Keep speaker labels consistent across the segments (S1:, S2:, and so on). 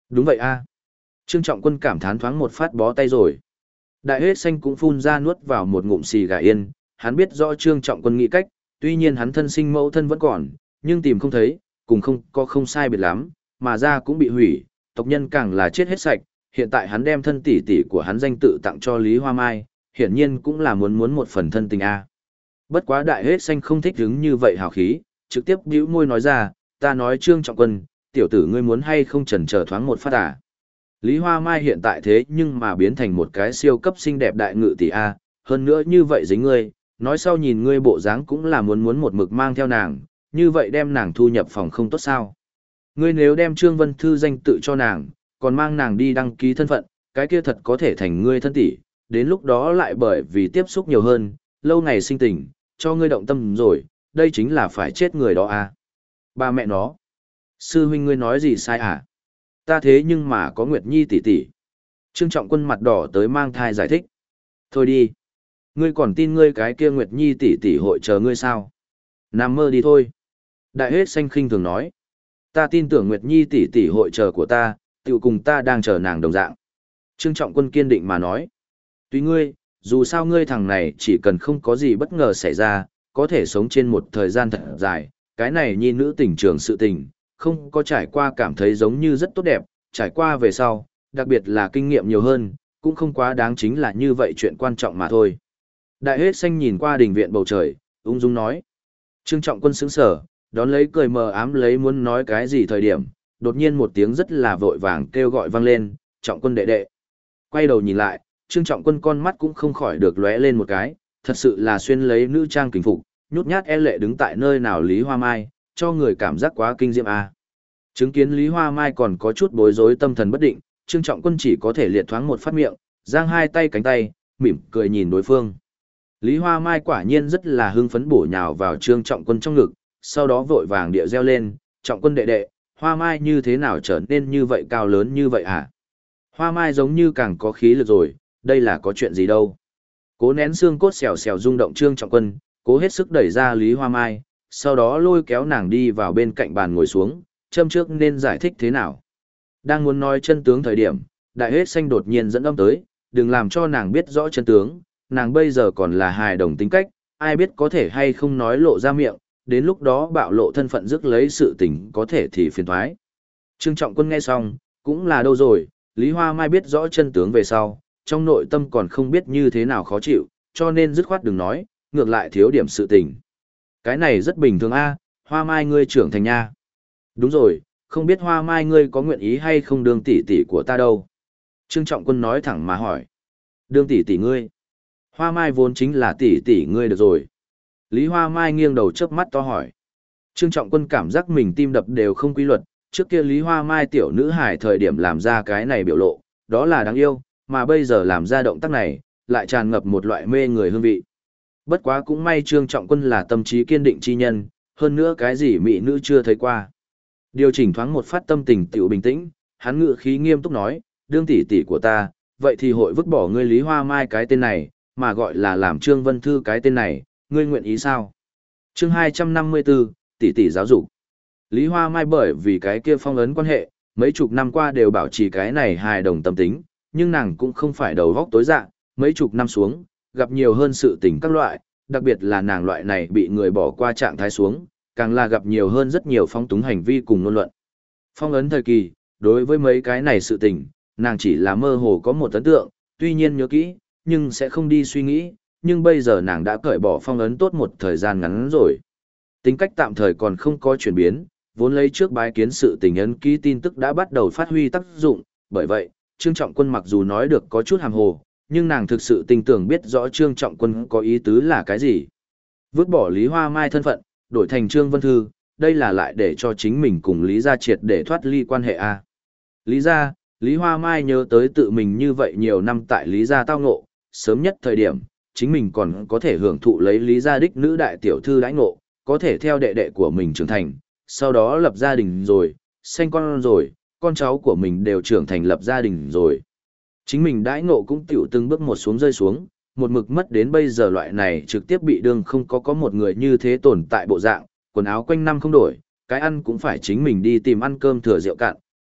S1: Đúng vậy a. Trương Trọng Quân cảm thán thoáng một phát bó tay rồi. Đại hết xanh cũng phun ra nuốt vào một ngụm xì gà yên, hắn biết rõ Trương Trọng Quân nghĩ cách, tuy nhiên hắn thân sinh mẫu thân vẫn còn, nhưng tìm không thấy, cùng không có không sai biệt lắm, mà ra cũng bị hủy, tộc nhân càng là chết hết sạch, hiện tại hắn đem thân tỷ tỷ của hắn danh tự tặng cho Lý Hoa Mai, hiển nhiên cũng là muốn một phần thân tình a. Bất quá đại hết xanh không thích hứng như vậy hào khí, trực tiếp bĩu môi nói ra, ta nói Trương Trọng Quân, tiểu tử ngươi muốn hay không chần chờ thoáng một phát à. Lý Hoa Mai hiện tại thế nhưng mà biến thành một cái siêu cấp xinh đẹp đại ngự tỷ a, hơn nữa như vậy dính ngươi, nói sau nhìn ngươi bộ dáng cũng là muốn một mực mang theo nàng, như vậy đem nàng thu nhập phòng không tốt sao. Ngươi nếu đem Trương Vân Thư danh tự cho nàng, còn mang nàng đi đăng ký thân phận, cái kia thật có thể thành ngươi thân tỷ, đến lúc đó lại bởi vì tiếp xúc nhiều hơn, lâu ngày sinh tình, cho ngươi động tâm rồi, đây chính là phải chết người đó à. Ba mẹ nó. Sư huynh ngươi nói gì sai à? Ta thế nhưng mà có Nguyệt Nhi tỷ tỷ. Trương Trọng Quân mặt đỏ tới mang thai giải thích. Thôi đi. Ngươi còn tin ngươi cái kia Nguyệt Nhi tỷ tỷ hội chờ ngươi sao? Nằm mơ đi thôi. Đại hết xanh khinh thường nói. Ta tin tưởng Nguyệt Nhi tỷ tỷ hội chờ của ta, tiểu cùng ta đang chờ nàng đồng dạng. Trương Trọng Quân kiên định mà nói. Tùy ngươi, dù sao ngươi thằng này chỉ cần không có gì bất ngờ xảy ra, có thể sống trên một thời gian thật dài, cái này nhi nữ tình trường sự tình, không có trải qua cảm thấy giống như rất tốt đẹp, trải qua về sau, đặc biệt là kinh nghiệm nhiều hơn, cũng không quá đáng chính là như vậy chuyện quan trọng mà thôi. Đại hết xanh nhìn qua đình viện bầu trời, ung dung nói. Trương Trọng Quân sững sờ, đón lấy cười mờ ám lấy muốn nói cái gì thời điểm, đột nhiên một tiếng rất là vội vàng kêu gọi vang lên, Trọng Quân đệ đệ. Quay đầu nhìn lại, Trương Trọng Quân con mắt cũng không khỏi được lóe lên một cái, thật sự là xuyên lấy nữ trang kính phục, nhút nhát e lệ đứng tại nơi nào Lý Hoa Mai, cho người cảm giác quá kinh diệm a. Chứng kiến Lý Hoa Mai còn có chút bối rối tâm thần bất định, Trương Trọng Quân chỉ có thể liệt thoáng một phát miệng, giang hai tay cánh tay, mỉm cười nhìn đối phương. Lý Hoa Mai quả nhiên rất là hưng phấn bổ nhào vào Trương Trọng Quân trong ngực, sau đó vội vàng địa reo lên, Trọng Quân đệ đệ, Hoa Mai như thế nào trở nên như vậy cao lớn như vậy hả? Hoa Mai giống như càng có khí lực rồi, đây là có chuyện gì đâu. Cố nén xương cốt xèo xèo rung động Trương Trọng Quân, cố hết sức đẩy ra Lý Hoa Mai, sau đó lôi kéo nàng đi vào bên cạnh bàn ngồi xuống, châm trước nên giải thích thế nào. Đang muốn nói chân tướng thời điểm, đại hết xanh đột nhiên dẫn âm tới, đừng làm cho nàng biết rõ chân tướng, nàng bây giờ còn là hài đồng tính cách, ai biết có thể hay không nói lộ ra miệng, đến lúc đó bạo lộ thân phận rước lấy sự tình có thể thì phiền thoái. Trương Trọng Quân nghe xong, cũng là đâu rồi, Lý Hoa Mai biết rõ chân tướng về sau, trong nội tâm còn không biết như thế nào khó chịu, cho nên dứt khoát đừng nói, ngược lại thiếu điểm sự tình. Cái này rất bình thường a, Hoa Mai ngươi trưởng thành nha. Đúng rồi, không biết Hoa Mai ngươi có nguyện ý hay không đương tỷ tỷ của ta đâu. Trương Trọng Quân nói thẳng mà hỏi. Đương tỷ tỷ ngươi. Hoa Mai vốn chính là tỷ tỷ ngươi được rồi. Lý Hoa Mai nghiêng đầu chớp mắt to hỏi. Trương Trọng Quân cảm giác mình tim đập đều không quy luật, trước kia Lý Hoa Mai tiểu nữ hài thời điểm làm ra cái này biểu lộ, đó là đáng yêu, mà bây giờ làm ra động tác này, lại tràn ngập một loại mê người hương vị. Bất quá cũng may Trương Trọng Quân là tâm trí kiên định chi nhân, hơn nữa cái gì mỹ nữ chưa thấy qua. Điều chỉnh thoáng một phát tâm tình tiểu bình tĩnh, hắn ngự khí nghiêm túc nói, đương tỷ tỷ của ta, vậy thì hội vứt bỏ ngươi Lý Hoa Mai cái tên này, mà gọi là làm Trương Vân Thư cái tên này, ngươi nguyện ý sao? Chương 254, tỷ tỷ giáo dục. Lý Hoa Mai bởi vì cái kia phong ấn quan hệ, mấy chục năm qua đều bảo trì cái này hài đồng tâm tính, nhưng nàng cũng không phải đầu góc tối dạ, mấy chục năm xuống, gặp nhiều hơn sự tình các loại, đặc biệt là nàng loại này bị người bỏ qua trạng thái xuống, càng là gặp nhiều hơn rất nhiều phong túng hành vi cùng ngôn luận. Phong ấn thời kỳ, đối với mấy cái này sự tình, nàng chỉ là mơ hồ có một ấn tượng, tuy nhiên nhớ kỹ, nhưng sẽ không đi suy nghĩ, nhưng bây giờ nàng đã cởi bỏ phong ấn tốt một thời gian ngắn rồi. Tính cách tạm thời còn không có chuyển biến, vốn lấy trước bái kiến sự tình ấn ký tin tức đã bắt đầu phát huy tác dụng, bởi vậy, Trương Trọng Quân mặc dù nói được có chút hàm hồ, nhưng nàng thực sự tin tưởng biết rõ Trương Trọng Quân có ý tứ là cái gì. Vứt bỏ Lý Hoa Mai thân phận, đổi thành Trương Vân Thư, đây là lại để cho chính mình cùng Lý Gia triệt để thoát ly quan hệ A. Lý Gia, Lý Hoa Mai nhớ tới tự mình như vậy nhiều năm tại Lý Gia tao ngộ, sớm nhất thời điểm, chính mình còn có thể hưởng thụ lấy Lý Gia đích nữ đại tiểu thư đãi ngộ, có thể theo đệ đệ của mình trưởng thành, sau đó lập gia đình rồi, sinh con rồi, con cháu của mình đều trưởng thành lập gia đình rồi. Chính mình đãi ngộ cũng tiểu từng bước một xuống rơi xuống, một mực mất đến bây giờ loại này trực tiếp bị đương không có một người như thế tồn tại bộ dạng, quần áo quanh năm không đổi, cái ăn cũng phải chính mình đi tìm ăn cơm thừa rượu cạn,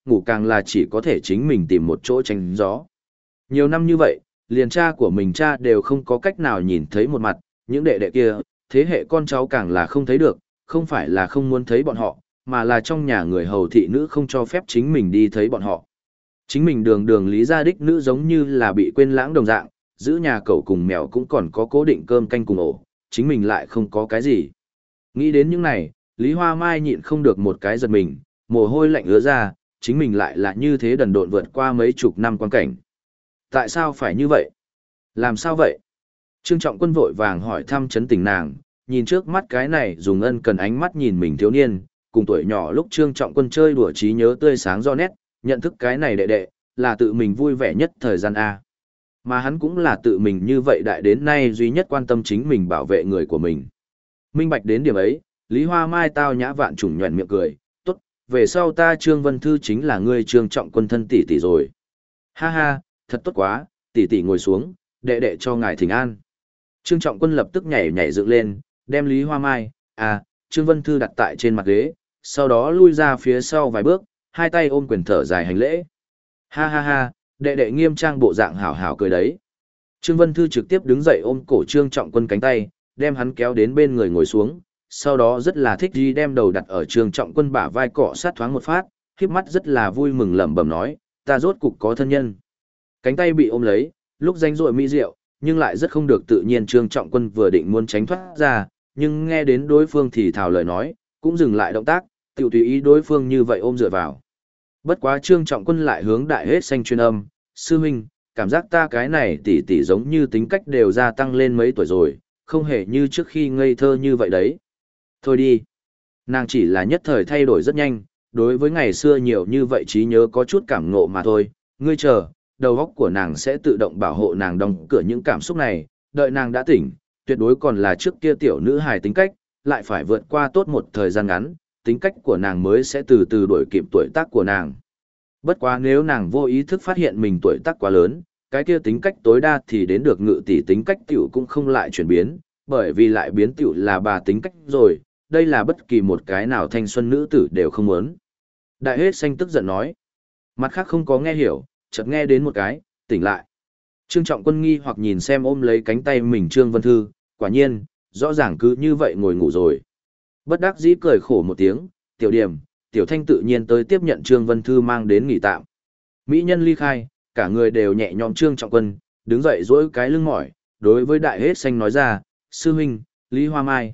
S1: ngủ càng là chỉ có thể chính mình tìm một chỗ tránh gió. Nhiều năm như vậy, liền cha của mình cha đều không có cách nào nhìn thấy một mặt, những đệ đệ kia, thế hệ con cháu càng là không thấy được, không phải là không muốn thấy bọn họ, mà là trong nhà người hầu thị nữ không cho phép chính mình đi thấy bọn họ. Chính mình đường đường lý gia đích nữ giống như là bị quên lãng đồng dạng, giữ nhà cậu cùng mèo cũng còn có cố định cơm canh cùng ổ, chính mình lại không có cái gì. Nghĩ đến những này, Lý Hoa Mai nhịn không được một cái giật mình, mồ hôi lạnh ứa ra, chính mình lại là như thế đần độn vượt qua mấy chục năm quan cảnh. Tại sao phải như vậy? Làm sao vậy? Trương Trọng Quân vội vàng hỏi thăm chấn tình nàng, nhìn trước mắt cái này dùng ân cần ánh mắt nhìn mình thiếu niên, cùng tuổi nhỏ lúc Trương Trọng Quân chơi đùa trí nhớ tươi sáng do nét, nhận thức cái này đệ đệ, là tự mình vui vẻ nhất thời gian A. Mà hắn cũng là tự mình như vậy đại đến nay duy nhất quan tâm chính mình bảo vệ người của mình. Minh bạch đến điểm ấy, Lý Hoa Mai tao nhã vạn trùng nhuận miệng cười, tốt, về sau ta Trương Vân Thư chính là ngươi Trương Trọng Quân thân tỷ tỷ rồi. Ha ha, thật tốt quá, tỷ tỷ ngồi xuống, đệ đệ cho ngài thỉnh an. Trương Trọng Quân lập tức nhảy nhảy dựng lên, đem Lý Hoa Mai, Trương Vân Thư đặt tại trên mặt ghế, sau đó lui ra phía sau vài bước, hai tay ôm quyền thở dài hành lễ. Ha ha ha, đệ đệ nghiêm trang bộ dạng hảo hảo cười đấy. Trương Vân Thư trực tiếp đứng dậy ôm cổ Trương Trọng Quân cánh tay, đem hắn kéo đến bên người ngồi xuống, sau đó rất là thích đi đem đầu đặt ở Trương Trọng Quân bả vai cọ sát thoáng một phát, khép mắt rất là vui mừng lẩm bẩm nói, ta rốt cục có thân nhân. Cánh tay bị ôm lấy, lúc danh rỗi mỹ diệu, nhưng lại rất không được tự nhiên. Trương Trọng Quân vừa định muốn tránh thoát ra, nhưng nghe đến đối phương thì thào lời nói, cũng dừng lại động tác, tiểu tùy ý đối phương như vậy ôm dựa vào. Bất quá Trương Trọng Quân lại hướng đại hết xanh chuyên âm, sư huynh, cảm giác ta cái này tỷ tỷ giống như tính cách đều gia tăng lên mấy tuổi rồi, không hề như trước khi ngây thơ như vậy đấy. Thôi đi, nàng chỉ là nhất thời thay đổi rất nhanh, đối với ngày xưa nhiều như vậy trí nhớ có chút cảm ngộ mà thôi, ngươi chờ, đầu óc của nàng sẽ tự động bảo hộ nàng đóng cửa những cảm xúc này, đợi nàng đã tỉnh, tuyệt đối còn là trước kia tiểu nữ hài tính cách, lại phải vượt qua tốt một thời gian ngắn, tính cách của nàng mới sẽ từ từ đổi kịp tuổi tác của nàng. Bất quá nếu nàng vô ý thức phát hiện mình tuổi tác quá lớn, cái kia tính cách tối đa thì đến được ngự tỷ tính cách tiểu cũng không lại chuyển biến, bởi vì lại biến tiểu là bà tính cách rồi, đây là bất kỳ một cái nào thanh xuân nữ tử đều không muốn. Đại hết xanh tức giận nói, mặt khác không có nghe hiểu, chợt nghe đến một cái, tỉnh lại. Trương Trọng Quân nghi hoặc nhìn xem ôm lấy cánh tay mình Trương Vân Thư, quả nhiên, rõ ràng cứ như vậy ngồi ngủ rồi. Bất đắc dĩ cười khổ một tiếng, tiểu điểm, tiểu thanh tự nhiên tới tiếp nhận Trương Vân Thư mang đến nghỉ tạm. Mỹ nhân ly khai, cả người đều nhẹ nhõm. Trương Trọng Quân, đứng dậy dỗi cái lưng mỏi, đối với đại hết xanh nói ra, sư huynh, Lý Hoa Mai,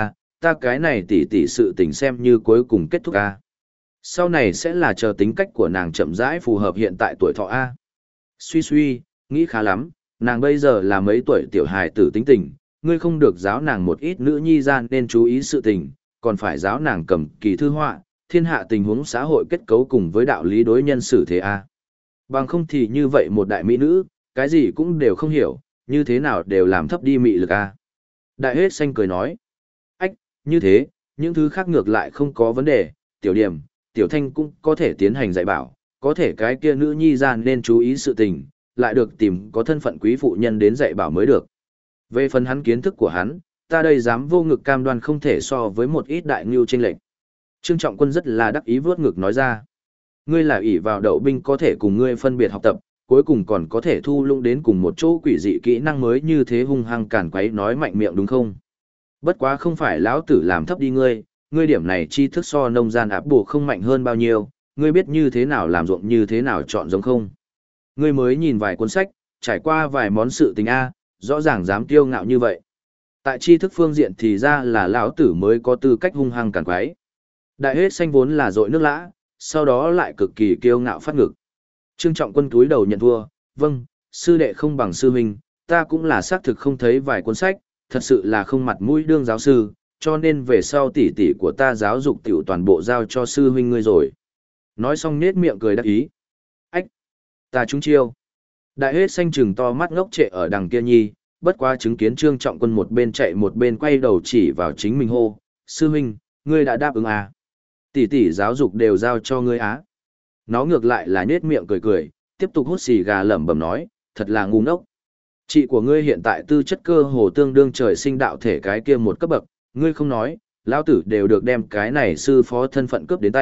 S1: ta cái này tỉ tỉ sự tình xem như cuối cùng kết thúc a. Sau này sẽ là chờ tính cách của nàng chậm rãi phù hợp hiện tại tuổi thọ a. Suy suy, nghĩ khá lắm, nàng bây giờ là mấy tuổi tiểu hài tử tính tình, ngươi không được giáo nàng một ít nữ nhi gian nên chú ý sự tình, còn phải giáo nàng cầm kỳ thư họa, thiên hạ tình huống xã hội kết cấu cùng với đạo lý đối nhân xử thế a. Bằng không thì như vậy một đại mỹ nữ, cái gì cũng đều không hiểu, như thế nào đều làm thấp đi mị lực a. Đại hết xanh cười nói, ách, như thế, những thứ khác ngược lại không có vấn đề, tiểu điểm, tiểu thanh cũng có thể tiến hành dạy bảo, có thể cái kia nữ nhi gian nên chú ý sự tình, lại được tìm có thân phận quý phụ nhân đến dạy bảo mới được. Về phần hắn kiến thức của hắn, ta đây dám vô ngực cam đoan không thể so với một ít đại ngưu chênh lệch. Trương Trọng Quân rất là đắc ý vớt ngực nói ra, ngươi là ỷ vào đậu binh có thể cùng ngươi phân biệt học tập, cuối cùng còn có thể thu lũng đến cùng một chỗ quỷ dị kỹ năng mới như thế hung hăng cản quấy nói mạnh miệng đúng không? Bất quá không phải lão tử làm thấp đi ngươi điểm này tri thức so nông gian áp bổ không mạnh hơn bao nhiêu, ngươi biết như thế nào làm ruộng như thế nào chọn giống không? Ngươi mới nhìn vài cuốn sách, trải qua vài món sự tình A, rõ ràng dám kiêu ngạo như vậy. Tại tri thức phương diện thì ra là lão tử mới có tư cách hung hăng cản quấy. Đại hết xanh vốn là dội nước lã, sau đó lại cực kỳ kiêu ngạo phát ngực. Trương Trọng Quân túi đầu nhận thua, vâng, sư đệ không bằng sư huynh, ta cũng là xác thực không thấy vài cuốn sách, thật sự là không mặt mũi đương giáo sư, cho nên về sau tỷ tỷ của ta giáo dục tiểu toàn bộ giao cho sư huynh ngươi rồi. Nói xong nết miệng cười đắc ý. Ách, ta trúng chiêu. Đại hết xanh trừng to mắt ngốc trệ ở đằng kia nhi, bất quá chứng kiến Trương Trọng Quân một bên chạy một bên quay đầu chỉ vào chính mình hô, sư huynh, ngươi đã đáp ứng à? Tỷ tỷ giáo dục đều giao cho ngươi á. Nó ngược lại là nết miệng cười cười, tiếp tục hút xì gà lẩm bẩm nói, thật là ngu ngốc. Chị của ngươi hiện tại tư chất cơ hồ tương đương trời sinh đạo thể cái kia một cấp bậc, ngươi không nói, lão tử đều được đem cái này sư phó thân phận cướp đến tay,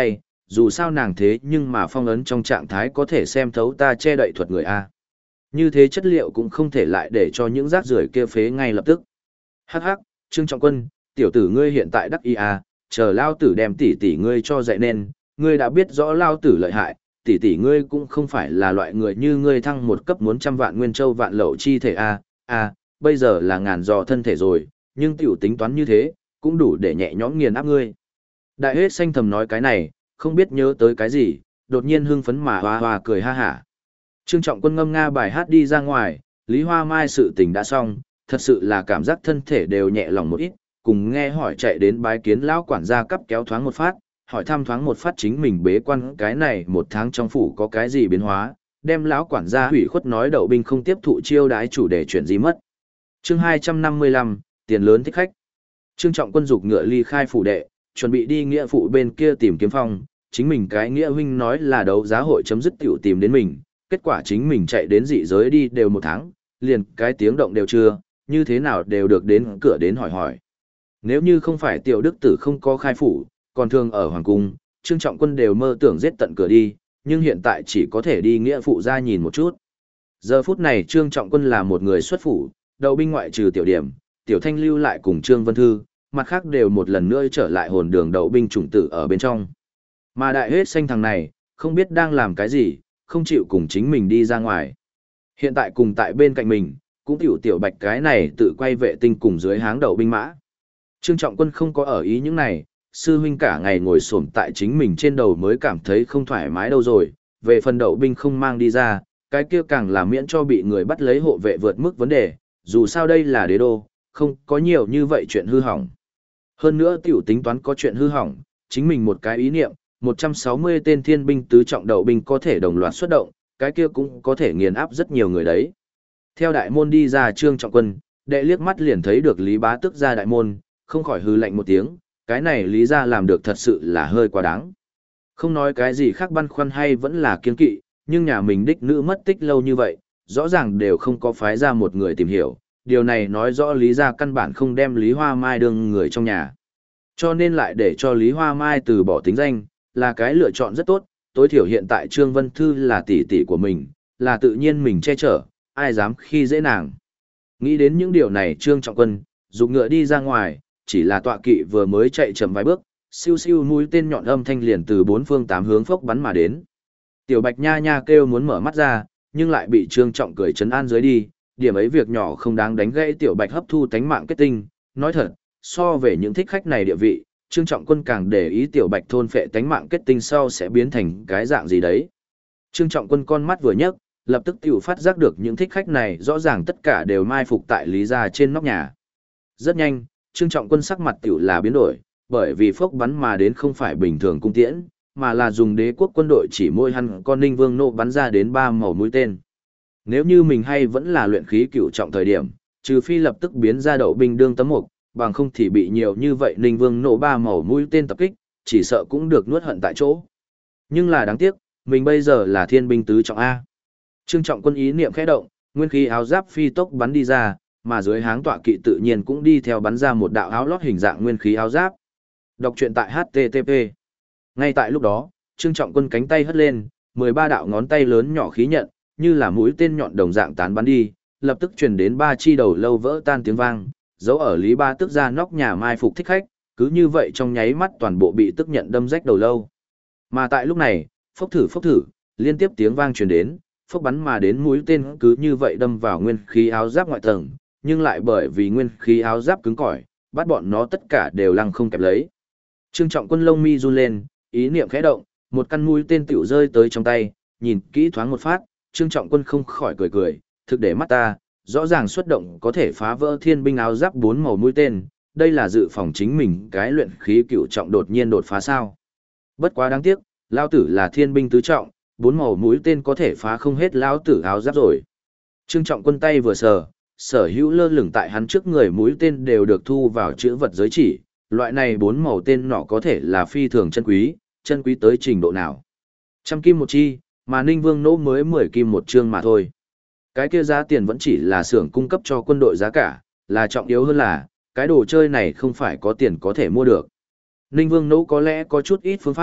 S1: dù sao nàng thế nhưng mà phong ấn trong trạng thái có thể xem thấu ta che đậy thuật người A. Như thế chất liệu cũng không thể lại để cho những rác rưởi kia phế ngay lập tức. Hắc hắc, Trương Trọng Quân, tiểu tử ngươi hiện tại đắc ý à, chờ lao tử đem tỷ tỷ ngươi cho dạy nên, ngươi đã biết rõ lao tử lợi hại, tỷ tỷ ngươi cũng không phải là loại người như ngươi thăng một cấp muốn trăm vạn nguyên châu vạn lậu chi thể a, bây giờ là ngàn dò thân thể rồi, nhưng tiểu tính toán như thế, cũng đủ để nhẹ nhõm nghiền áp ngươi. Đại hết xanh thầm nói cái này, không biết nhớ tới cái gì, đột nhiên hưng phấn mà hoa hoa cười ha hả. Trương Trọng Quân ngâm nga bài hát đi ra ngoài, Lý Hoa Mai sự tình đã xong, thật sự là cảm giác thân thể đều nhẹ lòng một ít, cùng nghe hỏi chạy đến bái kiến lão quản gia cấp kéo thoáng một phát, hỏi thăm thoáng một phát chính mình bế quan cái này một tháng trong phủ có cái gì biến hóa, đem lão quản gia hủy khuất nói đậu binh không tiếp thụ chiêu đái chủ đề chuyện gì mất. Chương 255, tiền lớn thích khách. Trương Trọng Quân dục ngựa ly khai phủ đệ, chuẩn bị đi nghĩa phụ bên kia tìm kiếm phong, chính mình cái nghĩa huynh nói là đấu giá hội chấm dứt tiểu tìm đến mình, kết quả chính mình chạy đến dị giới đi đều một tháng, liền cái tiếng động đều chưa, như thế nào đều được đến cửa đến hỏi hỏi. Nếu như không phải tiểu đức tử không có khai phủ, còn thường ở hoàng cung, Trương Trọng Quân đều mơ tưởng giết tận cửa đi, nhưng hiện tại chỉ có thể đi nghĩa phụ ra nhìn một chút. Giờ phút này Trương Trọng Quân là một người xuất phủ, đậu binh ngoại trừ tiểu điểm, tiểu thanh lưu lại cùng Trương Vân Thư, mặt khác đều một lần nữa trở lại hồn đường đậu binh chủng tử ở bên trong. Mà đại hết xanh thằng này, không biết đang làm cái gì, không chịu cùng chính mình đi ra ngoài. Hiện tại cùng tại bên cạnh mình, cũng tiểu bạch cái này tự quay vệ tinh cùng dưới háng đậu binh mã. Trương Trọng Quân không có ở ý những này, sư huynh cả ngày ngồi xổm tại chính mình trên đầu mới cảm thấy không thoải mái đâu rồi, về phần đậu binh không mang đi ra, cái kia càng là miễn cho bị người bắt lấy hộ vệ vượt mức vấn đề, dù sao đây là đế đô, không có nhiều như vậy chuyện hư hỏng. Hơn nữa tiểu tính toán có chuyện hư hỏng, chính mình một cái ý niệm, 160 tên thiên binh tứ trọng đậu binh có thể đồng loạt xuất động, cái kia cũng có thể nghiền áp rất nhiều người đấy. Theo đại môn đi ra Trương Trọng Quân, đệ liếc mắt liền thấy được Lý Bá Tước ra đại môn, không khỏi hư lạnh một tiếng, cái này Lý gia làm được thật sự là hơi quá đáng. Không nói cái gì khác băn khoăn hay vẫn là kiên kỵ, nhưng nhà mình đích nữ mất tích lâu như vậy, rõ ràng đều không có phái ra một người tìm hiểu, điều này nói rõ Lý gia căn bản không đem Lý Hoa Mai đương người trong nhà. Cho nên lại để cho Lý Hoa Mai từ bỏ tính danh, là cái lựa chọn rất tốt, tối thiểu hiện tại Trương Vân Thư là tỷ tỷ của mình, là tự nhiên mình che chở, ai dám khi dễ nàng. Nghĩ đến những điều này Trương Trọng Quân, dục ngựa đi ra ngoài, chỉ là tọa kỵ vừa mới chạy chậm vài bước, siêu siêu mũi tên nhọn âm thanh liền từ bốn phương tám hướng phốc bắn mà đến. Tiểu Bạch nha nha kêu muốn mở mắt ra, nhưng lại bị Trương Trọng cười trấn an dưới đi, điểm ấy việc nhỏ không đáng đánh gãy Tiểu Bạch hấp thu tánh mạng kết tinh, nói thật, so về những thích khách này địa vị, Trương Trọng Quân càng để ý Tiểu Bạch thôn phệ tánh mạng kết tinh sau sẽ biến thành cái dạng gì đấy. Trương Trọng Quân con mắt vừa nhấc, lập tức tiểu phát giác được những thích khách này rõ ràng tất cả đều mai phục tại Lý gia trên nóc nhà. Rất nhanh, Trương Trọng Quân sắc mặt tiểu là biến đổi, bởi vì phốc bắn mà đến không phải bình thường cung tiễn, mà là dùng đế quốc quân đội chỉ môi hăn con Ninh Vương nộ bắn ra đến 3 màu mũi tên. Nếu như mình hay vẫn là luyện khí cửu trọng thời điểm, trừ phi lập tức biến ra đậu binh đương tấm mục, bằng không thì bị nhiều như vậy Ninh Vương nộ 3 màu mũi tên tập kích, chỉ sợ cũng được nuốt hận tại chỗ. Nhưng là đáng tiếc, mình bây giờ là thiên binh tứ trọng A. Trương Trọng Quân ý niệm khẽ động, nguyên khí áo giáp phi tốc bắn đi ra, mà dưới háng tọa kỵ tự nhiên cũng đi theo bắn ra một đạo áo lót hình dạng nguyên khí áo giáp. Đọc truyện tại http. Ngay tại lúc đó, Trương Trọng Quân cánh tay hất lên, 13 đạo ngón tay lớn nhỏ khí nhận, như là mũi tên nhọn đồng dạng tán bắn đi, lập tức truyền đến 3 chi đầu lâu vỡ tan tiếng vang, dấu ở Lý Ba Tước ra nóc nhà mai phục thích khách, cứ như vậy trong nháy mắt toàn bộ bị tức nhận đâm rách đầu lâu. Mà tại lúc này, phốc thử, liên tiếp tiếng vang truyền đến, phốc bắn mà đến mũi tên cứ như vậy đâm vào nguyên khí áo giáp ngoại tầng, nhưng lại bởi vì nguyên khí áo giáp cứng cỏi, bắt bọn nó tất cả đều lăng không kẹp lấy. Trương Trọng Quân lông mi run lên, ý niệm khẽ động, một căn mũi tên tiểu rơi tới trong tay, nhìn kỹ thoáng một phát, Trương Trọng Quân không khỏi cười, thực để mắt ta, rõ ràng xuất động có thể phá vỡ thiên binh áo giáp 4 màu mũi tên, đây là dự phòng chính mình cái luyện khí cửu trọng đột nhiên đột phá sao. Bất quá đáng tiếc, lão tử là thiên binh tứ trọng, 4 màu mũi tên có thể phá không hết lão tử áo giáp rồi. Trương Trọng Quân tay vừa sờ, sở hữu lơ lửng tại hắn trước người mũi tên đều được thu vào chữ vật giới chỉ, loại này 4 màu tên nọ có thể là phi thường chân quý tới trình độ nào. 100 kim một chi, mà Ninh Vương nỗ mới 10 kim một chương mà thôi. Cái kia giá tiền vẫn chỉ là xưởng cung cấp cho quân đội giá cả, là trọng yếu hơn là, cái đồ chơi này không phải có tiền có thể mua được. Ninh Vương nỗ có lẽ có chút ít phương pháp,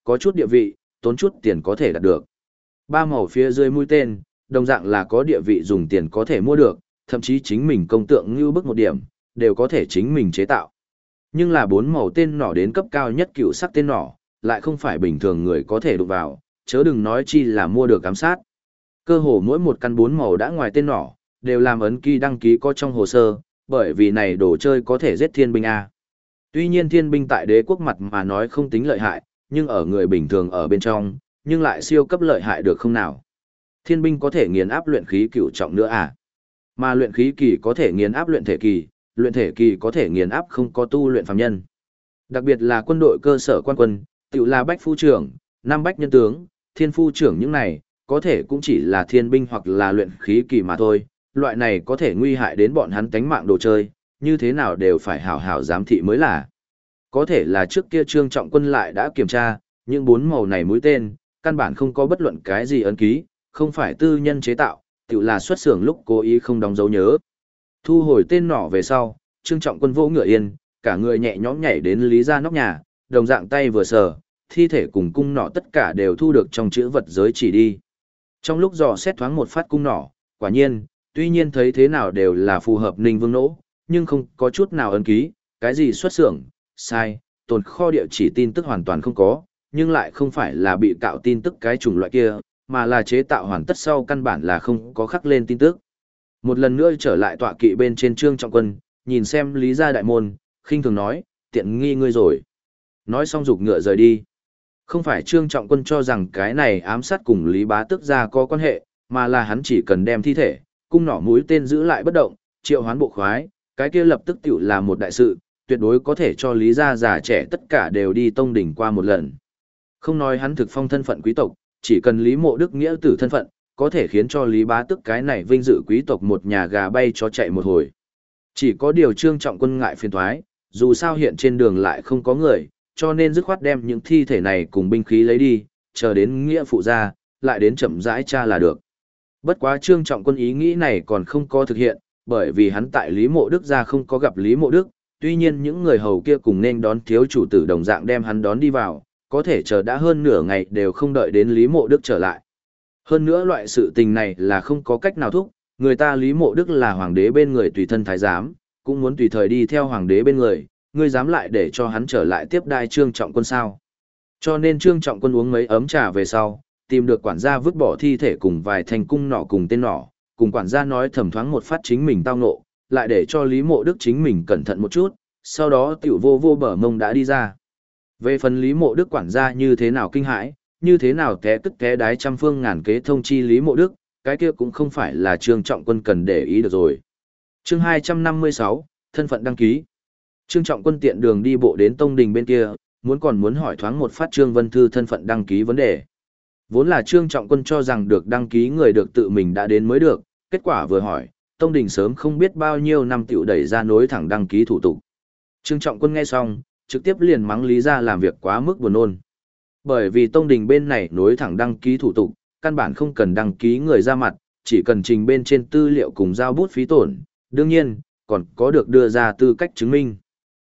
S1: có chút địa vị, tốn chút tiền có thể đạt được. Ba màu phía dưới mũi tên, đồng dạng là có địa vị dùng tiền có thể mua được, thậm chí chính mình công tượng như bức một điểm, đều có thể chính mình chế tạo. Nhưng là bốn màu tên nỏ đến cấp cao nhất cựu sắc tên nỏ, lại không phải bình thường người có thể đụng vào, chớ đừng nói chi là mua được ám sát. Cơ hồ mỗi một căn bốn màu đã ngoài tên nỏ, đều làm ấn ký đăng ký có trong hồ sơ, bởi vì này đồ chơi có thể giết thiên binh A. Tuy nhiên thiên binh tại đế quốc mặt mà nói không tính lợi hại, nhưng ở người bình thường ở bên trong, nhưng lại siêu cấp lợi hại được không nào. Thiên binh có thể nghiền áp luyện khí cửu trọng nữa à? Mà luyện khí kỳ có thể nghiền áp luyện thể kỳ có thể nghiền áp không có tu luyện phàm nhân. Đặc biệt là quân đội cơ sở quan quân, tự là bách phu trưởng, năm bách nhân tướng, thiên phu trưởng những này, có thể cũng chỉ là thiên binh hoặc là luyện khí kỳ mà thôi, loại này có thể nguy hại đến bọn hắn tánh mạng đồ chơi, như thế nào đều phải hảo hảo giám thị mới là. Có thể là trước kia Trương Trọng Quân lại đã kiểm tra, những bốn màu này mũi tên, căn bản không có bất luận cái gì ấn ký, không phải tư nhân chế tạo, tự là xuất xưởng lúc cố ý không đóng dấu nhớ. Thu hồi tên nỏ về sau, Trương Trọng Quân vỗ ngựa yên, cả người nhẹ nhõm nhảy đến Lý gia nóc nhà, đồng dạng tay vừa sờ, thi thể cùng cung nỏ tất cả đều thu được trong chữ vật giới chỉ đi. Trong lúc dò xét thoáng một phát cung nỏ, quả nhiên, tuy nhiên thấy thế nào đều là phù hợp Ninh Vương nỗ, nhưng không có chút nào ấn ký, cái gì xuất xưởng, sai, tồn kho địa chỉ tin tức hoàn toàn không có, nhưng lại không phải là bị cạo tin tức cái chủng loại kia, mà là chế tạo hoàn tất sau căn bản là không có khắc lên tin tức. Một lần nữa trở lại tọa kỵ bên trên Trương Trọng Quân, nhìn xem Lý gia đại môn, khinh thường nói, tiện nghi ngươi rồi. Nói xong giục ngựa rời đi. Không phải Trương Trọng Quân cho rằng cái này ám sát cùng Lý Bá Tước gia có quan hệ, mà là hắn chỉ cần đem thi thể, cung nỏ mũi tên giữ lại bất động, triệu hoán bộ khoái, cái kia lập tức tiểu là một đại sự, tuyệt đối có thể cho Lý gia già trẻ tất cả đều đi tông đỉnh qua một lần. Không nói hắn thực phong thân phận quý tộc, chỉ cần Lý Mộ Đức nghĩa tử thân phận, có thể khiến cho Lý Bá Tước cái này vinh dự quý tộc một nhà gà bay chó chạy một hồi. Chỉ có điều Trương Trọng Quân ngại phiền toái, dù sao hiện trên đường lại không có người, cho nên dứt khoát đem những thi thể này cùng binh khí lấy đi, chờ đến nghĩa phụ ra, lại đến chậm rãi tra là được. Bất quá Trương Trọng Quân ý nghĩ này còn không có thực hiện, bởi vì hắn tại Lý Mộ Đức ra không có gặp Lý Mộ Đức, tuy nhiên những người hầu kia cùng nên đón thiếu chủ tử đồng dạng đem hắn đón đi vào, có thể chờ đã hơn nửa ngày đều không đợi đến Lý Mộ Đức trở lại. Hơn nữa loại sự tình này là không có cách nào thúc, người ta Lý Mộ Đức là hoàng đế bên người tùy thân thái giám, cũng muốn tùy thời đi theo hoàng đế bên người, ngươi dám lại để cho hắn trở lại tiếp đai Trương Trọng Quân sao. Cho nên Trương Trọng Quân uống mấy ấm trà về sau, tìm được quản gia vứt bỏ thi thể cùng vài thành cung nỏ cùng tên nỏ, cùng quản gia nói thầm thoáng một phát chính mình tao ngộ, lại để cho Lý Mộ Đức chính mình cẩn thận một chút, sau đó tiểu vô bờ mông đã đi ra. Về phần Lý Mộ Đức quản gia như thế nào kinh hãi, như thế nào té tức té đái trăm phương ngàn kế thông chi Lý Mộ Đức, cái kia cũng không phải là Trương Trọng Quân cần để ý được rồi. Chương 256, thân phận đăng ký. Trương Trọng Quân tiện đường đi bộ đến tông đình bên kia, muốn hỏi thoáng một phát Trương Vân Thư thân phận đăng ký vấn đề. Vốn là Trương Trọng Quân cho rằng được đăng ký người được tự mình đã đến mới được, kết quả vừa hỏi, tông đình sớm không biết bao nhiêu năm tiểu đẩy ra nối thẳng đăng ký thủ tục. Trương Trọng Quân nghe xong, trực tiếp liền mắng Lý gia làm việc quá mức buồn nôn. Bởi vì tông đình bên này nối thẳng đăng ký thủ tục, căn bản không cần đăng ký người ra mặt, chỉ cần trình bên trên tư liệu cùng giao bút phí tổn, đương nhiên, còn có được đưa ra tư cách chứng minh.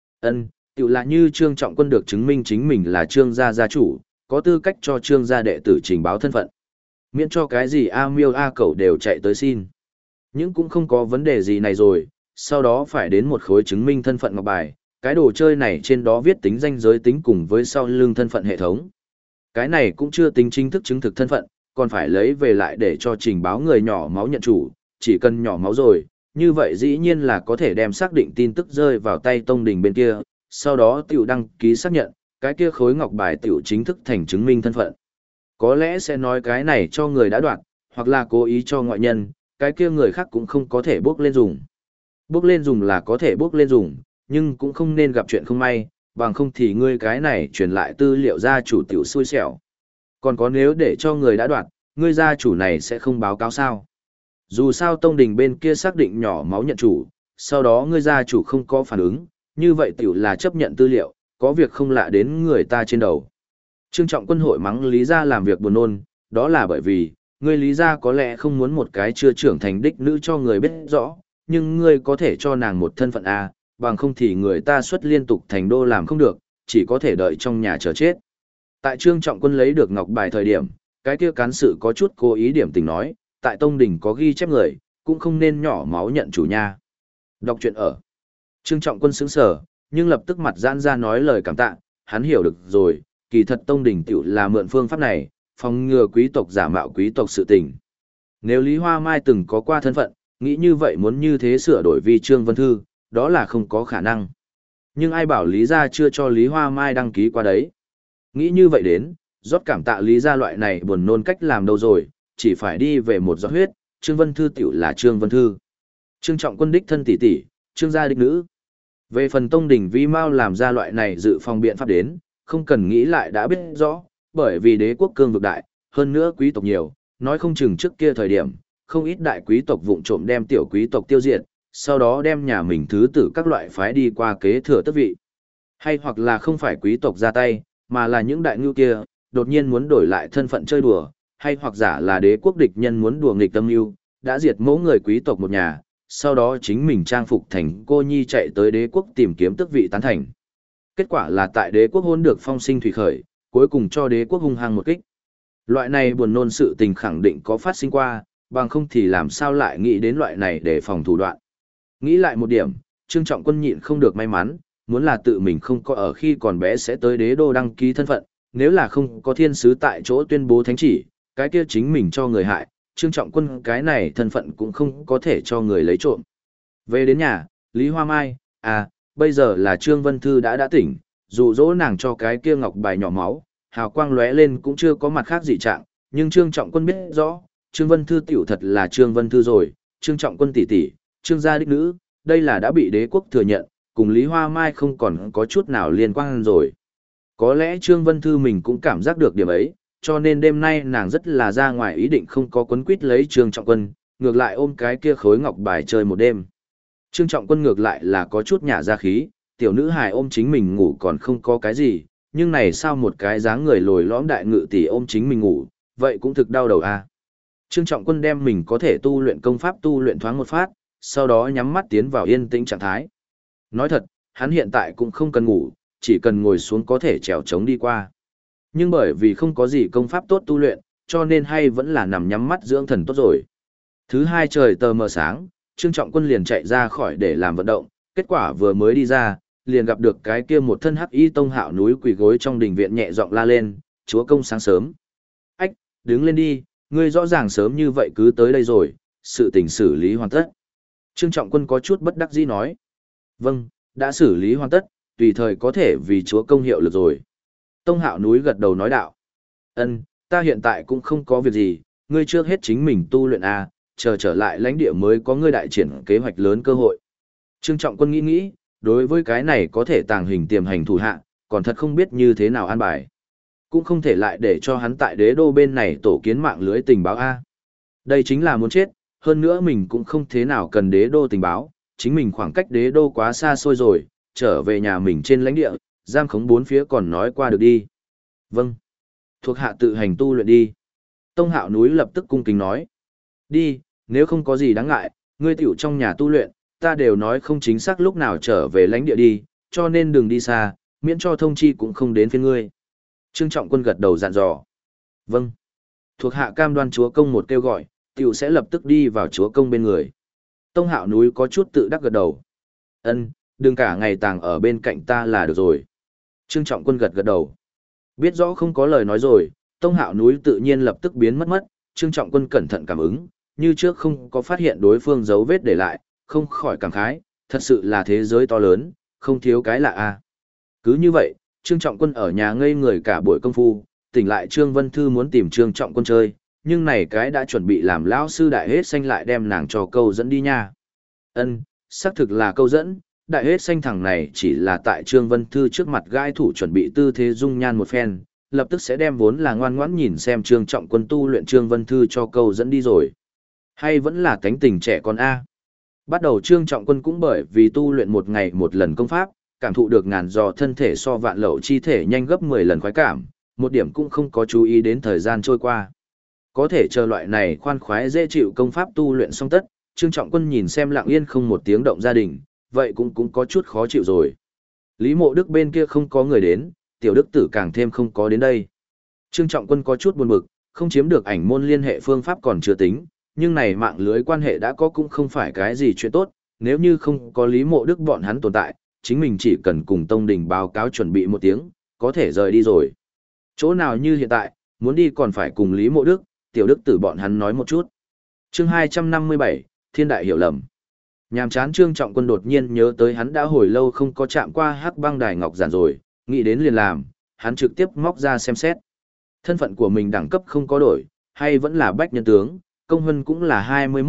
S1: Tiểu là như Trương Trọng Quân được chứng minh chính mình là Trương gia gia chủ, có tư cách cho Trương gia đệ tử trình báo thân phận. Miễn cho cái gì A Miêu A Cẩu đều chạy tới xin. Nhưng cũng không có vấn đề gì này rồi, sau đó phải đến một khối chứng minh thân phận ngọc bài, cái đồ chơi này trên đó viết tính danh giới tính cùng với sau lưng thân phận hệ thống. Cái này cũng chưa tính chính thức chứng thực thân phận, còn phải lấy về lại để cho trình báo người nhỏ máu nhận chủ, chỉ cần nhỏ máu rồi, như vậy dĩ nhiên là có thể đem xác định tin tức rơi vào tay tông đình bên kia, sau đó tiểu đăng ký xác nhận, cái kia khối ngọc bài tiểu chính thức thành chứng minh thân phận. Có lẽ sẽ nói cái này cho người đã đoạt, hoặc là cố ý cho ngoại nhân, cái kia người khác cũng không có thể bước lên dùng. Bước lên dùng là có thể bước lên dùng, nhưng cũng không nên gặp chuyện không may, bằng không thì ngươi cái này truyền lại tư liệu gia chủ tiểu xui xẻo. Còn có nếu để cho người đã đoạt, ngươi gia chủ này sẽ không báo cáo sao. Dù sao tông đình bên kia xác định nhỏ máu nhận chủ, sau đó ngươi gia chủ không có phản ứng, như vậy tiểu là chấp nhận tư liệu, có việc không lạ đến người ta trên đầu. Trương Trọng Quân hội mắng Lý gia làm việc buồn nôn, đó là bởi vì, ngươi Lý gia có lẽ không muốn một cái chưa trưởng thành đích nữ cho người biết rõ, nhưng ngươi có thể cho nàng một thân phận A, bằng không thì người ta xuất liên tục thành đô làm không được, chỉ có thể đợi trong nhà chờ chết. Tại Trương Trọng Quân lấy được ngọc bài thời điểm, cái kia cán sự có chút cố ý điểm tình nói, tại tông đình có ghi chép người, cũng không nên nhỏ máu nhận chủ nha. Đọc truyện ở. Trương Trọng Quân sững sờ, nhưng lập tức mặt giãn ra nói lời cảm tạ, hắn hiểu được rồi, kỳ thật tông đình tiểu là mượn phương pháp này, phòng ngừa quý tộc giả mạo quý tộc sự tình. Nếu Lý Hoa Mai từng có qua thân phận, nghĩ như vậy muốn như thế sửa đổi vi Trương Vân Thư, đó là không có khả năng. Nhưng ai bảo Lý gia chưa cho Lý Hoa Mai đăng ký qua đấy. Nghĩ như vậy đến, rót cảm tạ Lý gia loại này buồn nôn cách làm đâu rồi, chỉ phải đi về một giọt huyết, Trương Vân Thư tiểu là Trương Vân Thư. Trương Trọng Quân đích thân tỷ tỷ, Trương gia đích nữ. Về phần tông đình vi mau làm ra loại này dự phòng biện pháp đến, không cần nghĩ lại đã biết rõ, bởi vì đế quốc cương vực đại, hơn nữa quý tộc nhiều, nói không chừng trước kia thời điểm, không ít đại quý tộc vụng trộm đem tiểu quý tộc tiêu diệt, sau đó đem nhà mình thứ tử các loại phái đi qua kế thừa tước vị. Hay hoặc là không phải quý tộc ra tay, mà là những đại ngưu kia, đột nhiên muốn đổi lại thân phận chơi đùa, hay hoặc giả là đế quốc địch nhân muốn đùa nghịch tâm mưu, đã diệt mẫu người quý tộc một nhà, sau đó chính mình trang phục thành cô nhi chạy tới đế quốc tìm kiếm tước vị tán thành. Kết quả là tại đế quốc hôn được phong sinh thủy khởi, cuối cùng cho đế quốc hung hăng một kích. Loại này buồn nôn sự tình khẳng định có phát sinh qua, bằng không thì làm sao lại nghĩ đến loại này để phòng thủ đoạn. Nghĩ lại một điểm, Trương Trọng Quân nhịn không được may mắn, muốn là tự mình không có ở khi còn bé sẽ tới đế đô đăng ký thân phận, nếu là không có thiên sứ tại chỗ tuyên bố thánh chỉ, cái kia chính mình cho người hại, Trương Trọng Quân cái này thân phận cũng không có thể cho người lấy trộm. Về đến nhà, Lý Hoa Mai, bây giờ là Trương Vân Thư đã tỉnh, dụ dỗ nàng cho cái kia ngọc bài nhỏ máu, hào quang lóe lên cũng chưa có mặt khác gì trạng, nhưng Trương Trọng Quân biết rõ, Trương Vân Thư tiểu thật là Trương Vân Thư rồi, Trương Trọng Quân tỷ tỷ, Trương gia đích nữ, đây là đã bị đế quốc thừa nhận, cùng Lý Hoa Mai không còn có chút nào liên quan rồi. Có lẽ Trương Vân Thư mình cũng cảm giác được điểm ấy, cho nên đêm nay nàng rất là ra ngoài ý định không có quấn quýt lấy Trương Trọng Quân, ngược lại ôm cái kia khối ngọc bài chơi một đêm. Trương Trọng Quân ngược lại là có chút nhả ra khí, tiểu nữ hài ôm chính mình ngủ còn không có cái gì, nhưng này sao một cái dáng người lồi lõm đại ngự tỷ ôm chính mình ngủ, vậy cũng thực đau đầu a. Trương Trọng Quân đem mình có thể tu luyện công pháp tu luyện thoáng một phát, sau đó nhắm mắt tiến vào yên tĩnh trạng thái. Nói thật, hắn hiện tại cũng không cần ngủ, chỉ cần ngồi xuống có thể trèo trống đi qua. Nhưng bởi vì không có gì công pháp tốt tu luyện, cho nên hay vẫn là nằm nhắm mắt dưỡng thần tốt rồi. Thứ hai trời tờ mờ sáng, Trương Trọng Quân liền chạy ra khỏi để làm vận động, kết quả vừa mới đi ra, liền gặp được cái kia một thân hắc y Tông Hạo núi quỳ gối trong đình viện nhẹ giọng la lên, chúa công sáng sớm. Ách, đứng lên đi, ngươi rõ ràng sớm như vậy cứ tới đây rồi, sự tình xử lý hoàn tất. Trương Trọng Quân có chút bất đắc dĩ nói. Vâng, đã xử lý hoàn tất, tùy thời có thể vì chúa công hiệu lực rồi. Tông Hạo núi gật đầu nói đạo. Ân, ta hiện tại cũng không có việc gì, ngươi trước hết chính mình tu luyện a, chờ trở lại lãnh địa mới có ngươi đại triển kế hoạch lớn cơ hội. Trương Trọng Quân nghĩ, đối với cái này có thể tàng hình tiềm hành thủ hạ, còn thật không biết như thế nào an bài. Cũng không thể lại để cho hắn tại đế đô bên này tổ kiến mạng lưới tình báo A. Đây chính là muốn chết, hơn nữa mình cũng không thế nào cần đế đô tình báo, chính mình khoảng cách đế đô quá xa xôi rồi, trở về nhà mình trên lãnh địa, giam khống bốn phía còn nói qua được đi. Vâng. Thuộc hạ tự hành tu luyện đi. Tông Hạo núi lập tức cung kính nói. Đi, nếu không có gì đáng ngại, ngươi tiểu trong nhà tu luyện, ta đều nói không chính xác lúc nào trở về lãnh địa đi, cho nên đừng đi xa, miễn cho thông chi cũng không đến phiên ngươi. Trương Trọng Quân gật đầu dặn dò. Vâng. Thuộc hạ cam đoan chúa công một kêu gọi, tiểu sẽ lập tức đi vào chúa công bên người. Tông Hạo núi có chút tự đắc gật đầu. Ân, đừng cả ngày tàng ở bên cạnh ta là được rồi. Trương Trọng Quân gật gật đầu. Biết rõ không có lời nói rồi, Tông Hạo núi tự nhiên lập tức biến mất. Trương Trọng Quân cẩn thận cảm ứng, như trước không có phát hiện đối phương dấu vết để lại, không khỏi cảm khái, thật sự là thế giới to lớn, không thiếu cái lạ a. Cứ như vậy, Trương Trọng Quân ở nhà ngây người cả buổi công phu, tỉnh lại Trương Vân Thư muốn tìm Trương Trọng Quân chơi, nhưng này cái đã chuẩn bị làm lão sư đại hết xanh lại đem nàng cho câu dẫn đi nha. Ân, xác thực là câu dẫn, đại hết xanh thằng này chỉ là tại Trương Vân Thư trước mặt gai thủ chuẩn bị tư thế dung nhan một phen, lập tức sẽ đem vốn là ngoan ngoãn nhìn xem Trương Trọng Quân tu luyện Trương Vân Thư cho câu dẫn đi rồi. Hay vẫn là tánh tình trẻ con A. Bắt đầu Trương Trọng Quân cũng bởi vì tu luyện một ngày một lần công pháp, cảm thụ được ngàn dò thân thể so vạn lậu chi thể nhanh gấp 10 lần khoái cảm, một điểm cũng không có chú ý đến thời gian trôi qua. Có thể chờ loại này khoan khoái dễ chịu công pháp tu luyện xong tất, Trương Trọng Quân nhìn xem lặng yên không một tiếng động gia đình, vậy cũng có chút khó chịu rồi. Lý Mộ Đức bên kia không có người đến, tiểu đức tử càng thêm không có đến đây. Trương Trọng Quân có chút buồn bực, không chiếm được ảnh môn liên hệ phương pháp còn chưa tính, nhưng này mạng lưới quan hệ đã có cũng không phải cái gì chuyện tốt, nếu như không có Lý Mộ Đức bọn hắn tồn tại, chính mình chỉ cần cùng Tông Đình báo cáo chuẩn bị một tiếng, có thể rời đi rồi. Chỗ nào như hiện tại, muốn đi còn phải cùng Lý Mộ Đức, tiểu đức tử bọn hắn nói một chút. Chương 257, Thiên đại hiểu lầm. Nhàm chán Trương Trọng Quân đột nhiên nhớ tới hắn đã hồi lâu không có chạm qua Hắc Băng Đài Ngọc Giản rồi, nghĩ đến liền làm, hắn trực tiếp móc ra xem xét. Thân phận của mình đẳng cấp không có đổi, hay vẫn là bách nhân tướng, công huân cũng là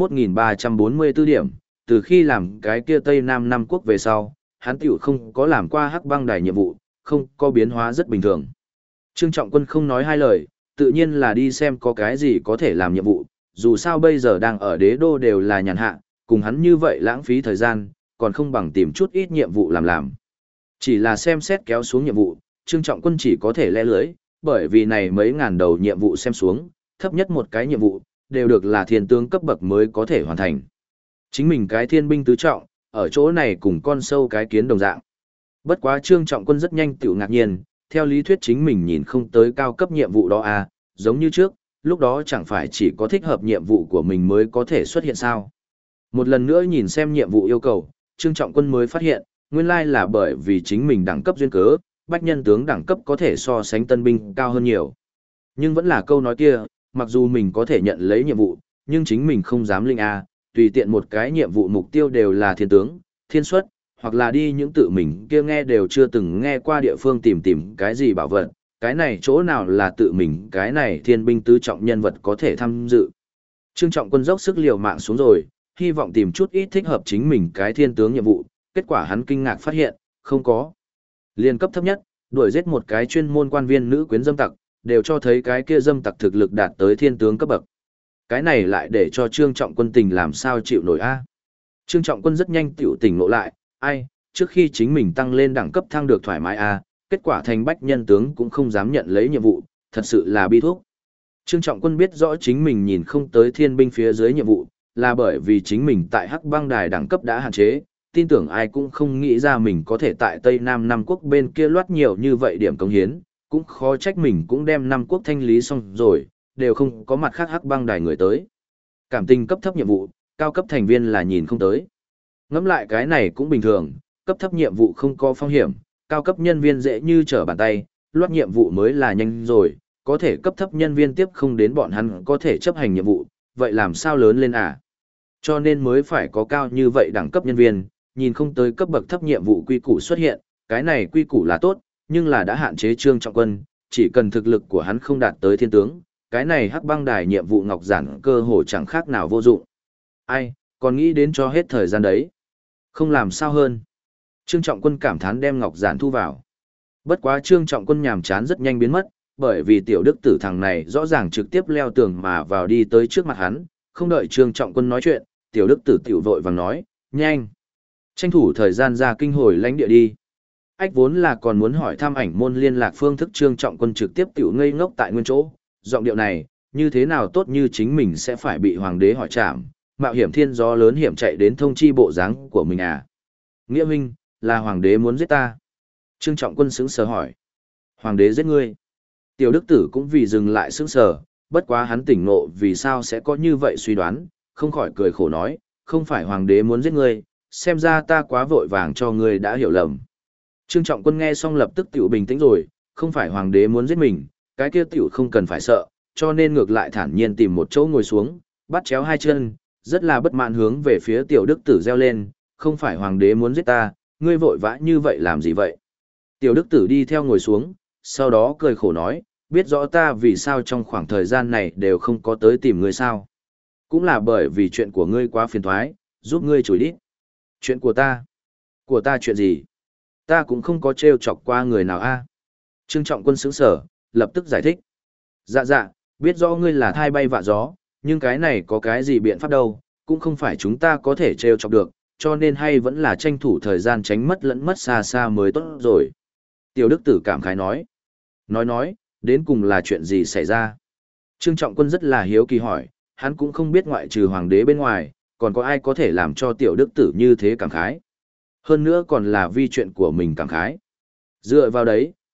S1: 21.344 điểm, từ khi làm cái kia Tây Nam Nam Quốc về sau, hắn tiểu không có làm qua Hắc Băng Đài nhiệm vụ, không có biến hóa rất bình thường. Trương Trọng Quân không nói hai lời, tự nhiên là đi xem có cái gì có thể làm nhiệm vụ, dù sao bây giờ đang ở đế đô đều là nhàn hạ, cùng hắn như vậy lãng phí thời gian, còn không bằng tìm chút ít nhiệm vụ làm. Chỉ là xem xét kéo xuống nhiệm vụ, Trương Trọng Quân chỉ có thể le lưới, bởi vì này mấy ngàn đầu nhiệm vụ xem xuống, thấp nhất một cái nhiệm vụ, đều được là thiên tướng cấp bậc mới có thể hoàn thành. Chính mình cái thiên binh tứ trọng, ở chỗ này cùng con sâu cái kiến đồng dạng. Bất quá Trương Trọng Quân rất nhanh tiểu ngạc nhiên, theo lý thuyết chính mình nhìn không tới cao cấp nhiệm vụ đó à, giống như trước, lúc đó chẳng phải chỉ có thích hợp nhiệm vụ của mình mới có thể xuất hiện sao. Một lần nữa nhìn xem nhiệm vụ yêu cầu, Trương Trọng Quân mới phát hiện, nguyên lai là bởi vì chính mình đẳng cấp duyên cớ, bách nhân tướng đẳng cấp có thể so sánh tân binh cao hơn nhiều. Nhưng vẫn là câu nói kia, mặc dù mình có thể nhận lấy nhiệm vụ, nhưng chính mình không dám linh A, tùy tiện một cái nhiệm vụ mục tiêu đều là thiên tướng, thiên xuất, hoặc là đi những tự mình kia nghe đều chưa từng nghe qua địa phương tìm cái gì bảo vật, cái này chỗ nào là tự mình, cái này thiên binh tứ trọng nhân vật có thể tham dự. Trương Trọng Quân dốc sức liều mạng xuống rồi, hy vọng tìm chút ít thích hợp chính mình cái thiên tướng nhiệm vụ, kết quả hắn kinh ngạc phát hiện, không có. Liên cấp thấp nhất, đuổi giết một cái chuyên môn quan viên nữ quyến dâm tặc, đều cho thấy cái kia dâm tặc thực lực đạt tới thiên tướng cấp bậc. Cái này lại để cho Trương Trọng Quân tình làm sao chịu nổi a? Trương Trọng Quân rất nhanh tiểu tỉnh ngộ lại, ai, trước khi chính mình tăng lên đẳng cấp thăng được thoải mái a, kết quả thành bách nhân tướng cũng không dám nhận lấy nhiệm vụ, thật sự là bi thuốc. Trương Trọng Quân biết rõ chính mình nhìn không tới thiên binh phía dưới nhiệm vụ, là bởi vì chính mình tại Hắc Băng Đài đẳng cấp đã hạn chế, tin tưởng ai cũng không nghĩ ra mình có thể tại Tây Nam Nam Quốc bên kia loát nhiều như vậy điểm công hiến, cũng khó trách mình cũng đem Nam Quốc thanh lý xong rồi, đều không có mặt khác Hắc Băng Đài người tới. Cảm tình cấp thấp nhiệm vụ, cao cấp thành viên là nhìn không tới. Ngẫm lại cái này cũng bình thường, cấp thấp nhiệm vụ không có phong hiểm, cao cấp nhân viên dễ như trở bàn tay, loát nhiệm vụ mới là nhanh rồi, có thể cấp thấp nhân viên tiếp không đến bọn hắn có thể chấp hành nhiệm vụ, vậy làm sao lớn lên à? Cho nên mới phải có cao như vậy đẳng cấp nhân viên, nhìn không tới cấp bậc thấp nhiệm vụ quy củ xuất hiện, cái này quy củ là tốt, nhưng là đã hạn chế Trương Trọng Quân, chỉ cần thực lực của hắn không đạt tới thiên tướng, cái này Hắc Băng Đài nhiệm vụ ngọc giản cơ hồ chẳng khác nào vô dụng. Ai, còn nghĩ đến cho hết thời gian đấy. Không làm sao hơn. Trương Trọng Quân cảm thán đem ngọc giản thu vào. Bất quá Trương Trọng Quân nhàm chán rất nhanh biến mất, bởi vì tiểu đức tử thằng này rõ ràng trực tiếp leo tường mà vào đi tới trước mặt hắn, không đợi Trương Trọng Quân nói chuyện, tiểu đức tử tiểu vội vàng nói, nhanh. Tranh thủ thời gian ra kinh hồi lãnh địa đi. Ách vốn là còn muốn hỏi thăm ảnh môn liên lạc phương thức Trương Trọng Quân trực tiếp tiểu ngây ngốc tại nguyên chỗ, giọng điệu này, như thế nào tốt như chính mình sẽ phải bị hoàng đế hỏi trảm, mạo hiểm thiên gió lớn hiểm chạy đến thông chi bộ dáng của mình à. Nghĩa huynh, là hoàng đế muốn giết ta. Trương Trọng Quân sững sờ hỏi. Hoàng đế giết ngươi. Tiểu đức tử cũng vì dừng lại sững sờ, bất quá hắn tỉnh ngộ vì sao sẽ có như vậy suy đoán, không khỏi cười khổ nói, không phải hoàng đế muốn giết ngươi, xem ra ta quá vội vàng cho ngươi đã hiểu lầm. Trương Trọng Quân nghe xong lập tức tiểu bình tĩnh rồi, không phải hoàng đế muốn giết mình, cái kia tiểu không cần phải sợ, cho nên ngược lại thản nhiên tìm một chỗ ngồi xuống, bắt chéo hai chân, rất là bất mãn hướng về phía tiểu đức tử reo lên, không phải hoàng đế muốn giết ta, ngươi vội vã như vậy làm gì vậy? Tiểu đức tử đi theo ngồi xuống, sau đó cười khổ nói, biết rõ ta vì sao trong khoảng thời gian này đều không có tới tìm ngươi sao. Cũng là bởi vì chuyện của ngươi quá phiền thoái, giúp ngươi chối đít. Chuyện của ta? Của ta chuyện gì? Ta cũng không có trêu chọc qua người nào a. Trương Trọng Quân sững sở, lập tức giải thích. Dạ dạ, biết rõ ngươi là thai bay vạ gió, nhưng cái này có cái gì biện pháp đâu, cũng không phải chúng ta có thể trêu chọc được, cho nên hay vẫn là tranh thủ thời gian tránh mất lẫn mất xa xa mới tốt rồi. Tiểu đức tử cảm khái nói. Nói, đến cùng là chuyện gì xảy ra? Trương Trọng Quân rất là hiếu kỳ hỏi, hắn cũng không biết ngoại trừ hoàng đế bên ngoài, còn có ai có thể làm cho tiểu đức tử như thế cảm khái. Hơn nữa còn là vì chuyện của mình cảm khái. Dựa vào đấy,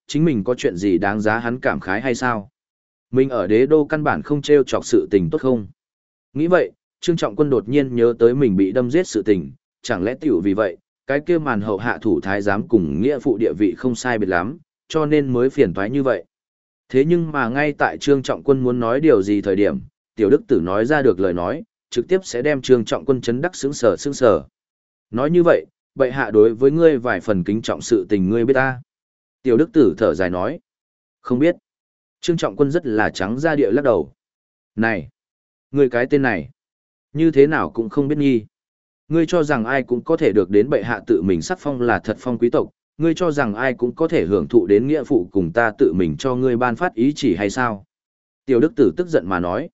S1: chính mình có chuyện gì đáng giá hắn cảm khái hay sao? Mình ở đế đô căn bản không treo chọc sự tình tốt không? Nghĩ vậy, Trương Trọng Quân đột nhiên nhớ tới mình bị đâm giết sự tình, chẳng lẽ tiểu vì vậy, cái kia màn hậu hạ thủ thái giám cùng nghĩa phụ địa vị không sai biệt lắm, cho nên mới phiền toái như vậy. Thế nhưng mà ngay tại Trương Trọng Quân muốn nói điều gì thời điểm, Tiểu Đức Tử nói ra được lời nói, trực tiếp sẽ đem Trương Trọng Quân chấn đắc sững sờ. Nói như vậy, bệ hạ đối với ngươi vài phần kính trọng sự tình ngươi biết ta. Tiểu Đức Tử thở dài nói. Không biết. Trương Trọng Quân rất là trắng ra địa lắc đầu. Này! Ngươi cái tên này! Như thế nào cũng không biết nghi. Ngươi cho rằng ai cũng có thể được đến bệ hạ tự mình sắc phong là thật phong quý tộc, ngươi cho rằng ai cũng có thể hưởng thụ đến nghĩa phụ cùng ta tự mình cho ngươi ban phát ý chỉ hay sao? Tiểu Đức Tử tức giận mà nói.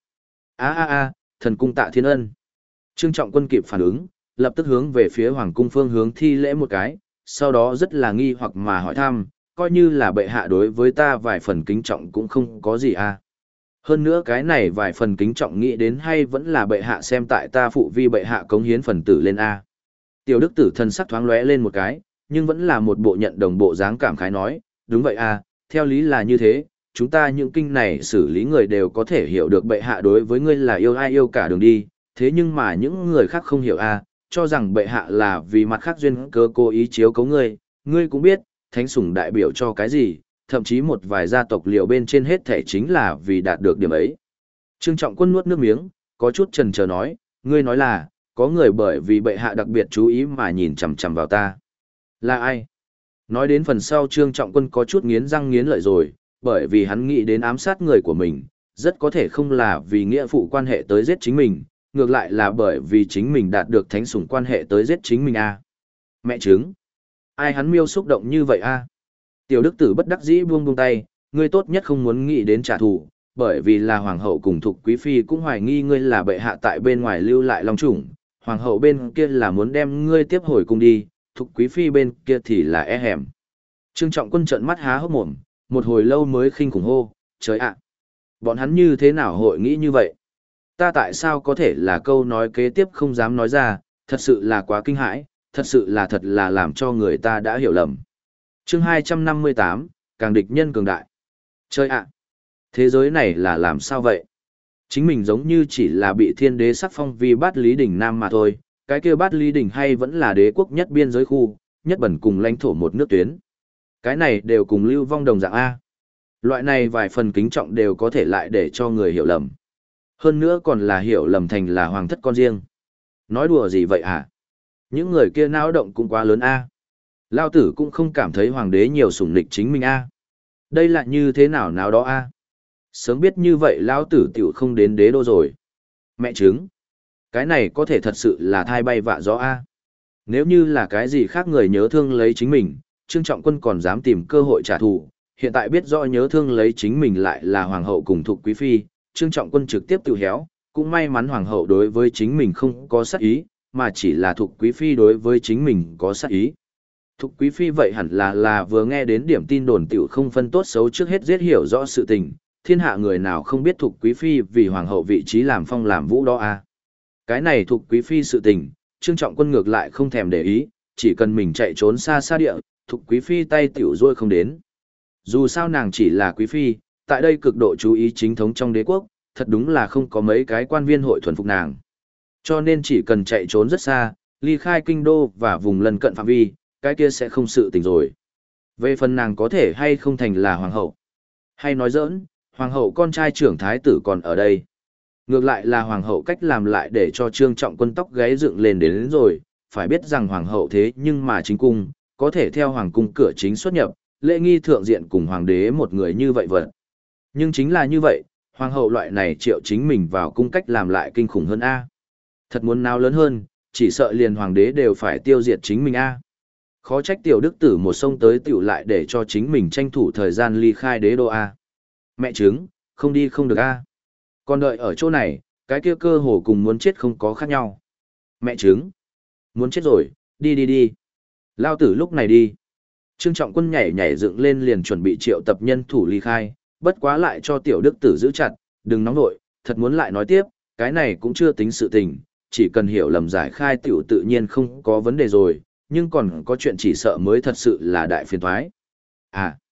S1: Thần cung tạ thiên ân. Trương Trọng Quân kịp phản ứng, lập tức hướng về phía hoàng cung phương hướng thi lễ một cái, sau đó rất là nghi hoặc mà hỏi thăm, coi như là bệ hạ đối với ta vài phần kính trọng cũng không có gì à. Hơn nữa cái này vài phần kính trọng nghĩ đến hay vẫn là bệ hạ xem tại ta phụ vi bệ hạ cống hiến phần tử lên a. Tiểu Đức Tử thần sắc thoáng lóe lên một cái, nhưng vẫn là một bộ nhận đồng bộ dáng cảm khái nói, đúng vậy a, theo lý là như thế, chúng ta những kinh này xử lý người đều có thể hiểu được bệ hạ đối với ngươi là yêu ai yêu cả đường đi, thế nhưng mà những người khác không hiểu a, cho rằng bệ hạ là vì mặt khác duyên cớ cố ý chiếu cấu ngươi, ngươi cũng biết, thánh sủng đại biểu cho cái gì, thậm chí một vài gia tộc liệu bên trên hết thể chính là vì đạt được điểm ấy. Trương Trọng Quân nuốt nước miếng, có chút chần chờ nói, ngươi nói là, có người bởi vì bệ hạ đặc biệt chú ý mà nhìn chằm chằm vào ta. Là ai? Nói đến phần sau Trương Trọng Quân có chút nghiến răng nghiến lợi rồi, bởi vì hắn nghĩ đến ám sát người của mình, rất có thể không là vì nghĩa phụ quan hệ tới giết chính mình, ngược lại là bởi vì chính mình đạt được thánh sủng quan hệ tới giết chính mình a. Mẹ chứng! Ai hắn miêu xúc động như vậy a? Tiểu Đức Tử bất đắc dĩ buông tay, ngươi tốt nhất không muốn nghĩ đến trả thù, bởi vì là hoàng hậu cùng Thục Quý Phi cũng hoài nghi ngươi là bệ hạ tại bên ngoài lưu lại long chủng, hoàng hậu bên kia là muốn đem ngươi tiếp hồi cung đi, Thục Quý Phi bên kia thì là e hẻm. Trương Trọng Quân trợn mắt há hốc mồm, một hồi lâu mới khinh khủng hô, trời ạ! Bọn hắn như thế nào hội nghĩ như vậy? Ta tại sao có thể là câu nói kế tiếp không dám nói ra, thật sự là quá kinh hãi, thật sự là thật là làm cho người ta đã hiểu lầm. Chương 258, càng địch nhân cường đại. Chơi ạ! Thế giới này là làm sao vậy? Chính mình giống như chỉ là bị thiên đế sắc phong vì bát lý đỉnh nam mà thôi, cái kia bát lý đỉnh hay vẫn là đế quốc nhất biên giới khu, nhất bẩn cùng lãnh thổ một nước tuyến. Cái này đều cùng lưu vong đồng dạng A. Loại này vài phần kính trọng đều có thể lại để cho người hiểu lầm. Hơn nữa còn là hiểu lầm thành là hoàng thất con riêng. Nói đùa gì vậy hả? Những người kia náo động cũng quá lớn A. Lao tử cũng không cảm thấy hoàng đế nhiều sủng nịch chính mình A. Đây là như thế nào nào đó A. Sớm biết như vậy Lao tử tiểu không đến đế đô rồi. Mẹ chứng. Cái này có thể thật sự là thai bay vạ gió A. Nếu như là cái gì khác người nhớ thương lấy chính mình, Trương Trọng Quân còn dám tìm cơ hội trả thù. Hiện tại biết rõ nhớ thương lấy chính mình lại là hoàng hậu cùng Thục Quý Phi, Trương Trọng Quân trực tiếp tự héo, cũng may mắn hoàng hậu đối với chính mình không có sát ý, mà chỉ là Thục Quý Phi đối với chính mình có sát ý. Thục Quý Phi vậy hẳn là vừa nghe đến điểm tin đồn tiểu không phân tốt xấu trước hết giết hiểu rõ sự tình, thiên hạ người nào không biết Thục Quý Phi vì hoàng hậu vị trí làm phong làm vũ đó à. Cái này Thục Quý Phi sự tình, Trương Trọng Quân ngược lại không thèm để ý, chỉ cần mình chạy trốn xa xa địa, Thục Quý Phi tay tiểu ruôi không đến. Dù sao nàng chỉ là Quý Phi, tại đây cực độ chú ý chính thống trong đế quốc, thật đúng là không có mấy cái quan viên hội thuần phục nàng. Cho nên chỉ cần chạy trốn rất xa, ly khai kinh đô và vùng lân cận phạm vi, cái kia sẽ không sự tình rồi. Về phần nàng có thể hay không thành là hoàng hậu. Hay nói giỡn, hoàng hậu con trai trưởng thái tử còn ở đây. Ngược lại là hoàng hậu cách làm lại để cho Trương Trọng Quân tóc gáy dựng lên đến rồi, phải biết rằng hoàng hậu thế nhưng mà chính cung, có thể theo hoàng cung cửa chính xuất nhập, lễ nghi thượng diện cùng hoàng đế một người như vậy vật. Nhưng chính là như vậy, hoàng hậu loại này triệu chính mình vào cung cách làm lại kinh khủng hơn A. Thật muốn nào lớn hơn, chỉ sợ liền hoàng đế đều phải tiêu diệt chính mình A. Khó trách tiểu đức tử một sông tới tiểu lại để cho chính mình tranh thủ thời gian ly khai đế đô A. Mẹ chứng, không đi không được A. Còn đợi ở chỗ này, cái kia cơ hồ cùng muốn chết không có khác nhau. Mẹ chứng, muốn chết rồi, đi. Lao tử lúc này đi. Trương Trọng Quân nhảy dựng lên liền chuẩn bị triệu tập nhân thủ ly khai, bất quá lại cho tiểu đức tử giữ chặt, đừng nóng nội, thật muốn lại nói tiếp, cái này cũng chưa tính sự tình, chỉ cần hiểu lầm giải khai tiểu tự nhiên không có vấn đề rồi, nhưng còn có chuyện chỉ sợ mới thật sự là đại phiền toái. À,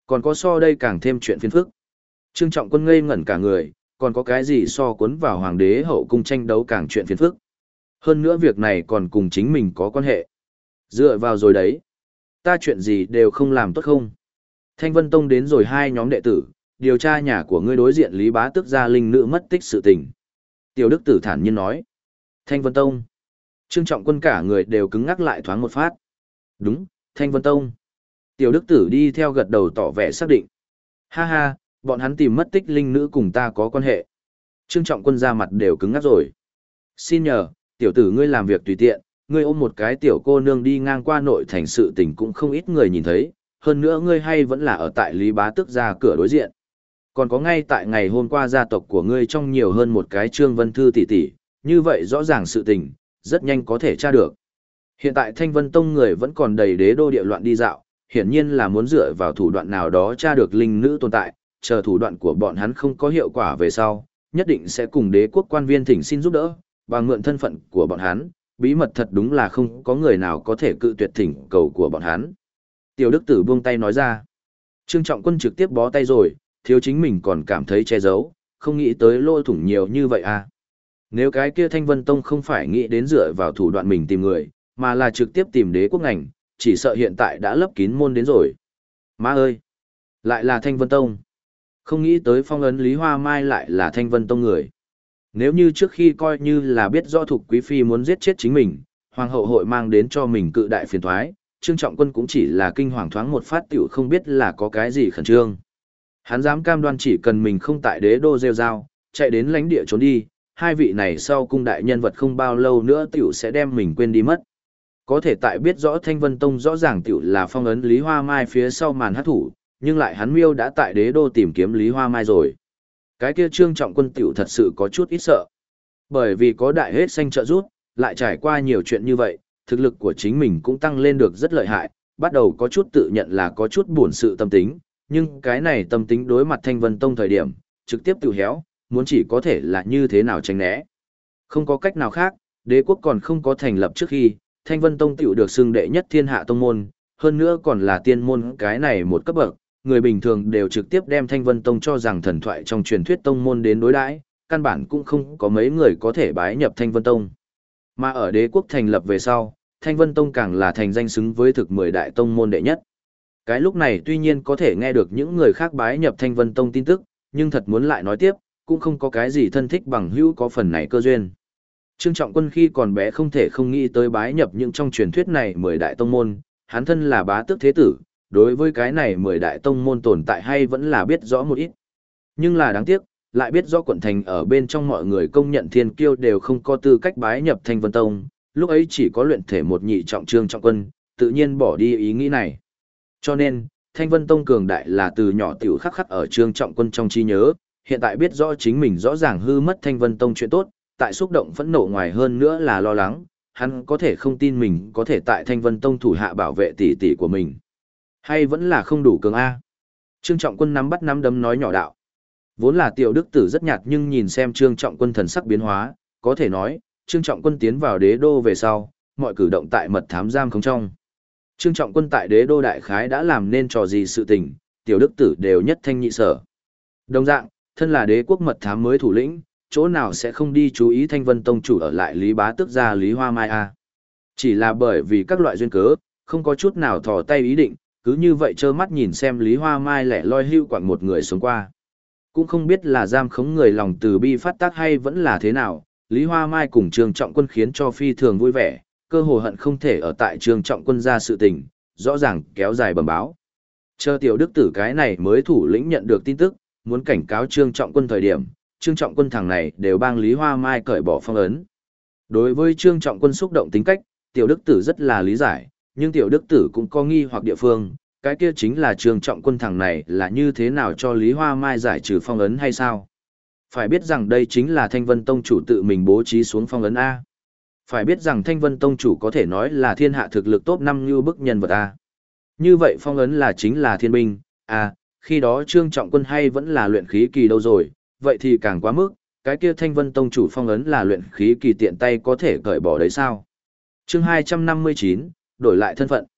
S1: Còn có so đây càng thêm chuyện phiền phức. Trương Trọng Quân ngây ngẩn cả người, còn có cái gì so cuốn vào hoàng đế hậu cung tranh đấu càng chuyện phiền phức. Hơn nữa việc này còn cùng chính mình có quan hệ. Dựa vào rồi đấy. Ta chuyện gì đều không làm tốt không? Thanh Vân Tông đến rồi hai nhóm đệ tử, điều tra nhà của ngươi đối diện Lý Bá Tước gia linh nữ mất tích sự tình. Tiểu Đức Tử thản nhiên nói. Thanh Vân Tông. Trương Trọng Quân cả người đều cứng ngắc lại thoáng một phát. Đúng, Thanh Vân Tông. Tiểu Đức Tử đi theo gật đầu tỏ vẻ xác định. Ha ha, bọn hắn tìm mất tích linh nữ cùng ta có quan hệ. Trương Trọng Quân ra mặt đều cứng ngắc rồi. Xin nhờ, tiểu tử ngươi làm việc tùy tiện, ngươi ôm một cái tiểu cô nương đi ngang qua nội thành sự tình cũng không ít người nhìn thấy, hơn nữa ngươi hay vẫn là ở tại Lý Bá Tước gia cửa đối diện. Còn có ngay tại ngày hôm qua gia tộc của ngươi trong nhiều hơn một cái Trương Vân Thư tỷ tỷ, như vậy rõ ràng sự tình, rất nhanh có thể tra được. Hiện tại Thanh Vân Tông người vẫn còn đầy đế đô địa loạn đi dạo, hiển nhiên là muốn dựa vào thủ đoạn nào đó tra được linh nữ tồn tại, chờ thủ đoạn của bọn hắn không có hiệu quả về sau, nhất định sẽ cùng đế quốc quan viên thỉnh xin giúp đỡ, và mượn thân phận của bọn hắn, bí mật thật đúng là không có người nào có thể cự tuyệt thỉnh cầu của bọn hắn. Tiểu Đức Tử buông tay nói ra. Trương Trọng Quân trực tiếp bó tay rồi, thiếu chính mình còn cảm thấy che giấu, không nghĩ tới lỗ thủng nhiều như vậy à. Nếu cái kia Thanh Vân Tông không phải nghĩ đến dựa vào thủ đoạn mình tìm người, mà là trực tiếp tìm đế quốc ngành, chỉ sợ hiện tại đã lấp kín môn đến rồi. Má ơi! Lại là Thanh Vân Tông. Không nghĩ tới phong ấn Lý Hoa Mai lại là Thanh Vân Tông người. Nếu như trước khi coi như là biết rõ Thục Quý Phi muốn giết chết chính mình, Hoàng hậu hội mang đến cho mình cự đại phiền toái, Trương Trọng Quân cũng chỉ là kinh hoàng thoáng một phát tiểu không biết là có cái gì khẩn trương. Hắn dám cam đoan chỉ cần mình không tại đế đô rêu rao, chạy đến lãnh địa trốn đi, hai vị này sau cung đại nhân vật không bao lâu nữa tiểu sẽ đem mình quên đi mất. Có thể tại biết rõ Thanh Vân Tông rõ ràng tiểu là phong ấn Lý Hoa Mai phía sau màn hát thủ, nhưng lại hắn miêu đã tại đế đô tìm kiếm Lý Hoa Mai rồi. Cái kia Trương Trọng Quân tiểu thật sự có chút ít sợ. Bởi vì có đại hết xanh trợ giúp, lại trải qua nhiều chuyện như vậy, thực lực của chính mình cũng tăng lên được rất lợi hại, bắt đầu có chút tự nhận là có chút buồn sự tâm tính, nhưng cái này tâm tính đối mặt Thanh Vân Tông thời điểm, trực tiếp tự héo, muốn chỉ có thể là như thế nào tránh né. Không có cách nào khác, đế quốc còn không có thành lập trước khi, Thanh Vân Tông tiểu được xưng đệ nhất thiên hạ tông môn, hơn nữa còn là tiên môn cái này một cấp bậc, người bình thường đều trực tiếp đem Thanh Vân Tông cho rằng thần thoại trong truyền thuyết tông môn đến đối đãi, căn bản cũng không có mấy người có thể bái nhập Thanh Vân Tông. Mà ở đế quốc thành lập về sau, Thanh Vân Tông càng là thành danh xứng với thực 10 đại tông môn đệ nhất. Cái lúc này tuy nhiên có thể nghe được những người khác bái nhập Thanh Vân Tông tin tức, nhưng thật muốn lại nói tiếp, cũng không có cái gì thân thích bằng hữu có phần này cơ duyên. Trương Trọng Quân khi còn bé không thể không nghĩ tới bái nhập những trong truyền thuyết này 10 đại tông môn, hắn thân là bá tước thế tử, đối với cái này 10 đại tông môn tồn tại hay vẫn là biết rõ một ít. Nhưng là đáng tiếc, lại biết rõ quận thành ở bên trong mọi người công nhận thiên kiêu đều không có tư cách bái nhập Thanh Vân Tông, lúc ấy chỉ có luyện thể một nhị trọng Trương Trọng Quân, tự nhiên bỏ đi ý nghĩ này. Cho nên, Thanh Vân Tông cường đại là từ nhỏ tiểu khắc khắc ở Trương Trọng Quân trong trí nhớ, hiện tại biết rõ chính mình rõ ràng hư mất Thanh Vân Tông chuyện tốt, tại xúc động phẫn nộ ngoài hơn nữa là lo lắng, hắn có thể không tin mình có thể tại Thanh Vân Tông thủ hạ bảo vệ tỷ tỷ của mình. Hay vẫn là không đủ cường A. Trương Trọng Quân nắm bắt nắm đấm nói nhỏ đạo. Vốn là tiểu đức tử rất nhạt nhưng nhìn xem Trương Trọng Quân thần sắc biến hóa, có thể nói, Trương Trọng Quân tiến vào đế đô về sau, mọi cử động tại mật thám giam không trong. Trương Trọng Quân tại đế đô đại khái đã làm nên trò gì sự tình, tiểu đức tử đều nhất thanh nhị sở. Đồng dạng, thân là đế quốc mật thám mới thủ lĩnh, chỗ nào sẽ không đi chú ý Thanh Vân Tông chủ ở lại Lý Bá Tước gia Lý Hoa Mai a. Chỉ là bởi vì các loại duyên cớ, không có chút nào thò tay ý định, cứ như vậy trơ mắt nhìn xem Lý Hoa Mai lẻ loi hưu quạng một người xuống qua. Cũng không biết là giam khống người lòng từ bi phát tác hay vẫn là thế nào, Lý Hoa Mai cùng Trương Trọng Quân khiến cho phi thường vui vẻ, cơ hồ hận không thể ở tại Trương Trọng Quân ra sự tình, rõ ràng kéo dài bẩm báo. Chờ tiểu đức tử cái này mới thủ lĩnh nhận được tin tức, muốn cảnh cáo Trương Trọng Quân thời điểm, Trương Trọng Quân thằng này đều bang Lý Hoa Mai cởi bỏ phong ấn. Đối với Trương Trọng Quân xúc động tính cách, tiểu đức tử rất là lý giải, nhưng tiểu đức tử cũng có nghi hoặc địa phương, cái kia chính là Trương Trọng Quân thằng này là như thế nào cho Lý Hoa Mai giải trừ phong ấn hay sao? Phải biết rằng đây chính là Thanh Vân Tông chủ tự mình bố trí xuống phong ấn A. Phải biết rằng Thanh Vân Tông chủ có thể nói là thiên hạ thực lực top 5 như bức nhân vật A. Như vậy phong ấn là chính là thiên binh, khi đó Trương Trọng Quân hay vẫn là luyện khí kỳ đâu rồi, vậy thì càng quá mức, cái kia Thanh Vân Tông chủ phong ấn là luyện khí kỳ tiện tay có thể cởi bỏ đấy sao? Chương 259, đổi lại thân phận.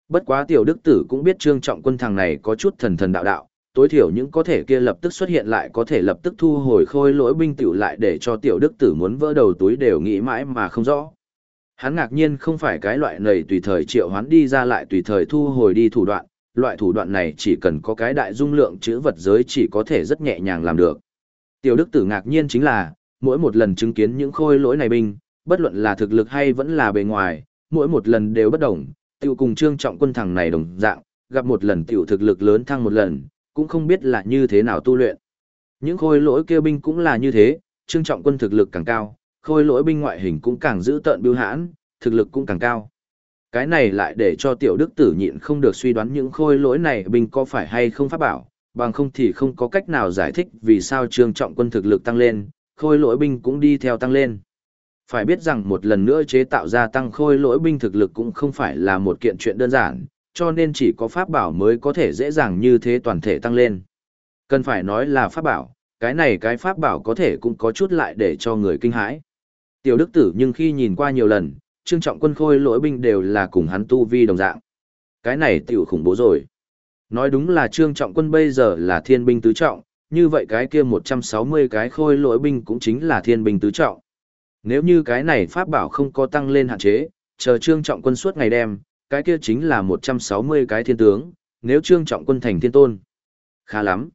S1: Bất quá tiểu đức tử cũng biết Trương Trọng Quân thằng này có chút thần thần đạo đạo, tối thiểu những có thể kia lập tức xuất hiện lại có thể lập tức thu hồi khôi lỗi binh tiểu lại để cho tiểu đức tử muốn vỡ đầu túi đều nghĩ mãi mà không rõ. Hắn ngạc nhiên không phải cái loại này tùy thời triệu hoán đi ra lại tùy thời thu hồi đi thủ đoạn, loại thủ đoạn này chỉ cần có cái đại dung lượng chữ vật giới chỉ có thể rất nhẹ nhàng làm được. Tiểu đức tử ngạc nhiên chính là, mỗi một lần chứng kiến những khôi lỗi này binh, bất luận là thực lực hay vẫn là bề ngoài, mỗi một lần đều bất đồng, tiểu cùng Trương Trọng Quân thằng này đồng dạng, gặp một lần tiểu thực lực lớn thăng một lần, cũng không biết là như thế nào tu luyện. Những khôi lỗi kia binh cũng là như thế, Trương Trọng Quân thực lực càng cao, khôi lỗi binh ngoại hình cũng càng dữ tợn bưu hãn, thực lực cũng càng cao. Cái này lại để cho tiểu đức tử nhịn không được suy đoán những khôi lỗi này binh có phải hay không pháp bảo, bằng không thì không có cách nào giải thích vì sao Trương Trọng Quân thực lực tăng lên, khôi lỗi binh cũng đi theo tăng lên. Phải biết rằng một lần nữa chế tạo ra tăng khôi lỗi binh thực lực cũng không phải là một kiện chuyện đơn giản, cho nên chỉ có pháp bảo mới có thể dễ dàng như thế toàn thể tăng lên. Cần phải nói là pháp bảo, cái này cái pháp bảo có thể cũng có chút lại để cho người kinh hãi. Tiểu đức tử nhưng khi nhìn qua nhiều lần, Trương Trọng Quân khôi lỗi binh đều là cùng hắn tu vi đồng dạng. Cái này tiểu khủng bố rồi. Nói đúng là Trương Trọng Quân bây giờ là thiên binh tứ trọng, như vậy cái kia 160 cái khôi lỗi binh cũng chính là thiên binh tứ trọng. Nếu như cái này pháp bảo không có tăng lên hạn chế, chờ Trương Trọng Quân suốt ngày đem, cái kia chính là 160 cái thiên tướng, nếu Trương Trọng Quân thành thiên tôn. Khá lắm.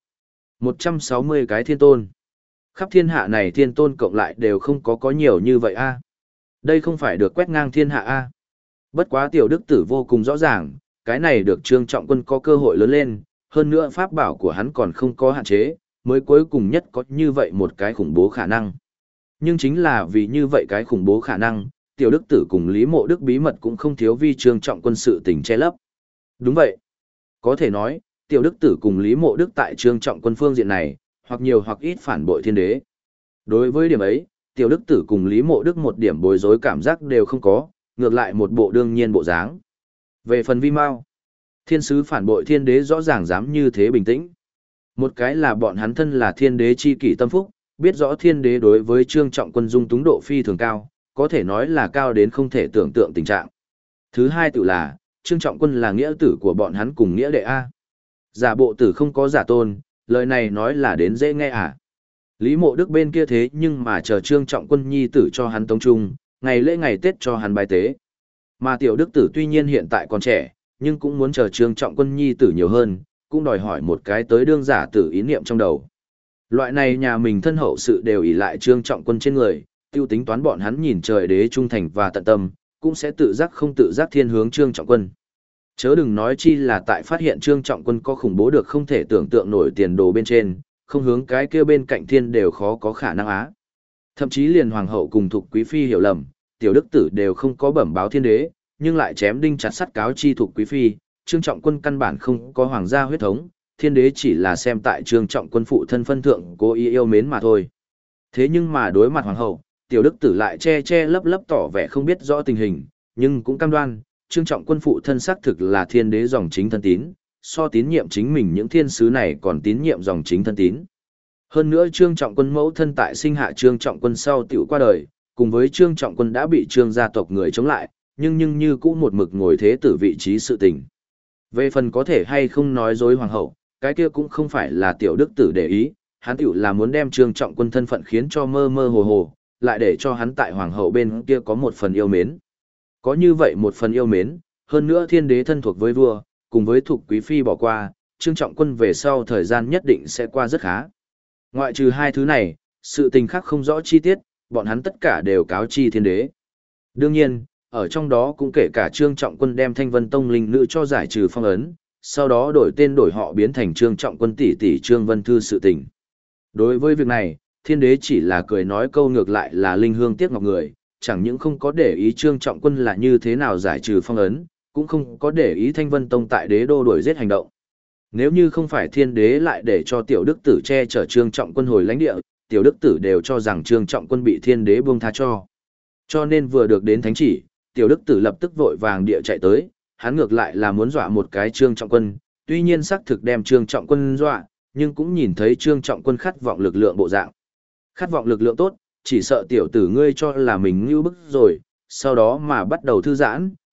S1: 160 cái thiên tôn. Khắp thiên hạ này thiên tôn cộng lại đều không có nhiều như vậy a. Đây không phải được quét ngang thiên hạ a. Bất quá tiểu đức tử vô cùng rõ ràng, cái này được Trương Trọng Quân có cơ hội lớn lên, hơn nữa pháp bảo của hắn còn không có hạn chế, mới cuối cùng nhất có như vậy một cái khủng bố khả năng. Nhưng chính là vì như vậy cái khủng bố khả năng, tiểu đức tử cùng Lý Mộ Đức bí mật cũng không thiếu vi Trương Trọng Quân sự tình che lấp. Đúng vậy. Có thể nói, tiểu đức tử cùng Lý Mộ Đức tại Trương Trọng Quân phương diện này, hoặc nhiều hoặc ít phản bội thiên đế. Đối với điểm ấy, tiểu đức tử cùng Lý Mộ Đức một điểm bối rối cảm giác đều không có, ngược lại một bộ đương nhiên bộ dáng. Về phần Vi Mao, thiên sứ phản bội thiên đế rõ ràng dám như thế bình tĩnh. Một cái là bọn hắn thân là thiên đế chi kỷ tâm phúc, biết rõ thiên đế đối với Trương Trọng Quân dung túng độ phi thường cao, có thể nói là cao đến không thể tưởng tượng tình trạng. Thứ hai tự là, Trương Trọng Quân là nghĩa tử của bọn hắn cùng nghĩa đệ A. Giả bộ tử không có giả tôn, lời này nói là đến dễ nghe à. Lý Mộ Đức bên kia thế nhưng mà chờ Trương Trọng Quân nhi tử cho hắn tống trung, ngày lễ ngày Tết cho hắn bài tế. Mà tiểu đức tử tuy nhiên hiện tại còn trẻ, nhưng cũng muốn chờ Trương Trọng Quân nhi tử nhiều hơn, cũng đòi hỏi một cái tới đương giả tử ý niệm trong đầu. Loại này nhà mình thân hậu sự đều ỷ lại Trương Trọng Quân trên người, tiêu tính toán bọn hắn nhìn trời đế trung thành và tận tâm, cũng sẽ tự giác không tự giác thiên hướng Trương Trọng Quân. Chớ đừng nói chi là tại phát hiện Trương Trọng Quân có khủng bố được không thể tưởng tượng nổi tiền đồ bên trên, không hướng cái kia bên cạnh thiên đều khó có khả năng á. Thậm chí liền hoàng hậu cùng Thục Quý Phi hiểu lầm, tiểu đức tử đều không có bẩm báo thiên đế, nhưng lại chém đinh chặt sắt cáo chi Thục Quý Phi, Trương Trọng Quân căn bản không có hoàng gia huyết thống, thiên đế chỉ là xem tại Trương Trọng Quân phụ thân phân thượng cố ý yêu mến mà thôi. Thế nhưng mà đối mặt hoàng hậu, tiểu đức tử lại che che lấp lấp tỏ vẻ không biết rõ tình hình, nhưng cũng cam đoan, Trương Trọng Quân phụ thân xác thực là thiên đế dòng chính thân tín, so tín nhiệm chính mình những thiên sứ này còn tín nhiệm dòng chính thân tín. Hơn nữa Trương Trọng Quân mẫu thân tại sinh hạ Trương Trọng Quân sau tiểu qua đời, cùng với Trương Trọng Quân đã bị Trương gia tộc người chống lại, nhưng như cũ một mực ngồi thế tử vị trí sự tình. Về phần có thể hay không nói dối hoàng hậu, cái kia cũng không phải là tiểu đức tử để ý, hắn tiểu là muốn đem Trương Trọng Quân thân phận khiến cho mơ mơ hồ hồ, lại để cho hắn tại hoàng hậu bên kia có một phần yêu mến. Có như vậy một phần yêu mến, hơn nữa thiên đế thân thuộc với vua, cùng với Thục Quý Phi bỏ qua, Trương Trọng Quân về sau thời gian nhất định sẽ qua rất khá. Ngoại trừ hai thứ này, sự tình khác không rõ chi tiết, bọn hắn tất cả đều cáo chi thiên đế. Đương nhiên, ở trong đó cũng kể cả Trương Trọng Quân đem Thanh Vân Tông linh nữ cho giải trừ phong ấn, sau đó đổi tên đổi họ biến thành Trương Trọng Quân tỷ tỷ Trương Vân Thư sự tình. Đối với việc này, thiên đế chỉ là cười nói câu ngược lại là linh hương tiếc ngọc người, chẳng những không có để ý Trương Trọng Quân là như thế nào giải trừ phong ấn, cũng không có để ý Thanh Vân Tông tại đế đô đuổi giết hành động. Nếu như không phải thiên đế lại để cho tiểu đức tử che chở Trương Trọng Quân hồi lãnh địa, tiểu đức tử đều cho rằng Trương Trọng Quân bị thiên đế buông tha cho. Cho nên vừa được đến thánh chỉ, tiểu đức tử lập tức vội vàng địa chạy tới, hắn ngược lại là muốn dọa một cái Trương Trọng Quân, tuy nhiên xác thực đem Trương Trọng Quân dọa, nhưng cũng nhìn thấy Trương Trọng Quân khát vọng lực lượng bộ dạng. Khát vọng lực lượng tốt, chỉ sợ tiểu tử ngươi cho là mình ngưu bức rồi, sau đó mà bắt đầu thư giãn,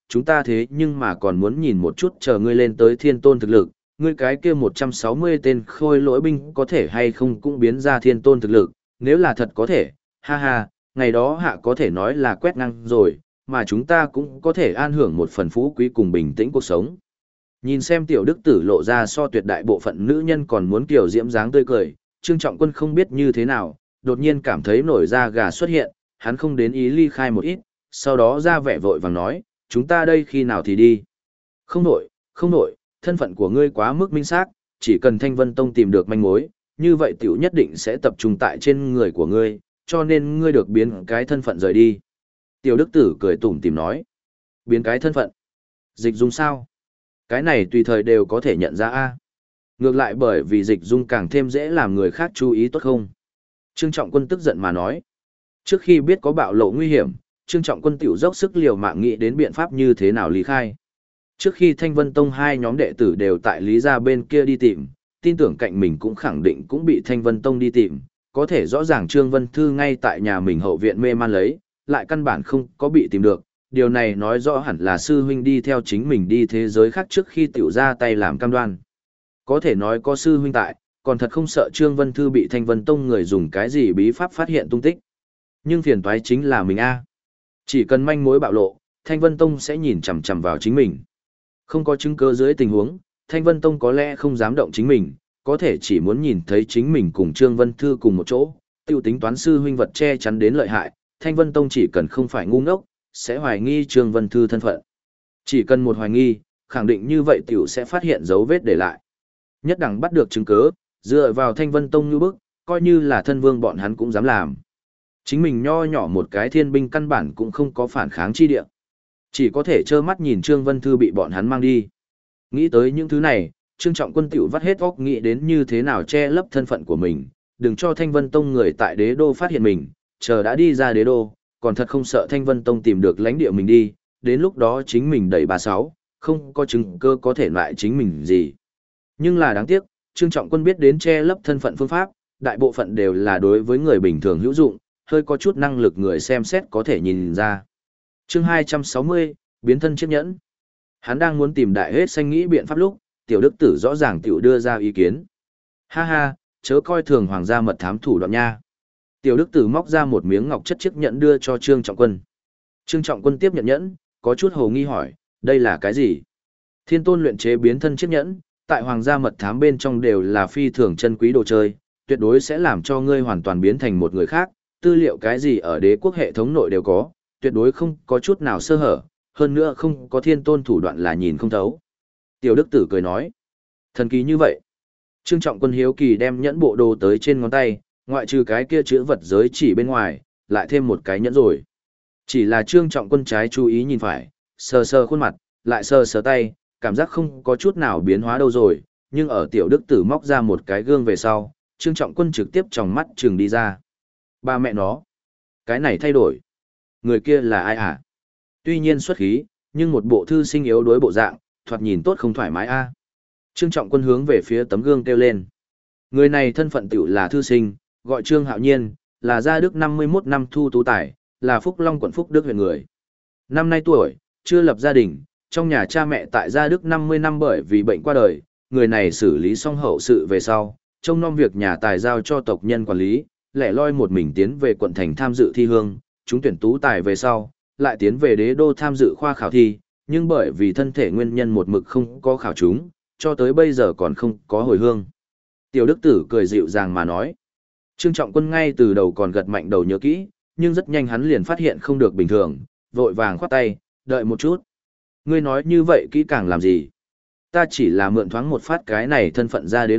S1: chúng ta thế nhưng mà còn muốn nhìn một chút chờ ngươi lên tới thiên tôn thực lực, ngươi cái kia 160 tên khôi lỗi binh có thể hay không cũng biến ra thiên tôn thực lực, nếu là thật có thể, ha ha, ngày đó hạ có thể nói là quét ngang rồi, mà chúng ta cũng có thể an hưởng một phần phú quý cùng bình tĩnh cuộc sống. Nhìn xem tiểu đức tử lộ ra so tuyệt đại bộ phận nữ nhân còn muốn kiểu diễm dáng tươi cười, Trương Trọng Quân không biết như thế nào, đột nhiên cảm thấy nổi da gà xuất hiện, hắn không đến ý ly khai một ít, sau đó ra vẻ vội vàng nói, chúng ta đây khi nào thì đi. Không nổi, không nổi, thân phận của ngươi quá mức minh xác, chỉ cần Thanh Vân Tông tìm được manh mối, như vậy tiểu nhất định sẽ tập trung tại trên người của ngươi, cho nên ngươi được biến cái thân phận rời đi. Tiểu đức tử cười tủm tỉm nói, biến cái thân phận, dịch dung sao? Cái này tùy thời đều có thể nhận ra a. Ngược lại bởi vì dịch dung càng thêm dễ làm người khác chú ý tốt không? Trương Trọng Quân tức giận mà nói. Trước khi biết có bạo lộ nguy hiểm, Trương Trọng Quân tiểu dốc sức liều mạng nghĩ đến biện pháp như thế nào lý khai. Trước khi Thanh Vân Tông hai nhóm đệ tử đều tại Lý gia bên kia đi tìm, tin tưởng cạnh mình cũng khẳng định cũng bị Thanh Vân Tông đi tìm, có thể rõ ràng Trương Vân Thư ngay tại nhà mình hậu viện mê man lấy, lại căn bản không có bị tìm được. Điều này nói rõ hẳn là sư huynh đi theo chính mình đi thế giới khác trước khi tiểu ra tay làm cam đoan. Có thể nói có sư huynh tại, còn thật không sợ Trương Vân Thư bị Thanh Vân Tông người dùng cái gì bí pháp phát hiện tung tích. Nhưng phiền toái chính là mình a. Chỉ cần manh mối bạo lộ, Thanh Vân Tông sẽ nhìn chằm chằm vào chính mình. Không có chứng cứ dưới tình huống, Thanh Vân Tông có lẽ không dám động chính mình, có thể chỉ muốn nhìn thấy chính mình cùng Trương Vân Thư cùng một chỗ, tiêu tính toán sư huynh vật che chắn đến lợi hại, Thanh Vân Tông chỉ cần không phải ngu ngốc, sẽ hoài nghi Trương Vân Thư thân phận. Chỉ cần một hoài nghi, khẳng định như vậy tiểu sẽ phát hiện dấu vết để lại. Nhất đẳng bắt được chứng cứ, dựa vào Thanh Vân Tông như bức, coi như là thân vương bọn hắn cũng dám làm. Chính mình nho nhỏ một cái thiên binh căn bản cũng không có phản kháng chi địa. Chỉ có thể trơ mắt nhìn Trương Vân Thư bị bọn hắn mang đi. Nghĩ tới những thứ này, Trương Trọng Quân tiểu vắt hết óc nghĩ đến như thế nào che lấp thân phận của mình, đừng cho Thanh Vân Tông người tại đế đô phát hiện mình, chờ đã đi ra đế đô, còn thật không sợ Thanh Vân Tông tìm được lãnh địa mình đi, đến lúc đó chính mình đẩy 36, không có chứng cơ có thể loại chính mình gì. Nhưng là đáng tiếc, Trương Trọng Quân biết đến che lấp thân phận phương pháp, đại bộ phận đều là đối với người bình thường hữu dụng, hơi có chút năng lực người xem xét có thể nhìn ra. Chương 260, biến thân chiếc nhẫn. Hắn đang muốn tìm đại hết xanh nghĩ biện pháp lúc, tiểu đức tử rõ ràng tiểu đưa ra ý kiến. Ha ha, chớ coi thường hoàng gia mật thám thủ đoạn nha. Tiểu đức tử móc ra một miếng ngọc chất chiếc nhẫn đưa cho Trương Trọng Quân. Trương Trọng Quân tiếp nhận nhẫn, có chút hồ nghi hỏi, đây là cái gì? Thiên tôn luyện chế biến thân chiếc nhẫn, tại hoàng gia mật thám bên trong đều là phi thường chân quý đồ chơi, tuyệt đối sẽ làm cho ngươi hoàn toàn biến thành một người khác, tư liệu cái gì ở đế quốc hệ thống nội đều có, tuyệt đối không có chút nào sơ hở, hơn nữa không có thiên tôn thủ đoạn là nhìn không thấu. Tiểu đức tử cười nói, thần kỳ như vậy. Trương Trọng Quân hiếu kỳ đem nhẫn bộ đồ tới trên ngón tay, ngoại trừ cái kia chữ vật giới chỉ bên ngoài, lại thêm một cái nhẫn rồi. Chỉ là Trương Trọng Quân trái chú ý nhìn phải, sờ sờ khuôn mặt, lại sờ sờ tay, cảm giác không có chút nào biến hóa đâu rồi, nhưng ở tiểu đức tử móc ra một cái gương về sau, Trương Trọng Quân trực tiếp tròng mắt trừng đi ra. Ba mẹ nó, cái này thay đổi. Người kia là ai hả? Tuy nhiên xuất khí, nhưng một bộ thư sinh yếu đuối bộ dạng, thoạt nhìn tốt không thoải mái a. Trương Trọng Quân hướng về phía tấm gương kêu lên. Người này thân phận tiểu là thư sinh, gọi Trương Hạo Nhiên, là gia đức 51 năm thu tú tài, là Phúc Long quận Phúc Đức huyện người. Năm nay tuổi, chưa lập gia đình, trong nhà cha mẹ tại gia đức 50 năm bởi vì bệnh qua đời, người này xử lý xong hậu sự về sau, trông nom việc nhà tài giao cho tộc nhân quản lý, lẻ loi một mình tiến về quận thành tham dự thi hương, chúng tuyển tú tài về sau, lại tiến về đế đô tham dự khoa khảo thi, nhưng bởi vì thân thể nguyên nhân một mực không có khảo chúng, cho tới bây giờ còn không có hồi hương. Tiểu đức tử cười dịu dàng mà nói. Trương Trọng Quân ngay từ đầu còn gật mạnh đầu nhớ kỹ, nhưng rất nhanh hắn liền phát hiện không được bình thường, vội vàng khoát tay, đợi một chút. Ngươi nói như vậy kỹ càng làm gì? Ta chỉ là mượn thoáng một phát cái này thân phận ra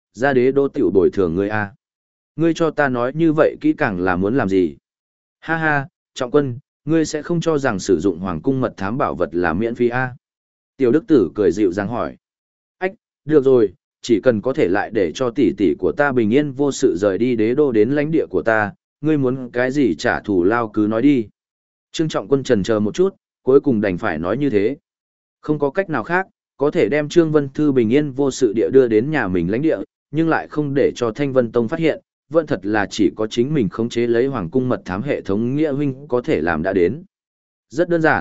S1: đế đô tiểu bồi thường ngươi a. Ngươi cho ta nói như vậy kỹ càng là muốn làm gì? Ha ha, Trọng Quân, ngươi sẽ không cho rằng sử dụng hoàng cung mật thám bảo vật là miễn phí a? Tiểu đức tử cười dịu dàng hỏi. Ách, được rồi, chỉ cần có thể lại để cho tỷ tỷ của ta bình yên vô sự rời đi đế đô đến lãnh địa của ta, ngươi muốn cái gì trả thù lao cứ nói đi. Trương Trọng Quân chần chờ một chút, cuối cùng đành phải nói như thế. Không có cách nào khác, có thể đem Trương Vân Thư bình yên vô sự địa đưa đến nhà mình lãnh địa, nhưng lại không để cho Thanh Vân Tông phát hiện, vẫn thật là chỉ có chính mình khống chế lấy hoàng cung mật thám hệ thống nghĩa huynh có thể làm đã đến. Rất đơn giản,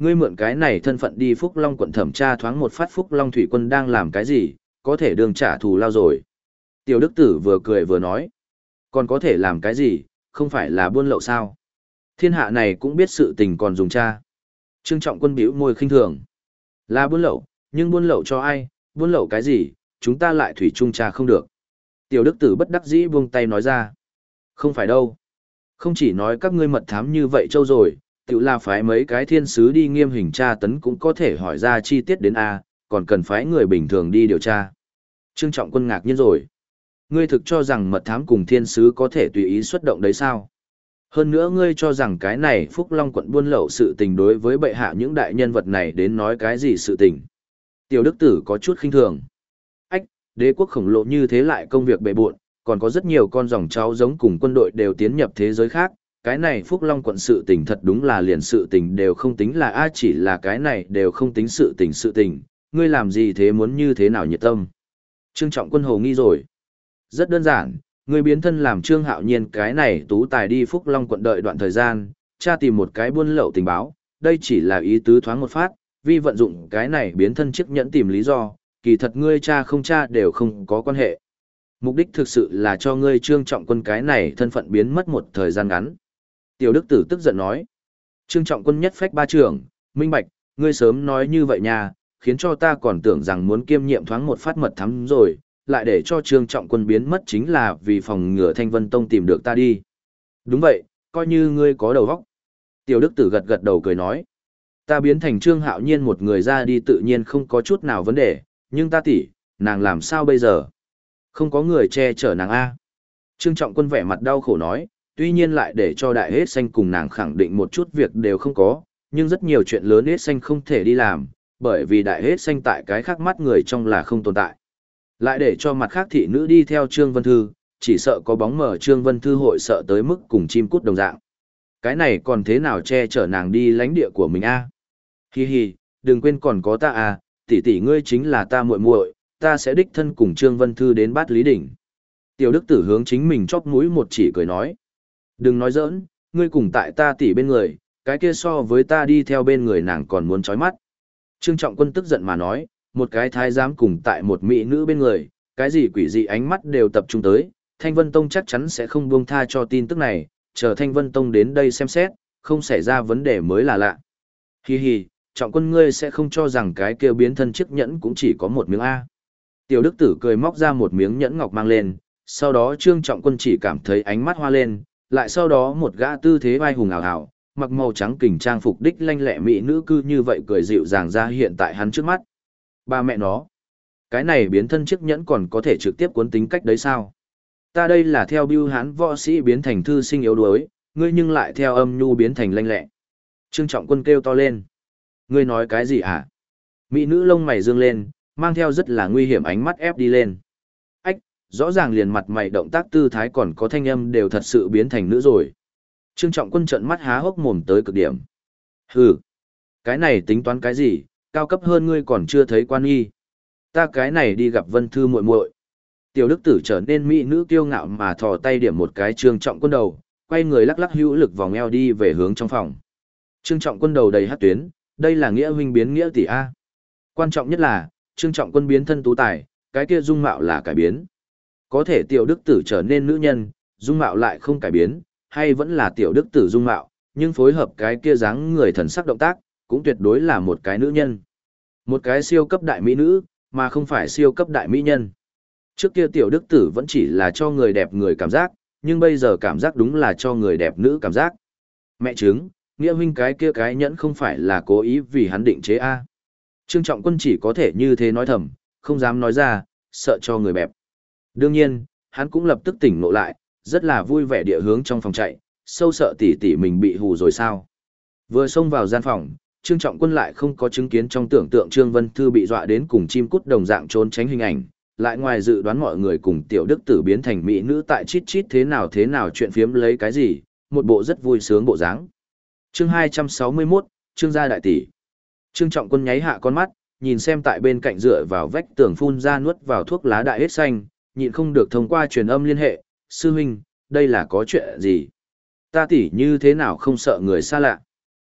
S1: Ngươi mượn cái này thân phận đi Phúc Long quận thẩm tra thoáng một phát Phúc Long thủy quân đang làm cái gì, có thể đường trả thù lao rồi. Tiểu Đức Tử vừa cười vừa nói. Còn có thể làm cái gì, không phải là buôn lậu sao? Thiên hạ này cũng biết sự tình còn dùng cha. Trương Trọng Quân bĩu môi khinh thường. Là buôn lậu, nhưng buôn lậu cho ai, buôn lậu cái gì, chúng ta lại thủy chung cha không được. Tiểu Đức Tử bất đắc dĩ buông tay nói ra. Không phải đâu. Không chỉ nói các ngươi mật thám như vậy châu rồi, tự là phái mấy cái thiên sứ đi nghiêm hình tra tấn cũng có thể hỏi ra chi tiết đến A, còn cần phái người bình thường đi điều tra. Trương Trọng Quân ngạc nhiên rồi. Ngươi thực cho rằng mật thám cùng thiên sứ có thể tùy ý xuất động đấy sao? Hơn nữa ngươi cho rằng cái này Phúc Long quận buôn lậu sự tình đối với bệ hạ những đại nhân vật này đến nói cái gì sự tình? Tiểu Đức Tử có chút khinh thường. Ách, đế quốc khổng lồ như thế lại công việc bệ bộn, còn có rất nhiều con dòng cháu giống cùng quân đội đều tiến nhập thế giới khác. Cái này Phúc Long quận sự tình thật đúng là liền sự tình đều không tính là chỉ là cái này đều không tính sự tình. Ngươi làm gì thế muốn như thế nào nhiệt tâm? Trương Trọng Quân hồ nghi rồi. Rất đơn giản, ngươi biến thân làm Trương Hạo Nhiên cái này tú tài đi Phúc Long quận đợi đoạn thời gian, tra tìm một cái buôn lậu tình báo, đây chỉ là ý tứ thoáng một phát, vì vận dụng cái này biến thân chiếc nhẫn tìm lý do, kỳ thật ngươi tra không tra đều không có quan hệ. Mục đích thực sự là cho ngươi Trương Trọng Quân cái này thân phận biến mất một thời gian ngắn. Tiểu Đức Tử tức giận nói. Trương Trọng Quân nhất phách ba trưởng, minh bạch, ngươi sớm nói như vậy nha, khiến cho ta còn tưởng rằng muốn kiêm nhiệm thoáng một phát mật thắm rồi, lại để cho Trương Trọng Quân biến mất chính là vì phòng ngừa Thanh Vân Tông tìm được ta đi. Đúng vậy, coi như ngươi có đầu óc. Tiểu Đức Tử gật gật đầu cười nói. Ta biến thành Trương Hạo Nhiên một người ra đi tự nhiên không có chút nào vấn đề, nhưng ta tỷ, nàng làm sao bây giờ? Không có người che chở nàng A. Trương Trọng Quân vẻ mặt đau khổ nói, tuy nhiên lại để cho đại hết xanh cùng nàng khẳng định một chút việc đều không có, nhưng rất nhiều chuyện lớn hết xanh không thể đi làm, bởi vì đại hết xanh tại cái khác mắt người trong là không tồn tại. Lại để cho mặt khác thị nữ đi theo Trương Vân Thư, chỉ sợ có bóng mờ Trương Vân Thư hội sợ tới mức cùng chim cút đồng dạng. Cái này còn thế nào che chở nàng đi lãnh địa của mình a? Hi hi, đừng quên còn có ta à, tỷ tỷ ngươi chính là ta muội muội, ta sẽ đích thân cùng Trương Vân Thư đến Bát Lý Đỉnh. Tiểu Đức Tử hướng chính mình chóp mũi một chỉ cười nói. Đừng nói giỡn, ngươi cùng tại ta tỷ bên người, cái kia so với ta đi theo bên người nàng còn muốn chói mắt. Trương Trọng Quân tức giận mà nói, một cái thái giám cùng tại một mỹ nữ bên người, cái gì quỷ dị ánh mắt đều tập trung tới, Thanh Vân Tông chắc chắn sẽ không buông tha cho tin tức này, chờ Thanh Vân Tông đến đây xem xét, không xảy ra vấn đề mới là lạ. Hi hi, Trọng Quân ngươi sẽ không cho rằng cái kia biến thân chiếc nhẫn cũng chỉ có một miếng A. Tiểu Đức Tử cười móc ra một miếng nhẫn ngọc mang lên, sau đó Trương Trọng Quân chỉ cảm thấy ánh mắt hoa lên, lại sau đó một gã tư thế vai hùng ảo ảo, mặc màu trắng kình trang phục đích lanh lẹ mỹ nữ cư như vậy cười dịu dàng ra hiện tại hắn trước mắt. Ba mẹ nó, cái này biến thân chiếc nhẫn còn có thể trực tiếp cuốn tính cách đấy sao? Ta đây là theo bưu hán võ sĩ biến thành thư sinh yếu đuối, ngươi nhưng lại theo âm nhu biến thành lanh lẹ. Trương Trọng Quân kêu to lên. Ngươi nói cái gì hả? Mỹ nữ lông mày dương lên, mang theo rất là nguy hiểm ánh mắt ép đi lên. Ách, rõ ràng liền mặt mày động tác tư thái còn có thanh âm đều thật sự biến thành nữ rồi. Trương Trọng Quân trợn mắt há hốc mồm tới cực điểm. Hừ, cái này tính toán cái gì, cao cấp hơn ngươi còn chưa thấy quan nghi. Ta cái này đi gặp Vân Thư muội muội. Tiểu Đức Tử trở nên mỹ nữ kiêu ngạo mà thò tay điểm một cái Trương Trọng Quân đầu, quay người lắc lắc hữu lực vòng eo đi về hướng trong phòng. Trương Trọng Quân đầu đầy hắc tuyến, đây là nghĩa huynh biến nghĩa tỷ a. Quan trọng nhất là, Trương Trọng Quân biến thân tú tài, cái kia dung mạo là cải biến. Có thể Tiểu Đức Tử trở nên nữ nhân, dung mạo lại không cải biến, hay vẫn là Tiểu Đức Tử dung mạo, nhưng phối hợp cái kia dáng người thần sắc động tác, cũng tuyệt đối là một cái nữ nhân. Một cái siêu cấp đại mỹ nữ, mà không phải siêu cấp đại mỹ nhân. Trước kia Tiểu Đức Tử vẫn chỉ là cho người đẹp người cảm giác, nhưng bây giờ cảm giác đúng là cho người đẹp nữ cảm giác. Mẹ chứng, nghĩa huynh cái kia cái nhẫn không phải là cố ý vì hắn định chế A. Trương Trọng Quân chỉ có thể như thế nói thầm, không dám nói ra, sợ cho người bẹp. Đương nhiên, hắn cũng lập tức tỉnh ngộ lại, rất là vui vẻ địa hướng trong phòng chạy, sâu sợ tỷ tỷ mình bị hù rồi sao. Vừa xông vào gian phòng, Trương Trọng Quân lại không có chứng kiến trong tưởng tượng Trương Vân Thư bị dọa đến cùng chim cút đồng dạng trốn tránh hình ảnh, lại ngoài dự đoán mọi người cùng Tiểu Đức Tử biến thành mỹ nữ tại chít chít thế nào chuyện phiếm lấy cái gì, một bộ rất vui sướng bộ dáng. Chương 261, Trương gia đại tỷ. Trương Trọng Quân nháy hạ con mắt, nhìn xem tại bên cạnh dựa vào vách tường phun ra nuốt vào thuốc lá đại hết xanh, nhịn không được thông qua truyền âm liên hệ, sư huynh, đây là có chuyện gì? Ta tỷ như thế nào không sợ người xa lạ?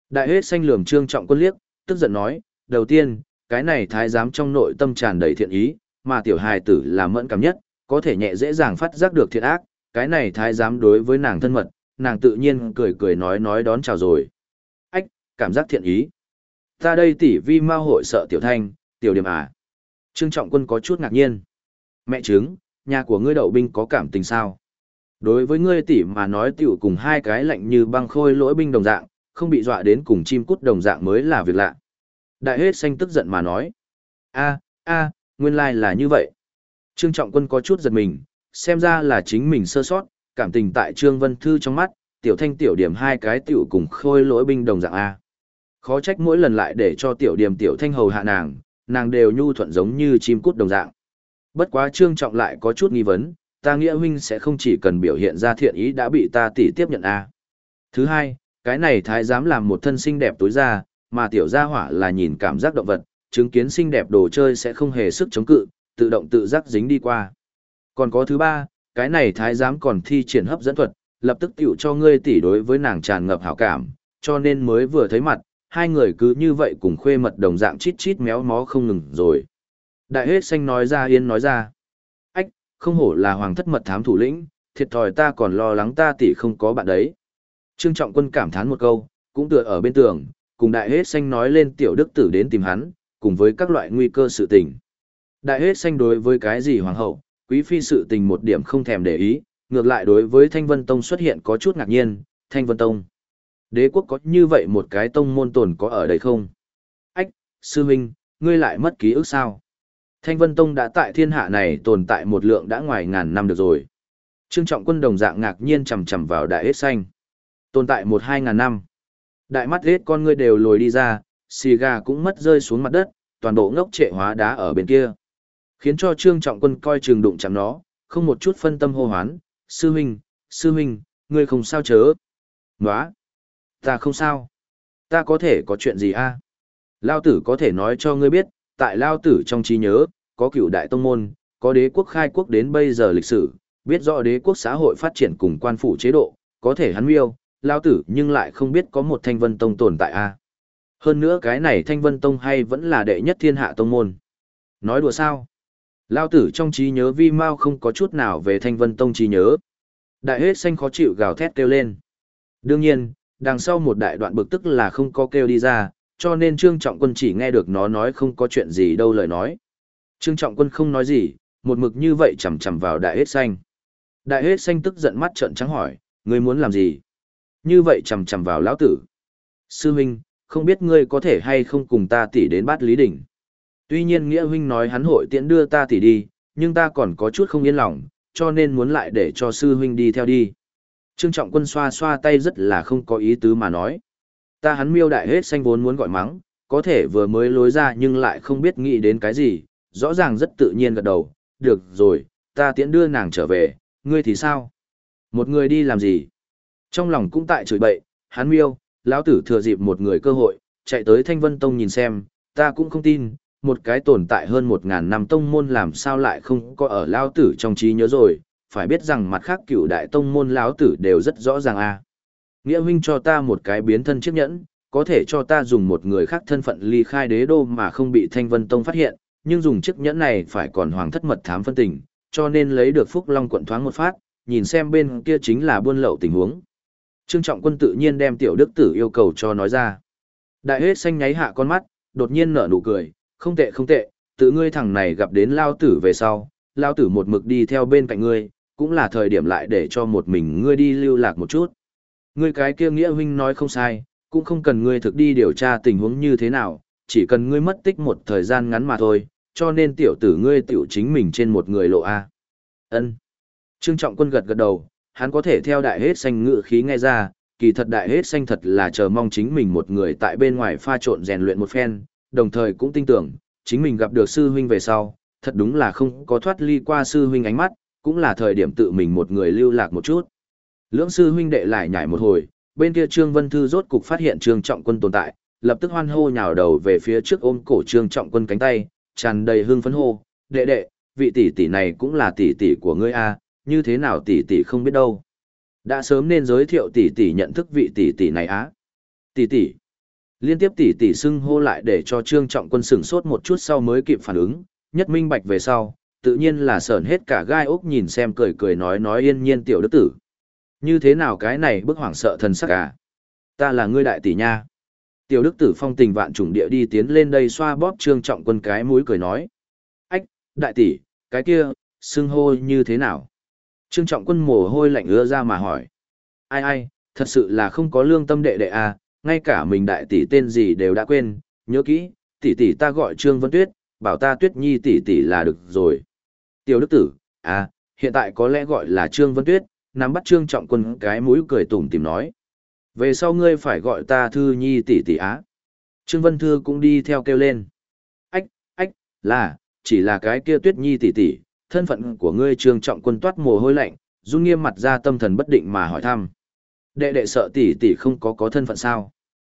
S1: Đại hết xanh lườm Trương Trọng Quân liếc, tức giận nói, đầu tiên, cái này thái giám trong nội tâm tràn đầy thiện ý, mà tiểu hài tử là mẫn cảm nhất, có thể nhẹ dễ dàng phát giác được thiện ác, cái này thái giám đối với nàng thân mật, nàng tự nhiên cười cười nói đón chào rồi. Ách, cảm giác thiện ý. Ta đây tỷ vi mao hội sợ tiểu thanh, tiểu điểm à. Trương Trọng Quân có chút ngạc nhiên. Mẹ chứng, nhà của ngươi đậu binh có cảm tình sao? Đối với ngươi tỷ mà nói tiểu cùng hai cái lạnh như băng khôi lỗi binh đồng dạng, không bị dọa đến cùng chim cút đồng dạng mới là việc lạ. Đại hết xanh tức giận mà nói. Nguyên lai là như vậy. Trương Trọng Quân có chút giật mình, xem ra là chính mình sơ sót, cảm tình tại Trương Vân Thư trong mắt, tiểu thanh tiểu điểm hai cái tiểu cùng khôi lỗi binh đồng dạng A. Khó trách mỗi lần lại để cho tiểu điểm tiểu thanh hầu hạ nàng đều nhu thuận giống như chim cút đồng dạng. Bất quá Trương Trọng lại có chút nghi vấn, ta nghĩa huynh sẽ không chỉ cần biểu hiện ra thiện ý đã bị ta tỷ tiếp nhận A. Thứ hai, cái này thái giám làm một thân xinh đẹp tối ra, mà tiểu gia hỏa là nhìn cảm giác động vật, chứng kiến xinh đẹp đồ chơi sẽ không hề sức chống cự, tự động tự giác dính đi qua. Còn có thứ ba, cái này thái giám còn thi triển hấp dẫn thuật, lập tức tiểu cho ngươi tỷ đối với nàng tràn ngập hảo cảm, cho nên mới vừa thấy mặt, hai người cứ như vậy cùng khuê mật đồng dạng chít chít méo mó không ngừng rồi. Đại hết xanh nói ra yên nói ra. Ách, không hổ là hoàng thất mật thám thủ lĩnh, thiệt thòi ta còn lo lắng ta tỷ không có bạn đấy. Trương Trọng Quân cảm thán một câu, cũng tựa ở bên tường, cùng đại hết xanh nói lên tiểu đức tử đến tìm hắn, cùng với các loại nguy cơ sự tình. Đại hết xanh đối với cái gì hoàng hậu, quý phi sự tình một điểm không thèm để ý, ngược lại đối với Thanh Vân Tông xuất hiện có chút ngạc nhiên, Thanh Vân Tông. Đế quốc có như vậy một cái tông môn tồn có ở đây không? Ách, sư huynh, ngươi lại mất ký ức sao? Thanh Vân Tông đã tại thiên hạ này tồn tại một lượng đã ngoài ngàn năm được rồi. Trương Trọng Quân đồng dạng ngạc nhiên chầm chầm vào đại hết xanh. Tồn tại 1-2 ngàn năm. Đại mắt hết con ngươi đều lồi đi ra, xì gà cũng mất rơi xuống mặt đất, toàn bộ ngốc trệ hóa đá ở bên kia. Khiến cho Trương Trọng Quân coi chừng đụng chạm nó, không một chút phân tâm hô hoán, sư huynh, ngươi không sao chớ. Nóa, ta không sao. Ta có thể có chuyện gì a? Lao tử có thể nói cho ngươi biết, tại Lao tử trong trí nhớ, có cửu đại tông môn, có đế quốc khai quốc đến bây giờ lịch sử, biết rõ đế quốc xã hội phát triển cùng quan phủ chế độ, có thể hắn miêu, Lao tử nhưng lại không biết có một Thanh Vân Tông tồn tại a. Hơn nữa cái này Thanh Vân Tông hay vẫn là đệ nhất thiên hạ tông môn. Nói đùa sao? Lao tử trong trí nhớ vi mau không có chút nào về Thanh Vân Tông trí nhớ. Đại hết xanh khó chịu gào thét kêu lên. Đương nhiên, đằng sau một đại đoạn bực tức là không có kêu đi ra, cho nên Trương Trọng Quân chỉ nghe được nó nói không có chuyện gì đâu lời nói. Trương Trọng Quân không nói gì, một mực như vậy chầm chầm vào đại hết xanh. Đại hết xanh tức giận mắt trợn trắng hỏi, ngươi muốn làm gì? Như vậy chầm chầm vào lão tử. Sư huynh, không biết ngươi có thể hay không cùng ta tỉ đến Bát Lý Đỉnh. Tuy nhiên Nghĩa huynh nói hắn hội tiễn đưa ta tỉ đi, nhưng ta còn có chút không yên lòng, cho nên muốn lại để cho sư huynh đi theo đi. Trương Trọng Quân xoa xoa tay rất là không có ý tứ mà nói. Ta hắn miêu đại hết xanh vốn muốn gọi mắng, có thể vừa mới lối ra nhưng lại không biết nghĩ đến cái gì, rõ ràng rất tự nhiên gật đầu, được rồi, ta tiễn đưa nàng trở về, ngươi thì sao? Một người đi làm gì? Trong lòng cũng tại chửi bậy, hắn miêu, lão tử thừa dịp một người cơ hội, chạy tới Thanh Vân Tông nhìn xem, ta cũng không tin, một cái tồn tại hơn 1.000 năm tông môn làm sao lại không có ở lão tử trong trí nhớ rồi, phải biết rằng mặt khác cửu đại tông môn lão tử đều rất rõ ràng a. Nghĩa huynh cho ta một cái biến thân chiếc nhẫn, có thể cho ta dùng một người khác thân phận ly khai đế đô mà không bị Thanh Vân Tông phát hiện, nhưng dùng chiếc nhẫn này phải còn hoàng thất mật thám phân tình, cho nên lấy được Phúc Long quận thoáng một phát, nhìn xem bên kia chính là buôn lậu tình huống. Trương Trọng Quân tự nhiên đem tiểu đức tử yêu cầu cho nói ra. Đại hết xanh nháy hạ con mắt, đột nhiên nở nụ cười, không tệ, tự ngươi thằng này gặp đến lao tử về sau, lao tử một mực đi theo bên cạnh ngươi, cũng là thời điểm lại để cho một mình ngươi đi lưu lạc một chút. Ngươi cái kia nghĩa huynh nói không sai, cũng không cần ngươi thực đi điều tra tình huống như thế nào, chỉ cần ngươi mất tích một thời gian ngắn mà thôi, cho nên tiểu tử ngươi tiểu chính mình trên một người lộ A. Ân. Trương Trọng Quân gật gật đầu, hắn có thể theo đại hết xanh ngự khí nghe ra, kỳ thật đại hết xanh thật là chờ mong chính mình một người tại bên ngoài pha trộn rèn luyện một phen, đồng thời cũng tin tưởng, chính mình gặp được sư huynh về sau, thật đúng là không có thoát ly qua sư huynh ánh mắt, cũng là thời điểm tự mình một người lưu lạc một chút. Lưỡng sư huynh đệ lại nhảy một hồi, bên kia Trương Vân Thư rốt cục phát hiện Trương Trọng Quân tồn tại, lập tức hoan hô nhào đầu về phía trước ôm cổ Trương Trọng Quân cánh tay, tràn đầy hưng phấn hô, đệ, vị tỷ tỷ này cũng là tỷ tỷ của ngươi a, như thế nào tỷ tỷ không biết đâu. Đã sớm nên giới thiệu tỷ tỷ nhận thức vị tỷ tỷ này á. Tỷ tỷ, Liên tiếp tỷ tỷ xưng hô lại để cho Trương Trọng Quân sửng sốt một chút sau mới kịp phản ứng, nhất minh bạch về sau, tự nhiên là sởn hết cả gai ốc nhìn xem cười cười nói yên nhiên tiểu đức tử. Như thế nào cái này bức hoảng sợ thần sắc à? Ta là ngươi đại tỷ nha. Tiểu đức tử phong tình vạn trùng địa đi tiến lên đây xoa bóp Trương Trọng Quân cái mũi cười nói. Ách, đại tỷ, cái kia, xưng hô như thế nào? Trương Trọng Quân mồ hôi lạnh ứa ra mà hỏi. Ai, thật sự là không có lương tâm đệ đệ à, ngay cả mình đại tỷ tên gì đều đã quên, nhớ kỹ, tỷ tỷ ta gọi Trương Vân Tuyết, bảo ta Tuyết Nhi tỷ tỷ là được rồi. Tiểu đức tử, à, hiện tại có lẽ gọi là Trương Vân Tuyết, nắm bắt Trương Trọng Quân cái mũi cười tủm tỉm nói. Về sau ngươi phải gọi ta Thư Nhi tỷ tỷ á. Trương Vân Thư cũng đi theo kêu lên. Ách, là, chỉ là cái kia Tuyết Nhi tỷ tỷ, thân phận của ngươi Trương Trọng Quân toát mồ hôi lạnh, run nghiêm mặt ra tâm thần bất định mà hỏi thăm. Đệ đệ sợ tỷ tỷ không có thân phận sao?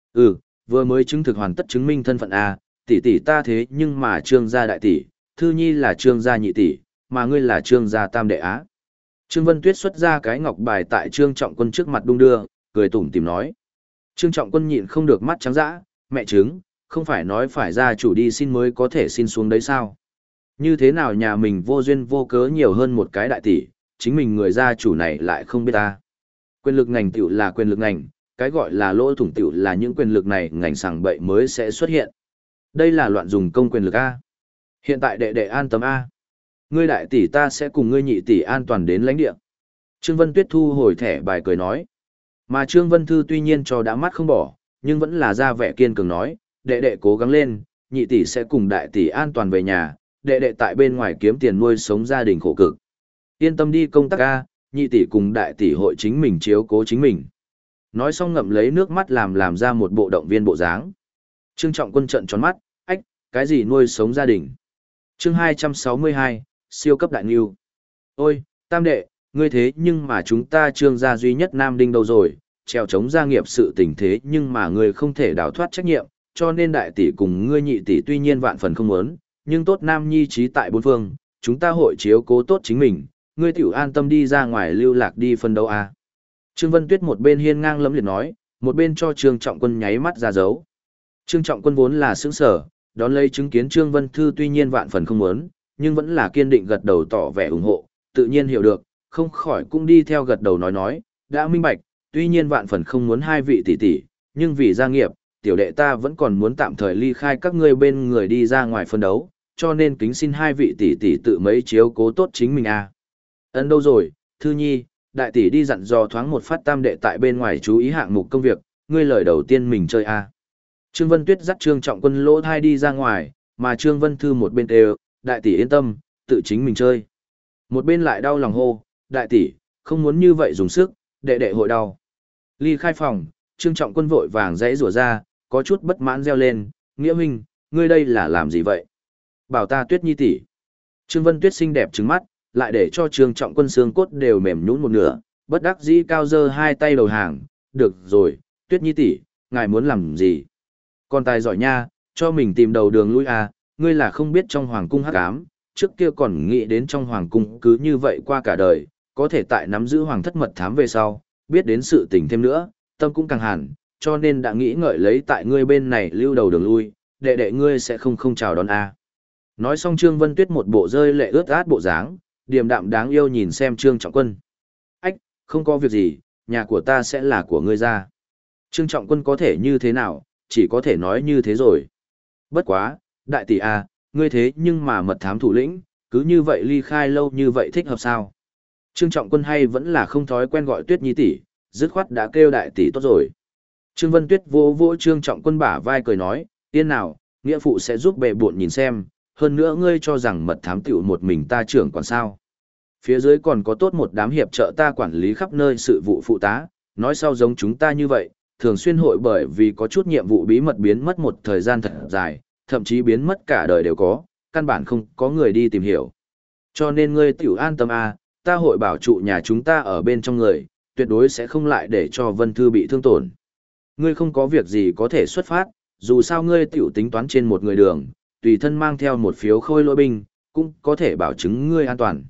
S1: Vừa mới chứng thực hoàn tất chứng minh thân phận a, tỷ tỷ ta thế nhưng mà Trương gia đại tỷ, Thư Nhi là Trương gia nhị tỷ, mà ngươi là Trương gia tam đệ á. Trương Vân Tuyết xuất ra cái ngọc bài tại Trương Trọng Quân trước mặt đung đưa, cười tủm tỉm nói. Trương Trọng Quân nhịn không được mắt trắng dã, mẹ chứng, không phải nói phải gia chủ đi xin mới có thể xin xuống đấy sao? Như thế nào nhà mình vô duyên vô cớ nhiều hơn một cái đại tỷ, chính mình người gia chủ này lại không biết ta. Quyền lực ngành tiểu là quyền lực ngành, cái gọi là lỗ thủng tiểu là những quyền lực này ngành sằng bậy mới sẽ xuất hiện. Đây là loạn dùng công quyền lực A. Hiện tại đệ đệ an tâm A. Ngươi đại tỷ ta sẽ cùng ngươi nhị tỷ an toàn đến lãnh địa. Trương Vân Tuyết thu hồi thẻ bài cười nói. Mà Trương Vân Thư tuy nhiên cho đã mắt không bỏ, nhưng vẫn là ra vẻ kiên cường nói, đệ đệ cố gắng lên, nhị tỷ sẽ cùng đại tỷ an toàn về nhà, đệ đệ tại bên ngoài kiếm tiền nuôi sống gia đình khổ cực. Yên tâm đi công tác A, nhị tỷ cùng đại tỷ hội chính mình chiếu cố chính mình. Nói xong ngậm lấy nước mắt làm ra một bộ động viên bộ dáng. Trương Trọng Quân trợn tròn mắt, ách, cái gì nuôi sống gia đình? Chương 262, siêu cấp đại ngưu. Ôi, tam đệ, ngươi thế nhưng mà chúng ta Trương gia duy nhất nam đinh đâu rồi, treo chống gia nghiệp sự tình thế nhưng mà ngươi không thể đào thoát trách nhiệm, cho nên đại tỷ cùng ngươi nhị tỷ tuy nhiên vạn phần không muốn, nhưng tốt nam nhi trí tại bốn phương, chúng ta hội chiếu cố tốt chính mình, ngươi tiểu an tâm đi ra ngoài lưu lạc đi phân đấu a. Trương Vân Tuyết một bên hiên ngang lẫm liệt nói, một bên cho Trương Trọng Quân nháy mắt ra dấu. Trương Trọng Quân vốn là sững sở, đón lấy chứng kiến Trương Vân Thư tuy nhiên vạn phần không muốn, nhưng vẫn là kiên định gật đầu tỏ vẻ ủng hộ, tự nhiên hiểu được, không khỏi cũng đi theo gật đầu nói, đã minh bạch, tuy nhiên vạn phần không muốn hai vị tỷ tỷ, nhưng vì gia nghiệp, tiểu đệ ta vẫn còn muốn tạm thời ly khai các ngươi bên người đi ra ngoài phân đấu, cho nên kính xin hai vị tỷ tỷ tự mấy chiếu cố tốt chính mình a. Ấn đâu rồi, Thư Nhi, đại tỷ đi dặn dò thoáng một phát tam đệ tại bên ngoài chú ý hạng mục công việc, ngươi lời đầu tiên mình chơi a. Trương Vân Tuyết dắt Trương Trọng Quân lỗ thai đi ra ngoài, mà Trương Vân Thư một bên đều, đại tỷ yên tâm, tự chính mình chơi. Một bên lại đau lòng hô, đại tỷ, không muốn như vậy dùng sức, đệ đệ hội đau. Ly khai phòng, Trương Trọng Quân vội vàng dãy rủa ra, có chút bất mãn reo lên, nghĩa huynh, ngươi đây là làm gì vậy? Bảo ta Tuyết Nhi tỷ. Trương Vân Tuyết xinh đẹp trứng mắt, lại để cho Trương Trọng Quân xương cốt đều mềm nhũn một nửa, bất đắc dĩ cao giơ hai tay đầu hàng, được rồi, Tuyết Nhi tỷ, ngài muốn làm gì? Con tài giỏi nha, cho mình tìm đầu đường lui à, ngươi là không biết trong hoàng cung hắc ám, trước kia còn nghĩ đến trong hoàng cung cứ như vậy qua cả đời, có thể tại nắm giữ hoàng thất mật thám về sau, biết đến sự tình thêm nữa, tâm cũng càng hẳn, cho nên đã nghĩ ngợi lấy tại ngươi bên này lưu đầu đường lui, đệ đệ ngươi sẽ không chào đón à. Nói xong Trương Vân Tuyết một bộ rơi lệ ướt át bộ dáng, điềm đạm đáng yêu nhìn xem Trương Trọng Quân. Ách, không có việc gì, nhà của ta sẽ là của ngươi ra. Trương Trọng Quân có thể như thế nào, chỉ có thể nói như thế rồi. Bất quá, đại tỷ à, ngươi thế nhưng mà mật thám thủ lĩnh, cứ như vậy ly khai lâu như vậy thích hợp sao? Trương Trọng Quân hay vẫn là không thói quen gọi Tuyết Nhi tỷ, dứt khoát đã kêu đại tỷ tốt rồi. Trương Vân Tuyết vỗ vỗ Trương Trọng Quân bả vai cười nói, yên nào, nghĩa phụ sẽ giúp bệ buộn nhìn xem, hơn nữa ngươi cho rằng mật thám tiểu một mình ta trưởng còn sao. Phía dưới còn có tốt một đám hiệp trợ ta quản lý khắp nơi sự vụ phụ tá, nói sau giống chúng ta như vậy, thường xuyên hội bởi vì có chút nhiệm vụ bí mật biến mất một thời gian thật dài, thậm chí biến mất cả đời đều có, căn bản không có người đi tìm hiểu. Cho nên ngươi tiểu an tâm à, ta hội bảo trụ nhà chúng ta ở bên trong người, tuyệt đối sẽ không lại để cho Vân Thư bị thương tổn. Ngươi không có việc gì có thể xuất phát, dù sao ngươi tiểu tính toán trên một người đường, tùy thân mang theo một phiếu khôi lỗi binh, cũng có thể bảo chứng ngươi an toàn.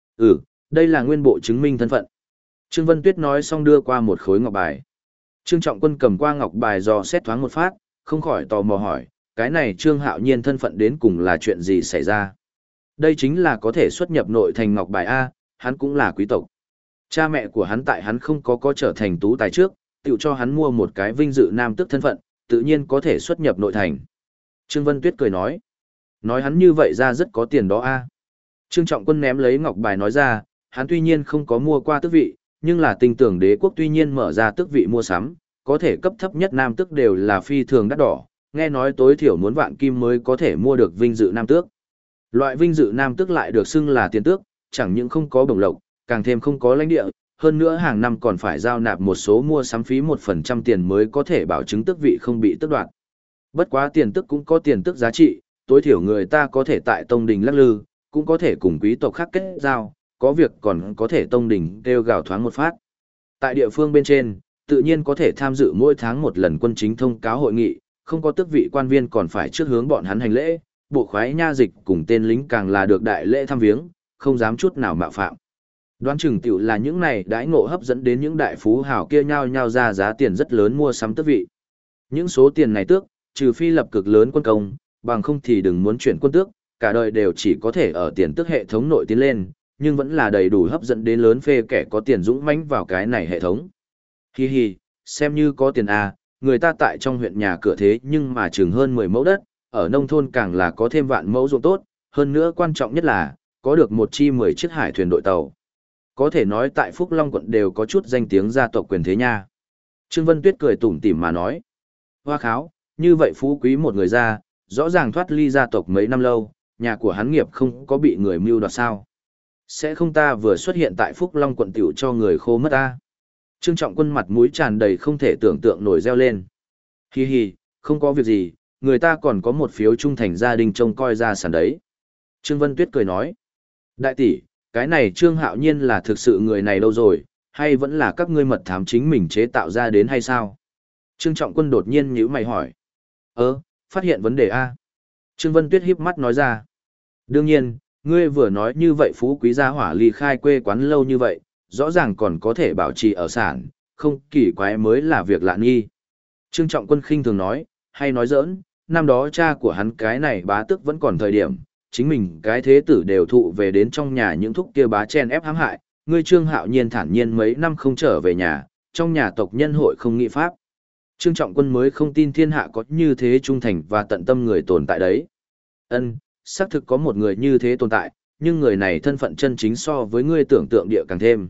S1: Đây là nguyên bộ chứng minh thân phận. Trương Vân Tuyết nói xong đưa qua một khối ngọc bài. Trương Trọng Quân cầm qua ngọc bài dò xét thoáng một phát, không khỏi tò mò hỏi, cái này Trương Hạo Nhiên thân phận đến cùng là chuyện gì xảy ra? Đây chính là có thể xuất nhập nội thành Ngọc Bài A, hắn cũng là quý tộc. Cha mẹ của hắn tại hắn không có trở thành tú tài trước, tự cho hắn mua một cái vinh dự nam tước thân phận, tự nhiên có thể xuất nhập nội thành. Trương Vân Tuyết cười nói hắn như vậy ra rất có tiền đó A. Trương Trọng Quân ném lấy Ngọc Bài nói ra, hắn tuy nhiên không có mua qua tước vị, nhưng là tin tưởng đế quốc tuy nhiên mở ra tước vị mua sắm, có thể cấp thấp nhất nam tước đều là phi thường đắt đỏ, nghe nói tối thiểu muốn vạn kim mới có thể mua được vinh dự nam tước. Loại vinh dự nam tước lại được xưng là tiền tước, chẳng những không có bổng lộc, càng thêm không có lãnh địa, hơn nữa hàng năm còn phải giao nạp một số mua sắm phí 1% tiền mới có thể bảo chứng tước vị không bị tước đoạt. Bất quá tiền tước cũng có tiền tước giá trị, tối thiểu người ta có thể tại tông đình lắc lư, cũng có thể cùng quý tộc khác kết giao, có việc còn có thể tông đình kêu gào thoáng một phát. Tại địa phương bên trên, tự nhiên có thể tham dự mỗi tháng một lần quân chính thông cáo hội nghị, không có tước vị quan viên còn phải trước hướng bọn hắn hành lễ, bộ khoái nha dịch cùng tên lính càng là được đại lễ thăm viếng, không dám chút nào mạo phạm. Đoán chừng tiểu là những này đãi ngộ hấp dẫn đến những đại phú hào kia nhao nhao ra giá tiền rất lớn mua sắm tước vị. Những số tiền này tước, trừ phi lập cực lớn quân công, bằng không thì đừng muốn chuyển quân tước, cả đời đều chỉ có thể ở tiền tước hệ thống nội tiến lên, nhưng vẫn là đầy đủ hấp dẫn đến lớn phê kẻ có tiền dũng mãnh vào cái này hệ thống. Hi hi, xem như có tiền à, người ta tại trong huyện nhà cửa thế nhưng mà chừng hơn 10 mẫu đất, ở nông thôn càng là có thêm vạn mẫu ruộng tốt, hơn nữa quan trọng nhất là, có được một chi 10 chiếc hải thuyền đội tàu. Có thể nói tại Phúc Long quận đều có chút danh tiếng gia tộc quyền thế nha. Trương Vân Tuyết cười tủm tỉm mà nói. Hoa kháo, như vậy phú quý một người ra, rõ ràng thoát ly gia tộc mấy năm lâu, nhà của hắn nghiệp không có bị người mưu đoạt sao. Sẽ không ta vừa xuất hiện tại Phúc Long quận tiểu cho người khô mất ta. Trương Trọng Quân mặt mũi tràn đầy không thể tưởng tượng nổi reo lên. Hi hi, không có việc gì, người ta còn có một phiếu trung thành gia đình trông coi ra sản đấy. Trương Vân Tuyết cười nói. Đại tỷ, cái này Trương Hạo Nhiên là thực sự người này đâu rồi, hay vẫn là các ngươi mật thám chính mình chế tạo ra đến hay sao? Trương Trọng Quân đột nhiên nhíu mày hỏi. Phát hiện vấn đề A. Trương Vân Tuyết híp mắt nói ra. Đương nhiên, ngươi vừa nói như vậy phú quý gia hỏa ly khai quê quán lâu như vậy, rõ ràng còn có thể bảo trì ở sản, không kỳ quái mới là việc lạ nghi. Trương Trọng Quân khinh thường nói, hay nói giỡn, năm đó cha của hắn cái này bá tước vẫn còn thời điểm, chính mình cái thế tử đều thụ về đến trong nhà những thúc kia bá chen ép hãm hại, ngươi Trương Hạo Nhiên thản nhiên mấy năm không trở về nhà, trong nhà tộc nhân hội không nghị pháp. Trương Trọng Quân mới không tin thiên hạ có như thế trung thành và tận tâm người tồn tại đấy. Xác thực có một người như thế tồn tại, nhưng người này thân phận chân chính so với ngươi tưởng tượng địa càng thêm.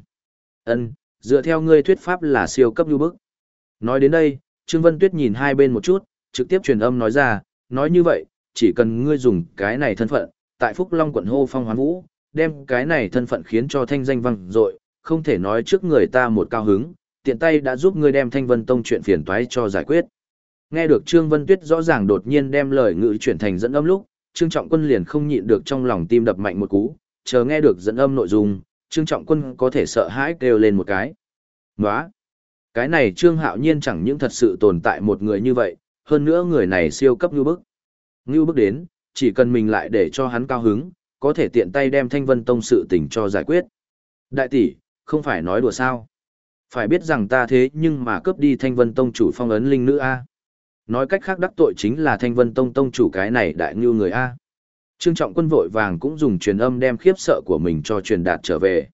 S1: Dựa theo ngươi thuyết pháp là siêu cấp như bức. Nói đến đây, Trương Vân Tuyết nhìn hai bên một chút, trực tiếp truyền âm nói ra, nói như vậy, chỉ cần ngươi dùng cái này thân phận, tại Phúc Long quận hô phong hoán vũ, đem cái này thân phận khiến cho thanh danh vang dội, không thể nói trước người ta một cao hứng, tiện tay đã giúp ngươi đem Thanh Vân Tông chuyện phiền toái cho giải quyết. Nghe được Trương Vân Tuyết rõ ràng đột nhiên đem lời ngữ chuyển thành dẫn âm lúc, Trương Trọng Quân liền không nhịn được trong lòng tim đập mạnh một cú, chờ nghe được dẫn âm nội dung, Trương Trọng Quân có thể sợ hãi kêu lên một cái. Nóa! Cái này Trương Hạo Nhiên chẳng những thật sự tồn tại một người như vậy, hơn nữa người này siêu cấp ngưu bức. Ngưu bức đến, chỉ cần mình lại để cho hắn cao hứng, có thể tiện tay đem Thanh Vân Tông sự tình cho giải quyết. Đại tỷ, không phải nói đùa sao? Phải biết rằng ta thế nhưng mà cướp đi Thanh Vân Tông chủ phong ấn linh nữ A. Nói cách khác đắc tội chính là Thanh Vân Tông tông chủ cái này đại ngưu người A. Trương Trọng Quân vội vàng cũng dùng truyền âm đem khiếp sợ của mình cho truyền đạt trở về.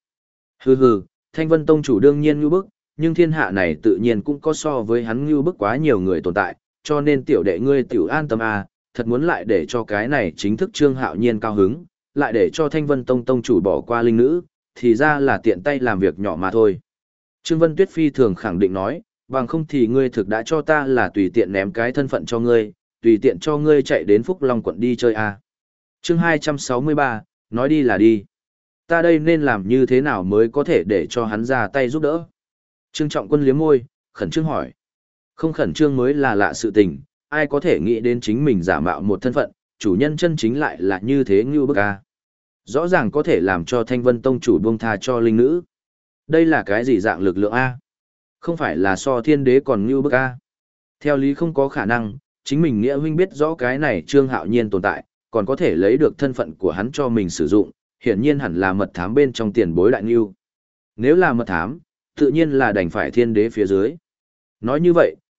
S1: Hừ, Thanh Vân Tông chủ đương nhiên ngưu bức, nhưng thiên hạ này tự nhiên cũng có so với hắn ngưu bức quá nhiều người tồn tại, cho nên tiểu đệ ngươi tiểu an tâm A, thật muốn lại để cho cái này chính thức Trương Hạo Nhiên cao hứng, lại để cho Thanh Vân Tông tông chủ bỏ qua linh nữ, thì ra là tiện tay làm việc nhỏ mà thôi. Trương Vân Tuyết phi thường khẳng định nói, bằng không thì ngươi thực đã cho ta là tùy tiện ném cái thân phận cho ngươi, tùy tiện cho ngươi chạy đến Phúc Long quận đi chơi à. Chương 263, nói đi là đi. Ta đây nên làm như thế nào mới có thể để cho hắn ra tay giúp đỡ? Trương Trọng Quân liếm môi, khẩn trương hỏi. Không khẩn trương mới là lạ sự tình, ai có thể nghĩ đến chính mình giả mạo một thân phận, chủ nhân chân chính lại là như thế ngưu bức à. Rõ ràng có thể làm cho Thanh Vân Tông chủ buông tha cho linh nữ. Đây là cái gì dạng lực lượng A? Không phải là so thiên đế còn ngưu bức A. Theo lý không có khả năng, chính mình nghĩa huynh biết rõ cái này Trương Hạo Nhiên tồn tại, còn có thể lấy được thân phận của hắn cho mình sử dụng, hiển nhiên hẳn là mật thám bên trong tiền bối đại ngưu. Nếu là mật thám, tự nhiên là đành phải thiên đế phía dưới. Nói như vậy,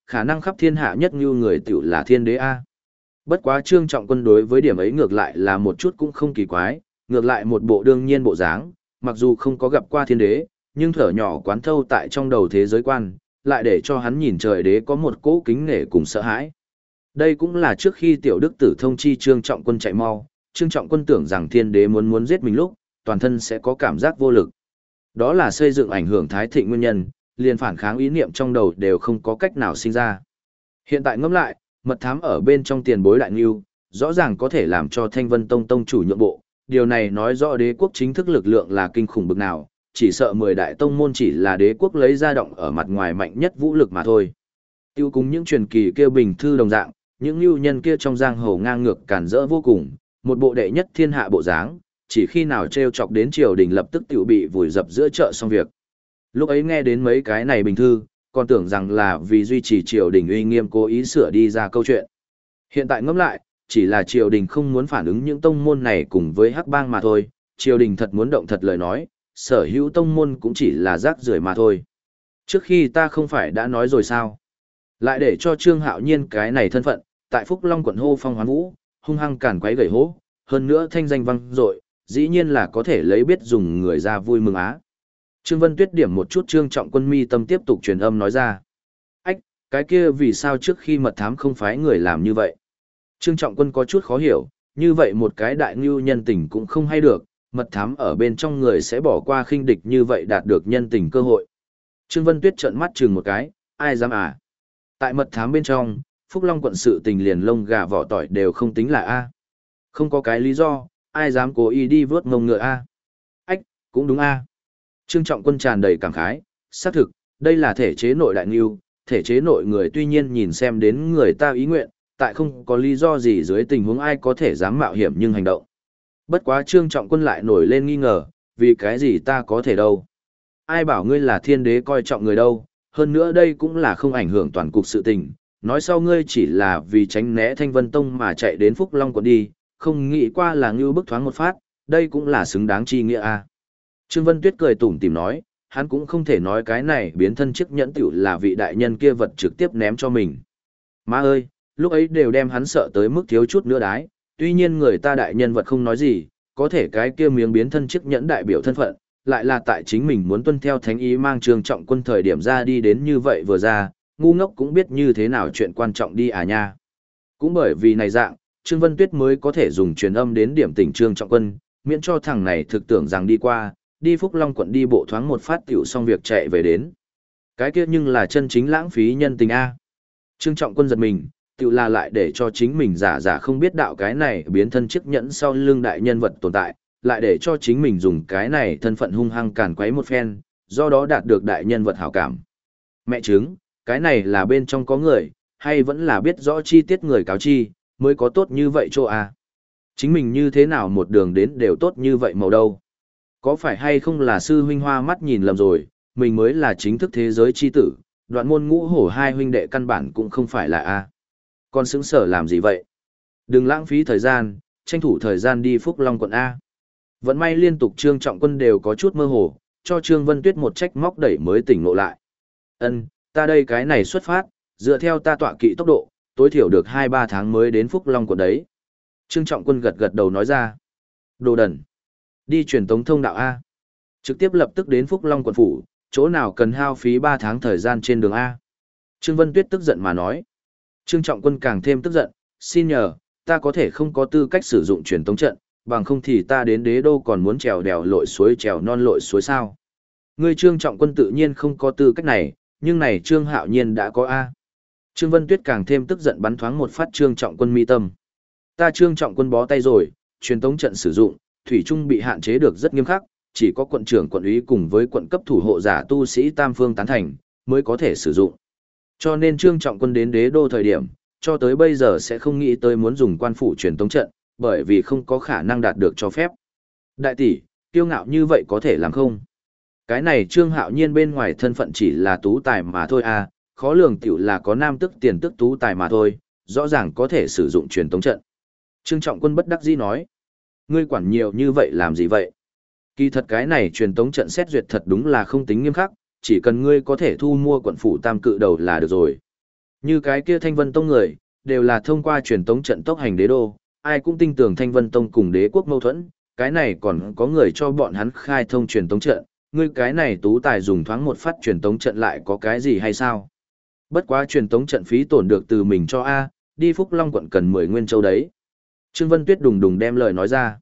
S1: Khả năng khắp thiên hạ nhất như người tiểu là thiên đế A. Bất quá Trương Trọng Quân đối với điểm ấy ngược lại là một chút cũng không kỳ quái, ngược lại một bộ đương nhiên bộ dáng, mặc dù không có gặp qua thiên đế, nhưng thở nhỏ quán thâu tại trong đầu thế giới quan, lại để cho hắn nhìn trời đế có một cỗ kính nể cùng sợ hãi. Đây cũng là trước khi tiểu đức tử thông chi Trương Trọng Quân chạy mau, Trương Trọng Quân tưởng rằng thiên đế muốn giết mình lúc, toàn thân sẽ có cảm giác vô lực. Đó là xây dựng ảnh hưởng thái thịnh nguyên nhân, liền phản kháng ý niệm trong đầu đều không có cách nào sinh ra. Hiện tại ngẫm lại, mật thám ở bên trong tiền bối đại ngưu, rõ ràng có thể làm cho Thanh Vân Tông tông chủ nhượng bộ, điều này nói rõ đế quốc chính thức lực lượng là kinh khủng bực nào, chỉ sợ 10 đại tông môn chỉ là đế quốc lấy ra động ở mặt ngoài mạnh nhất vũ lực mà thôi. Tiêu cùng những truyền kỳ kia bình thư đồng dạng, những lưu nhân kia trong giang hồ ngang ngược cản rỡ vô cùng, một bộ đệ nhất thiên hạ bộ dáng, chỉ khi nào treo chọc đến triều đình lập tức tiểu bị vùi dập giữa chợ xong việc. Lúc ấy nghe đến mấy cái này bình thư, còn tưởng rằng là vì duy trì triều đình uy nghiêm cố ý sửa đi ra câu chuyện. Hiện tại ngẫm lại, chỉ là triều đình không muốn phản ứng những tông môn này cùng với hắc bang mà thôi, triều đình thật muốn động thật lời nói, sở hữu tông môn cũng chỉ là rác rưởi mà thôi. Trước khi ta không phải đã nói rồi sao? Lại để cho Trương Hạo Nhiên cái này thân phận, tại Phúc Long quận hô phong hoán vũ, hung hăng càn quấy gầy hố, hơn nữa thanh danh vang dội, dĩ nhiên là có thể lấy biết dùng người ra vui mừng á. Trương Vân Tuyết điểm một chút Trương Trọng Quân mi tâm tiếp tục truyền âm nói ra. Ách, cái kia vì sao trước khi mật thám không phái người làm như vậy? Trương Trọng Quân có chút khó hiểu, như vậy một cái đại ngưu nhân tình cũng không hay được, mật thám ở bên trong người sẽ bỏ qua khinh địch như vậy đạt được nhân tình cơ hội. Trương Vân Tuyết trợn mắt chừng một cái, ai dám à? Tại mật thám bên trong, Phúc Long quận sự tình liền lông gà vỏ tỏi đều không tính là A. Không có cái lý do, ai dám cố ý đi vớt ngông ngựa A. Ách, cũng đúng A. Trương Trọng Quân tràn đầy cảm khái, xác thực, đây là thể chế nội đại ngưu, thể chế nội người tuy nhiên nhìn xem đến người ta ý nguyện, tại không có lý do gì dưới tình huống ai có thể dám mạo hiểm nhưng hành động. Bất quá Trương Trọng Quân lại nổi lên nghi ngờ, vì cái gì ta có thể đâu. Ai bảo ngươi là thiên đế coi trọng người đâu, hơn nữa đây cũng là không ảnh hưởng toàn cục sự tình, nói sau ngươi chỉ là vì tránh né Thanh Vân Tông mà chạy đến Phúc Long quận đi, không nghĩ qua là ngưu bức thoáng một phát, đây cũng là xứng đáng chi nghĩa a. Trương Vân Tuyết cười tủm tỉm nói, hắn cũng không thể nói cái này biến thân chiếc nhẫn tiểu là vị đại nhân kia vật trực tiếp ném cho mình. Má ơi, lúc ấy đều đem hắn sợ tới mức thiếu chút nữa đái, tuy nhiên người ta đại nhân vật không nói gì, có thể cái kia miếng biến thân chiếc nhẫn đại biểu thân phận, lại là tại chính mình muốn tuân theo thánh ý mang Trương Trọng Quân thời điểm ra đi đến như vậy vừa ra, ngu ngốc cũng biết như thế nào chuyện quan trọng đi à nha. Cũng bởi vì này dạng, Trương Vân Tuyết mới có thể dùng truyền âm đến điểm tỉnh Trương Trọng Quân, miễn cho thằng này thực tưởng rằng đi qua, đi Phúc Long quận đi bộ thoáng một phát tiểu xong việc chạy về đến. Cái kia nhưng là chân chính lãng phí nhân tình a. Trương Trọng Quân giật mình, tiểu là lại để cho chính mình giả không biết đạo cái này biến thân chiếc nhẫn sau lưng đại nhân vật tồn tại, lại để cho chính mình dùng cái này thân phận hung hăng càn quấy một phen, do đó đạt được đại nhân vật hảo cảm. Mẹ chứng, cái này là bên trong có người, hay vẫn là biết rõ chi tiết người cáo chi, mới có tốt như vậy chỗ à. Chính mình như thế nào một đường đến đều tốt như vậy màu đâu. Có phải hay không là sư huynh hoa mắt nhìn lầm rồi, mình mới là chính thức thế giới chi tử, đoạn môn ngũ hổ hai huynh đệ căn bản cũng không phải là A. Còn xứng sở làm gì vậy? Đừng lãng phí thời gian, tranh thủ thời gian đi Phúc Long quận A. Vẫn may liên tục Trương Trọng Quân đều có chút mơ hồ, cho Trương Vân Tuyết một trách móc đẩy mới tỉnh ngộ lại. Ân, ta đây cái này xuất phát, dựa theo ta tọa kỵ tốc độ, tối thiểu được 2-3 tháng mới đến Phúc Long quận đấy. Trương Trọng Quân gật gật đầu nói ra. Đồ đần. Đi truyền tống thông đạo A. Trực tiếp lập tức đến Phúc Long quận phủ, chỗ nào cần hao phí 3 tháng thời gian trên đường A. Trương Vân Tuyết tức giận mà nói. Trương Trọng Quân càng thêm tức giận, xin nhờ, ta có thể không có tư cách sử dụng truyền tống trận, bằng không thì ta đến đế đô còn muốn trèo đèo lội suối trèo non lội suối sao. Ngươi Trương Trọng Quân tự nhiên không có tư cách này, nhưng này Trương Hạo Nhiên đã có A. Trương Vân Tuyết càng thêm tức giận bắn thoáng một phát Trương Trọng Quân mi tâm. Ta Trương Trọng Quân bó tay rồi, truyền tống trận sử dụng, thủy trung bị hạn chế được rất nghiêm khắc, chỉ có quận trưởng quận úy cùng với quận cấp thủ hộ giả tu sĩ tam phương tán thành, mới có thể sử dụng. Cho nên Trương Trọng Quân đến đế đô thời điểm, cho tới bây giờ sẽ không nghĩ tới muốn dùng quan phủ truyền tống trận, bởi vì không có khả năng đạt được cho phép. Đại tỷ, kiêu ngạo như vậy có thể làm không? Cái này Trương Hạo Nhiên bên ngoài thân phận chỉ là tú tài mà thôi à, khó lường tiểu là có nam tức tiền tức tú tài mà thôi, rõ ràng có thể sử dụng truyền tống trận. Trương Trọng Quân bất đắc dĩ nói, ngươi quản nhiều như vậy làm gì vậy? Kỳ thật cái này truyền tống trận xét duyệt thật đúng là không tính nghiêm khắc, chỉ cần ngươi có thể thu mua quận phủ tam cự đầu là được rồi. Như cái kia Thanh Vân Tông người, đều là thông qua truyền tống trận tốc hành đế đô, ai cũng tin tưởng Thanh Vân Tông cùng đế quốc mâu thuẫn, cái này còn có người cho bọn hắn khai thông truyền tống trận, ngươi cái này tú tài dùng thoáng một phát truyền tống trận lại có cái gì hay sao? Bất quá truyền tống trận phí tổn được từ mình cho A, đi Phúc Long quận cần 10 nguyên châu đấy. Trương Vân Tuyết đùng đùng đem lời nói ra.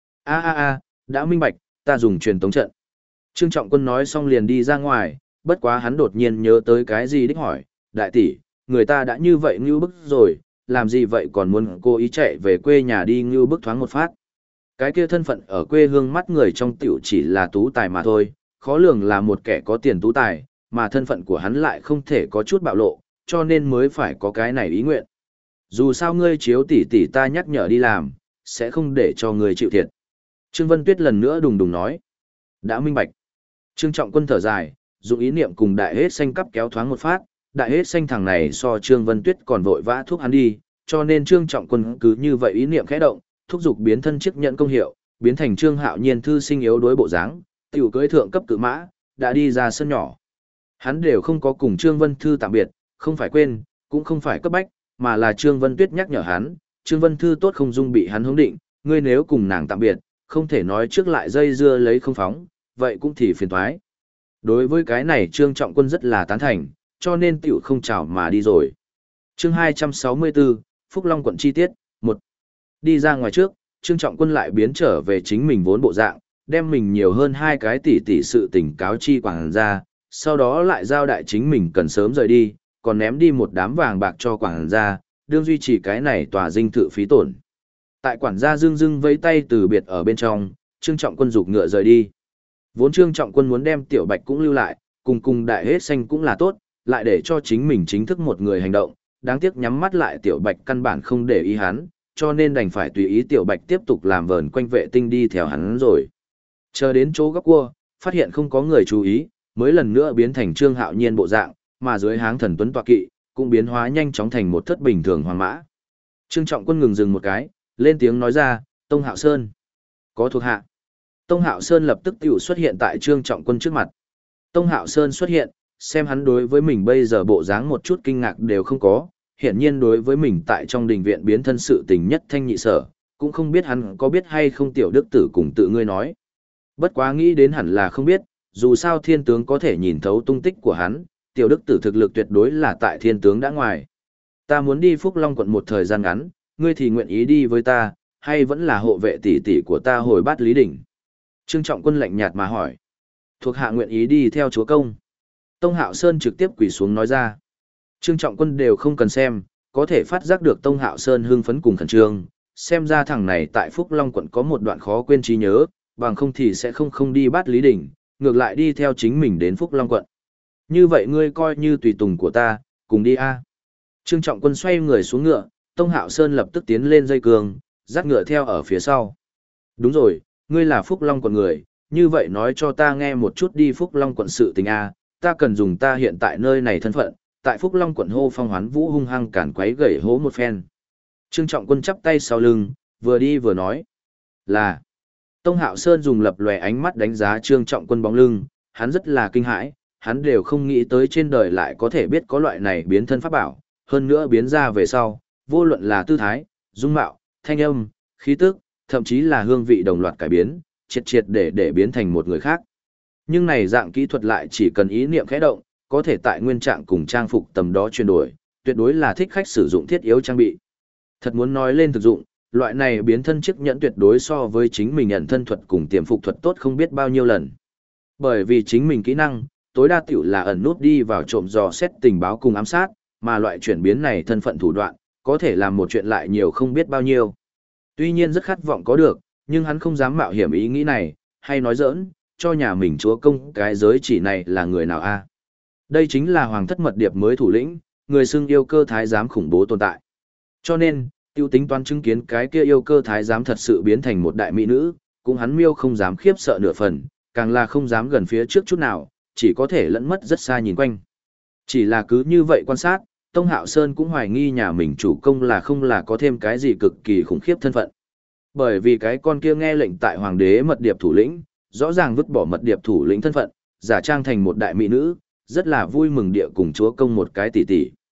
S1: Đã minh bạch, ta dùng truyền tống trận. Trương Trọng Quân nói xong liền đi ra ngoài, bất quá hắn đột nhiên nhớ tới cái gì đích hỏi, đại tỷ, người ta đã như vậy ngưu bức rồi, làm gì vậy còn muốn cố ý chạy về quê nhà đi ngưu bức thoáng một phát. Cái kia thân phận ở quê hương mắt người trong tiểu chỉ là tú tài mà thôi, khó lường là một kẻ có tiền tú tài, mà thân phận của hắn lại không thể có chút bạo lộ, cho nên mới phải có cái này ý nguyện. Dù sao ngươi chiếu tỷ tỷ ta nhắc nhở đi làm, sẽ không để cho ngươi chịu thiệt. Trương Vân Tuyết lần nữa đùng đùng nói. Đã minh bạch. Trương Trọng Quân thở dài, dùng ý niệm cùng đại hết xanh cắp kéo thoáng một phát, đại hết xanh thằng này so Trương Vân Tuyết còn vội vã thuốc hắn đi, cho nên Trương Trọng Quân cứ như vậy ý niệm khẽ động, thúc giục biến thân chiếc nhận công hiệu, biến thành Trương Hạo Nhiên thư sinh yếu đối bộ dáng, tiểu cưỡi thượng cấp cự mã, đã đi ra sân nhỏ. Hắn đều không có cùng Trương Vân Thư tạm biệt, không phải quên, cũng không phải cấp bách, mà là Trương Vân Tuyết nhắc nhở hắn, Trương Vân Thư tốt không dung bị hắn hướng định, ngươi nếu cùng nàng tạm biệt, không thể nói trước lại dây dưa lấy không phóng, vậy cũng thì phiền toái. Đối với cái này Trương Trọng Quân rất là tán thành, cho nên tiểu không chào mà đi rồi. Chương 264, Phúc Long quận chi tiết, 1. Đi ra ngoài trước, Trương Trọng Quân lại biến trở về chính mình vốn bộ dạng, đem mình nhiều hơn 2 cái tỷ sự tình cáo chi quảng gia, sau đó lại giao đại chính mình cần sớm rời đi, còn ném đi một đám vàng bạc cho quảng gia, đương duy trì cái này tòa dinh thự phí tổn. Tại quản gia dưng dưng vẫy tay từ biệt ở bên trong, Trương Trọng Quân giục ngựa rời đi. Vốn Trương Trọng Quân muốn đem Tiểu Bạch cũng lưu lại, cùng đại hết xanh cũng là tốt, lại để cho chính mình chính thức một người hành động, đáng tiếc nhắm mắt lại Tiểu Bạch căn bản không để ý hắn, cho nên đành phải tùy ý Tiểu Bạch tiếp tục làm vờn quanh vệ tinh đi theo hắn rồi. Chờ đến chỗ góc cua, phát hiện không có người chú ý, mới lần nữa biến thành Trương Hạo Nhiên bộ dạng, mà dưới háng thần tuấn tọa kỵ, cũng biến hóa nhanh chóng thành một thất bình thường hoàng mã. Trương Trọng Quân ngừng dừng một cái, lên tiếng nói ra, Tông Hạo Sơn. Có thuộc hạ. Tông Hạo Sơn lập tức tiểu xuất hiện tại Trương Trọng Quân trước mặt. Tông Hạo Sơn xuất hiện, xem hắn đối với mình bây giờ bộ dáng một chút kinh ngạc đều không có, hiển nhiên đối với mình tại trong đình viện biến thân sự tình nhất thanh nhị sở, cũng không biết hắn có biết hay không tiểu đức tử cùng tự ngươi nói. Bất quá nghĩ đến hẳn là không biết, dù sao thiên tướng có thể nhìn thấu tung tích của hắn, tiểu đức tử thực lực tuyệt đối là tại thiên tướng đã ngoài. Ta muốn đi Phúc Long quận một thời gian ngắn, ngươi thì nguyện ý đi với ta, hay vẫn là hộ vệ tỷ tỷ của ta hồi bát Lý Đỉnh? Trương Trọng Quân lạnh nhạt mà hỏi. Thuộc hạ nguyện ý đi theo chúa công. Tông Hạo Sơn trực tiếp quỳ xuống nói ra. Trương Trọng Quân đều không cần xem, có thể phát giác được Tông Hạo Sơn hưng phấn cùng khẩn trương, xem ra thằng này tại Phúc Long quận có một đoạn khó quên trí nhớ, bằng không thì sẽ không đi bát Lý Đỉnh, ngược lại đi theo chính mình đến Phúc Long quận. Như vậy ngươi coi như tùy tùng của ta, cùng đi a. Trương Trọng Quân xoay người xuống ngựa, Tông Hạo Sơn lập tức tiến lên dây cương, dắt ngựa theo ở phía sau. Đúng rồi, ngươi là Phúc Long quận người, như vậy nói cho ta nghe một chút đi Phúc Long quận sự tình a, ta cần dùng ta hiện tại nơi này thân phận, tại Phúc Long quận hô phong hoán vũ hung hăng cản quấy gậy hố một phen. Trương Trọng Quân chắp tay sau lưng, vừa đi vừa nói. Là. Tông Hạo Sơn dùng lập lòe ánh mắt đánh giá Trương Trọng Quân bóng lưng, hắn rất là kinh hãi, hắn đều không nghĩ tới trên đời lại có thể biết có loại này biến thân pháp bảo, hơn nữa biến ra về sau, vô luận là tư thái, dung mạo, thanh âm, khí tức, thậm chí là hương vị đồng loạt cải biến, triệt để biến thành một người khác. Nhưng này dạng kỹ thuật lại chỉ cần ý niệm khẽ động, có thể tại nguyên trạng cùng trang phục tầm đó chuyển đổi, tuyệt đối là thích khách sử dụng thiết yếu trang bị. Thật muốn nói lên thực dụng, loại này biến thân chiếc nhẫn tuyệt đối so với chính mình nhận thân thuật cùng tiềm phục thuật tốt không biết bao nhiêu lần. Bởi vì chính mình kỹ năng, tối đa tiểu là ẩn nút đi vào trộm dò xét tình báo cùng ám sát, mà loại chuyển biến này thân phận thủ đoạn, có thể làm một chuyện lại nhiều không biết bao nhiêu. Tuy nhiên rất khát vọng có được, nhưng hắn không dám mạo hiểm ý nghĩ này, hay nói giỡn, cho nhà mình chúa công cái giới chỉ này là người nào a? Đây chính là hoàng thất mật điệp mới thủ lĩnh, người xưng yêu cơ thái giám khủng bố tồn tại. Cho nên, tiêu tính toán chứng kiến cái kia yêu cơ thái giám thật sự biến thành một đại mỹ nữ, cũng hắn miêu không dám khiếp sợ nửa phần, càng là không dám gần phía trước chút nào, chỉ có thể lẫn mất rất xa nhìn quanh. Chỉ là cứ như vậy quan sát, Tông Hạo Sơn cũng hoài nghi nhà mình chủ công là không là có thêm cái gì cực kỳ khủng khiếp thân phận. Bởi vì cái con kia nghe lệnh tại hoàng đế mật điệp thủ lĩnh, rõ ràng vứt bỏ mật điệp thủ lĩnh thân phận, giả trang thành một đại mỹ nữ, rất là vui mừng địa cùng chúa công một cái tỷ tỷ.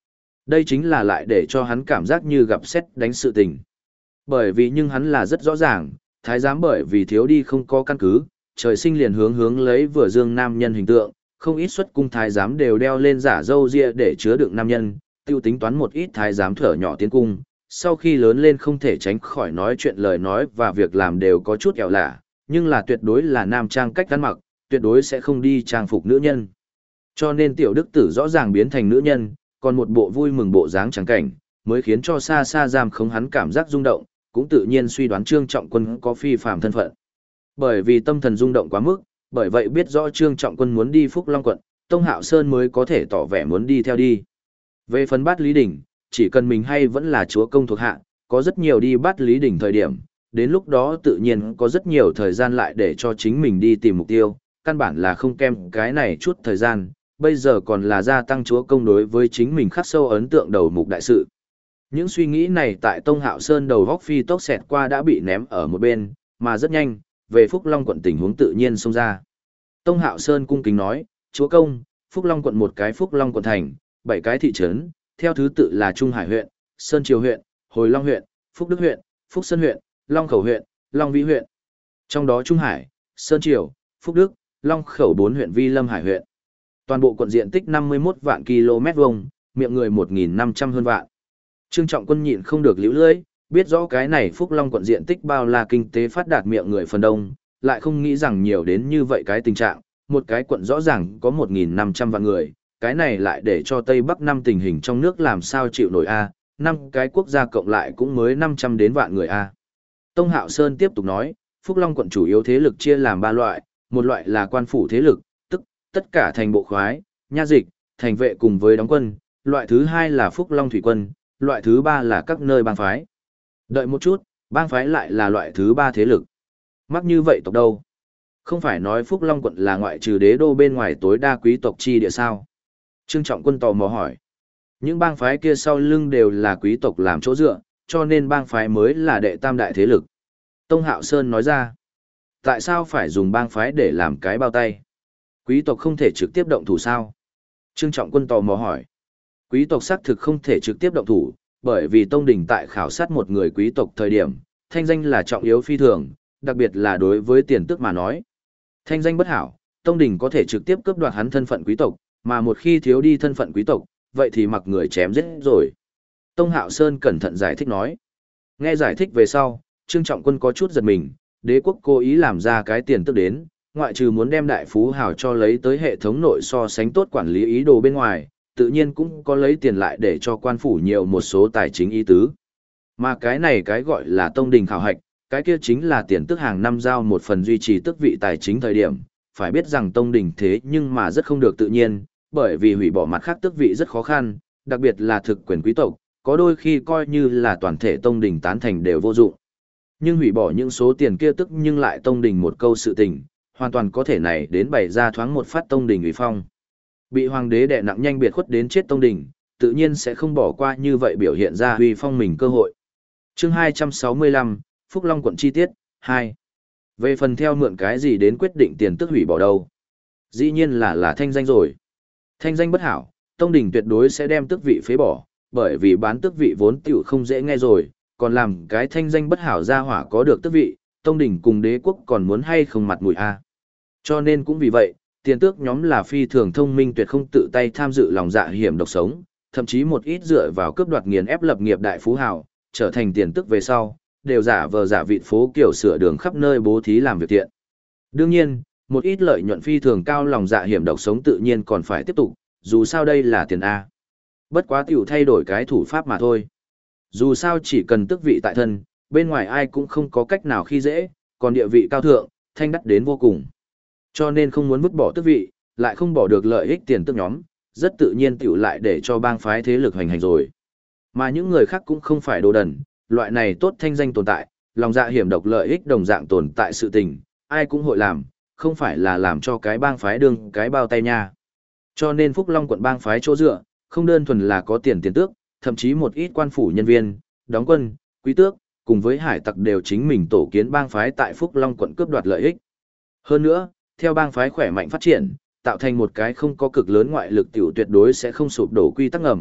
S1: Đây chính là lại để cho hắn cảm giác như gặp sét đánh sự tình. Bởi vì nhưng hắn là rất rõ ràng, thái giám bởi vì thiếu đi không có căn cứ, trời sinh liền hướng lấy vừa dương nam nhân hình tượng, không ít xuất cung thái giám đều đeo lên giả râu ria để chứa đựng nam nhân, tiêu tính toán một ít thái giám thở nhỏ tiến cung, sau khi lớn lên không thể tránh khỏi nói chuyện lời nói và việc làm đều có chút ẻo lả, nhưng là tuyệt đối là nam trang cách ăn mặc, tuyệt đối sẽ không đi trang phục nữ nhân. Cho nên tiểu đức tử rõ ràng biến thành nữ nhân, còn một bộ vui mừng bộ dáng trắng cảnh, mới khiến cho xa xa giam không hắn cảm giác rung động, cũng tự nhiên suy đoán Trương Trọng Quân có phi phàm thân phận. Bởi vì tâm thần rung động quá mức, bởi vậy biết rõ Trương Trọng Quân muốn đi Phúc Long quận, Tông Hạo Sơn mới có thể tỏ vẻ muốn đi theo đi. Về phần Bát Lý Đỉnh, chỉ cần mình hay vẫn là chúa công thuộc hạ, có rất nhiều đi Bát Lý Đỉnh thời điểm, đến lúc đó tự nhiên có rất nhiều thời gian lại để cho chính mình đi tìm mục tiêu, căn bản là không kém cái này chút thời gian, bây giờ còn là gia tăng chúa công đối với chính mình khắc sâu ấn tượng đầu mục đại sự. Những suy nghĩ này tại Tông Hạo Sơn đầu góc phi tốc xẹt qua đã bị ném ở một bên, mà rất nhanh, về Phúc Long quận tình huống tự nhiên xông ra. Tông Hạo Sơn cung kính nói, chúa công, Phúc Long quận một cái Phúc Long quận thành, 7 cái thị trấn, theo thứ tự là Trung Hải huyện, Sơn Triều huyện, Hồi Long huyện, Phúc Đức huyện, Phúc Sơn huyện, Long Khẩu huyện, Long Vĩ huyện. Trong đó Trung Hải, Sơn Triều, Phúc Đức, Long Khẩu 4 huyện vi Lâm Hải huyện. Toàn bộ quận diện tích 51 vạn km vuông, miệng người 1.500 hơn vạn. Trương Trọng Quân nhịn không được liễu lưỡi, biết rõ cái này Phúc Long quận diện tích bao la kinh tế phát đạt miệng người phần đông, lại không nghĩ rằng nhiều đến như vậy cái tình trạng, một cái quận rõ ràng có 1.500 vạn người, cái này lại để cho Tây Bắc năm tình hình trong nước làm sao chịu nổi a, năm cái quốc gia cộng lại cũng mới 500 đến vạn người a. Tông Hạo Sơn tiếp tục nói, Phúc Long quận chủ yếu thế lực chia làm 3 loại, một loại là quan phủ thế lực, tức tất cả thành bộ khoái, nha dịch, thành vệ cùng với đóng quân, loại thứ 2 là Phúc Long thủy quân, loại thứ 3 là các nơi bang phái. Đợi một chút, bang phái lại là loại thứ 3 thế lực. Mắc như vậy tộc đâu? Không phải nói Phúc Long quận là ngoại trừ đế đô bên ngoài tối đa quý tộc chi địa sao? Trương Trọng Quân tò mò hỏi. Những bang phái kia sau lưng đều là quý tộc làm chỗ dựa, cho nên bang phái mới là đệ tam đại thế lực. Tông Hạo Sơn nói ra. Tại sao phải dùng bang phái để làm cái bao tay? Quý tộc không thể trực tiếp động thủ sao? Trương Trọng Quân tò mò hỏi. Quý tộc xác thực không thể trực tiếp động thủ, bởi vì Tông Đình tại khảo sát một người quý tộc thời điểm, thanh danh là trọng yếu phi thường, đặc biệt là đối với tiền tước mà nói. Thanh danh bất hảo, Tông Đình có thể trực tiếp cướp đoạt hắn thân phận quý tộc, mà một khi thiếu đi thân phận quý tộc, vậy thì mặc người chém giết rồi. Tông Hạo Sơn cẩn thận giải thích nói. Nghe giải thích về sau, Trương Trọng Quân có chút giật mình, đế quốc cố ý làm ra cái tiền tước đến, ngoại trừ muốn đem đại phú hào cho lấy tới hệ thống nội so sánh tốt quản lý ý đồ bên ngoài, tự nhiên cũng có lấy tiền lại để cho quan phủ nhiều một số tài chính ý tứ. Mà cái này cái gọi là Tông Đình khảo hạch, cái kia chính là tiền tước hàng năm giao một phần duy trì tước vị tài chính thời điểm, phải biết rằng Tông Đình thế nhưng mà rất không được tự nhiên, bởi vì hủy bỏ mặt khác tước vị rất khó khăn, đặc biệt là thực quyền quý tộc, có đôi khi coi như là toàn thể Tông Đình tán thành đều vô dụng. Nhưng hủy bỏ những số tiền kia tức nhưng lại Tông Đình một câu sự tình, hoàn toàn có thể này đến bày ra thoáng một phát Tông Đình uy phong. Bị hoàng đế đè nặng nhanh biệt khuất đến chết Tông Đình, tự nhiên sẽ không bỏ qua như vậy biểu hiện ra uy phong mình cơ hội. Chương 265, Phúc Long quận chi tiết 2. Về phần theo mượn cái gì đến quyết định tiền tước hủy bỏ đâu? Dĩ nhiên là thanh danh rồi. Thanh danh bất hảo, Tông Đình tuyệt đối sẽ đem tước vị phế bỏ, bởi vì bán tước vị vốn tiểu không dễ nghe rồi, còn làm cái thanh danh bất hảo ra hỏa có được tước vị, Tông Đình cùng đế quốc còn muốn hay không mặt mũi a. Cho nên cũng vì vậy, tiền tước nhóm là phi thường thông minh tuyệt không tự tay tham dự lòng dạ hiểm độc sống, thậm chí một ít dựa vào cướp đoạt nghiền ép lập nghiệp đại phú hào, trở thành tiền tước về sau, đều giả vờ giả vịt phố kiểu sửa đường khắp nơi bố thí làm việc thiện. Đương nhiên, một ít lợi nhuận phi thường cao lòng dạ hiểm độc sống tự nhiên còn phải tiếp tục, dù sao đây là tiền A. Bất quá tiểu thay đổi cái thủ pháp mà thôi. Dù sao chỉ cần tước vị tại thân, bên ngoài ai cũng không có cách nào khi dễ, còn địa vị cao thượng, thanh đắt đến vô cùng. Cho nên không muốn vứt bỏ tước vị, lại không bỏ được lợi ích tiền tước nhóm, rất tự nhiên tiểu lại để cho bang phái thế lực hoành hành rồi. Mà những người khác cũng không phải đồ đần, loại này tốt thanh danh tồn tại, lòng dạ hiểm độc lợi ích đồng dạng tồn tại sự tình, ai cũng hội làm, không phải là làm cho cái bang phái đương cái bao tay nha. Cho nên Phúc Long quận bang phái chỗ dựa, không đơn thuần là có tiền tước, thậm chí một ít quan phủ nhân viên, đóng quân, quý tước, cùng với hải tặc đều chính mình tổ kiến bang phái tại Phúc Long quận cướp đoạt lợi ích. Hơn nữa, theo bang phái khỏe mạnh phát triển, tạo thành một cái không có cực lớn ngoại lực tiểu tuyệt đối sẽ không sụp đổ quy tắc ngầm,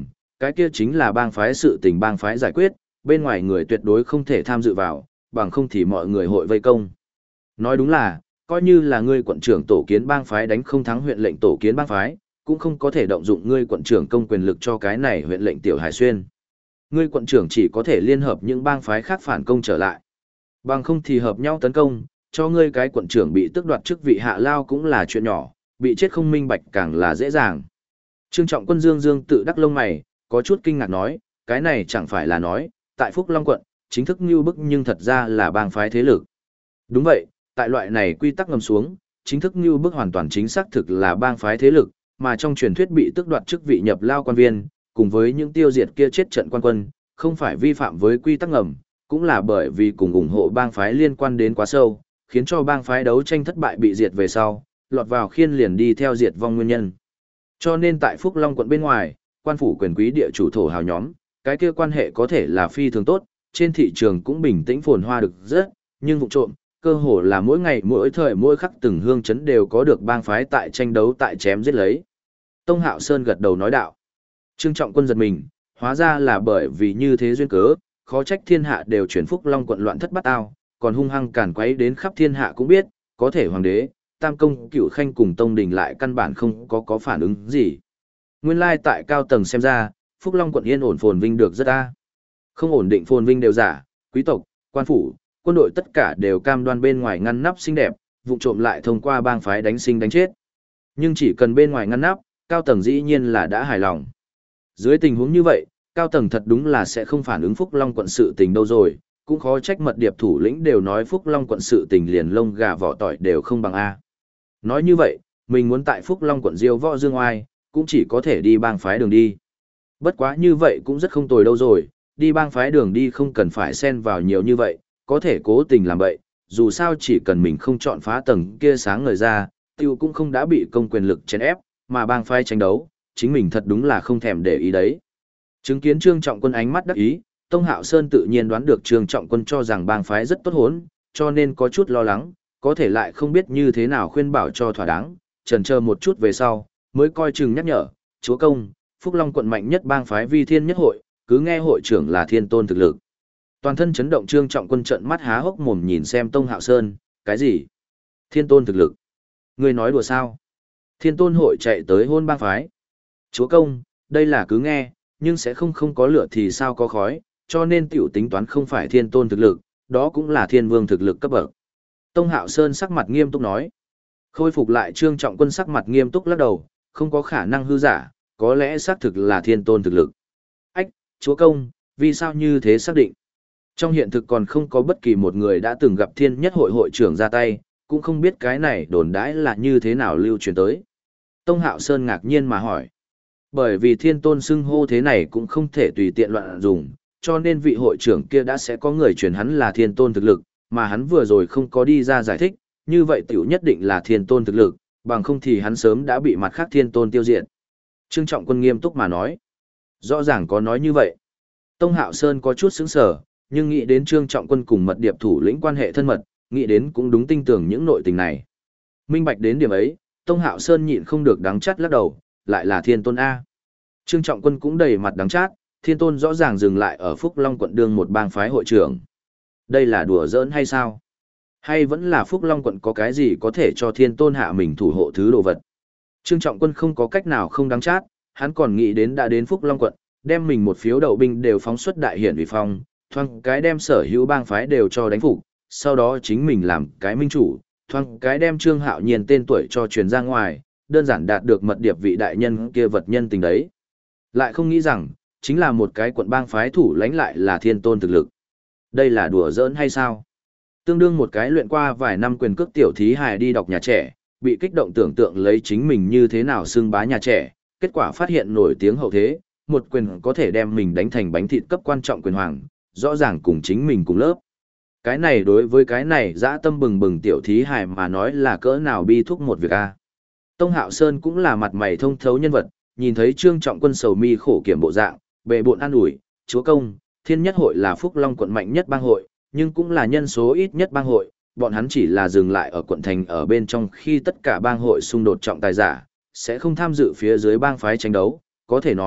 S1: cái kia chính là bang phái sự tình bang phái giải quyết, bên ngoài người tuyệt đối không thể tham dự vào, bằng không thì mọi người hội vây công. Nói đúng là, coi như là ngươi quận trưởng tổ kiến bang phái đánh không thắng huyện lệnh tổ kiến bang phái, cũng không có thể động dụng ngươi quận trưởng công quyền lực cho cái này huyện lệnh Tiểu Hải Xuyên. Ngươi quận trưởng chỉ có thể liên hợp những bang phái khác phản công trở lại. Bằng không thì hợp nhau tấn công, cho ngươi cái quận trưởng bị tước đoạt chức vị hạ lao cũng là chuyện nhỏ, bị chết không minh bạch càng là dễ dàng. Trương Trọng Quân dương dương tự đắc lông mày, có chút kinh ngạc nói, cái này chẳng phải là nói, tại Phúc Long quận, chính thức như bức nhưng thật ra là bang phái thế lực. Đúng vậy, tại loại này quy tắc ngầm xuống, chính thức như bức hoàn toàn chính xác thực là bang phái thế lực, mà trong truyền thuyết bị tước đoạt chức vị nhập lao quan viên, cùng với những tiêu diệt kia chết trận quan quân, không phải vi phạm với quy tắc ngầm, cũng là bởi vì cùng ủng hộ bang phái liên quan đến quá sâu, khiến cho bang phái đấu tranh thất bại bị diệt về sau, lọt vào khiên liền đi theo diệt vong nguyên nhân. Cho nên tại Phúc Long quận bên ngoài, quan phủ quyền quý địa chủ thổ hào nhóm, cái kia quan hệ có thể là phi thường tốt, trên thị trường cũng bình tĩnh phồn hoa được rất, nhưng vụ trộm, cơ hồ là mỗi ngày mỗi thời mỗi khắc từng hương chấn đều có được bang phái tại tranh đấu tại chém giết lấy. Tông Hạo Sơn gật đầu nói đạo. Trương Trọng Quân giật mình, hóa ra là bởi vì như thế duyên cớ, khó trách thiên hạ đều chuyển Phúc Long quận loạn thất bát ao, còn hung hăng càn quấy đến khắp thiên hạ cũng biết, có thể hoàng đế, tam công cửu khanh cùng tông đình lại căn bản không có phản ứng gì. Nguyên lai tại cao tầng xem ra, Phúc Long quận yên ổn phồn vinh được rất a. Không ổn định phồn vinh đều giả, quý tộc, quan phủ, quân đội tất cả đều cam đoan bên ngoài ngăn nắp xinh đẹp, vụ trộm lại thông qua bang phái đánh sinh đánh chết. Nhưng chỉ cần bên ngoài ngăn nắp, cao tầng dĩ nhiên là đã hài lòng. Dưới tình huống như vậy, cao tầng thật đúng là sẽ không phản ứng Phúc Long quận sự tình đâu rồi, cũng khó trách mật điệp thủ lĩnh đều nói Phúc Long quận sự tình liền lông gà vỏ tỏi đều không bằng A. Nói như vậy, mình muốn tại Phúc Long quận diêu võ dương oai, cũng chỉ có thể đi bang phái đường đi. Bất quá như vậy cũng rất không tồi đâu rồi, đi bang phái đường đi không cần phải xen vào nhiều như vậy, có thể cố tình làm vậy, dù sao chỉ cần mình không chọn phá tầng kia sáng ngời ra, tiêu cũng không đã bị công quyền lực chèn ép, mà bang phái tranh đấu, chính mình thật đúng là không thèm để ý đấy. Chứng kiến Trương Trọng Quân ánh mắt đắc ý, Tông Hạo Sơn tự nhiên đoán được Trương Trọng Quân cho rằng bang phái rất tốt hốn, cho nên có chút lo lắng, có thể lại không biết như thế nào khuyên bảo cho thỏa đáng, chần chờ một chút về sau, mới coi chừng nhắc nhở, chúa công, Phúc Long quận mạnh nhất bang phái Vi Thiên nhất hội, cứ nghe hội trưởng là Thiên Tôn thực lực. Toàn thân chấn động Trương Trọng Quân trợn mắt há hốc mồm nhìn xem Tông Hạo Sơn, cái gì? Thiên Tôn thực lực? Ngươi nói đùa sao? Thiên Tôn hội chạy tới hôn bang phái. Chúa công, đây là cứ nghe, nhưng sẽ không có lửa thì sao có khói, cho nên tiểu tính toán không phải Thiên Tôn thực lực, đó cũng là Thiên Vương thực lực cấp bậc. Tông Hạo Sơn sắc mặt nghiêm túc nói. Khôi phục lại Trương Trọng Quân sắc mặt nghiêm túc lắc đầu, không có khả năng hư giả, có lẽ xác thực là Thiên Tôn thực lực. Ách, chúa công, vì sao như thế xác định? Trong hiện thực còn không có bất kỳ một người đã từng gặp Thiên Nhất hội hội trưởng ra tay, cũng không biết cái này đồn đãi là như thế nào lưu truyền tới. Tông Hạo Sơn ngạc nhiên mà hỏi. Bởi vì Thiên Tôn xưng hô thế này cũng không thể tùy tiện loạn dùng, cho nên vị hội trưởng kia đã sẽ có người truyền hắn là Thiên Tôn thực lực, mà hắn vừa rồi không có đi ra giải thích, như vậy tiểu nhất định là Thiên Tôn thực lực, bằng không thì hắn sớm đã bị mặt khác Thiên Tôn tiêu diệt. Trương Trọng Quân nghiêm túc mà nói. Rõ ràng có nói như vậy. Tông Hạo Sơn có chút sững sờ, nhưng nghĩ đến Trương Trọng Quân cùng mật điệp thủ lĩnh quan hệ thân mật, nghĩ đến cũng đúng tin tưởng những nội tình này. Minh bạch đến điểm ấy, Tông Hạo Sơn nhịn không được đắng chát lắc đầu, lại là Thiên Tôn A. Trương Trọng Quân cũng đầy mặt đắng chát, Thiên Tôn rõ ràng dừng lại ở Phúc Long quận đương một bang phái hội trưởng. Đây là đùa giỡn hay sao? Hay vẫn là Phúc Long quận có cái gì có thể cho Thiên Tôn hạ mình thủ hộ thứ đồ vật? Trương Trọng Quân không có cách nào không đắng chát, hắn còn nghĩ đến đã đến Phúc Long quận, đem mình một phiếu đậu binh đều phóng xuất đại hiển uy phong, thoang cái đem sở hữu bang phái đều cho đánh phục, sau đó chính mình làm cái minh chủ, thoang cái đem Trương Hạo Nhiên tên tuổi cho truyền ra ngoài, đơn giản đạt được mật điệp vị đại nhân kia vật nhân tình đấy. Lại không nghĩ rằng, chính là một cái quận bang phái thủ lãnh lại là Thiên Tôn thực lực. Đây là đùa giỡn hay sao? Tương đương một cái luyện qua vài năm quyền cước tiểu thí hài đi đọc nhà trẻ, bị kích động tưởng tượng lấy chính mình như thế nào xưng bá nhà trẻ, kết quả phát hiện nổi tiếng hậu thế, một quyền có thể đem mình đánh thành bánh thịt cấp quan trọng quyền hoàng, rõ ràng cùng chính mình cùng lớp. Cái này đối với cái này dã tâm bừng bừng tiểu thí hài mà nói là cỡ nào bi thúc một việc a. Tông Hạo Sơn cũng là mặt mày thông thấu nhân vật, nhìn thấy Trương Trọng Quân sầu mi khổ kiểm bộ dạng, bệ bộn an ủi, chúa công, Thiên Nhất hội là Phúc Long quận mạnh nhất bang hội, nhưng cũng là nhân số ít nhất bang hội, bọn hắn chỉ là dừng lại ở quận thành ở bên trong khi tất cả bang hội xung đột trọng tài giả, sẽ không tham dự phía dưới bang phái tranh đấu, có thể nói,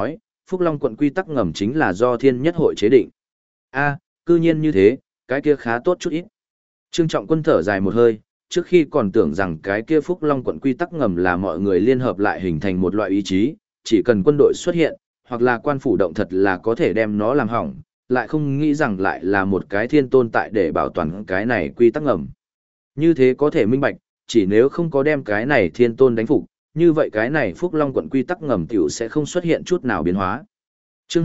S1: Phúc Long quận quy tắc ngầm chính là do Thiên Nhất Hội chế định. A, cư nhiên như thế, cái kia khá tốt chút ít. Trương Trọng Quân thở dài một hơi, trước khi còn tưởng rằng cái kia Phúc Long quận quy tắc ngầm là mọi người liên hợp lại hình thành một loại ý chí, chỉ cần quân đội xuất hiện, hoặc là quan phủ động thật là có thể đem nó làm hỏng, lại không nghĩ rằng lại là một cái thiên tôn tại để bảo toàn cái này quy tắc ngầm. Như thế có thể minh bạch, chỉ nếu không có đem cái này thiên tôn đánh phục, như vậy cái này Phúc Long quận quy tắc ngầm tiểu sẽ không xuất hiện chút nào biến hóa. Chương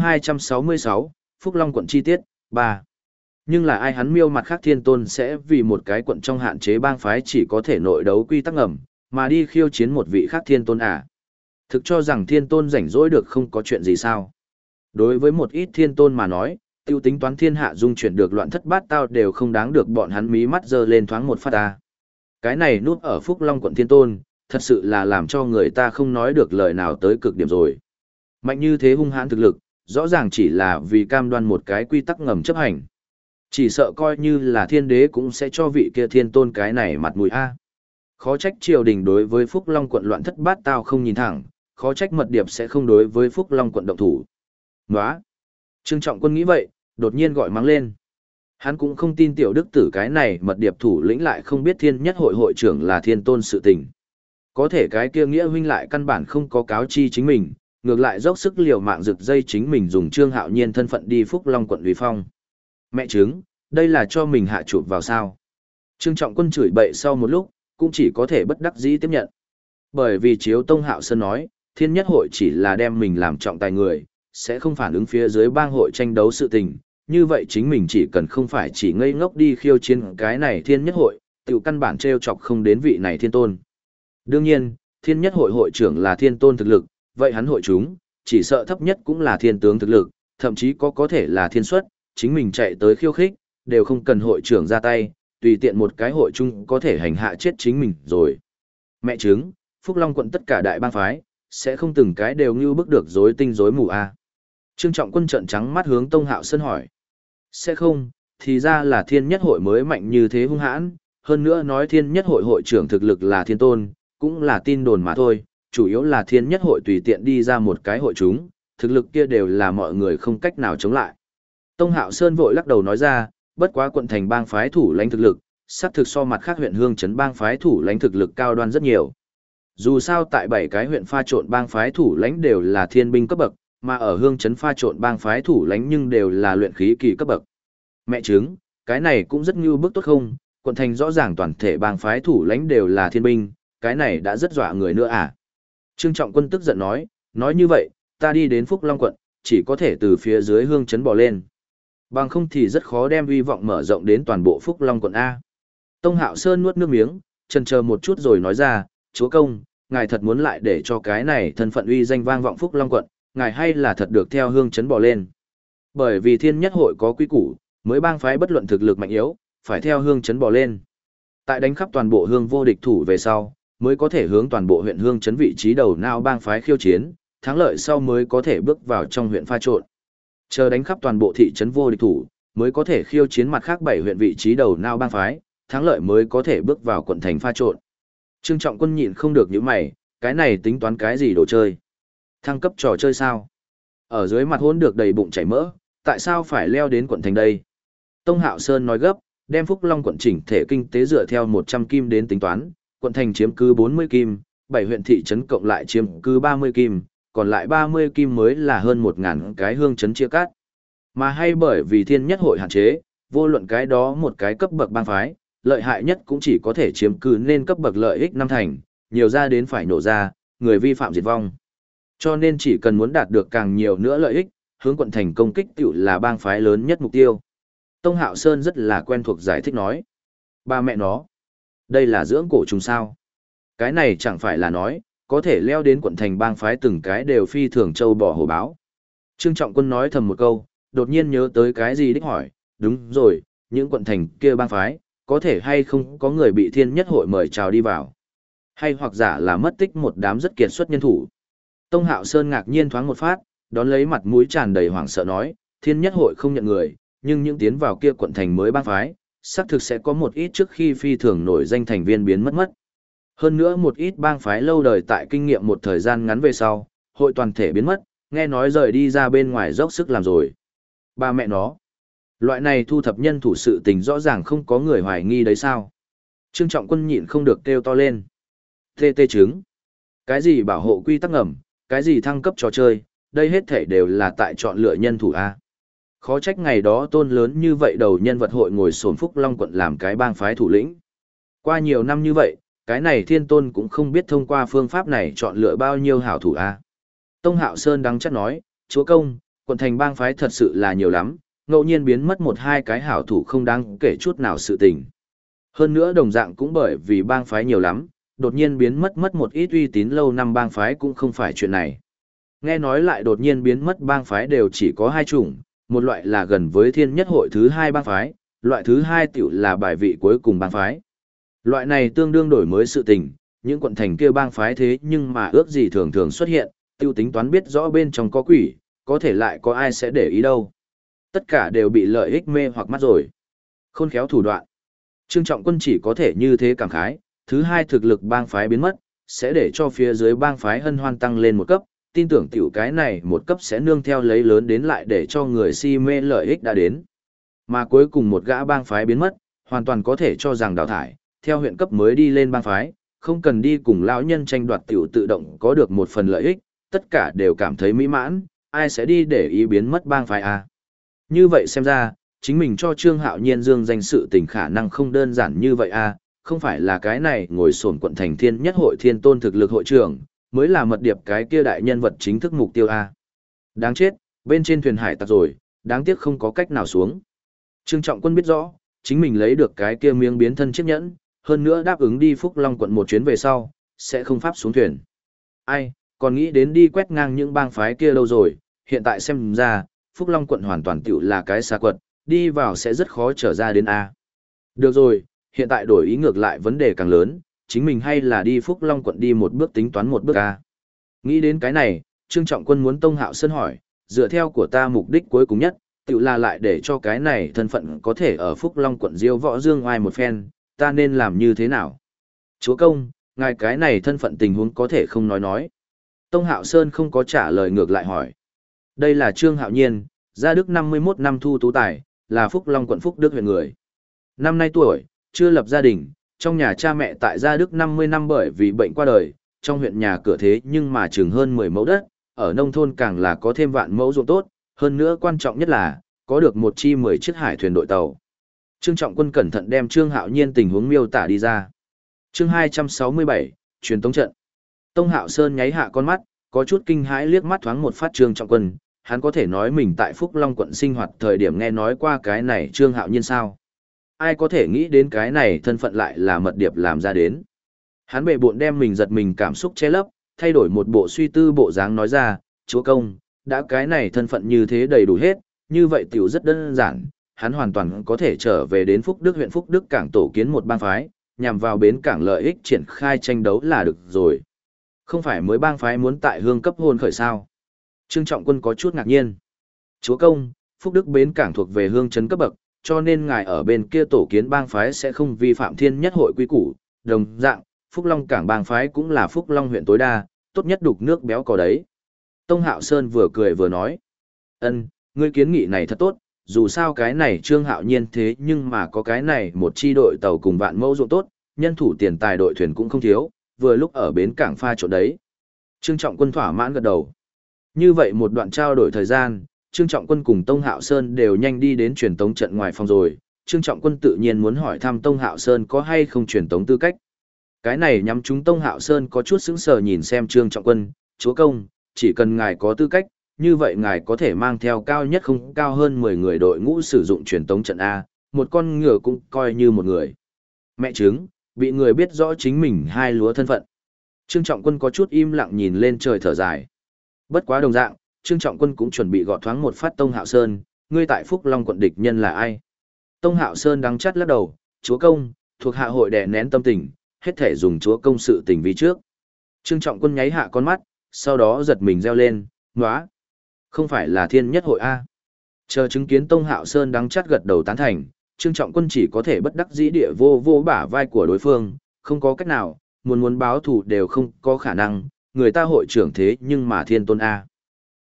S1: 266, Phúc Long quận chi tiết, 3. Nhưng là ai hắn miêu mặt khác thiên tôn sẽ vì một cái quận trong hạn chế bang phái chỉ có thể nội đấu quy tắc ngầm, mà đi khiêu chiến một vị khác thiên tôn à? Thực cho rằng thiên tôn rảnh rỗi được không có chuyện gì sao? Đối với một ít thiên tôn mà nói, tiêu tính toán thiên hạ dung chuyển được loạn thất bát tao đều không đáng được bọn hắn mí mắt giơ lên thoáng một phát ta. Cái này núp ở Phúc Long quận thiên tôn, thật sự là làm cho người ta không nói được lời nào tới cực điểm rồi. Mạnh như thế hung hãn thực lực, rõ ràng chỉ là vì cam đoan một cái quy tắc ngầm chấp hành. Chỉ sợ coi như là thiên đế cũng sẽ cho vị kia thiên tôn cái này mặt mũi a. Khó trách triều đình đối với Phúc Long quận loạn thất bát tao không nhìn thẳng, khó trách mật điệp sẽ không đối với Phúc Long quận động thủ. Nóa! Trương Trọng Quân nghĩ vậy, đột nhiên gọi mắng lên. Hắn cũng không tin tiểu đức tử cái này mật điệp thủ lĩnh lại không biết Thiên Nhất Hội hội trưởng là thiên tôn sự tình. Có thể cái kia nghĩa huynh lại căn bản không có cáo chi chính mình, ngược lại dốc sức liều mạng rực dây chính mình dùng Trương Hạo Nhiên thân phận đi Phúc Long quận uy phong. Mẹ chứng, đây là cho mình hạ chụp vào sao. Trương Trọng Quân chửi bậy sau một lúc, cũng chỉ có thể bất đắc dĩ tiếp nhận. Bởi vì Chiếu Tông Hạo Sơn nói, Thiên Nhất Hội chỉ là đem mình làm trọng tài người, sẽ không phản ứng phía dưới bang hội tranh đấu sự tình. Như vậy chính mình chỉ cần không phải chỉ ngây ngốc đi khiêu chiến cái này Thiên Nhất Hội, tiểu căn bản treo chọc không đến vị này thiên tôn. Đương nhiên, Thiên Nhất Hội hội trưởng là thiên tôn thực lực, vậy hắn hội chúng, chỉ sợ thấp nhất cũng là thiên tướng thực lực, thậm chí có thể là thiên xuất, chính mình chạy tới khiêu khích, đều không cần hội trưởng ra tay, tùy tiện một cái hội chung có thể hành hạ chết chính mình rồi. Mẹ chứng, Phúc Long quận tất cả đại bang phái, sẽ không từng cái đều như bức được rối tinh rối mù a. Trương Trọng Quân trợn trắng mắt hướng Tông Hạo Sơn hỏi. Sẽ không, thì ra là Thiên Nhất Hội mới mạnh như thế hung hãn, hơn nữa nói Thiên Nhất Hội hội trưởng thực lực là thiên tôn, cũng là tin đồn mà thôi, chủ yếu là Thiên Nhất Hội tùy tiện đi ra một cái hội chúng, thực lực kia đều là mọi người không cách nào chống lại. Tông Hạo Sơn vội lắc đầu nói ra, bất quá quận thành bang phái thủ lãnh thực lực, xác thực so mặt khác huyện Hương Trấn bang phái thủ lãnh thực lực cao đoan rất nhiều. Dù sao tại 7 cái huyện pha trộn bang phái thủ lãnh đều là thiên binh cấp bậc, mà ở Hương Trấn pha trộn bang phái thủ lãnh nhưng đều là luyện khí kỳ cấp bậc. Mẹ chứng, cái này cũng rất như bức tốt không, quận thành rõ ràng toàn thể bang phái thủ lãnh đều là thiên binh, cái này đã rất dọa người nữa à. Trương Trọng Quân tức giận nói như vậy, ta đi đến Phúc Long quận, chỉ có thể từ phía dưới Hương Trấn bò lên. Bằng không thì rất khó đem uy vọng mở rộng đến toàn bộ Phúc Long quận A. Tông Hạo Sơn nuốt nước miếng, chần chờ một chút rồi nói ra, chúa công, ngài thật muốn lại để cho cái này thân phận uy danh vang vọng Phúc Long quận, ngài hay là thật được theo Hương Trấn bò lên. Bởi vì Thiên Nhất Hội có quy củ, mới bang phái bất luận thực lực mạnh yếu, phải theo Hương Trấn bò lên. Tại đánh khắp toàn bộ hương vô địch thủ về sau, mới có thể hướng toàn bộ huyện Hương Trấn vị trí đầu não bang phái khiêu chiến, thắng lợi sau mới có thể bước vào trong huyện pha trộn. Chờ đánh khắp toàn bộ thị trấn vô địch thủ, mới có thể khiêu chiến mặt khác 7 huyện vị trí đầu não bang phái, thắng lợi mới có thể bước vào quận thành pha trộn. Trương Trọng Quân nhịn không được những mày, cái này tính toán cái gì đồ chơi? Thăng cấp trò chơi sao? Ở dưới mặt hôn được đầy bụng chảy mỡ, tại sao phải leo đến quận thành đây? Tông Hạo Sơn nói gấp, đem Phúc Long quận chỉnh thể kinh tế dựa theo 100 kim đến tính toán, quận thành chiếm cứ 40 kim, 7 huyện thị trấn cộng lại chiếm cứ 30 kim, còn lại 30 kim mới là hơn 1.000 cái hương trấn chia cắt. Mà hay bởi vì Thiên Nhất Hội hạn chế, vô luận cái đó một cái cấp bậc bang phái, lợi hại nhất cũng chỉ có thể chiếm cứ nên cấp bậc lợi ích 5 thành, nhiều ra đến phải nổ ra, người vi phạm diệt vong. Cho nên chỉ cần muốn đạt được càng nhiều nữa lợi ích, hướng quận thành công kích tiểu là bang phái lớn nhất mục tiêu. Tông Hạo Sơn rất là quen thuộc giải thích nói. Ba mẹ nó, đây là dưỡng cổ trùng sao? Cái này chẳng phải là nói, có thể leo đến quận thành bang phái từng cái đều phi thường châu bò hổ báo. Trương Trọng Quân nói thầm một câu, đột nhiên nhớ tới cái gì đích hỏi, đúng rồi, những quận thành kia bang phái, có thể hay không có người bị Thiên Nhất Hội mời chào đi vào? Hay hoặc giả là mất tích một đám rất kiệt xuất nhân thủ? Tông Hạo Sơn ngạc nhiên thoáng một phát, đón lấy mặt mũi tràn đầy hoảng sợ nói, Thiên Nhất Hội không nhận người, nhưng những tiến vào kia quận thành mới bang phái, xác thực sẽ có một ít trước khi phi thường nổi danh thành viên biến mất. Hơn nữa một ít bang phái lâu đời tại kinh nghiệm một thời gian ngắn về sau, hội toàn thể biến mất, nghe nói rời đi ra bên ngoài dốc sức làm rồi. Ba mẹ nó. Loại này thu thập nhân thủ sự tình rõ ràng không có người hoài nghi đấy sao? Trương Trọng Quân nhịn không được kêu to lên. Tê tê chứng. Cái gì bảo hộ quy tắc ngầm, cái gì thăng cấp trò chơi, đây hết thể đều là tại chọn lựa nhân thủ A. Khó trách ngày đó tôn lớn như vậy đầu nhân vật hội ngồi sổn Phúc Long quận làm cái bang phái thủ lĩnh. Qua nhiều năm như vậy, cái này thiên tôn cũng không biết thông qua phương pháp này chọn lựa bao nhiêu hảo thủ A. Tông Hạo Sơn đắng chắc nói, chúa công, quận thành bang phái thật sự là nhiều lắm, ngẫu nhiên biến mất một hai cái hảo thủ không đáng kể chút nào sự tình. Hơn nữa đồng dạng cũng bởi vì bang phái nhiều lắm, đột nhiên biến mất một ít uy tín lâu năm bang phái cũng không phải chuyện này. Nghe nói lại đột nhiên biến mất bang phái đều chỉ có hai chủng, một loại là gần với thiên nhất hội thứ hai bang phái, loại thứ hai tiểu là bài vị cuối cùng bang phái. Loại này tương đương đổi mới sự tình, những quận thành kia bang phái thế nhưng mà ước gì thường thường xuất hiện, tiêu tính toán biết rõ bên trong có quỷ, có thể lại có ai sẽ để ý đâu. Tất cả đều bị lợi ích mê hoặc mắt rồi. Khôn khéo thủ đoạn. Trương Trọng Quân chỉ có thể như thế cảm khái, thứ hai thực lực bang phái biến mất, sẽ để cho phía dưới bang phái hân hoan tăng lên một cấp, tin tưởng tiểu cái này một cấp sẽ nương theo lấy lớn đến lại để cho người si mê lợi ích đã đến. Mà cuối cùng một gã bang phái biến mất, hoàn toàn có thể cho rằng đào thải, theo huyện cấp mới đi lên bang phái, không cần đi cùng lão nhân tranh đoạt tiểu tự động có được một phần lợi ích, tất cả đều cảm thấy mỹ mãn, ai sẽ đi để ý biến mất bang phái à. Như vậy xem ra, chính mình cho Trương Hạo Nhiên dương danh sự tình khả năng không đơn giản như vậy à, không phải là cái này ngồi sổn quận thành thiên nhất hội thiên tôn thực lực hội trưởng, mới là mật điệp cái kia đại nhân vật chính thức mục tiêu a. Đáng chết, bên trên thuyền hải tặc rồi, đáng tiếc không có cách nào xuống. Trương Trọng Quân biết rõ, chính mình lấy được cái kia miếng biến thân chiếc nhẫn, hơn nữa đáp ứng đi Phúc Long quận một chuyến về sau, sẽ không pháp xuống thuyền. Ai, còn nghĩ đến đi quét ngang những bang phái kia lâu rồi, hiện tại xem ra, Phúc Long quận hoàn toàn tiểu là cái xa quật, đi vào sẽ rất khó trở ra đến A. Được rồi, hiện tại đổi ý ngược lại vấn đề càng lớn, chính mình hay là đi Phúc Long quận đi một bước tính toán một bước A. Nghĩ đến cái này, Trương Trọng Quân muốn Tông Hạo Sơn hỏi, dựa theo của ta mục đích cuối cùng nhất, tự là lại để cho cái này thân phận có thể ở Phúc Long quận diêu võ dương oai một phen, ta nên làm như thế nào? Chúa công, ngài cái này thân phận tình huống có thể không nói. Tông Hạo Sơn không có trả lời ngược lại hỏi. Đây là Trương Hạo Nhiên, gia đức 51 năm thu tú tài, là Phúc Long quận Phúc Đức huyện người. Năm nay tuổi, chưa lập gia đình, trong nhà cha mẹ tại gia đức 50 năm bởi vì bệnh qua đời, trong huyện nhà cửa thế nhưng mà chừng hơn 10 mẫu đất, ở nông thôn càng là có thêm vạn mẫu ruộng tốt, hơn nữa quan trọng nhất là, có được một chi 10 chiếc hải thuyền đội tàu. Trương Trọng Quân cẩn thận đem Trương Hạo Nhiên tình huống miêu tả đi ra. Chương 267, truyền tống trận. Tông Hạo Sơn nháy hạ con mắt, có chút kinh hãi liếc mắt thoáng một phát Trương Trọng Quân, hắn có thể nói mình tại Phúc Long quận sinh hoạt thời điểm nghe nói qua cái này Trương Hạo Nhiên sao? Ai có thể nghĩ đến cái này thân phận lại là mật điệp làm ra đến? Hắn bệ bộn đem mình giật mình cảm xúc che lấp, thay đổi một bộ suy tư bộ dáng nói ra, chúa công, đã cái này thân phận như thế đầy đủ hết, như vậy tiểu rất đơn giản, hắn hoàn toàn có thể trở về đến Phúc Đức huyện Phúc Đức cảng tổ kiến một bang phái, nhằm vào bến cảng lợi ích triển khai tranh đấu là được rồi. Không phải mới bang phái muốn tại hương cấp hôn khởi sao? Trương Trọng Quân có chút ngạc nhiên. Chúa công, Phúc Đức bến cảng thuộc về hương trấn cấp bậc, cho nên ngài ở bên kia tổ kiến bang phái sẽ không vi phạm thiên nhất hội quy củ, đồng dạng, Phúc Long cảng bang phái cũng là Phúc Long huyện tối đa, tốt nhất đục nước béo cò đấy. Tông Hạo Sơn vừa cười vừa nói. Ngươi kiến nghị này thật tốt, dù sao cái này Trương Hạo Nhiên thế nhưng mà có cái này một chi đội tàu cùng vạn mẫu ruộng tốt, nhân thủ tiền tài đội thuyền cũng không thiếu, vừa lúc ở bến cảng pha chỗ đấy. Trương Trọng Quân thỏa mãn gật đầu. Như vậy một đoạn trao đổi thời gian, Trương Trọng Quân cùng Tông Hạo Sơn đều nhanh đi đến truyền tống trận ngoài phòng rồi. Trương Trọng Quân tự nhiên muốn hỏi thăm Tông Hạo Sơn có hay không truyền tống tư cách. Cái này nhắm chúng Tông Hạo Sơn có chút sững sờ nhìn xem Trương Trọng Quân, chúa công, chỉ cần ngài có tư cách, như vậy ngài có thể mang theo cao nhất không cao hơn 10 người đội ngũ sử dụng truyền tống trận A, một con ngựa cũng coi như một người. Mẹ chứng, bị người biết rõ chính mình hai lúa thân phận. Trương Trọng Quân có chút im lặng nhìn lên trời thở dài. Bất quá đồng dạng, Trương Trọng Quân cũng chuẩn bị gọt thoáng một phát Tông Hạo Sơn, ngươi tại Phúc Long quận địch nhân là ai? Tông Hạo Sơn đắng chắt lắc đầu, chúa công, thuộc hạ hội đè nén tâm tình, hết thể dùng chúa công sự tình vì trước. Trương Trọng Quân nháy hạ con mắt, sau đó giật mình reo lên, nóa. Không phải là thiên nhất hội A. Chờ chứng kiến Tông Hạo Sơn đắng chắt gật đầu tán thành, Trương Trọng Quân chỉ có thể bất đắc dĩ địa vô bả vai của đối phương, không có cách nào, muốn báo thù đều không có khả năng, người ta hội trưởng thế nhưng mà thiên tôn A.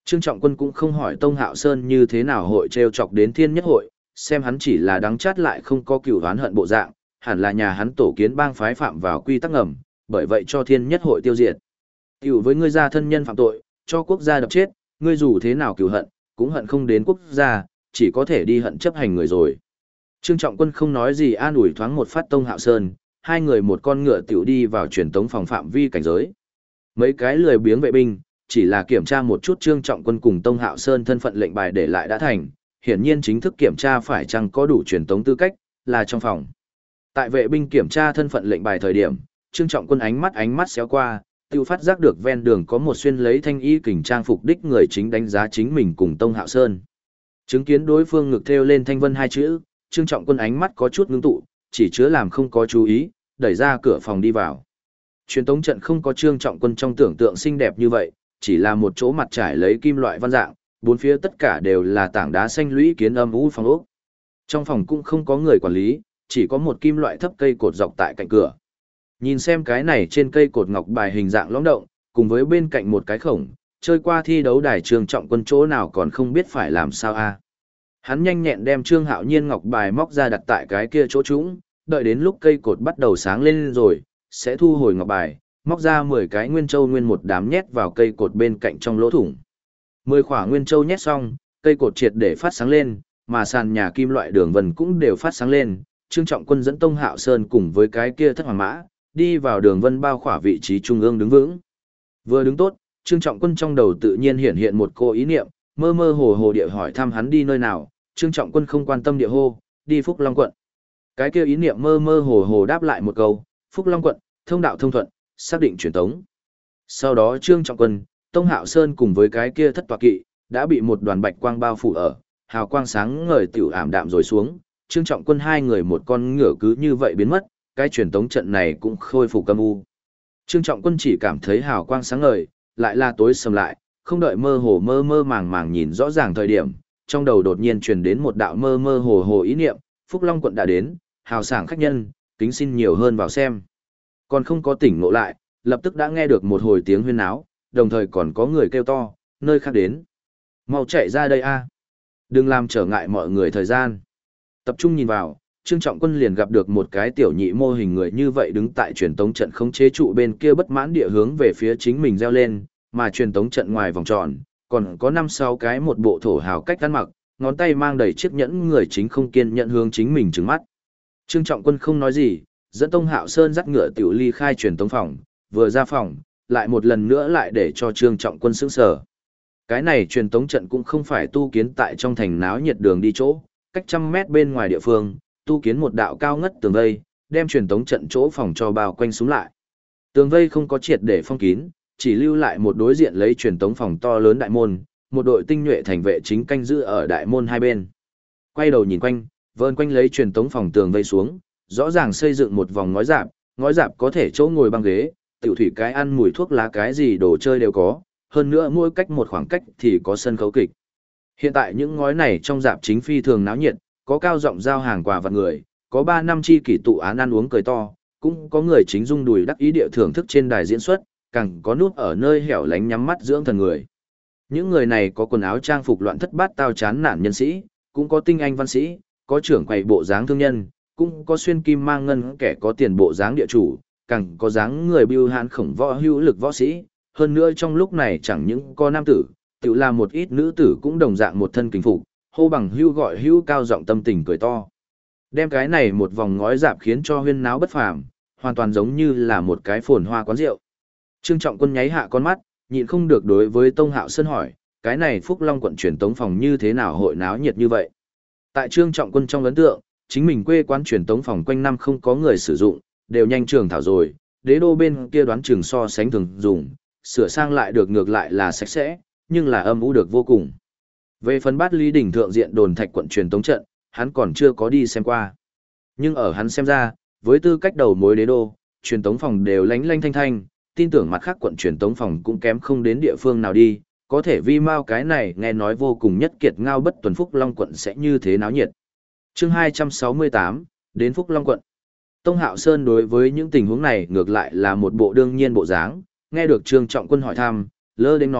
S1: Trương Trọng Quân cũng không hỏi Tông Hạo Sơn như thế nào hội trêu chọc đến Thiên Nhất hội, xem hắn chỉ là đắng chát lại không có cửu oán hận bộ dạng, hẳn là nhà hắn tổ kiến bang phái phạm vào quy tắc ngầm, bởi vậy cho Thiên Nhất hội tiêu diệt. Cửu với ngươi gia thân nhân phạm tội, cho quốc gia đập chết, ngươi dù thế nào cửu hận, cũng hận không đến quốc gia, chỉ có thể đi hận chấp hành người rồi. Trương Trọng Quân không nói gì, an ủi thoáng một phát Tông Hạo Sơn, hai người một con ngựa tiểu đi vào truyền tống phòng phạm vi cảnh giới. Mấy cái lười biếng vệ binh, chỉ là kiểm tra một chút Trương Trọng Quân cùng Tông Hạo Sơn thân phận lệnh bài để lại đã thành, hiển nhiên chính thức kiểm tra phải chăng có đủ truyền tống tư cách, là trong phòng. Tại vệ binh kiểm tra thân phận lệnh bài thời điểm, Trương Trọng Quân ánh mắt xéo qua, tiêu phát giác được ven đường có một xuyên lấy thanh y kình trang phục đích người chính đánh giá chính mình cùng Tông Hạo Sơn. Chứng kiến đối phương ngực thêu lên thanh vân hai chữ, Trương Trọng Quân ánh mắt có chút ngưng tụ, chỉ chứa làm không có chú ý, đẩy ra cửa phòng đi vào. Truyền tống trận không có Trương Trọng Quân trong tưởng tượng xinh đẹp như vậy, chỉ là một chỗ mặt trải lấy kim loại văn dạng, bốn phía tất cả đều là tảng đá xanh lũy kiến âm u phòng ốc. Trong phòng cũng không có người quản lý, chỉ có một kim loại thấp cây cột dọc tại cạnh cửa. Nhìn xem cái này trên cây cột ngọc bài hình dạng lõm động, cùng với bên cạnh một cái khổng, chơi qua thi đấu đài Trương Trọng Quân chỗ nào còn không biết phải làm sao a. Hắn nhanh nhẹn đem Trương Hạo Nhiên ngọc bài móc ra đặt tại cái kia chỗ trũng, đợi đến lúc cây cột bắt đầu sáng lên rồi, sẽ thu hồi ngọc bài, móc ra 10 cái nguyên châu nguyên một đám nhét vào cây cột bên cạnh trong lỗ thủng. 10 khỏa nguyên châu nhét xong, cây cột triệt để phát sáng lên, mà sàn nhà kim loại đường vân cũng đều phát sáng lên. Trương Trọng Quân dẫn Tông Hạo Sơn cùng với cái kia thất hoàng mã, đi vào đường vân bao khỏa vị trí trung ương đứng vững. Vừa đứng tốt, Trương Trọng Quân trong đầu tự nhiên hiện một cô ý niệm, mơ mơ hồ hồ địa hỏi thăm hắn đi nơi nào. Trương Trọng Quân không quan tâm địa hô, đi Phúc Long quận. Cái kia ý niệm mơ mơ hồ hồ đáp lại một câu, Phúc Long quận, thông đạo thông thuận, xác định truyền tống. Sau đó Trương Trọng Quân, Tông Hạo Sơn cùng với cái kia thất tọa kỵ, đã bị một đoàn bạch quang bao phủ ở, hào quang sáng ngời tiểu ảm đạm rồi xuống. Trương Trọng Quân hai người một con ngựa cứ như vậy biến mất, cái truyền tống trận này cũng khôi phục âm u. Trương Trọng Quân chỉ cảm thấy hào quang sáng ngời, lại là tối sầm lại, không đợi mơ hồ mơ mơ màng màng nhìn rõ ràng thời điểm, trong đầu đột nhiên truyền đến một đạo mơ mơ hồ hồ ý niệm, Phúc Long quận đã đến, hào sảng khách nhân, kính xin nhiều hơn vào xem. Còn không có tỉnh ngộ lại, lập tức đã nghe được một hồi tiếng huyên náo, đồng thời còn có người kêu to, nơi khác đến. Mau chạy ra đây a, đừng làm trở ngại mọi người thời gian. Tập trung nhìn vào, Trương Trọng Quân liền gặp được một cái tiểu nhị mô hình người như vậy đứng tại truyền tống trận khống chế trụ bên kia bất mãn địa hướng về phía chính mình reo lên, mà truyền tống trận ngoài vòng tròn, còn có 5-6 cái một bộ thổ hào cách ăn mặc, ngón tay mang đầy chiếc nhẫn người chính không kiên nhận hướng chính mình trừng mắt. Trương Trọng Quân không nói gì, dẫn Tông Hạo Sơn dắt ngựa tiểu ly khai truyền tống phòng, vừa ra phòng, lại một lần nữa lại để cho Trương Trọng Quân sững sờ. Cái này truyền tống trận cũng không phải tu kiến tại trong thành náo nhiệt đường đi chỗ, cách trăm mét bên ngoài địa phương, tu kiến một đạo cao ngất tường vây, đem truyền tống trận chỗ phòng cho bao quanh xuống lại. Tường vây không có triệt để phong kín, chỉ lưu lại một đối diện lấy truyền tống phòng to lớn đại môn, một đội tinh nhuệ thành vệ chính canh giữ ở đại môn hai bên. Quay đầu nhìn quanh, vờn quanh lấy truyền tống phòng tường vây xuống, rõ ràng xây dựng một vòng ngói rạp có thể chỗ ngồi băng ghế, tiểu thủy cái ăn mùi thuốc lá cái gì đồ chơi đều có, hơn nữa mỗi cách một khoảng cách thì có sân khấu kịch. Hiện tại những ngói này trong rạp chính phi thường náo nhiệt, có cao giọng giao hàng quà vặt người, có 3 năm chi kỷ tụ án ăn uống cười to, cũng có người chính rung đùi đắc ý địa thưởng thức trên đài diễn xuất, càng có núp ở nơi hẻo lánh nhắm mắt dưỡng thần người. Những người này có quần áo trang phục loạn thất bát tao chán nản nhân sĩ, cũng có tinh anh văn sĩ, có trưởng quầy bộ dáng thương nhân, cũng có xuyên kim mang ngân kẻ có tiền bộ dáng địa chủ, càng có dáng người bưu hãn khổng võ hữu lực võ sĩ. Hơn nữa trong lúc này chẳng những có nam tử, tự là một ít nữ tử cũng đồng dạng một thân kính phục, hô bằng hưu gọi hưu cao giọng tâm tình cười to. Đem cái này một vòng ngói rạp khiến cho huyên náo bất phàm, hoàn toàn giống như là một cái phồn hoa quán rượu. Trương Trọng Quân nháy hạ con mắt, nhịn không được đối với Tông Hạo Sơn hỏi, cái này Phúc Long quận truyền tống phòng như thế nào hội náo nhiệt như vậy? Tại Trương Trọng Quân trong ấn tượng, chính mình quê quán truyền tống phòng quanh năm không có người sử dụng, đều nhanh trường thảo rồi, đế đô bên kia đoán chừng so sánh thường dùng, sửa sang lại được ngược lại là sạch sẽ, nhưng là âm u được vô cùng. Về phần Bát Lý đỉnh thượng diện đồn thạch quận truyền tống trận, hắn còn chưa có đi xem qua. Nhưng ở hắn xem ra, với tư cách đầu mối đế đô, truyền tống phòng đều lánh lánh thanh thanh, tin tưởng mặt khác quận truyền tống phòng cũng kém không đến địa phương nào đi, có thể vi mau cái này nghe nói vô cùng nhất kiệt ngao bất tuần Phúc Long quận sẽ như thế náo nhiệt. Chương 268, đến Phúc Long quận. Tông Hạo Sơn đối với những tình huống này ngược lại là một bộ đương nhiên bộ dáng, nghe được Trương Trọng Quân hỏi thăm, lơ đến nói,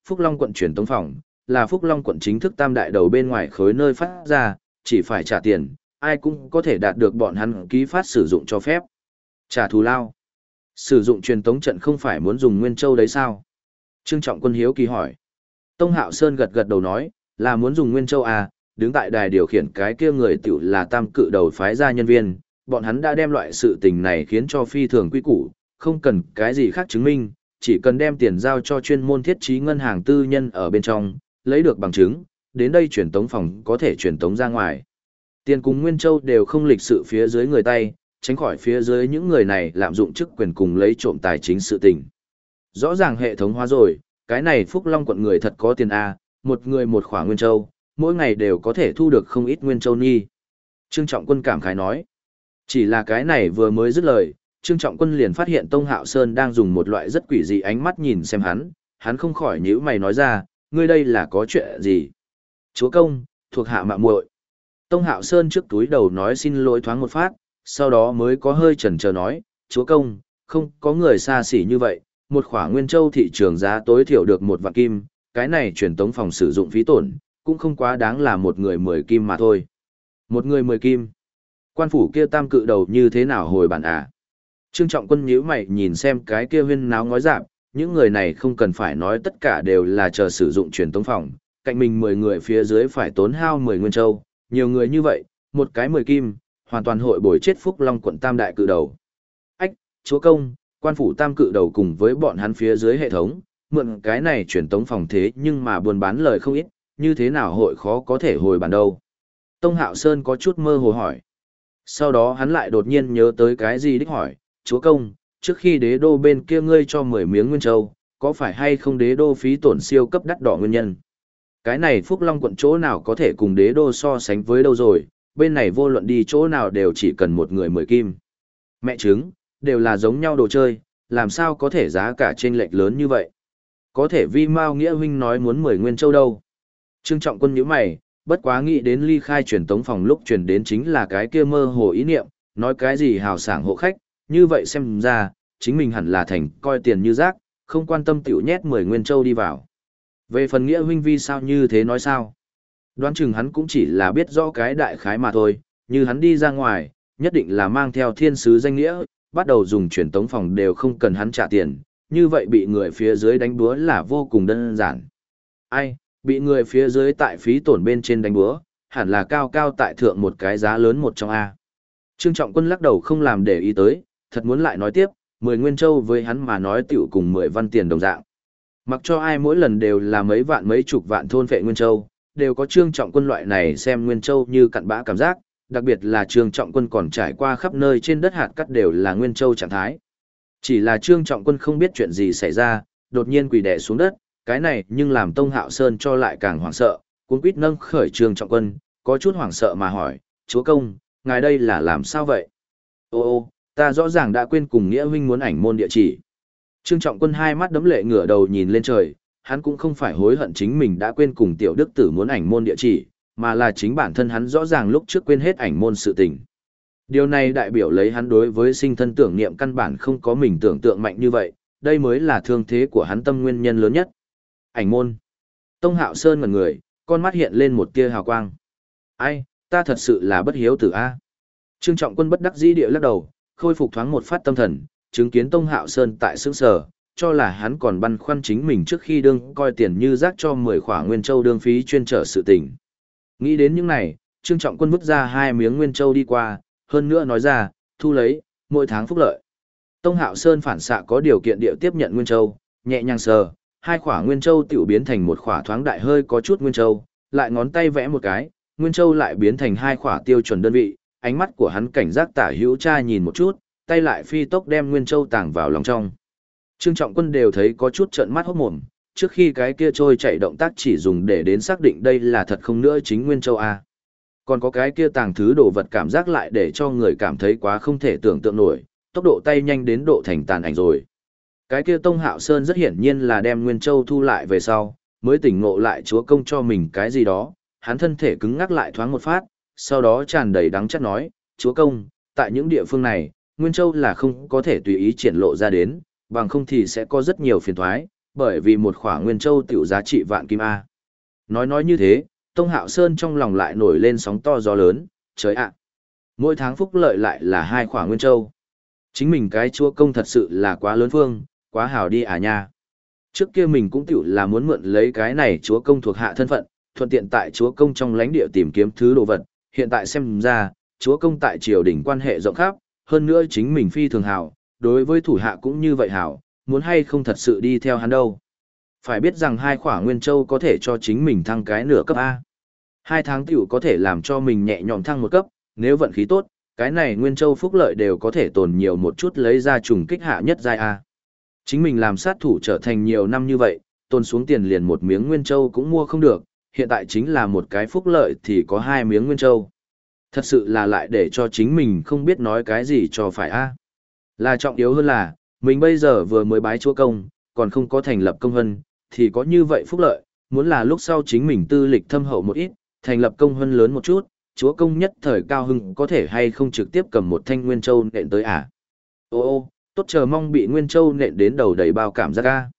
S1: Phúc Long quận truyền tống phòng, là Phúc Long quận chính thức tam đại đầu bên ngoài khối nơi phát ra, chỉ phải trả tiền, ai cũng có thể đạt được bọn hắn ký phát sử dụng cho phép. Trả thù lao. Sử dụng truyền tống trận không phải muốn dùng Nguyên Châu đấy sao? Trương Trọng Quân hiếu kỳ hỏi. Tông Hạo Sơn gật gật đầu nói, là muốn dùng Nguyên Châu à, đứng tại đài điều khiển cái kia người tiểu là tam cự đầu phái gia nhân viên, bọn hắn đã đem loại sự tình này khiến cho phi thường quy củ, không cần cái gì khác chứng minh, chỉ cần đem tiền giao cho chuyên môn thiết trí ngân hàng tư nhân ở bên trong, lấy được bằng chứng, đến đây truyền tống phòng có thể truyền tống ra ngoài. Tiền cùng Nguyên Châu đều không lịch sự phía dưới người tay, tránh khỏi phía dưới những người này lạm dụng chức quyền cùng lấy trộm tài chính sự tình. Rõ ràng hệ thống hóa rồi, cái này Phúc Long quận người thật có tiền A, một người một khỏa Nguyên Châu, mỗi ngày đều có thể thu được không ít Nguyên Châu nhi. Trương Trọng Quân cảm khái nói. Chỉ là cái này vừa mới dứt lời, Trương Trọng Quân liền phát hiện Tông Hạo Sơn đang dùng một loại rất quỷ dị ánh mắt nhìn xem hắn không khỏi nhíu mày nói ra, ngươi đây là có chuyện gì? Chúa công, thuộc hạ mạo muội. Tông Hạo Sơn trước túi đầu nói xin lỗi thoáng một phát, sau đó mới có hơi chần chờ nói, chúa công, không có người xa xỉ như vậy, một khỏa Nguyên Châu thị trường giá tối thiểu được 1 vạn kim, cái này truyền tống phòng sử dụng phí tổn, cũng không quá đáng là một người 10 kim mà thôi. Một người 10 kim. Quan phủ kia tam cự đầu như thế nào hồi bản à? Trương Trọng Quân nhíu mày nhìn xem cái kia huyên náo ngói rạp, những người này không cần phải nói tất cả đều là chờ sử dụng truyền tống phòng, cạnh mình 10 người phía dưới phải tốn hao 10 Nguyên Châu, nhiều người như vậy, một cái 10 kim, hoàn toàn hội bồi chết Phúc Long quận tam đại cự đầu. Ách, chúa công, quan phủ tam cự đầu cùng với bọn hắn phía dưới hệ thống, mượn cái này truyền tống phòng thế nhưng mà buôn bán lời không ít, như thế nào hội khó có thể hồi bản đâu. Tông Hạo Sơn có chút mơ hồ hỏi. Sau đó hắn lại đột nhiên nhớ tới cái gì đích hỏi, chúa công, trước khi đế đô bên kia ngươi cho 10 miếng Nguyên Châu, có phải hay không đế đô phí tổn siêu cấp đắt đỏ nguyên nhân? Cái này Phúc Long quận chỗ nào có thể cùng đế đô so sánh với đâu rồi, bên này vô luận đi chỗ nào đều chỉ cần một người 10 kim. Mẹ chứng, đều là giống nhau đồ chơi, làm sao có thể giá cả chênh lệch lớn như vậy? Có thể vi Mao Nghĩa huynh nói muốn 10 Nguyên Châu đâu? Trương Trọng Quân nhíu mày, bất quá nghĩ đến ly khai truyền tống phòng lúc truyền đến chính là cái kia mơ hồ ý niệm, nói cái gì hào sảng hộ khách, như vậy xem ra, chính mình hẳn là thành coi tiền như rác, không quan tâm tiểu nhét 10 Nguyên Châu đi vào. Về phần Nghĩa huynh vi sao như thế nói sao? Đoán chừng hắn cũng chỉ là biết rõ cái đại khái mà thôi, như hắn đi ra ngoài, nhất định là mang theo thiên sứ danh nghĩa, bắt đầu dùng truyền tống phòng đều không cần hắn trả tiền, như vậy bị người phía dưới đánh búa là vô cùng đơn giản. Ai, bị người phía dưới tại phí tổn bên trên đánh búa, hẳn là cao cao tại thượng một cái giá lớn một trong A. Trương Trọng Quân lắc đầu không làm để ý tới, thật muốn lại nói tiếp, 10 Nguyên Châu với hắn mà nói tiểu cùng 10 văn tiền đồng dạng. Mặc cho ai mỗi lần đều là mấy vạn mấy chục vạn thôn phệ Nguyên Châu, đều có Trương Trọng Quân loại này xem Nguyên Châu như cặn bã cảm giác, đặc biệt là Trương Trọng Quân còn trải qua khắp nơi trên đất hạt cắt đều là Nguyên Châu trạng thái. Chỉ là Trương Trọng Quân không biết chuyện gì xảy ra, đột nhiên quỳ đè xuống đất, cái này nhưng làm Tông Hạo Sơn cho lại càng hoảng sợ, cuống quýt nâng khởi Trương Trọng Quân, có chút hoảng sợ mà hỏi, chúa công, ngài đây là làm sao vậy? Ô, ta rõ ràng đã quên cùng Nghĩa huynh muốn ảnh môn địa chỉ. Trương Trọng Quân hai mắt đấm lệ ngửa đầu nhìn lên trời, hắn cũng không phải hối hận chính mình đã quên cùng tiểu đức tử muốn ảnh môn địa chỉ, mà là chính bản thân hắn rõ ràng lúc trước quên hết ảnh môn sự tình. Điều này đại biểu lấy hắn đối với sinh thân tưởng niệm căn bản không có mình tưởng tượng mạnh như vậy, đây mới là thương thế của hắn tâm nguyên nhân lớn nhất. Ảnh môn. Tông Hạo Sơn ngẩn người, con mắt hiện lên một tia hào quang. Ai, ta thật sự là bất hiếu tử A. Trương Trọng Quân bất đắc dĩ địa lắc đầu, khôi phục thoáng một phát tâm thần, chứng kiến Tông Hạo Sơn tại sững sờ, cho là hắn còn băn khoăn chính mình trước khi đương coi tiền như rác cho 10 khỏa Nguyên Châu đương phí chuyên trở sự tình. Nghĩ đến những này, Trương Trọng Quân vứt ra 2 miếng Nguyên Châu đi qua, hơn nữa nói ra, thu lấy, mỗi tháng phúc lợi. Tông Hạo Sơn phản xạ có điều kiện địa tiếp nhận Nguyên Châu, nhẹ nhàng sờ, 2 khỏa Nguyên Châu tiểu biến thành một khỏa thoáng đại hơi có chút Nguyên Châu, lại ngón tay vẽ một cái, Nguyên Châu lại biến thành 2 khỏa tiêu chuẩn đơn vị, ánh mắt của hắn cảnh giác tả hữu tra nhìn một chút, tay lại phi tốc đem Nguyên Châu tàng vào lòng trong. Trương Trọng Quân đều thấy có chút trợn mắt hốt mồm, trước khi cái kia trôi chạy động tác chỉ dùng để đến xác định đây là thật không nữa chính Nguyên Châu A. Còn có cái kia tàng thứ đồ vật cảm giác lại để cho người cảm thấy quá không thể tưởng tượng nổi, tốc độ tay nhanh đến độ thành tàn ảnh rồi. Cái kia Tông Hạo Sơn rất hiển nhiên là đem Nguyên Châu thu lại về sau, mới tỉnh ngộ lại chúa công cho mình cái gì đó, hắn thân thể cứng ngắc lại thoáng một phát, sau đó tràn đầy đắng chát nói, chúa công, tại những địa phương này, Nguyên Châu là không có thể tùy ý triển lộ ra đến, bằng không thì sẽ có rất nhiều phiền toái, bởi vì một khỏa nguyên châu tiểu giá trị vạn kim A. Nói như thế, Tông Hạo Sơn trong lòng lại nổi lên sóng to gió lớn, trời ạ. Mỗi tháng phúc lợi lại là 2 khỏa nguyên châu. Chính mình cái chúa công thật sự là quá lớn phương, quá hào đi à nha. Trước kia mình cũng tiểu là muốn mượn lấy cái này chúa công thuộc hạ thân phận, thuận tiện tại chúa công trong lãnh địa tìm kiếm thứ đồ vật, hiện tại xem ra, chúa công tại triều đình quan hệ rộng khắp, hơn nữa chính mình phi thường hảo, đối với thủ hạ cũng như vậy hảo, muốn hay không thật sự đi theo hắn đâu. Phải biết rằng 2 khỏa nguyên châu có thể cho chính mình thăng cái nửa cấp A. 2 tháng tiểu có thể làm cho mình nhẹ nhõm thăng một cấp, nếu vận khí tốt, cái này nguyên châu phúc lợi đều có thể tồn nhiều một chút lấy ra trùng kích hạ nhất giai A. Chính mình làm sát thủ trở thành nhiều năm như vậy, tồn xuống tiền liền một miếng nguyên châu cũng mua không được, hiện tại chính là một cái phúc lợi thì có 2 miếng nguyên châu. Thật sự là lại để cho chính mình không biết nói cái gì cho phải A. Là trọng yếu hơn là, mình bây giờ vừa mới bái chúa công, còn không có thành lập công hân, thì có như vậy phúc lợi, muốn là lúc sau chính mình tư lịch thâm hậu một ít, thành lập công hân lớn một chút, chúa công nhất thời cao hưng có thể hay không trực tiếp cầm một thanh nguyên châu nện tới à. Ô, tốt chờ mong bị nguyên châu nện đến đầu đầy bao cảm giác A.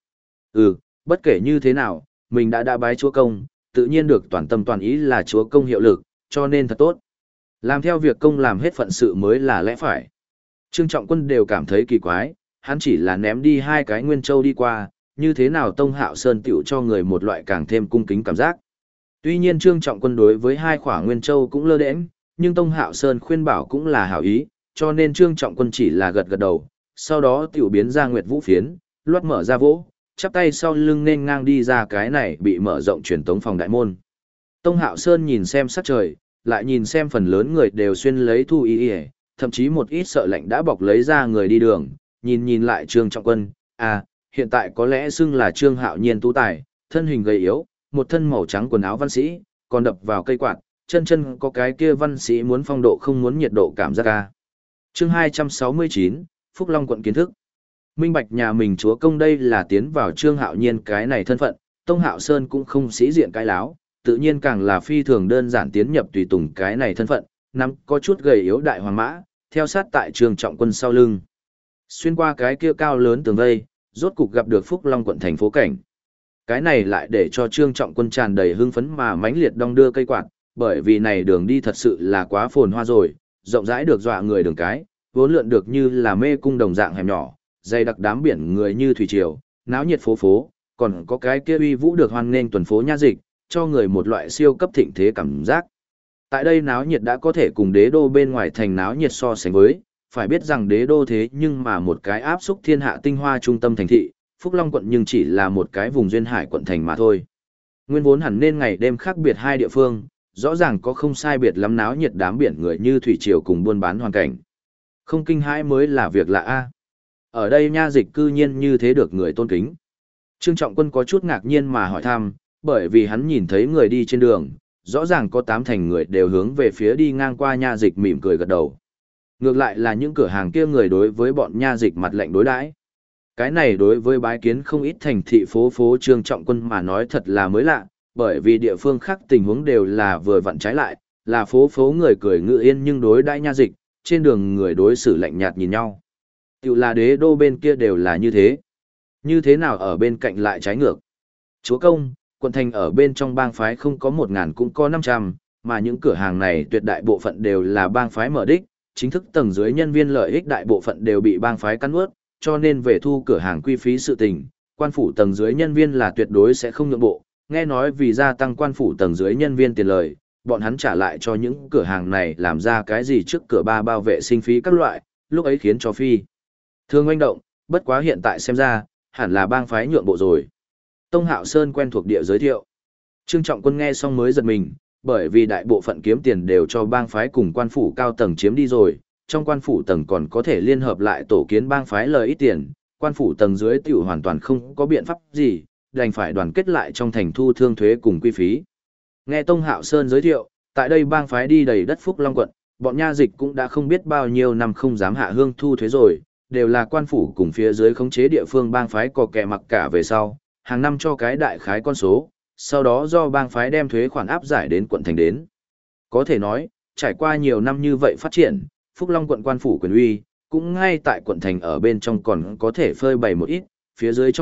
S1: Bất kể như thế nào, mình đã bái chúa công, tự nhiên được toàn tâm toàn ý là chúa công hiệu lực, cho nên thật tốt. Làm theo việc công làm hết phận sự mới là lẽ phải. Trương Trọng Quân đều cảm thấy kỳ quái, hắn chỉ là ném đi 2 cái nguyên châu đi qua, như thế nào Tông Hạo Sơn tiểu cho người một loại càng thêm cung kính cảm giác. Tuy nhiên Trương Trọng Quân đối với 2 khỏa nguyên châu cũng lơ đễnh, nhưng Tông Hạo Sơn khuyên bảo cũng là hảo ý, cho nên Trương Trọng Quân chỉ là gật gật đầu, sau đó tiểu biến ra nguyệt vũ phiến, loát mở ra vỗ, chắp tay sau lưng nên ngang đi ra cái này bị mở rộng truyền tống phòng đại môn. Tông Hạo Sơn nhìn xem sắc trời, lại nhìn xem phần lớn người đều xuyên lấy thu y y, thậm chí một ít sợ lạnh đã bọc lấy ra người đi đường, nhìn lại Trương Trọng Quân, hiện tại có lẽ xưng là Trương Hạo Nhiên tú tài, thân hình gầy yếu, một thân màu trắng quần áo văn sĩ, còn đập vào cây quạt, chân có cái kia văn sĩ muốn phong độ không muốn nhiệt độ cảm giác ca. Chương 269, Phúc Long quận kiến thức. Minh bạch nhà mình chúa công đây là tiến vào Trương Hạo Nhiên cái này thân phận, Tông Hạo Sơn cũng không sĩ diện cái láo, tự nhiên càng là phi thường đơn giản tiến nhập tùy tùng cái này thân phận, nắm có chút gầy yếu đại hoàng mã, theo sát tại Trương Trọng Quân sau lưng. Xuyên qua cái kia cao lớn tường vây, rốt cục gặp được Phúc Long quận thành phố cảnh. Cái này lại để cho Trương Trọng Quân tràn đầy hưng phấn mà mãnh liệt đong đưa cây quạt, bởi vì này đường đi thật sự là quá phồn hoa rồi, rộng rãi được dọa người đường cái, vốn lượn được như là mê cung đồng dạng hẻm nhỏ, dày đặc đám biển người như thủy triều, náo nhiệt phố phố, còn có cái kia uy vũ được hoan nghênh tuần phố nha dịch, cho người một loại siêu cấp thịnh thế cảm giác. Tại đây náo nhiệt đã có thể cùng đế đô bên ngoài thành náo nhiệt so sánh với, phải biết rằng đế đô thế nhưng mà một cái áp xúc thiên hạ tinh hoa trung tâm thành thị, Phúc Long quận nhưng chỉ là một cái vùng duyên hải quận thành mà thôi. Nguyên vốn hẳn nên ngày đêm khác biệt hai địa phương, rõ ràng có không sai biệt lắm náo nhiệt đám biển người như thủy triều cùng buôn bán hoàn cảnh. Không kinh hãi mới là việc lạ a. Ở đây nha dịch cư nhiên như thế được người tôn kính. Trương Trọng Quân có chút ngạc nhiên mà hỏi thăm, bởi vì hắn nhìn thấy người đi trên đường, rõ ràng có 8 thành người đều hướng về phía đi ngang qua nha dịch mỉm cười gật đầu. Ngược lại là những cửa hàng kia người đối với bọn nha dịch mặt lạnh đối đãi. Cái này đối với bái kiến không ít thành thị phố phố Trương Trọng Quân mà nói thật là mới lạ, bởi vì địa phương khác tình huống đều là vừa vặn trái lại, là phố phố người cười ngự yên nhưng đối đãi nha dịch, trên đường người đối xử lạnh nhạt nhìn nhau. Tiểu là đế đô bên kia đều là như thế. Như thế nào ở bên cạnh lại trái ngược? Chúa công, quận thành ở bên trong bang phái không có 1.000 cũng có 500, mà những cửa hàng này tuyệt đại bộ phận đều là bang phái mở đích, chính thức tầng dưới nhân viên lợi ích đại bộ phận đều bị bang phái cắn nuốt, cho nên về thu cửa hàng quy phí sự tình, quan phủ tầng dưới nhân viên là tuyệt đối sẽ không nhượng bộ, nghe nói vì gia tăng quan phủ tầng dưới nhân viên tiền lời, bọn hắn trả lại cho những cửa hàng này làm ra cái gì trước cửa ba bao vệ sinh phí các loại, lúc ấy khiến cho phi thương oanh động, bất quá hiện tại xem ra, hẳn là bang phái nhượng bộ rồi. Tông Hạo Sơn quen thuộc địa giới thiệu. Trương Trọng Quân nghe xong mới giật mình, bởi vì đại bộ phận kiếm tiền đều cho bang phái cùng quan phủ cao tầng chiếm đi rồi, trong quan phủ tầng còn có thể liên hợp lại tổ kiến bang phái lời ít tiền, quan phủ tầng dưới tiểu hoàn toàn không có biện pháp gì, đành phải đoàn kết lại trong thành thu thương thuế cùng quy phí. Nghe Tông Hạo Sơn giới thiệu, tại đây bang phái đi đầy đất Phúc Long quận, bọn nha dịch cũng đã không biết bao nhiêu năm không dám hạ hương thu thuế rồi, đều là quan phủ cùng phía dưới khống chế địa phương bang phái có kẻ mặc cả về sau, hàng năm cho cái đại khái con số, sau đó do bang phái đem thuế khoản áp giải đến quận thành đến. Có thể nói, trải qua nhiều năm như vậy phát triển, Phúc Long quận quan phủ quyền uy, cũng ngay tại quận thành ở bên trong còn có thể phơi bày một ít, phía dưới trong huyện,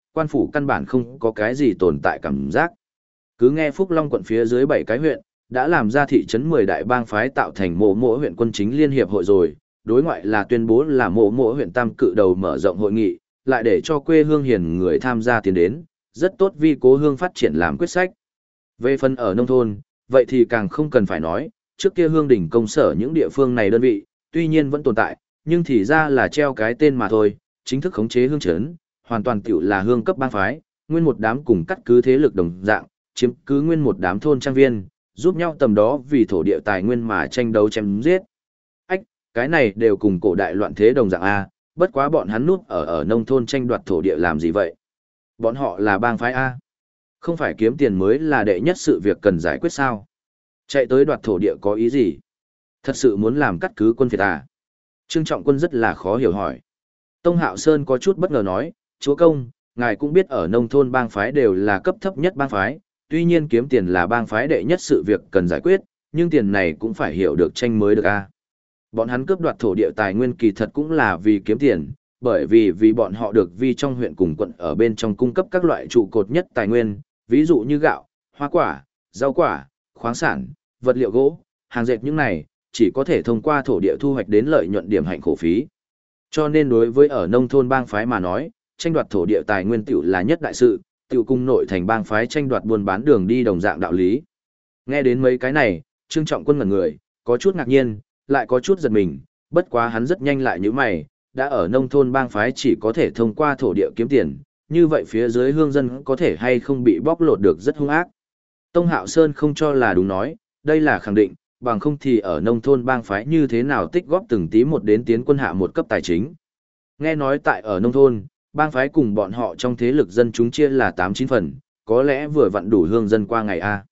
S1: quan phủ căn bản không có cái gì tồn tại cảm giác. Cứ nghe Phúc Long quận phía dưới 7 cái huyện, đã làm ra thị trấn 10 đại bang phái tạo thành mộ mộ huyện quân chính liên hiệp hội rồi, đối ngoại là tuyên bố là mộ mộ huyện tam cự đầu mở rộng hội nghị, lại để cho quê hương hiền người tham gia tiến đến, rất tốt vì cố hương phát triển làm quyết sách. Về phần ở nông thôn, vậy thì càng không cần phải nói, trước kia hương đỉnh công sở những địa phương này đơn vị, tuy nhiên vẫn tồn tại, nhưng thì ra là treo cái tên mà thôi, chính thức khống chế hương trấn, hoàn toàn tiểu là hương cấp bang phái, nguyên một đám cùng cắt cứ thế lực đồng dạng, chiếm cứ nguyên một đám thôn trang viên, giúp nhau tầm đó vì thổ địa tài nguyên mà tranh đấu chém giết. Ách, cái này đều cùng cổ đại loạn thế đồng dạng A, bất quá bọn hắn núp ở nông thôn tranh đoạt thổ địa làm gì vậy? Bọn họ là bang phái A. Không phải kiếm tiền mới là đệ nhất sự việc cần giải quyết sao? Chạy tới đoạt thổ địa có ý gì? Thật sự muốn làm cắt cứ quân phiệt à? Trương Trọng Quân rất là khó hiểu hỏi. Tông Hạo Sơn có chút bất ngờ nói, chúa công, ngài cũng biết ở nông thôn bang phái đều là cấp thấp nhất bang phái, tuy nhiên kiếm tiền là bang phái đệ nhất sự việc cần giải quyết, nhưng tiền này cũng phải hiểu được tranh mới được a. Bọn hắn cướp đoạt thổ địa tài nguyên kỳ thật cũng là vì kiếm tiền, bởi vì bọn họ được vi trong huyện cùng quận ở bên trong cung cấp các loại trụ cột nhất tài nguyên, ví dụ như gạo, hoa quả, rau quả, khoáng sản, vật liệu gỗ, hàng dệt những này, chỉ có thể thông qua thổ địa thu hoạch đến lợi nhuận điểm hạnh khổ phí. Cho nên đối với ở nông thôn bang phái mà nói, tranh đoạt thổ địa tài nguyên tiểu là nhất đại sự, tiểu cung nội thành bang phái tranh đoạt buôn bán đường đi đồng dạng đạo lý. Nghe đến mấy cái này, Trương Trọng Quân ngẩn người, có chút ngạc nhiên, lại có chút giật mình, bất quá hắn rất nhanh lại như mày, đã ở nông thôn bang phái chỉ có thể thông qua thổ địa kiếm tiền, như vậy phía dưới hương dân có thể hay không bị bóc lột được rất hung ác. Tông Hạo Sơn không cho là đúng nói, đây là khẳng định, bằng không thì ở nông thôn bang phái như thế nào tích góp từng tí một đến tiến quân hạ một cấp tài chính. Nghe nói tại ở nông thôn, bang phái cùng bọn họ trong thế lực dân chúng chia là 8-9 phần, có lẽ vừa vặn đủ hương dân qua ngày A.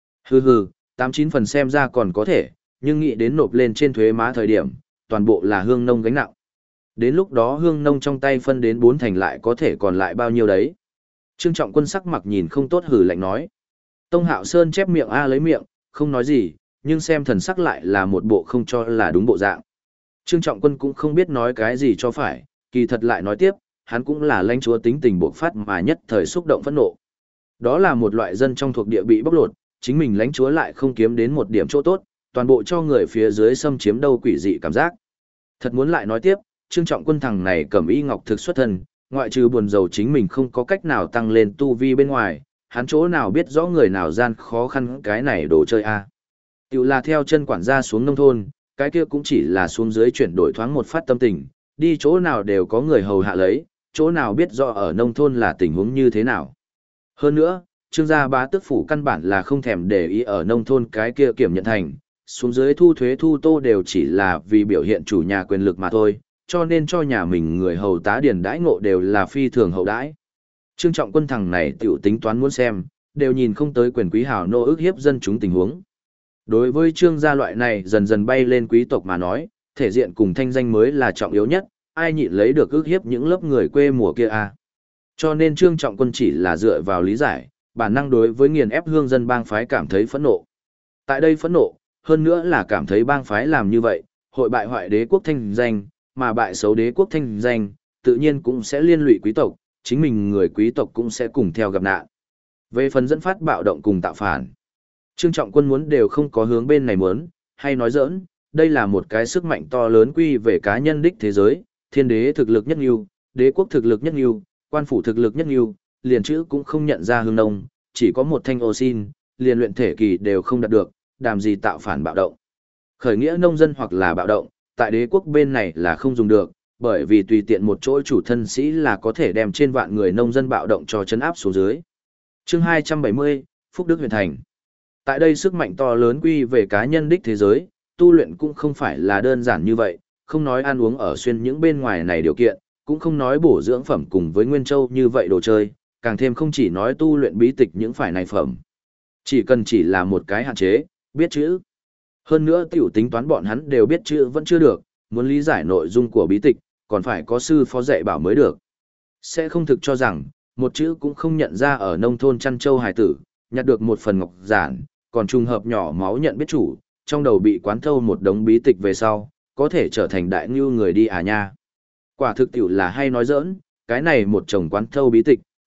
S1: Hừ, 8-9 phần xem ra còn có thể, nhưng nghĩ đến nộp lên trên thuế má thời điểm, toàn bộ là hương nông gánh nặng. Đến lúc đó hương nông trong tay phân đến 4 thành lại có thể còn lại bao nhiêu đấy. Trương Trọng Quân sắc mặt nhìn không tốt hử lạnh nói. Tông Hạo Sơn chép miệng A lấy miệng, không nói gì, nhưng xem thần sắc lại là một bộ không cho là đúng bộ dạng. Trương Trọng Quân cũng không biết nói cái gì cho phải, kỳ thật lại nói tiếp, hắn cũng là lãnh chúa tính tình bộc phát mà nhất thời xúc động phẫn nộ. Đó là một loại dân trong thuộc địa bị bóc lột, chính mình lãnh chúa lại không kiếm đến một điểm chỗ tốt, toàn bộ cho người phía dưới xâm chiếm đâu quỷ dị cảm giác. Thật muốn lại nói tiếp, Trương Trọng Quân thằng này cầm y ngọc thực xuất thân, ngoại trừ buồn rầu chính mình không có cách nào tăng lên tu vi bên ngoài, hắn chỗ nào biết rõ người nào gian khó khăn cái này đồ chơi a. Tiểu là theo chân quản gia xuống nông thôn, cái kia cũng chỉ là xuống dưới chuyển đổi thoáng một phát tâm tình, đi chỗ nào đều có người hầu hạ lấy, chỗ nào biết rõ ở nông thôn là tình huống như thế nào. Hơn nữa, Trương gia bá tước phủ căn bản là không thèm để ý ở nông thôn cái kia kiểm nhận thành, xuống dưới thu thuế thu tô đều chỉ là vì biểu hiện chủ nhà quyền lực mà thôi, cho nên cho nhà mình người hầu tá điền đãi ngộ đều là phi thường hậu đãi. Trương Trọng Quân thằng này tiểu tính toán muốn xem, đều nhìn không tới quyền quý hào nô ức hiếp dân chúng tình huống. Đối với Trương gia loại này dần dần bay lên quý tộc mà nói, thể diện cùng thanh danh mới là trọng yếu nhất, ai nhịn lấy được ức hiếp những lớp người quê mùa kia à. Cho nên Trương Trọng Quân chỉ là dựa vào lý giải, bản năng đối với nghiền ép hương dân bang phái cảm thấy phẫn nộ. Tại đây phẫn nộ, hơn nữa là cảm thấy bang phái làm như vậy, hội bại hoại đế quốc thanh danh, mà bại xấu đế quốc thanh danh, tự nhiên cũng sẽ liên lụy quý tộc, chính mình người quý tộc cũng sẽ cùng theo gặp nạn. Về phần dẫn phát bạo động cùng tạo phản, Trương Trọng Quân muốn đều không có hướng bên này muốn, hay nói giỡn, đây là một cái sức mạnh to lớn quy về cá nhân đích thế giới, thiên đế thực lực nhất ưu, đế quốc thực lực nhất ưu, quan phủ thực lực nhất ưu, liền chữ cũng không nhận ra hương nông, chỉ có một thanh ô xin, liền luyện thể kỳ đều không đạt được, đàm gì tạo phản bạo động. Khởi nghĩa nông dân hoặc là bạo động, tại đế quốc bên này là không dùng được, bởi vì tùy tiện một chỗ chủ thân sĩ là có thể đem trên vạn người nông dân bạo động cho chấn áp xuống dưới. Chương 270, Phúc Đức Huyền Thành. Tại đây sức mạnh to lớn quy về cá nhân đích thế giới, tu luyện cũng không phải là đơn giản như vậy, không nói ăn uống ở xuyên những bên ngoài này điều kiện, cũng không nói bổ dưỡng phẩm cùng với Nguyên Châu như vậy đồ chơi, càng thêm không chỉ nói tu luyện bí tịch những phải này phẩm. Chỉ cần chỉ là một cái hạn chế, biết chữ. Hơn nữa tiểu tính toán bọn hắn đều biết chữ vẫn chưa được, muốn lý giải nội dung của bí tịch, còn phải có sư phó dạy bảo mới được. Sẽ không thực cho rằng, một chữ cũng không nhận ra ở nông thôn chăn châu hải tử, nhặt được một phần ngọc giản, còn trùng hợp nhỏ máu nhận biết chủ, trong đầu bị quán thâu một đống bí tịch về sau, có thể trở thành đại ngưu người đi à nha. Quả thực tiểu là hay nói giỡn, cái này một chồng quán thâu bí tịch,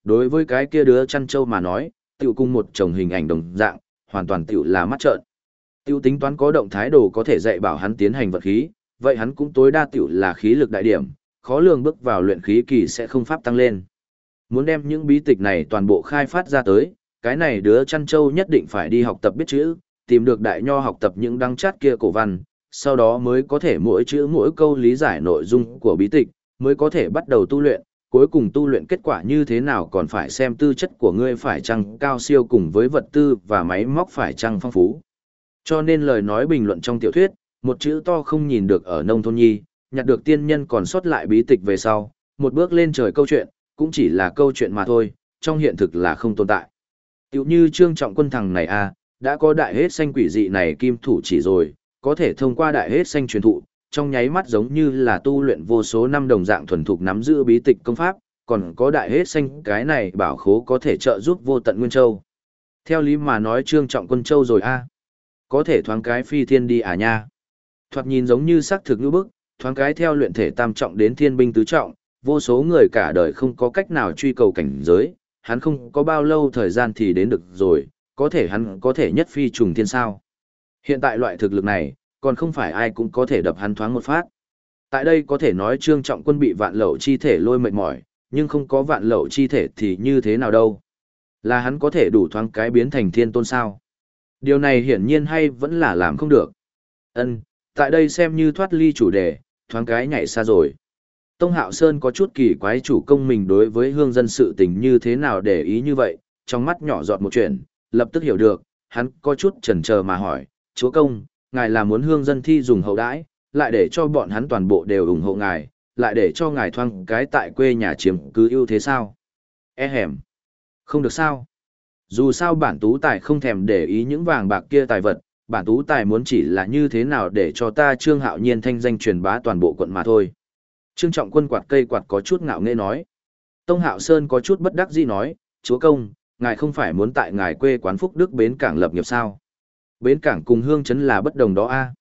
S1: đối với cái kia đứa chăn trâu mà nói, tiểu cùng một chồng hình ảnh đồng dạng, hoàn toàn tiểu là mắt trợn. Tiểu tính toán có động thái đồ có thể dạy bảo hắn tiến hành vật khí, vậy hắn cũng tối đa tiểu là khí lực đại điểm, khó lường bước vào luyện khí kỳ sẽ không pháp tăng lên. Muốn đem những bí tịch này toàn bộ khai phát ra tới, cái này đứa chăn trâu nhất định phải đi học tập biết chữ, tìm được đại nho học tập những đăng chát kia cổ văn, sau đó mới có thể mỗi chữ mỗi câu lý giải nội dung của bí tịch, mới có thể bắt đầu tu luyện, cuối cùng tu luyện kết quả như thế nào còn phải xem tư chất của ngươi phải chăng cao siêu cùng với vật tư và máy móc phải chăng phong phú. Cho nên lời nói bình luận trong tiểu thuyết, một chữ to không nhìn được ở nông thôn nhi, nhặt được tiên nhân còn sót lại bí tịch về sau, một bước lên trời câu chuyện, cũng chỉ là câu chuyện mà thôi, trong hiện thực là không tồn tại. Tiểu như Trương Trọng Quân thằng này đã có đại hết xanh quỷ dị này kim thủ chỉ rồi, có thể thông qua đại hết xanh truyền thụ, trong nháy mắt giống như là tu luyện vô số năm đồng dạng thuần thục nắm giữ bí tịch công pháp, còn có đại hết xanh cái này bảo khố có thể trợ giúp vô tận nguyên châu. Theo lý mà nói Trương Trọng Quân châu rồi có thể thoáng cái phi thiên đi nha. Thoạt nhìn giống như xác thực như bức, thoáng cái theo luyện thể tam trọng đến thiên binh tứ trọng, vô số người cả đời không có cách nào truy cầu cảnh giới, hắn không có bao lâu thời gian thì đến được rồi, có thể hắn có thể nhất phi trùng thiên sao. Hiện tại loại thực lực này, còn không phải ai cũng có thể đập hắn thoáng một phát. Tại đây có thể nói Trương Trọng Quân bị vạn lậu chi thể lôi mệt mỏi, nhưng không có vạn lậu chi thể thì như thế nào đâu. Là hắn có thể đủ thoáng cái biến thành thiên tôn sao. Điều này hiển nhiên hay vẫn là làm không được. Tại đây xem như thoát ly chủ đề, thoáng cái nhảy xa rồi. Tông Hạo Sơn có chút kỳ quái chủ công mình đối với hương dân sự tình như thế nào để ý như vậy, trong mắt nhỏ giọt một chuyện, lập tức hiểu được, hắn có chút chần chờ mà hỏi, chúa công, ngài là muốn hương dân thi dùng hậu đãi, lại để cho bọn hắn toàn bộ đều ủng hộ ngài, lại để cho ngài thoáng cái tại quê nhà chiếm cứ ưu thế sao? Hẻm. Không được sao? Dù sao bản tú tài không thèm để ý những vàng bạc kia tài vật, bản tú tài muốn chỉ là như thế nào để cho ta Trương Hạo Nhiên thanh danh truyền bá toàn bộ quận mà thôi. Trương Trọng Quân quạt cây quạt có chút ngạo nghễ nói. Tông Hạo Sơn có chút bất đắc dĩ nói, chúa công, ngài không phải muốn tại ngài quê quán Phúc Đức bến cảng lập nghiệp sao? Bến cảng cùng hương trấn là bất đồng đó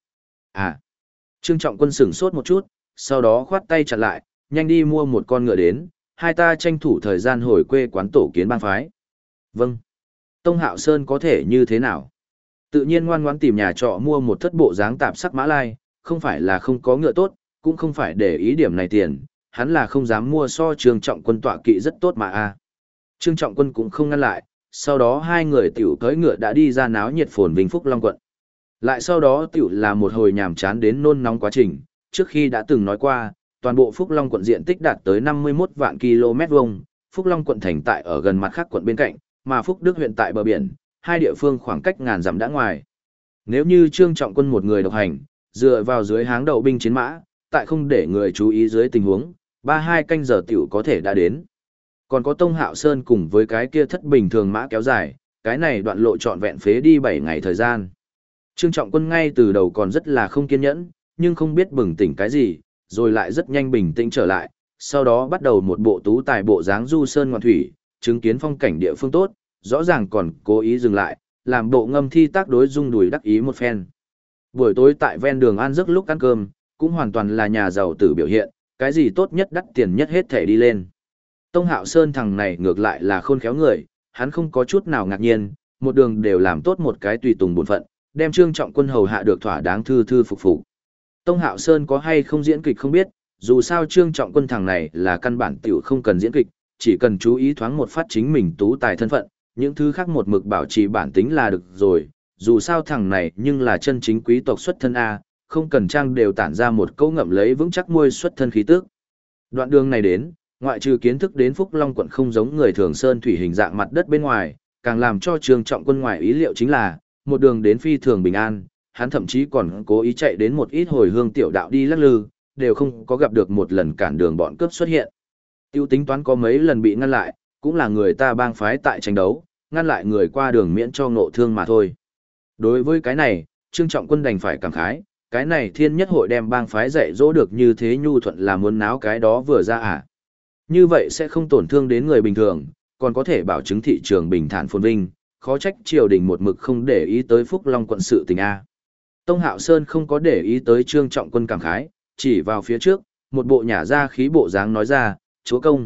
S1: Trương Trọng Quân sửng sốt một chút, sau đó khoát tay chặn lại, nhanh đi mua một con ngựa đến, hai ta tranh thủ thời gian hồi quê quán tổ kiến bang phái. Vâng. Tông Hạo Sơn có thể như thế nào? Tự nhiên ngoan ngoãn tìm nhà trọ mua một thất bộ dáng tạp sắc mã lai, không phải là không có ngựa tốt, cũng không phải để ý điểm này tiền, hắn là không dám mua so Trương Trọng Quân tọa kỵ rất tốt mà Trương Trọng Quân cũng không ngăn lại, sau đó hai người tiểu cưỡi ngựa đã đi ra náo nhiệt phồn vinh Phúc Long quận. Lại sau đó tiểu là một hồi nhàm chán đến nôn nóng quá trình, trước khi đã từng nói qua, toàn bộ Phúc Long quận diện tích đạt tới 51 vạn km vuông, Phúc Long quận thành tại ở gần mặt khác quận bên cạnh, mà Phúc Đức huyện tại bờ biển, hai địa phương khoảng cách ngàn dặm đã ngoài. Nếu như Trương Trọng Quân một người độc hành, dựa vào dưới háng đậu binh chiến mã, tại không để người chú ý dưới tình huống, 3-2 canh giờ tiểu có thể đã đến. Còn có Tông Hạo Sơn cùng với cái kia thất bình thường mã kéo dài, cái này đoạn lộ trọn vẹn phế đi 7 ngày thời gian. Trương Trọng Quân ngay từ đầu còn rất là không kiên nhẫn, nhưng không biết bừng tỉnh cái gì, rồi lại rất nhanh bình tĩnh trở lại, sau đó bắt đầu một bộ tú tài bộ dáng du sơn ngoạn thủy, chứng kiến phong cảnh địa phương tốt, rõ ràng còn cố ý dừng lại, làm bộ ngâm thi tác đối dung đùi đắc ý một phen. Buổi tối tại ven đường ăn giấc lúc ăn cơm, cũng hoàn toàn là nhà giàu tử biểu hiện, cái gì tốt nhất đắt tiền nhất hết thể đi lên. Tông Hạo Sơn thằng này ngược lại là khôn khéo người, hắn không có chút nào ngạc nhiên, một đường đều làm tốt một cái tùy tùng bổn phận, đem Trương Trọng Quân hầu hạ được thỏa đáng thư thư phục phục. Tông Hạo Sơn có hay không diễn kịch không biết, dù sao Trương Trọng Quân thằng này là căn bản tiểu không cần diễn kịch, chỉ cần chú ý thoáng một phát chính mình tú tài thân phận, những thứ khác một mực bảo trì bản tính là được rồi, dù sao thằng này nhưng là chân chính quý tộc xuất thân không cần trang đều tản ra một câu ngậm lấy vững chắc môi xuất thân khí tức. Đoạn đường này đến, ngoại trừ kiến thức đến Phúc Long quận không giống người thường sơn thủy hình dạng mặt đất bên ngoài, càng làm cho Trương Trọng Quân ngoài ý liệu chính là, một đường đến phi thường bình an, hắn thậm chí còn cố ý chạy đến một ít hồi hương tiểu đạo đi lắc lư, đều không có gặp được một lần cản đường bọn cướp xuất hiện. Tiêu tính toán có mấy lần bị ngăn lại, cũng là người ta bang phái tại tranh đấu, ngăn lại người qua đường miễn cho ngộ thương mà thôi. Đối với cái này, Trương Trọng Quân đành phải cảm khái, cái này thiên nhất hội đem bang phái dạy dỗ được như thế nhu thuận là muốn náo cái đó vừa ra Như vậy sẽ không tổn thương đến người bình thường, còn có thể bảo chứng thị trường bình thản phồn vinh, khó trách triều đình một mực không để ý tới Phúc Long quận sự tình Tông Hạo Sơn không có để ý tới Trương Trọng Quân cảm khái, chỉ vào phía trước, một bộ nhả ra khí bộ dáng nói ra, chúa công,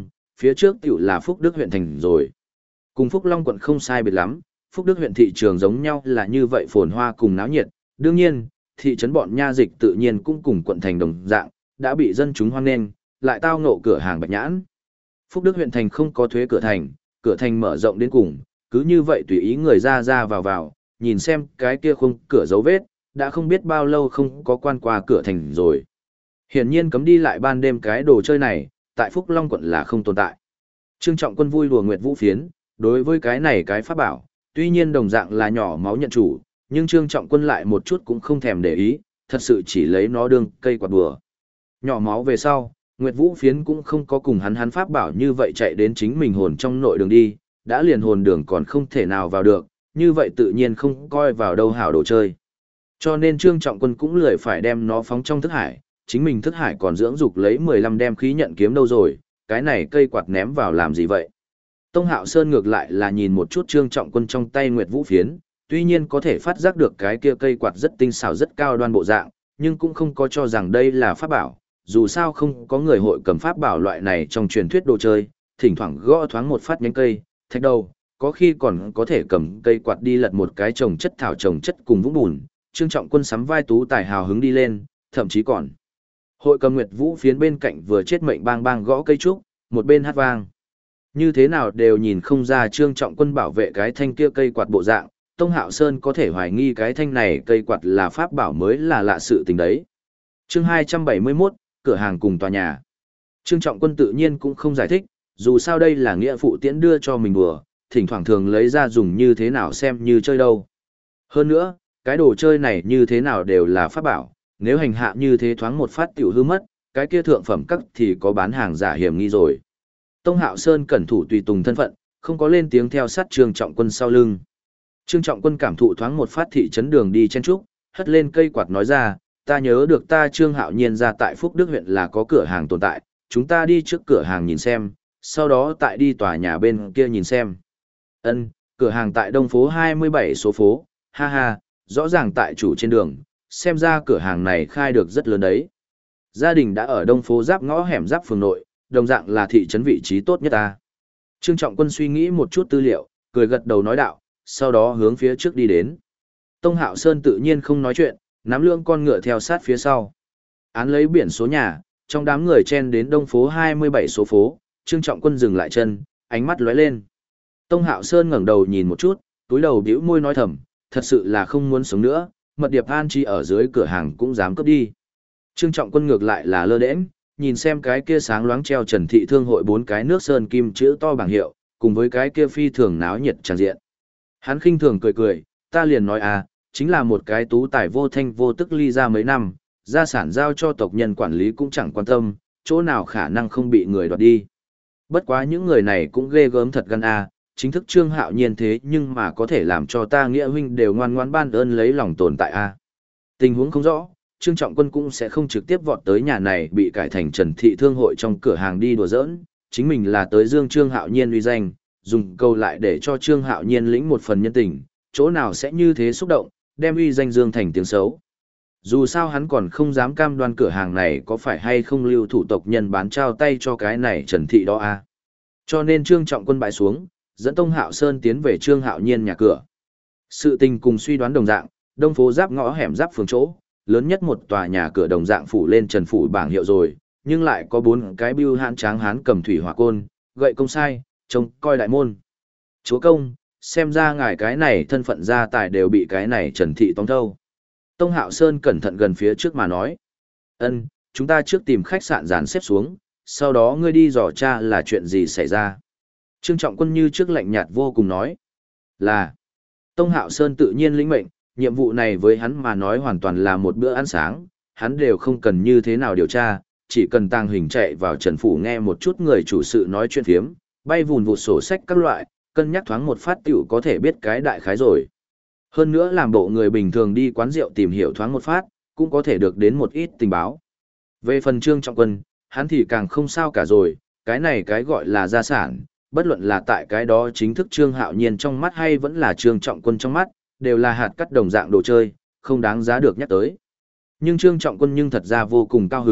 S1: phía trước tiểu là Phúc Đức huyện thành rồi. Cùng Phúc Long quận không sai biệt lắm, Phúc Đức huyện thị trường giống nhau là như vậy phồn hoa cùng náo nhiệt, đương nhiên, thị trấn bọn nha dịch tự nhiên cũng cùng quận thành đồng dạng, đã bị dân chúng hoan nghênh, lại tao ngộ cửa hàng Bạch Nhãn. Phúc Đức huyện thành không có thuế cửa thành mở rộng đến cùng, cứ như vậy tùy ý người ra ra vào, nhìn xem cái kia khung cửa dấu vết, đã không biết bao lâu không có quan qua cửa thành rồi. Hiển nhiên cấm đi lại ban đêm cái đồ chơi này, tại Phúc Long quận là không tồn tại. Trương Trọng Quân vui đùa Nguyệt Vũ phiến, đối với cái này cái pháp bảo, tuy nhiên đồng dạng là nhỏ máu nhận chủ, nhưng Trương Trọng Quân lại một chút cũng không thèm để ý, thật sự chỉ lấy nó đương cây quạt đùa. Nhỏ máu về sau, Nguyệt Vũ phiến cũng không có cùng hắn pháp bảo như vậy chạy đến chính mình hồn trong nội đường đi, đã liền hồn đường còn không thể nào vào được, như vậy tự nhiên không coi vào đâu hảo đồ chơi. Cho nên Trương Trọng Quân cũng lười phải đem nó phóng trong thức hải, chính mình thức hải còn dưỡng dục lấy 15 đem khí nhận kiếm đâu rồi, cái này cây quạt ném vào làm gì vậy? Tông Hạo Sơn ngược lại là nhìn một chút Trương Trọng Quân trong tay Nguyệt Vũ phiến, tuy nhiên có thể phát giác được cái kia cây quạt rất tinh xảo rất cao đoan bộ dạng, nhưng cũng không có cho rằng đây là pháp bảo, dù sao không có người hội cầm pháp bảo loại này trong truyền thuyết đồ chơi, thỉnh thoảng gõ thoáng một phát nhánh cây, thạch đầu, có khi còn có thể cầm cây quạt đi lật một cái trồng chất thảo trồng chất cùng vũng bùn. Trương Trọng Quân sắm vai tú tài hào hứng đi lên, thậm chí còn hội cầm Nguyệt Vũ phiến bên cạnh vừa chết mệnh bang bang gõ cây trúc, một bên hát vang. Như thế nào đều nhìn không ra Trương Trọng Quân bảo vệ cái thanh kia cây quạt bộ dạng, Tông Hạo Sơn có thể hoài nghi cái thanh này cây quạt là pháp bảo mới là lạ sự tình đấy. Chương 271, cửa hàng cùng tòa nhà. Trương Trọng Quân tự nhiên cũng không giải thích, dù sao đây là nghĩa phụ tiễn đưa cho mình đùa, thỉnh thoảng thường lấy ra dùng như thế nào xem như chơi đâu. Hơn nữa, cái đồ chơi này như thế nào đều là pháp bảo, nếu hành hạ như thế thoáng một phát tiểu hư mất, cái kia thượng phẩm các thì có bán hàng giả hiểm nghi rồi. Tông Hạo Sơn cẩn thủ tùy tùng thân phận, không có lên tiếng theo sát Trương Trọng Quân sau lưng. Trương Trọng Quân cảm thụ thoáng một phát thị trấn đường đi chen trúc, hất lên cây quạt nói ra, ta nhớ được ta Trương Hạo Nhiên ra tại Phúc Đức huyện là có cửa hàng tồn tại, chúng ta đi trước cửa hàng nhìn xem, sau đó tại đi tòa nhà bên kia nhìn xem. Ân, cửa hàng tại Đông phố 27 số phố, ha ha, rõ ràng tại chủ trên đường, xem ra cửa hàng này khai được rất lớn đấy. Gia đình đã ở Đông phố giáp ngõ hẻm giáp phường nội, đồng dạng là thị trấn vị trí tốt nhất ta. Trương Trọng Quân suy nghĩ một chút tư liệu, cười gật đầu nói đạo, sau đó hướng phía trước đi đến. Tông Hạo Sơn tự nhiên không nói chuyện, nắm lưỡng con ngựa theo sát phía sau. Án lấy biển số nhà, trong đám người chen đến Đông phố 27 số phố, Trương Trọng Quân dừng lại chân, ánh mắt lóe lên. Tông Hạo Sơn ngẩng đầu nhìn một chút, túi đầu bĩu môi nói thầm, thật sự là không muốn sống nữa, mật điệp an chi ở dưới cửa hàng cũng dám cướp đi. Trương Trọng Quân ngược lại là lơ đễnh, nhìn xem cái kia sáng loáng treo Trần Thị Thương hội 4 cái nước sơn kim chữ to bảng hiệu, cùng với cái kia phi thường náo nhiệt tràn diện. Hắn khinh thường cười cười, ta liền nói à, chính là một cái tú tài vô thanh vô tức ly ra mấy năm, gia sản giao cho tộc nhân quản lý cũng chẳng quan tâm, chỗ nào khả năng không bị người đoạt đi. Bất quá những người này cũng ghê gớm thật gan à, chính thức Trương Hạo Nhiên thế nhưng mà có thể làm cho ta nghĩa huynh đều ngoan ngoãn ban ơn lấy lòng tồn tại à. Tình huống không rõ, Trương Trọng Quân cũng sẽ không trực tiếp vọt tới nhà này bị cải thành Trần Thị Thương hội trong cửa hàng đi đùa giỡn, chính mình là tới dương Trương Hạo Nhiên uy danh, dùng câu lại để cho Trương Hạo Nhiên lĩnh một phần nhân tình, chỗ nào sẽ như thế xúc động, đem uy danh dương thành tiếng xấu. Dù sao hắn còn không dám cam đoan cửa hàng này có phải hay không lưu thủ tộc nhân bán trao tay cho cái này Trần Thị đó à. Cho nên Trương Trọng Quân bại xuống, dẫn Tông Hạo Sơn tiến về Trương Hạo Nhiên nhà cửa. Sự tình cùng suy đoán đồng dạng, Đông phố giáp ngõ hẻm giáp phường chỗ, lớn nhất một tòa nhà cửa đồng dạng phủ lên trần phủ bảng hiệu rồi, nhưng lại có 4 cái bưu hãn tráng hán cầm thủy hỏa côn, gậy công sai, trông coi đại môn. Chúa công, xem ra ngài cái này thân phận gia tài đều bị cái này Trần Thị tóm thâu. Tông Hạo Sơn cẩn thận gần phía trước mà nói. Ân, chúng ta trước tìm khách sạn dàn xếp xuống, sau đó ngươi đi dò tra là chuyện gì xảy ra. Trương Trọng Quân như trước lạnh nhạt vô cùng nói. Là, Tông Hạo Sơn tự nhiên lĩnh mệnh, nhiệm vụ này với hắn mà nói hoàn toàn là một bữa ăn sáng, hắn đều không cần như thế nào điều tra, chỉ cần tàng hình chạy vào Trần Phủ nghe một chút người chủ sự nói chuyện phiếm, bay vùn vụt sổ sách các loại, cân nhắc thoáng một phát tiểu có thể biết cái đại khái rồi. Hơn nữa làm bộ người bình thường đi quán rượu tìm hiểu thoáng một phát, cũng có thể được đến một ít tình báo. Về phần Trương Trọng Quân, hắn thì càng không sao cả rồi, cái này cái gọi là gia sản, bất luận là tại cái đó chính thức Trương Hạo Nhiên trong mắt hay vẫn là Trương Trọng Quân trong mắt, đều là hạt cắt đồng dạng đồ chơi, không đáng giá được nhắc tới. Nhưng Trương Trọng Quân nhưng thật ra vô cùng cao hứng,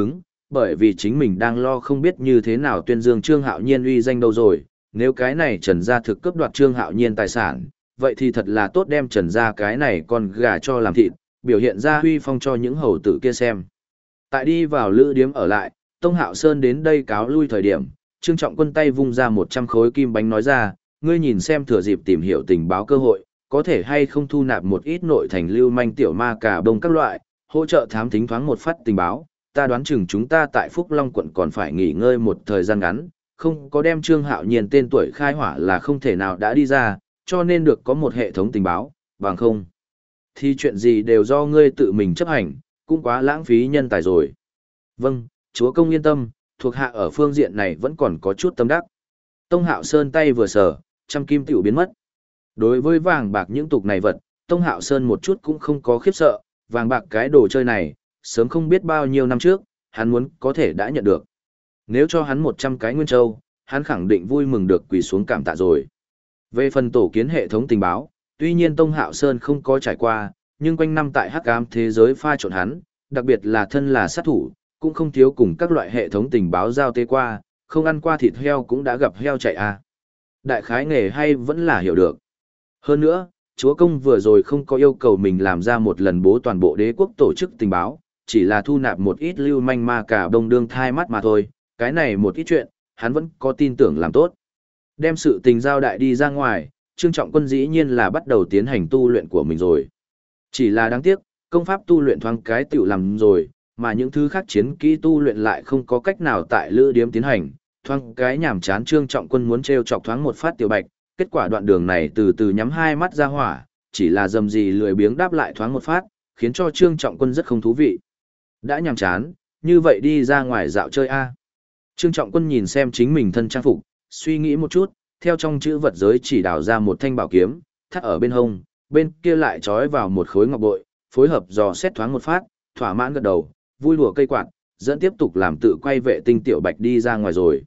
S1: bởi vì chính mình đang lo không biết như thế nào tuyên dương Trương Hạo Nhiên uy danh đâu rồi, nếu cái này Trần gia thực cướp đoạt Trương Hạo Nhiên tài sản, vậy thì thật là tốt đem Trần gia cái này con gà cho làm thịt, biểu hiện ra huy phong cho những hầu tử kia xem. Tại đi vào lữ điếm ở lại, Tông Hạo Sơn đến đây cáo lui thời điểm, Trương Trọng Quân tay vung ra 100 khối kim bánh nói ra, ngươi nhìn xem thừa dịp tìm hiểu tình báo cơ hội, có thể hay không thu nạp một ít nội thành lưu manh tiểu ma cà bông các loại, hỗ trợ thám thính thoáng một phát tình báo, ta đoán chừng chúng ta tại Phúc Long quận còn phải nghỉ ngơi một thời gian ngắn, không có đem Trương Hạo Nhiên tên tuổi khai hỏa là không thể nào đã đi ra, cho nên được có một hệ thống tình báo, bằng không thì chuyện gì đều do ngươi tự mình chấp hành, cũng quá lãng phí nhân tài rồi. Vâng, chúa công yên tâm, thuộc hạ ở phương diện này vẫn còn có chút tâm đắc. Tông Hạo Sơn tay vừa sở, trăm kim tiểu biến mất. Đối với vàng bạc những tục này vật, Tông Hạo Sơn một chút cũng không có khiếp sợ, vàng bạc cái đồ chơi này, sớm không biết bao nhiêu năm trước, hắn muốn có thể đã nhận được. Nếu cho hắn 100 cái nguyên châu, hắn khẳng định vui mừng được quỳ xuống cảm tạ rồi. Về phần tổ kiến hệ thống tình báo, tuy nhiên Tông Hạo Sơn không có trải qua, nhưng quanh năm tại hắc ám thế giới pha trộn hắn, đặc biệt là thân là sát thủ, cũng không thiếu cùng các loại hệ thống tình báo giao tế qua, không ăn qua thịt heo cũng đã gặp heo chạy à. Đại khái nghề hay vẫn là hiểu được. Hơn nữa, chúa công vừa rồi không có yêu cầu mình làm ra một lần bố toàn bộ đế quốc tổ chức tình báo, chỉ là thu nạp một ít lưu manh ma cả đông đương thai mắt mà thôi, cái này một ít chuyện, hắn vẫn có tin tưởng làm tốt. Đem sự tình giao đại đi ra ngoài, Trương Trọng Quân dĩ nhiên là bắt đầu tiến hành tu luyện của mình rồi. Chỉ là đáng tiếc, công pháp tu luyện thoáng cái tiểu làm rồi, mà những thứ khác chiến kỹ tu luyện lại không có cách nào tại lữ điếm tiến hành, thoáng cái nhảm chán Trương Trọng Quân muốn trêu chọc thoáng một phát tiểu bạch, kết quả đoạn đường này từ từ nhắm hai mắt ra hỏa, chỉ là dầm gì lười biếng đáp lại thoáng một phát, khiến cho Trương Trọng Quân rất không thú vị. Đã nhàm chán, như vậy đi ra ngoài dạo chơi a. Trương Trọng Quân nhìn xem chính mình thân trang phục, suy nghĩ một chút, theo trong chữ vật giới chỉ đào ra một thanh bảo kiếm, thắt ở bên hông, bên kia lại trói vào một khối ngọc bội, phối hợp dò xét thoáng một phát, thỏa mãn gật đầu, vui đùa cây quạt, dẫn tiếp tục làm tự quay vệ tinh tiểu bạch đi ra ngoài rồi.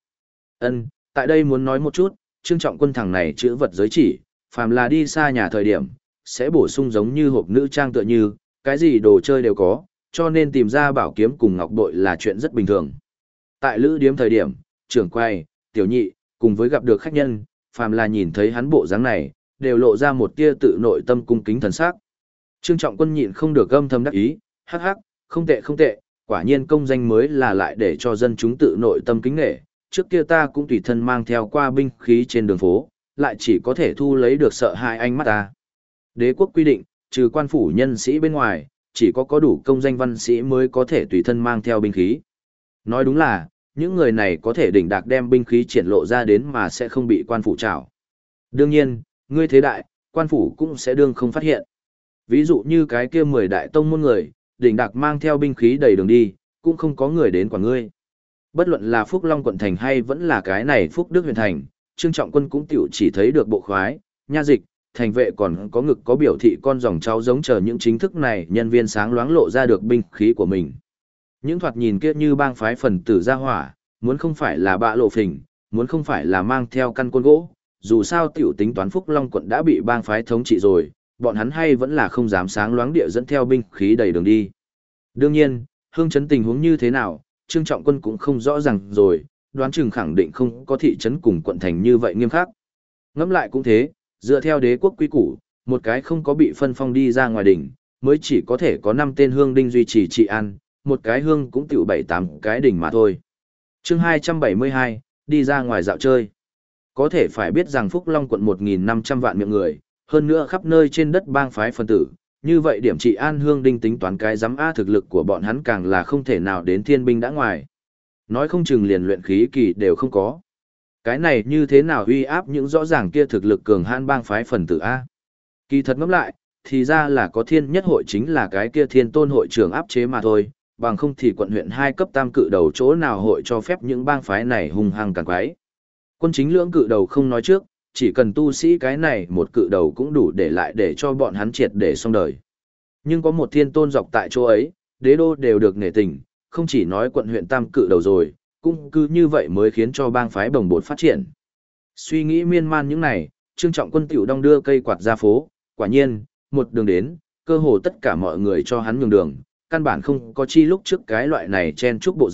S1: Tại đây muốn nói một chút, Trương Trọng Quân thằng này chữ vật giới chỉ, phàm là đi xa nhà thời điểm, sẽ bổ sung giống như hộp nữ trang tựa như, cái gì đồ chơi đều có, cho nên tìm ra bảo kiếm cùng ngọc bội là chuyện rất bình thường. Tại lữ điếm thời điểm, trưởng quay, tiểu nhị, cùng với gặp được khách nhân, phàm là nhìn thấy hắn bộ dáng này, đều lộ ra một tia tự nội tâm cung kính thần sắc. Trương Trọng Quân nhịn không được âm thầm đắc ý, hắc hắc, không tệ không tệ, quả nhiên công danh mới là lại để cho dân chúng tự nội tâm kính nể. Trước kia ta cũng tùy thân mang theo qua binh khí trên đường phố, lại chỉ có thể thu lấy được sợ hãi ánh mắt ta. Đế quốc quy định, trừ quan phủ nhân sĩ bên ngoài, chỉ có đủ công danh văn sĩ mới có thể tùy thân mang theo binh khí. Nói đúng là, những người này có thể đỉnh đạc đem binh khí triển lộ ra đến mà sẽ không bị quan phủ trảo. Đương nhiên, ngươi thế đại, quan phủ cũng sẽ đương không phát hiện. Ví dụ như cái kia 10 đại tông môn người, đỉnh đạc mang theo binh khí đầy đường đi, cũng không có người đến quản ngươi. Bất luận là Phúc Long quận thành hay vẫn là cái này Phúc Đức huyện thành, Trương Trọng Quân cũng tiểu chỉ thấy được bộ khoái, nha dịch, thành vệ còn có ngực có biểu thị con dòng cháu giống chờ những chính thức này nhân viên sáng loáng lộ ra được binh khí của mình. Những thoạt nhìn kia như bang phái phần tử ra hỏa, muốn không phải là bạ lộ phình, muốn không phải là mang theo căn côn gỗ, dù sao tiểu tính toán Phúc Long quận đã bị bang phái thống trị rồi, bọn hắn hay vẫn là không dám sáng loáng địa dẫn theo binh khí đầy đường đi. Đương nhiên, hương chấn tình huống như thế nào, Trương Trọng Quân cũng không rõ ràng rồi, đoán chừng khẳng định không có thị trấn cùng quận thành như vậy nghiêm khắc. Ngẫm lại cũng thế, dựa theo đế quốc quy củ, một cái không có bị phân phong đi ra ngoài đỉnh, mới chỉ có thể có 5 tên hương đinh duy trì trị an, một cái hương cũng tiểu 7-8 cái đỉnh mà thôi. Chương 272, đi ra ngoài dạo chơi. Có thể phải biết rằng Phúc Long quận 1.500 vạn miệng người, hơn nữa khắp nơi trên đất bang phái phân tử, như vậy điểm trị an hương đinh tính toán cái giám A thực lực của bọn hắn càng là không thể nào đến thiên binh đã ngoài. Nói không chừng liền luyện khí kỳ đều không có. Cái này như thế nào uy áp những rõ ràng kia thực lực cường hãn bang phái phần tử A. Kỳ thật ngẫm lại, thì ra là có thiên nhất hội chính là cái kia thiên tôn hội trưởng áp chế mà thôi, bằng không thì quận huyện 2 cấp tam cự đầu chỗ nào hội cho phép những bang phái này hung hăng càng quái. Quân chính lưỡng cự đầu không nói trước, chỉ cần tu sĩ cái này một cự đầu cũng đủ để lại để cho bọn hắn triệt để xong đời. Nhưng có một thiên tôn dọc tại chỗ ấy, đế đô đều được nể tình, không chỉ nói quận huyện tam cự đầu rồi, cũng cứ như vậy mới khiến cho bang phái bồng bột phát triển. Suy nghĩ miên man những này, Trương Trọng Quân tiểu đong đưa cây quạt ra phố, quả nhiên, một đường đến, cơ hồ tất cả mọi người cho hắn nhường đường, căn bản không có chi lúc trước cái loại này chen chúc bộ dạng,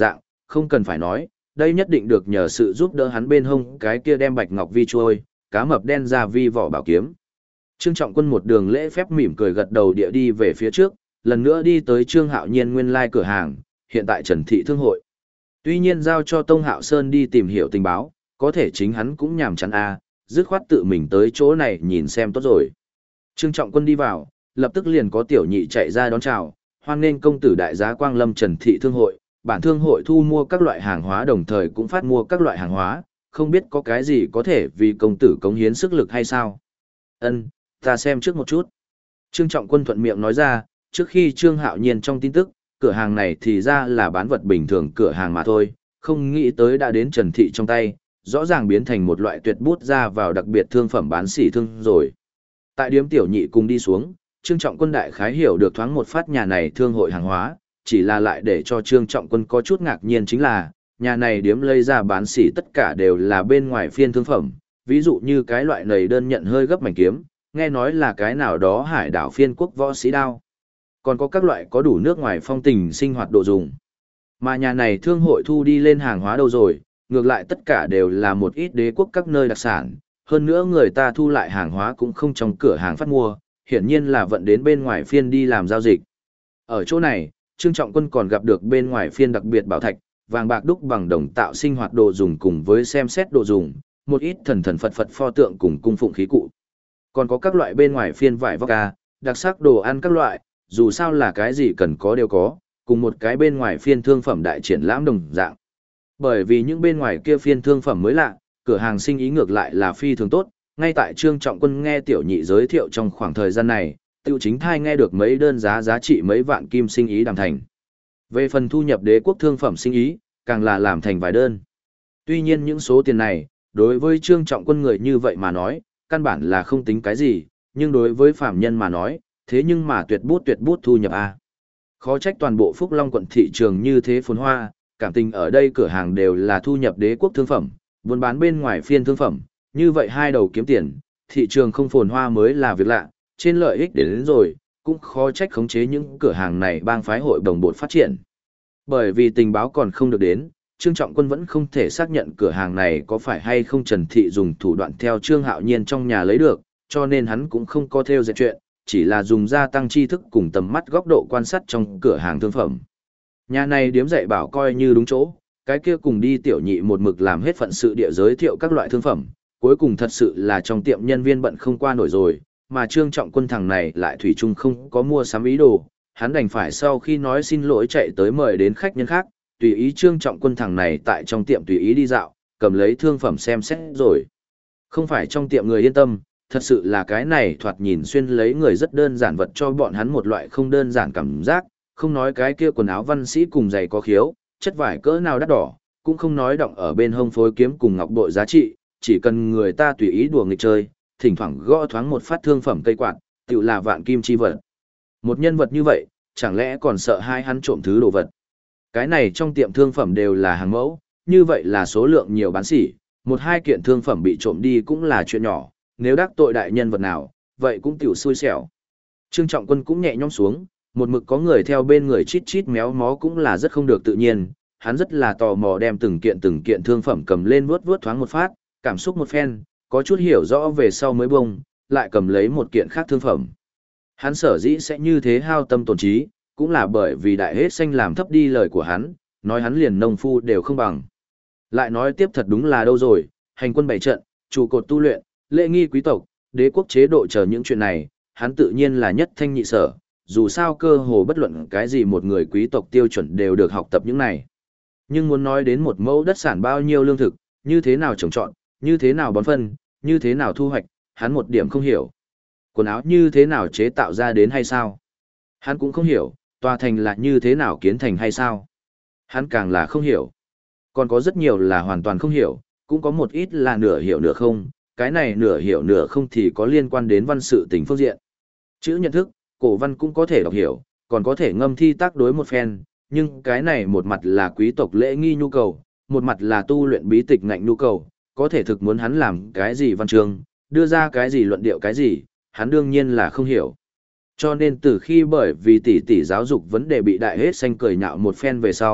S1: không cần phải nói, đây nhất định được nhờ sự giúp đỡ hắn bên hông cái kia đem bạch ngọc vi trôi, cá mập đen ra vi vỏ bảo kiếm. Trương Trọng Quân một đường lễ phép mỉm cười gật đầu địa đi về phía trước, lần nữa đi tới Trương Hạo Nhiên nguyên lai cửa hàng, hiện tại Trần Thị Thương hội. Tuy nhiên giao cho Tông Hạo Sơn đi tìm hiểu tình báo, có thể chính hắn cũng nhàm chán dứt khoát tự mình tới chỗ này nhìn xem tốt rồi. Trương Trọng Quân đi vào, lập tức liền có tiểu nhị chạy ra đón chào, hoan nghênh công tử đại giá Quang Lâm Trần Thị Thương hội, bản thương hội thu mua các loại hàng hóa đồng thời cũng phát mua các loại hàng hóa, không biết có cái gì có thể vì công tử cống hiến sức lực hay sao? Ân, ta xem trước một chút. Trương Trọng Quân thuận miệng nói ra, trước khi Trương Hạo Nhiên trong tin tức, cửa hàng này thì ra là bán vật bình thường cửa hàng mà thôi, không nghĩ tới đã đến Trần Thị trong tay, rõ ràng biến thành một loại tuyệt bút ra vào đặc biệt thương phẩm bán sỉ thương rồi. Tại điếm tiểu nhị cùng đi xuống, Trương Trọng Quân đại khái hiểu được thoáng một phát nhà này thương hội hàng hóa, chỉ là lại để cho Trương Trọng Quân có chút ngạc nhiên chính là, nhà này điếm lấy ra bán sỉ tất cả đều là bên ngoài phiên thương phẩm, ví dụ như cái loại này đơn nhận hơi gấp mảnh kiếm, nghe nói là cái nào đó hải đảo phiên quốc võ sĩ đao. Còn có các loại có đủ nước ngoài phong tình sinh hoạt đồ dùng. Mà nhà này thương hội thu đi lên hàng hóa đâu rồi, ngược lại tất cả đều là một ít đế quốc các nơi đặc sản, hơn nữa người ta thu lại hàng hóa cũng không trong cửa hàng phát mua, hiển nhiên là vận đến bên ngoài phiên đi làm giao dịch. Ở chỗ này, Trương Trọng Quân còn gặp được bên ngoài phiên đặc biệt bảo thạch, vàng bạc đúc bằng đồng tạo sinh hoạt đồ dùng cùng với xem xét đồ dùng, một ít thần thần Phật Phật pho tượng cùng cung phụng khí cụ. Còn có các loại bên ngoài phiên vải vóc đặc sắc đồ ăn các loại, dù sao là cái gì cần có đều có, cùng một cái bên ngoài phiên thương phẩm đại triển lãm đồng dạng. Bởi vì những bên ngoài kia phiên thương phẩm mới lạ, cửa hàng sinh ý ngược lại là phi thường tốt, ngay tại Trương Trọng Quân nghe tiểu nhị giới thiệu trong khoảng thời gian này, tiêu chính thai nghe được mấy đơn giá trị mấy vạn kim sinh ý đàm thành. Về phần thu nhập đế quốc thương phẩm sinh ý, càng là làm thành vài đơn. Tuy nhiên những số tiền này, đối với Trương Trọng Quân người như vậy mà nói, căn bản là không tính cái gì, nhưng đối với phạm nhân mà nói, thế nhưng mà tuyệt bút thu nhập Khó trách toàn bộ Phúc Long quận thị trường như thế phồn hoa, cảm tình ở đây cửa hàng đều là thu nhập đế quốc thương phẩm, buôn bán bên ngoài phiên thương phẩm, như vậy hai đầu kiếm tiền, thị trường không phồn hoa mới là việc lạ, trên lợi ích đến rồi, cũng khó trách khống chế những cửa hàng này bang phái hội đồng bột phát triển. Bởi vì tình báo còn không được đến, Trương Trọng Quân vẫn không thể xác nhận cửa hàng này có phải hay không Trần Thị dùng thủ đoạn theo Trương Hạo Nhiên trong nhà lấy được, cho nên hắn cũng không có theo dệt chuyện, chỉ là dùng gia tăng tri thức cùng tầm mắt góc độ quan sát trong cửa hàng thương phẩm. Nhà này điếm dạy bảo coi như đúng chỗ, cái kia cùng đi tiểu nhị một mực làm hết phận sự địa giới thiệu các loại thương phẩm, cuối cùng thật sự là trong tiệm nhân viên bận không qua nổi rồi, mà Trương Trọng Quân thằng này lại thủy chung không có mua sắm ý đồ, hắn đành phải sau khi nói xin lỗi chạy tới mời đến khách nhân khác, tùy ý Trương Trọng Quân thằng này tại trong tiệm tùy ý đi dạo, cầm lấy thương phẩm xem xét rồi. Không phải trong tiệm người yên tâm, thật sự là cái này thoạt nhìn xuyên lấy người rất đơn giản vật cho bọn hắn một loại không đơn giản cảm giác, không nói cái kia quần áo văn sĩ cùng giày có khiếu, chất vải cỡ nào đắt đỏ, cũng không nói động ở bên hông phối kiếm cùng ngọc bội giá trị, chỉ cần người ta tùy ý đùa nghịch chơi, thỉnh thoảng gõ thoáng một phát thương phẩm cây quạt, tự là vạn kim chi vật. Một nhân vật như vậy, chẳng lẽ còn sợ hai hắn trộm thứ đồ vật. Cái này trong tiệm thương phẩm đều là hàng mẫu, như vậy là số lượng nhiều bán sỉ, một hai kiện thương phẩm bị trộm đi cũng là chuyện nhỏ, nếu đắc tội đại nhân vật nào, vậy cũng tiểu xui xẻo. Trương Trọng Quân cũng nhẹ nhõm xuống, một mực có người theo bên người chít chít méo mó cũng là rất không được tự nhiên, hắn rất là tò mò đem từng kiện thương phẩm cầm lên vuốt thoáng một phát, cảm xúc một phen, có chút hiểu rõ về sau mới bông, lại cầm lấy một kiện khác thương phẩm. Hắn sở dĩ sẽ như thế hao tâm tổn trí, cũng là bởi vì đại hết xanh làm thấp đi lời của hắn, nói hắn liền nông phu đều không bằng. Lại nói tiếp thật đúng là đâu rồi, hành quân bày trận, trụ cột tu luyện, lễ nghi quý tộc, đế quốc chế độ chờ những chuyện này, hắn tự nhiên là nhất thanh nhị sở, dù sao cơ hồ bất luận cái gì một người quý tộc tiêu chuẩn đều được học tập những này. Nhưng muốn nói đến một mẫu đất sản bao nhiêu lương thực, như thế nào trồng trọt, như thế nào bón phân, như thế nào thu hoạch, hắn một điểm không hiểu. Quần áo như thế nào chế tạo ra đến hay sao? Hắn cũng không hiểu, tòa thành là như thế nào kiến thành hay sao? Hắn càng là không hiểu. Còn có rất nhiều là hoàn toàn không hiểu, cũng có một ít là nửa hiểu nửa không, cái này nửa hiểu nửa không thì có liên quan đến văn sự tình phương diện. Chữ nhận thức, cổ văn cũng có thể đọc hiểu, còn có thể ngâm thi tác đối một phen, nhưng cái này một mặt là quý tộc lễ nghi nhu cầu, một mặt là tu luyện bí tịch ngạnh nhu cầu, có thể thực muốn hắn làm cái gì văn chương, đưa ra cái gì luận điệu cái gì, hắn đương nhiên là không hiểu. Cho nên từ khi bởi vì tỷ giáo dục vấn đề bị đại hết xanh cười nhạo một phen về sau,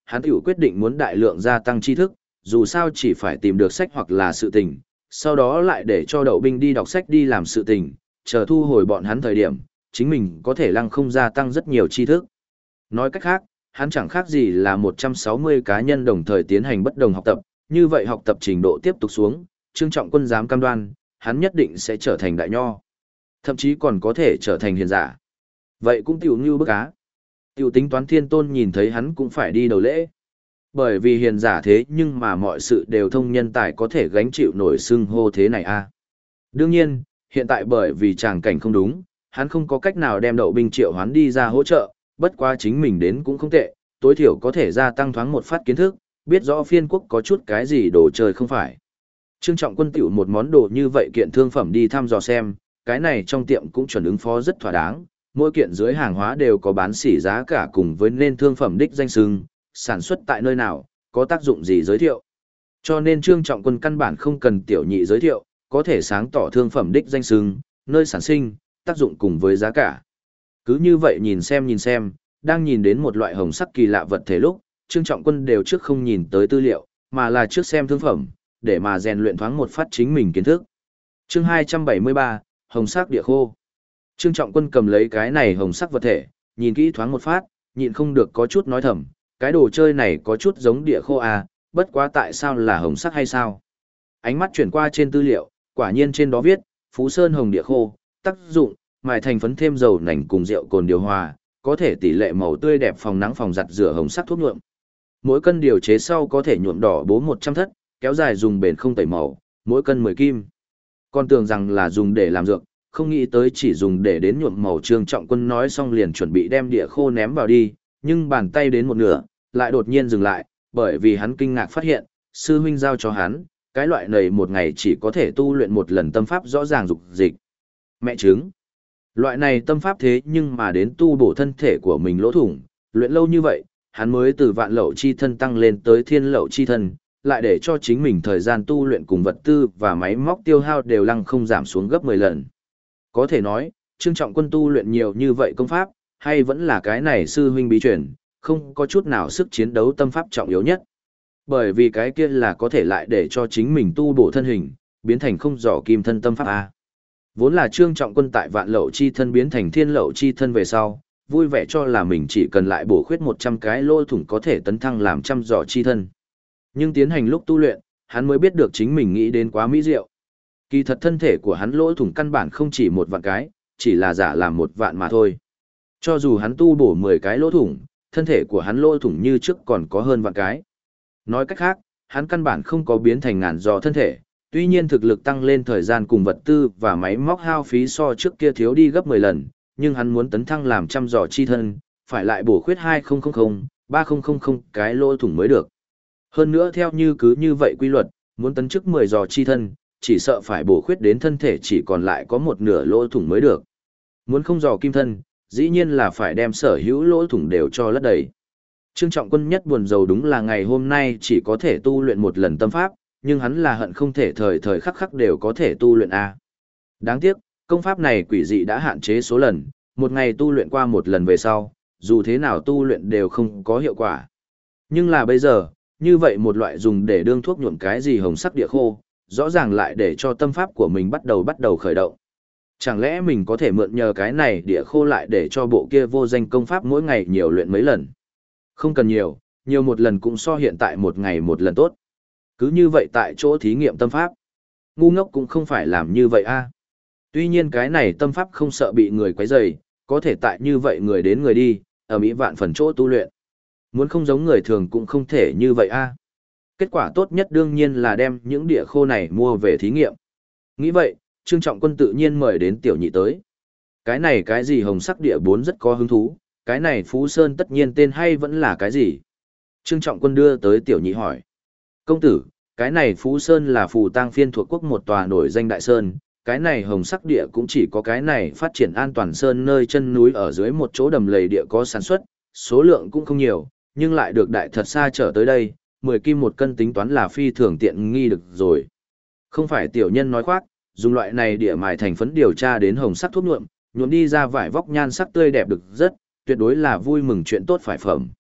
S1: hắn tiểu quyết định muốn đại lượng gia tăng tri thức, dù sao chỉ phải tìm được sách hoặc là sự tình, sau đó lại để cho đậu binh đi đọc sách đi làm sự tình, chờ thu hồi bọn hắn thời điểm, chính mình có thể lăng không gia tăng rất nhiều tri thức. Nói cách khác, hắn chẳng khác gì là 160 cá nhân đồng thời tiến hành bất đồng học tập, như vậy học tập trình độ tiếp tục xuống, Trương Trọng Quân dám cam đoan, hắn nhất định sẽ trở thành đại nho. Thậm chí còn có thể trở thành hiền giả. Vậy cũng tiểu như bức á. Tiểu tính toán thiên tôn nhìn thấy hắn cũng phải đi đầu lễ. Bởi vì hiền giả thế nhưng mà mọi sự đều thông nhân tài có thể gánh chịu nổi xưng hô thế này a. Đương nhiên, hiện tại bởi vì tràng cảnh không đúng, hắn không có cách nào đem đậu binh triệu hoán đi ra hỗ trợ, bất quá chính mình đến cũng không tệ, tối thiểu có thể gia tăng thoáng một phát kiến thức, biết rõ phiên quốc có chút cái gì đồ chơi không phải. Trương Trọng Quân tiểu một món đồ như vậy kiện thương phẩm đi thăm dò xem, cái này trong tiệm cũng chuẩn ứng phó rất thỏa đáng, mỗi kiện dưới hàng hóa đều có bán sỉ giá cả cùng với nên thương phẩm đích danh xưng, sản xuất tại nơi nào, có tác dụng gì giới thiệu. Cho nên Trương Trọng Quân căn bản không cần tiểu nhị giới thiệu, có thể sáng tỏ thương phẩm đích danh xưng, nơi sản sinh, tác dụng cùng với giá cả. Cứ như vậy nhìn xem, đang nhìn đến một loại hồng sắc kỳ lạ vật thể lúc, Trương Trọng Quân đều trước không nhìn tới tư liệu, mà là trước xem thương phẩm, để mà rèn luyện thoáng một phát chính mình kiến thức. Chương 273, hồng sắc địa khô. Trương Trọng Quân cầm lấy cái này hồng sắc vật thể, nhìn kỹ thoáng một phát, nhịn không được có chút nói thầm, cái đồ chơi này có chút giống địa khô à, bất quá tại sao là hồng sắc hay sao? Ánh mắt chuyển qua trên tư liệu, quả nhiên trên đó viết, Phú Sơn hồng địa khô, tác dụng, mài thành phấn thêm dầu nành cùng rượu cồn điều hòa, có thể tỷ lệ màu tươi đẹp phòng nắng phòng giặt rửa hồng sắc thuốc nhuộm. Mỗi cân điều chế sau có thể nhuộm đỏ bố 100 thất, kéo dài dùng bền không tẩy màu, mỗi cân 10 kim. Con tưởng rằng là dùng để làm dược, không nghĩ tới chỉ dùng để đến nhuộm màu. Trương Trọng Quân nói xong liền chuẩn bị đem địa khô ném vào đi, nhưng bàn tay đến một nửa, lại đột nhiên dừng lại, bởi vì hắn kinh ngạc phát hiện, sư huynh giao cho hắn, cái loại này một ngày chỉ có thể tu luyện một lần tâm pháp rõ ràng dục dịch. Mẹ chứng. Loại này tâm pháp thế nhưng mà đến tu bổ thân thể của mình lỗ thủng, luyện lâu như vậy, hắn mới từ vạn lậu chi thân tăng lên tới thiên lậu chi thân, lại để cho chính mình thời gian tu luyện cùng vật tư và máy móc tiêu hao đều lăng không giảm xuống gấp 10 lần. Có thể nói, Trương Trọng Quân tu luyện nhiều như vậy công pháp, hay vẫn là cái này sư huynh bí truyền, không có chút nào sức chiến đấu tâm pháp trọng yếu nhất. Bởi vì cái kia là có thể lại để cho chính mình tu bổ thân hình, biến thành không giỏ kim thân tâm pháp A. Vốn là Trương Trọng Quân tại vạn lậu chi thân biến thành thiên lậu chi thân về sau, vui vẻ cho là mình chỉ cần lại bổ khuyết 100 cái lỗ thủng có thể tấn thăng làm trăm giỏ chi thân. Nhưng tiến hành lúc tu luyện, hắn mới biết được chính mình nghĩ đến quá mỹ diệu. Kỳ thật thân thể của hắn lỗ thủng căn bản không chỉ 1 vạn cái, chỉ là giả làm 1 vạn mà thôi. Cho dù hắn tu bổ 10 cái lỗ thủng, thân thể của hắn lỗ thủng như trước còn có hơn vạn cái. Nói cách khác, hắn căn bản không có biến thành ngàn giò thân thể, tuy nhiên thực lực tăng lên thời gian cùng vật tư và máy móc hao phí so trước kia thiếu đi gấp 10 lần, nhưng hắn muốn tấn thăng làm trăm giò chi thân, phải lại bổ khuyết 2000, 3000 cái lỗ thủng mới được. Hơn nữa theo cứ như vậy quy luật, muốn tấn chức 10 giò chi thân, chỉ sợ phải bổ khuyết đến thân thể chỉ còn lại có một nửa lỗ thủng mới được. Muốn không giò kim thân, dĩ nhiên là phải đem sở hữu lỗ thủng đều cho lấp đầy. Trương Trọng Quân nhất buồn rầu đúng là ngày hôm nay chỉ có thể tu luyện một lần tâm pháp, nhưng hắn là hận không thể thời thời khắc khắc đều có thể tu luyện A. Đáng tiếc, công pháp này quỷ dị đã hạn chế số lần, một ngày tu luyện qua một lần về sau, dù thế nào tu luyện đều không có hiệu quả. Nhưng là bây giờ, như vậy một loại dùng để đương thuốc nhuộm cái gì hồng sắc địa khô, rõ ràng lại để cho tâm pháp của mình bắt đầu khởi động. Chẳng lẽ mình có thể mượn nhờ cái này địa khô lại để cho bộ kia vô danh công pháp mỗi ngày nhiều luyện mấy lần? Không cần nhiều, nhiều một lần cũng so hiện tại một ngày một lần tốt. Cứ như vậy tại chỗ thí nghiệm tâm pháp. Ngu ngốc cũng không phải làm như vậy a. Tuy nhiên cái này tâm pháp không sợ bị người quấy rầy, có thể tại như vậy người đến người đi, ở mỹ vạn phần chỗ tu luyện. Muốn không giống người thường cũng không thể như vậy a. Kết quả tốt nhất đương nhiên là đem những địa khô này mua về thí nghiệm. Nghĩ vậy, Trương Trọng Quân tự nhiên mời đến tiểu nhị tới. Cái này cái gì hồng sắc địa 4 rất có hứng thú, cái này Phú Sơn tất nhiên tên hay vẫn là cái gì? Trương Trọng Quân đưa tới tiểu nhị hỏi. Công tử, cái này Phú Sơn là phù tang phiên thuộc quốc một tòa nổi danh đại sơn, cái này hồng sắc địa cũng chỉ có cái này phát triển an toàn sơn nơi chân núi ở dưới một chỗ đầm lầy địa có sản xuất, số lượng cũng không nhiều, nhưng lại được đại thật xa trở tới đây, 10 kim một cân tính toán là phi thường tiện nghi được rồi. Không phải tiểu nhân nói khoác, dùng loại này địa mài thành phấn điều tra đến hồng sắc thuốc nhuộm, nhuộm đi ra vải vóc nhan sắc tươi đẹp được rất, tuyệt đối là vui mừng chuyện tốt phải phẩm.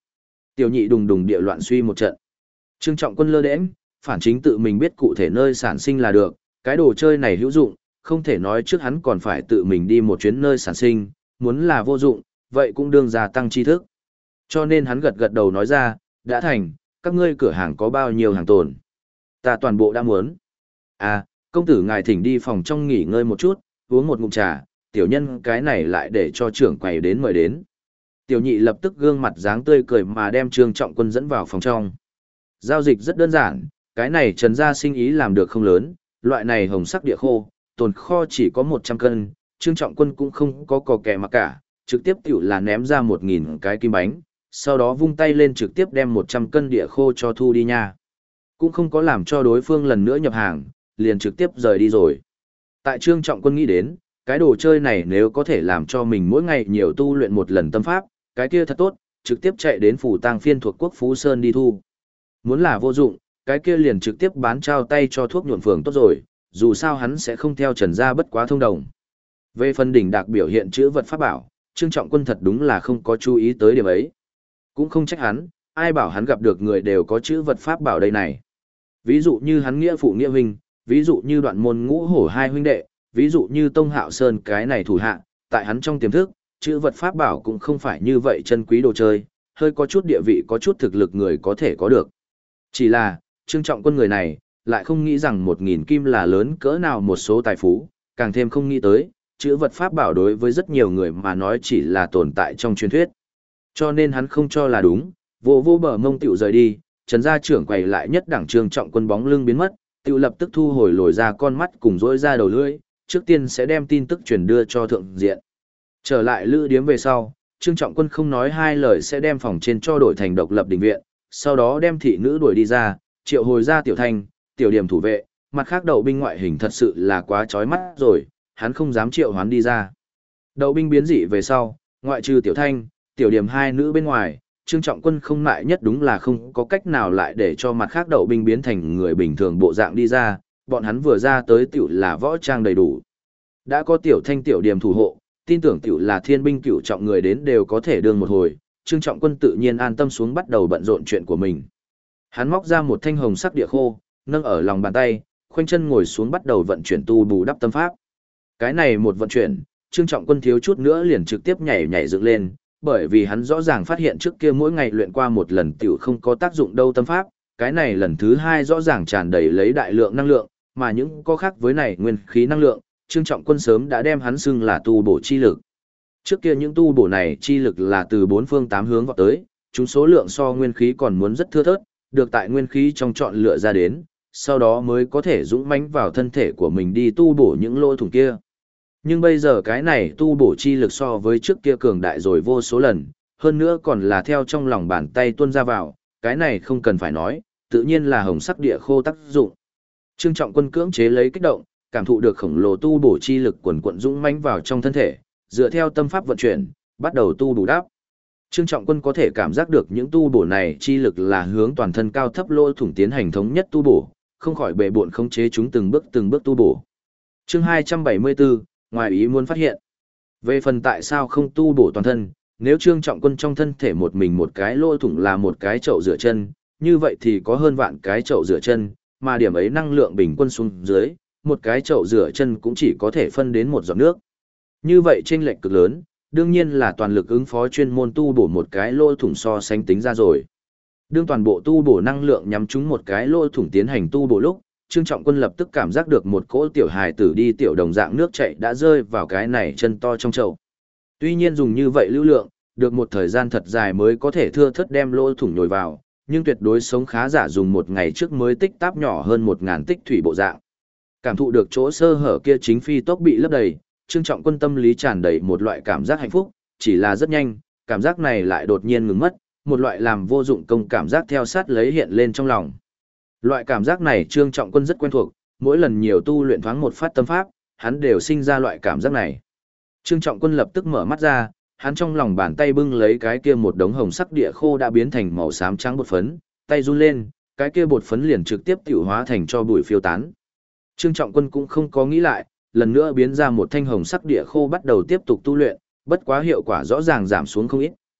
S1: Tiểu nhị đùng đùng địa loạn suy một trận. Trương Trọng Quân lơ đễnh, phản chính tự mình biết cụ thể nơi sản sinh là được, cái đồ chơi này hữu dụng, không thể nói trước hắn còn phải tự mình đi một chuyến nơi sản sinh, muốn là vô dụng, vậy cũng đương gia tăng tri thức. Cho nên hắn gật gật đầu nói ra, đã thành, các ngươi cửa hàng có bao nhiêu hàng tồn. Ta toàn bộ đã muốn. À, công tử ngài thỉnh đi phòng trong nghỉ ngơi một chút, uống một ngụm trà, tiểu nhân cái này lại để cho trưởng quầy đến mời đến. Tiểu nhị lập tức gương mặt dáng tươi cười mà đem Trương Trọng Quân dẫn vào phòng trong. Giao dịch rất đơn giản, cái này Trần gia sinh ý làm được không lớn, loại này hồng sắc địa khô, tồn kho chỉ có 100 cân, Trương Trọng Quân cũng không có cò kẻ mà cả, trực tiếp tiểu là ném ra 1.000 cái kim bánh, sau đó vung tay lên trực tiếp đem 100 cân địa khô cho thu đi nha. Cũng không có làm cho đối phương lần nữa nhập hàng, liền trực tiếp rời đi rồi. Tại Trương Trọng Quân nghĩ đến, cái đồ chơi này nếu có thể làm cho mình mỗi ngày nhiều tu luyện một lần tâm pháp, cái kia thật tốt, trực tiếp chạy đến phủ tang phiên thuộc quốc Phú Sơn đi thu. Muốn là vô dụng, cái kia liền trực tiếp bán trao tay cho thuốc nhuộm phường tốt rồi, dù sao hắn sẽ không theo Trần gia bất quá thông đồng. Về phần đỉnh đạc biểu hiện chữ vật pháp bảo, Trương Trọng Quân thật đúng là không có chú ý tới điểm ấy. Cũng không trách hắn, ai bảo hắn gặp được người đều có chữ vật pháp bảo đây này. Ví dụ như hắn nghĩa phụ nghĩa huynh, ví dụ như đoạn môn ngũ hổ hai huynh đệ, ví dụ như Tông Hạo Sơn cái này thủ hạ, tại hắn trong tiềm thức, chữ vật pháp bảo cũng không phải như vậy chân quý đồ chơi, hơi có chút địa vị có chút thực lực người có thể có được. Chỉ là, Trương Trọng Quân người này, lại không nghĩ rằng 1.000 kim là lớn cỡ nào một số tài phú, càng thêm không nghĩ tới, chữ vật pháp bảo đối với rất nhiều người mà nói chỉ là tồn tại trong truyền thuyết. Cho nên hắn không cho là đúng, vô bờ mông tiểu rời đi, Trần gia trưởng quầy lại nhất đẳng Trương Trọng Quân bóng lưng biến mất, tiểu lập tức thu hồi lồi ra con mắt cùng rỗi ra đầu lưỡi, trước tiên sẽ đem tin tức truyền đưa cho thượng diện. Trở lại lữ điếm về sau, Trương Trọng Quân không nói hai lời sẽ đem phòng trên cho đổi thành độc lập đình viện, sau đó đem thị nữ đuổi đi ra, triệu hồi ra tiểu thanh, tiểu điểm thủ vệ, mặt khác đậu binh ngoại hình thật sự là quá chói mắt rồi, hắn không dám triệu hoán đi ra. Đậu binh biến dị về sau, ngoại trừ tiểu thanh, tiểu điểm hai nữ bên ngoài, Trương Trọng Quân không ngại nhất đúng là không có cách nào lại để cho mặt khác đậu binh biến thành người bình thường bộ dạng đi ra, bọn hắn vừa ra tới tiểu là võ trang đầy đủ. Đã có tiểu thanh tiểu điểm thủ hộ, tin tưởng tiểu là thiên binh cửu trọng người đến đều có thể đương một hồi, Trương Trọng Quân tự nhiên an tâm xuống bắt đầu bận rộn chuyện của mình. Hắn móc ra một thanh hồng sắc địa khô, nâng ở lòng bàn tay, khoanh chân ngồi xuống bắt đầu vận chuyển tu bù đắp tâm pháp. Cái này một vận chuyển, Trương Trọng Quân thiếu chút nữa liền trực tiếp nhảy dựng lên, bởi vì hắn rõ ràng phát hiện trước kia mỗi ngày luyện qua một lần tiểu không có tác dụng đâu tâm pháp, cái này lần thứ hai rõ ràng tràn đầy lấy đại lượng năng lượng, mà những có khác với này nguyên khí năng lượng, Trương Trọng Quân sớm đã đem hắn xưng là tu bổ chi lực. Trước kia những tu bổ này chi lực là từ bốn phương tám hướng vọt tới, chúng số lượng so nguyên khí còn muốn rất thưa thớt, được tại nguyên khí trong chọn lựa ra đến, sau đó mới có thể dũng mãnh vào thân thể của mình đi tu bổ những lỗ thủng kia. Nhưng bây giờ cái này tu bổ chi lực so với trước kia cường đại rồi vô số lần, hơn nữa còn là theo trong lòng bàn tay tuôn ra vào, cái này không cần phải nói, tự nhiên là hồng sắc địa khô tác dụng. Trương Trọng Quân cưỡng chế lấy kích động, cảm thụ được khổng lồ tu bổ chi lực quần quận dũng mãnh vào trong thân thể, dựa theo tâm pháp vận chuyển, bắt đầu tu bù đắp. Trương Trọng Quân có thể cảm giác được những tu bổ này chi lực là hướng toàn thân cao thấp lỗ thủng tiến hành thống nhất tu bổ, không khỏi bệ bội khống chế chúng từng bước tu bổ. Chương 274, ngoài ý muốn phát hiện. Về phần tại sao không tu bổ toàn thân, nếu Trương Trọng Quân trong thân thể một mình một cái lỗ thủng là một cái chậu rửa chân, như vậy thì có hơn vạn cái chậu rửa chân, mà điểm ấy năng lượng bình quân xuống dưới, một cái chậu rửa chân cũng chỉ có thể phân đến một giọt nước. Như vậy chênh lệch cực lớn, đương nhiên là toàn lực ứng phó chuyên môn tu bổ một cái lỗ thủng so sánh tính ra rồi. Đương toàn bộ tu bổ năng lượng nhắm trúng một cái lỗ thủng tiến hành tu bổ lúc, Trương Trọng Quân lập tức cảm giác được một cỗ tiểu hài tử đi tiểu đồng dạng nước chảy đã rơi vào cái này chân to trong chậu. Tuy nhiên dùng như vậy lưu lượng, được một thời gian thật dài mới có thể thưa thớt đem lỗ thủng nhồi vào, nhưng tuyệt đối sống khá giả dùng một ngày trước mới tích táp nhỏ hơn 1.000 tích thủy bộ dạng. Cảm thụ được chỗ sơ hở kia chính phi tốc bị lấp đầy, Trương Trọng Quân tâm lý tràn đầy một loại cảm giác hạnh phúc, chỉ là rất nhanh, cảm giác này lại đột nhiên ngừng mất, một loại làm vô dụng công cảm giác theo sát lấy hiện lên trong lòng. Loại cảm giác này Trương Trọng Quân rất quen thuộc, mỗi lần nhiều tu luyện thoáng một phát tâm pháp, hắn đều sinh ra loại cảm giác này. Trương Trọng Quân lập tức mở mắt ra, hắn trong lòng bàn tay bưng lấy cái kia một đống hồng sắc địa khô đã biến thành màu xám trắng bột phấn, tay run lên, cái kia bột phấn liền trực tiếp tiểu hóa thành cho bụi phiêu tán. Trương Trọng Quân cũng không có nghĩ lại, lần nữa biến ra một thanh hồng sắc địa khô bắt đầu tiếp tục tu luyện, bất quá hiệu quả rõ ràng giảm xuống không ít,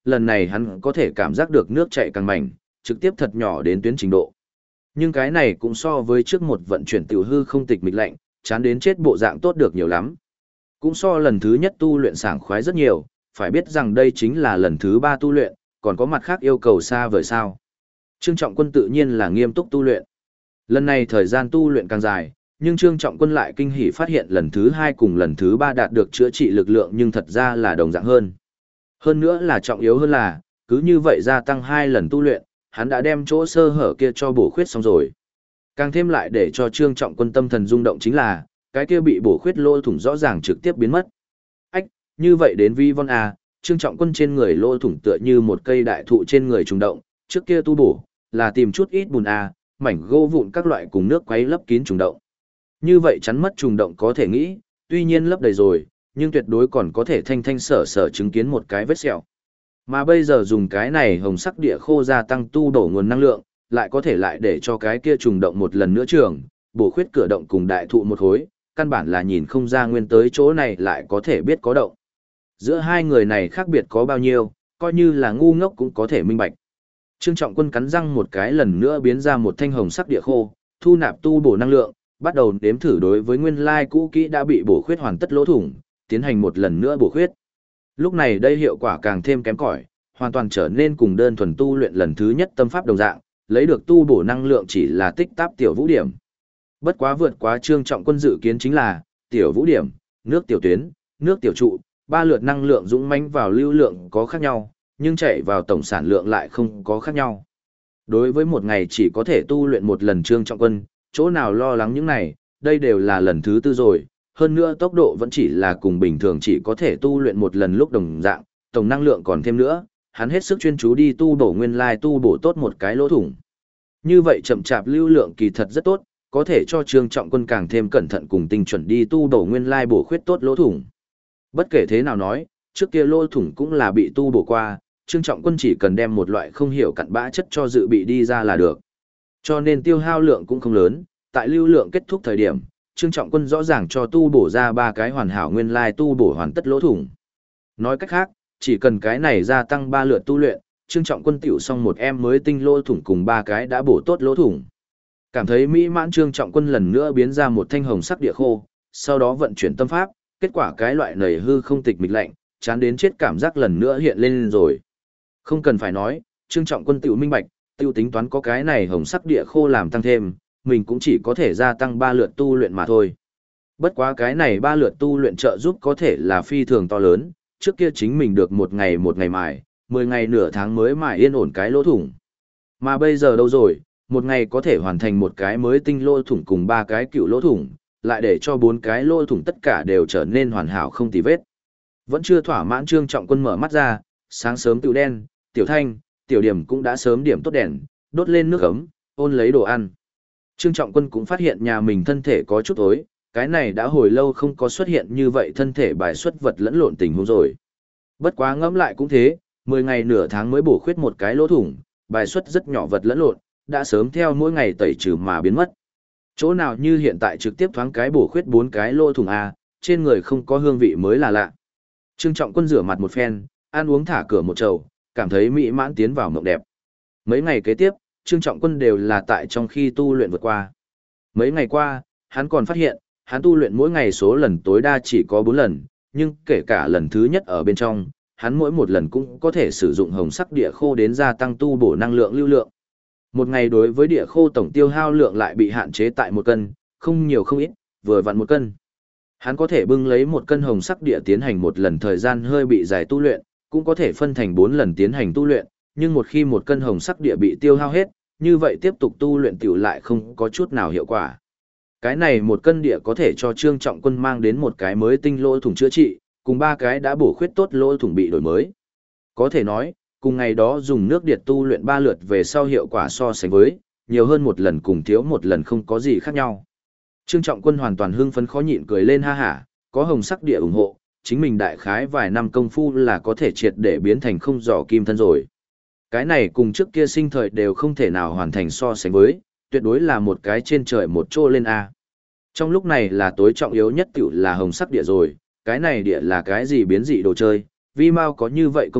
S1: lần này hắn có thể cảm giác được nước chảy càng mảnh, trực tiếp thật nhỏ đến tuyến trình độ. Nhưng cái này cũng so với trước một vận chuyển tiểu hư không tịch mịch lạnh, chán đến chết bộ dạng tốt được nhiều lắm. Cũng so lần thứ nhất tu luyện sảng khoái rất nhiều, phải biết rằng đây chính là lần thứ 3 tu luyện, còn có mặt khác yêu cầu xa vời sao. Trương Trọng Quân tự nhiên là nghiêm túc tu luyện. Lần này thời gian tu luyện càng dài, nhưng Trương Trọng Quân lại kinh hỉ phát hiện lần thứ 2 cùng lần thứ 3 đạt được chữa trị lực lượng nhưng thật ra là đồng dạng hơn. Hơn nữa là trọng yếu hơn là, cứ như vậy gia tăng 2 lần tu luyện, hắn đã đem chỗ sơ hở kia cho bổ khuyết xong rồi. Càng thêm lại để cho Trương Trọng Quân tâm thần rung động chính là, cái kia bị bổ khuyết lỗ thủng rõ ràng trực tiếp biến mất. Ách, như vậy đến vi von A, Trương Trọng Quân trên người lỗ thủng tựa như một cây đại thụ trên người trùng động, trước kia tu bổ, là tìm chút ít bùn A, mảnh gỗ vụn các loại cùng nước quấy lấp kín trùng động. Như vậy chắn mất trùng động có thể nghĩ, tuy nhiên lấp đầy rồi, nhưng tuyệt đối còn có thể thanh thanh sở sở chứng kiến một cái vết sẹo. Mà bây giờ dùng cái này hồng sắc địa khô gia tăng tu bổ nguồn năng lượng, lại có thể lại để cho cái kia trùng động một lần nữa trường, bổ khuyết cửa động cùng đại thụ một khối, căn bản là nhìn không ra nguyên tới chỗ này lại có thể biết có động. Giữa hai người này khác biệt có bao nhiêu, coi như là ngu ngốc cũng có thể minh bạch. Trương Trọng Quân cắn răng một cái lần nữa biến ra một thanh hồng sắc địa khô, thu nạp tu bổ năng lượng, bắt đầu đếm thử đối với nguyên lai cũ kỹ đã bị bổ khuyết hoàn tất lỗ thủng, tiến hành một lần nữa bổ khuyết. Lúc này đây hiệu quả càng thêm kém cỏi, hoàn toàn trở nên cùng đơn thuần tu luyện lần thứ nhất tâm pháp đồng dạng, lấy được tu bổ năng lượng chỉ là tích táp tiểu vũ điểm. Bất quá vượt quá Trương Trọng Quân dự kiến chính là, tiểu vũ điểm, nước tiểu tuyến, nước tiểu trụ, 3 lượt năng lượng dũng mãnh vào lưu lượng có khác nhau, nhưng chạy vào tổng sản lượng lại không có khác nhau. Đối với một ngày chỉ có thể tu luyện một lần Trương Trọng Quân, chỗ nào lo lắng những này, đây đều là lần thứ 4 rồi, hơn nữa tốc độ vẫn chỉ là cùng bình thường chỉ có thể tu luyện một lần lúc đồng dạng, tổng năng lượng còn thêm nữa, hắn hết sức chuyên chú đi tu bổ nguyên lai tu bổ tốt một cái lỗ thủng. Như vậy chậm chạp lưu lượng kỳ thật rất tốt, có thể cho Trương Trọng Quân càng thêm cẩn thận cùng tinh chuẩn đi tu bổ nguyên lai bổ khuyết tốt lỗ thủng. Bất kể thế nào nói, trước kia lỗ thủng cũng là bị tu bổ qua, Trương Trọng Quân chỉ cần đem một loại không hiểu cặn bã chất cho dự bị đi ra là được. Cho nên tiêu hao lượng cũng không lớn, tại lưu lượng kết thúc thời điểm, Trương Trọng Quân rõ ràng cho tu bổ ra 3 cái hoàn hảo nguyên lai tu bổ hoàn tất lỗ thủng. Nói cách khác, chỉ cần cái này gia tăng 3 lượt tu luyện, Trương Trọng Quân tiểu xong một em mới tinh lỗ thủng cùng 3 cái đã bổ tốt lỗ thủng. Cảm thấy mỹ mãn Trương Trọng Quân lần nữa biến ra một thanh hồng sắc địa khô, sau đó vận chuyển tâm pháp, kết quả cái loại nảy hư không tịch mịch lạnh, chán đến chết cảm giác lần nữa hiện lên rồi. Không cần phải nói, Trương Trọng Quân tiểu minh bạch, tiêu tính toán có cái này hồng sắc địa khô làm tăng thêm, mình cũng chỉ có thể gia tăng 3 lượt tu luyện mà thôi. Bất quá cái này 3 lượt tu luyện trợ giúp có thể là phi thường to lớn, trước kia chính mình được một ngày mài, 10 ngày nửa tháng mới mài yên ổn cái lỗ thủng. Mà bây giờ đâu rồi, một ngày có thể hoàn thành một cái mới tinh lỗ thủng cùng 3 cái cựu lỗ thủng, lại để cho 4 cái lỗ thủng tất cả đều trở nên hoàn hảo không tì vết. Vẫn chưa thỏa mãn Trương Trọng Quân mở mắt ra, sáng sớm tiểu đen, tiểu thanh, tiểu điểm cũng đã sớm điểm tốt đèn, đốt lên nước ấm, ôn lấy đồ ăn. Trương Trọng Quân cũng phát hiện nhà mình thân thể có chút tối, cái này đã hồi lâu không có xuất hiện như vậy thân thể bài xuất vật lẫn lộn tình huống rồi. Bất quá ngẫm lại cũng thế, 10 ngày nửa tháng mới bổ khuyết một cái lỗ thủng, bài xuất rất nhỏ vật lẫn lộn, đã sớm theo mỗi ngày tẩy trừ mà biến mất. Chỗ nào như hiện tại trực tiếp thoáng cái bổ khuyết 4 cái lỗ thủng A, trên người không có hương vị mới là lạ. Trương Trọng Quân rửa mặt một phen, ăn uống thả cửa một chầu, cảm thấy mỹ mãn tiến vào mộng đẹp. Mấy ngày kế tiếp, Trương Trọng Quân đều là tại trong khi tu luyện vượt qua. Mấy ngày qua, hắn còn phát hiện, hắn tu luyện mỗi ngày số lần tối đa chỉ có 4 lần, nhưng kể cả lần thứ nhất ở bên trong, hắn mỗi một lần cũng có thể sử dụng hồng sắc địa khô đến gia tăng tu bổ năng lượng lưu lượng. Một ngày đối với địa khô tổng tiêu hao lượng lại bị hạn chế tại 1 cân, không nhiều không ít, vừa vặn 1 cân. Hắn có thể bưng lấy 1 cân hồng sắc địa tiến hành một lần thời gian hơi bị dài tu luyện, cũng có thể phân thành 4 lần tiến hành tu luyện, nhưng một khi 1 cân hồng sắc địa bị tiêu hao hết, như vậy tiếp tục tu luyện tiểu lại không có chút nào hiệu quả. Cái này 1 cân địa có thể cho Trương Trọng Quân mang đến một cái mới tinh lỗ thủng chữa trị, cùng 3 cái đã bổ khuyết tốt lỗ thủng bị đổi mới. Có thể nói, cùng ngày đó dùng nước điệt tu luyện 3 lượt về sau hiệu quả so sánh với, nhiều hơn 1 lần cùng thiếu 1 lần không có gì khác nhau. Trương Trọng Quân hoàn toàn hưng phấn khó nhịn cười lên ha hả, có hồng sắc địa ủng hộ, chính mình đại khái vài năm công phu là có thể triệt để biến thành không giỏ kim thân rồi. Cái này cùng trước kia sinh thời đều không thể nào hoàn thành so sánh với, tuyệt đối là một cái trên trời một chỗ lên A. Trong lúc này là tối trọng yếu nhất tiểu là hồng sắc địa rồi, cái này địa là cái gì biến dị đồ chơi, vi mau có như vậy công hiệu,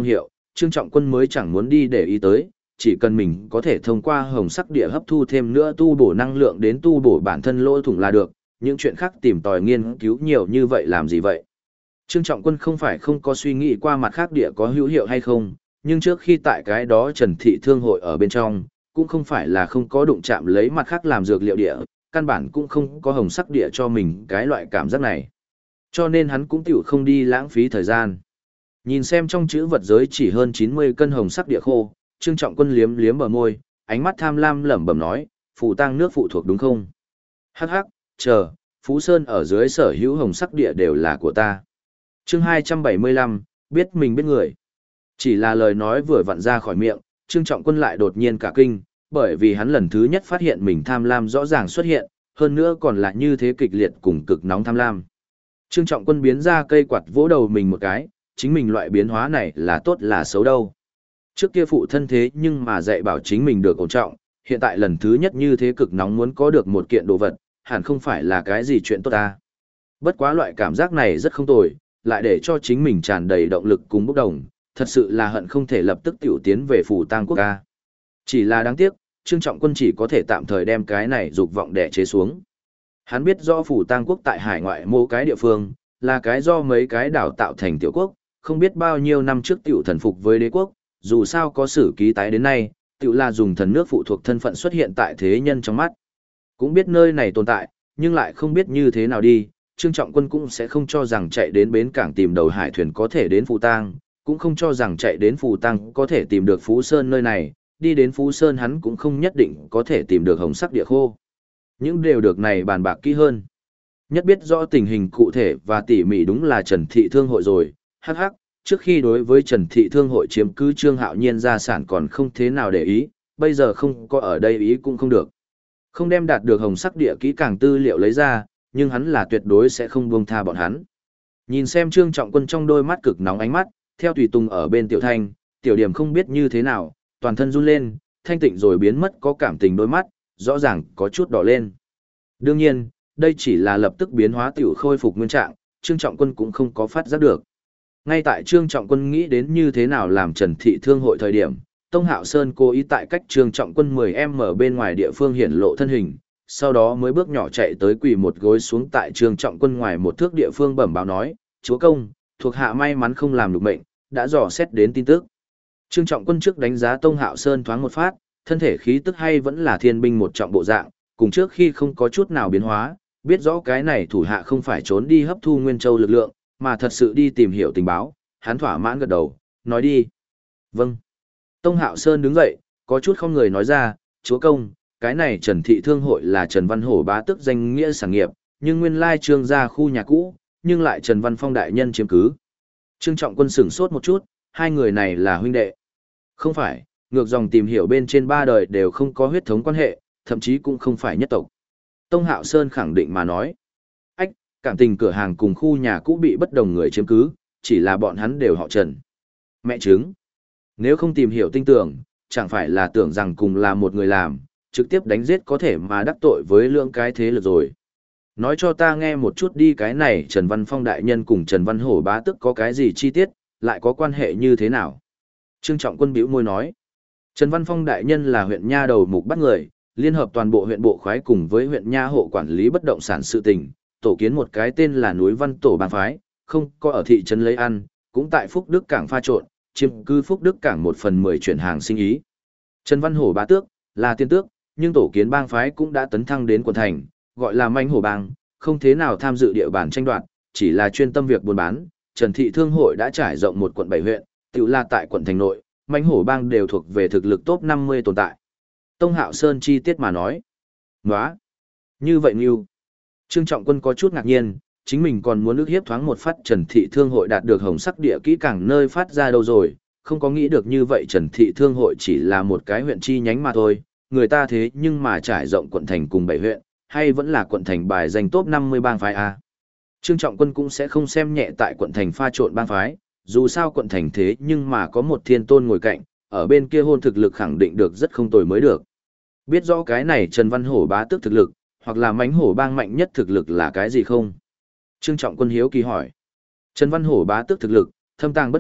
S1: Trương Trọng Quân mới chẳng muốn đi để ý tới, chỉ cần mình có thể thông qua hồng sắc địa hấp thu thêm nữa tu bổ năng lượng đến tu bổ bản thân lỗ thủng là được, những chuyện khác tìm tòi nghiên cứu nhiều như vậy làm gì vậy. Trương Trọng Quân không phải không có suy nghĩ qua mặt khác địa có hữu hiệu hay không, nhưng trước khi tại cái đó Trần Thị Thương hội ở bên trong, cũng không phải là không có đụng chạm lấy mặt khác làm dược liệu địa, căn bản cũng không có hồng sắc địa cho mình cái loại cảm giác này. Cho nên hắn cũng tiểu không đi lãng phí thời gian. Nhìn xem trong chữ vật giới chỉ hơn 90 cân hồng sắc địa khô, Trương Trọng Quân liếm liếm bờ môi, ánh mắt tham lam lẩm bẩm nói, phù tang nước phụ thuộc đúng không? Hắc hắc, chờ, Phú Sơn ở dưới sở hữu hồng sắc địa đều là của ta. Chương 275, biết mình biết người. Chỉ là lời nói vừa vặn ra khỏi miệng, Trương Trọng Quân lại đột nhiên cả kinh, bởi vì hắn lần thứ nhất phát hiện mình tham lam rõ ràng xuất hiện, hơn nữa còn là như thế kịch liệt cùng cực nóng tham lam. Trương Trọng Quân biến ra cây quạt vỗ đầu mình một cái, chính mình loại biến hóa này là tốt là xấu đâu. Trước kia phụ thân thế nhưng mà dạy bảo chính mình được ổn trọng, hiện tại lần thứ nhất như thế cực nóng muốn có được một kiện đồ vật, hẳn không phải là cái gì chuyện tốt ta. Bất quá loại cảm giác này rất không tồi, lại để cho chính mình tràn đầy động lực cùng bốc đồng, thật sự là hận không thể lập tức tiểu tiến về phủ tang quốc ca. Chỉ là đáng tiếc, Trương Trọng Quân chỉ có thể tạm thời đem cái này dục vọng đè chế xuống. Hắn biết rõ phủ tang quốc tại hải ngoại mô cái địa phương, là cái do mấy cái đảo tạo thành tiểu quốc, không biết bao nhiêu năm trước tiểu thần phục với đế quốc, dù sao có sử ký tái đến nay, tiểu là dùng thần nước phụ thuộc thân phận xuất hiện tại thế nhân trong mắt. Cũng biết nơi này tồn tại, nhưng lại không biết như thế nào đi, Trương Trọng Quân cũng sẽ không cho rằng chạy đến bến cảng tìm đầu hải thuyền có thể đến Phù Tang, cũng không cho rằng chạy đến Phù Tang có thể tìm được Phú Sơn nơi này, đi đến Phú Sơn hắn cũng không nhất định có thể tìm được hồng sắc địa khô. Những điều được này bàn bạc kỹ hơn. Nhất biết rõ tình hình cụ thể và tỉ mỉ đúng là Trần Thị Thương hội rồi, hắc hắc, trước khi đối với Trần Thị Thương hội chiếm cứ Trương Hạo Nhiên gia sản còn không thế nào để ý, bây giờ không có ở đây ý cũng không được. Không đem đạt được hồng sắc địa kỹ càng tư liệu lấy ra, nhưng hắn là tuyệt đối sẽ không buông tha bọn hắn. Nhìn xem Trương Trọng Quân trong đôi mắt cực nóng ánh mắt, theo tùy tùng ở bên Tiểu Thanh, Tiểu Điểm không biết như thế nào, toàn thân run lên, thanh tịnh rồi biến mất có cảm tình đôi mắt, rõ ràng có chút đỏ lên. Đương nhiên, đây chỉ là lập tức biến hóa tiểu khôi phục nguyên trạng, Trương Trọng Quân cũng không có phát giác được. Ngay tại Trương Trọng Quân nghĩ đến như thế nào làm Trần Thị Thương hội thời điểm, Tông Hạo Sơn cố ý tại cách Trương Trọng Quân 10m bên ngoài địa phương hiển lộ thân hình, sau đó mới bước nhỏ chạy tới quỳ một gối xuống tại Trương Trọng Quân ngoài một thước địa phương bẩm báo nói, chúa công, thuộc hạ may mắn không làm được mệnh, đã dò xét đến tin tức. Trương Trọng Quân trước đánh giá Tông Hạo Sơn thoáng một phát, thân thể khí tức hay vẫn là thiên binh một trọng bộ dạng, cùng trước khi không có chút nào biến hóa, biết rõ cái này thủ hạ không phải trốn đi hấp thu Nguyên Châu lực lượng, mà thật sự đi tìm hiểu tình báo, hắn thỏa mãn gật đầu, nói đi. Vâng. Tông Hạo Sơn đứng dậy, có chút không người nói ra, chúa công, cái này Trần Thị Thương hội là Trần Văn Hổ bá tước danh nghĩa sản nghiệp, nhưng nguyên lai Trương gia khu nhà cũ, nhưng lại Trần Văn Phong đại nhân chiếm cứ. Trương Trọng Quân sửng sốt một chút, hai người này là huynh đệ. Không phải, ngược dòng tìm hiểu bên trên ba đời đều không có huyết thống quan hệ, thậm chí cũng không phải nhất tộc. Tông Hạo Sơn khẳng định mà nói. Ách, cảm tình cửa hàng cùng khu nhà cũ bị bất đồng người chiếm cứ, chỉ là bọn hắn đều họ Trần. Mẹ chứng. Nếu không tìm hiểu tinh tưởng, chẳng phải là tưởng rằng cùng là một người làm, trực tiếp đánh giết có thể mà đắc tội với lượng cái thế lực rồi. Nói cho ta nghe một chút đi, cái này Trần Văn Phong đại nhân cùng Trần Văn Hổ bá tước có cái gì chi tiết, lại có quan hệ như thế nào? Trương Trọng Quân bĩu môi nói. Trần Văn Phong đại nhân là huyện nha đầu mục bắt người, liên hợp toàn bộ huyện bộ khoái cùng với huyện nha hộ quản lý bất động sản sự tình, tổ kiến một cái tên là núi Văn Tổ bang phái, không có ở thị trấn lấy ăn, cũng tại Phúc Đức Cảng pha trộn, chiếm cư Phúc Đức Cảng 1/10 chuyển hàng sinh ý. Trần Văn Hổ bá tước, là tiên tước, nhưng tổ kiến bang phái cũng đã tấn thăng đến quận thành, gọi là manh hổ bang, không thế nào tham dự địa bàn tranh đoạt, chỉ là chuyên tâm việc buôn bán. Trần Thị Thương hội đã trải rộng một quận 7 huyện, tự là tại quận thành nội, manh hổ bang đều thuộc về thực lực top 50 tồn tại. Tông Hạo Sơn chi tiết mà nói. Nóa! Như vậy Nghiêu. Trương Trọng Quân có chút ngạc nhiên, chính mình còn muốn ước hiếp thoáng một phát Trần Thị Thương hội đạt được hồng sắc địa kỹ càng nơi phát ra đâu rồi, không có nghĩ được như vậy Trần Thị Thương hội chỉ là một cái huyện chi nhánh mà thôi, người ta thế nhưng mà trải rộng quận thành cùng 7 huyện, hay vẫn là quận thành bài danh top 50 bang phái A. Trương Trọng Quân cũng sẽ không xem nhẹ tại quận thành pha trộn bang phái, dù sao quận thành thế nhưng mà có một thiên tôn ngồi cạnh, ở bên kia hôn thực lực khẳng định được rất không tồi mới được. Biết rõ cái này Trần Văn Hổ bá tước thực lực, hoặc là mánh hổ bang mạnh nhất thực lực là cái gì không? Trương Trọng Quân hiếu kỳ hỏi. Trần Văn Hổ bá tước thực lực, thâm tàng bất lộ,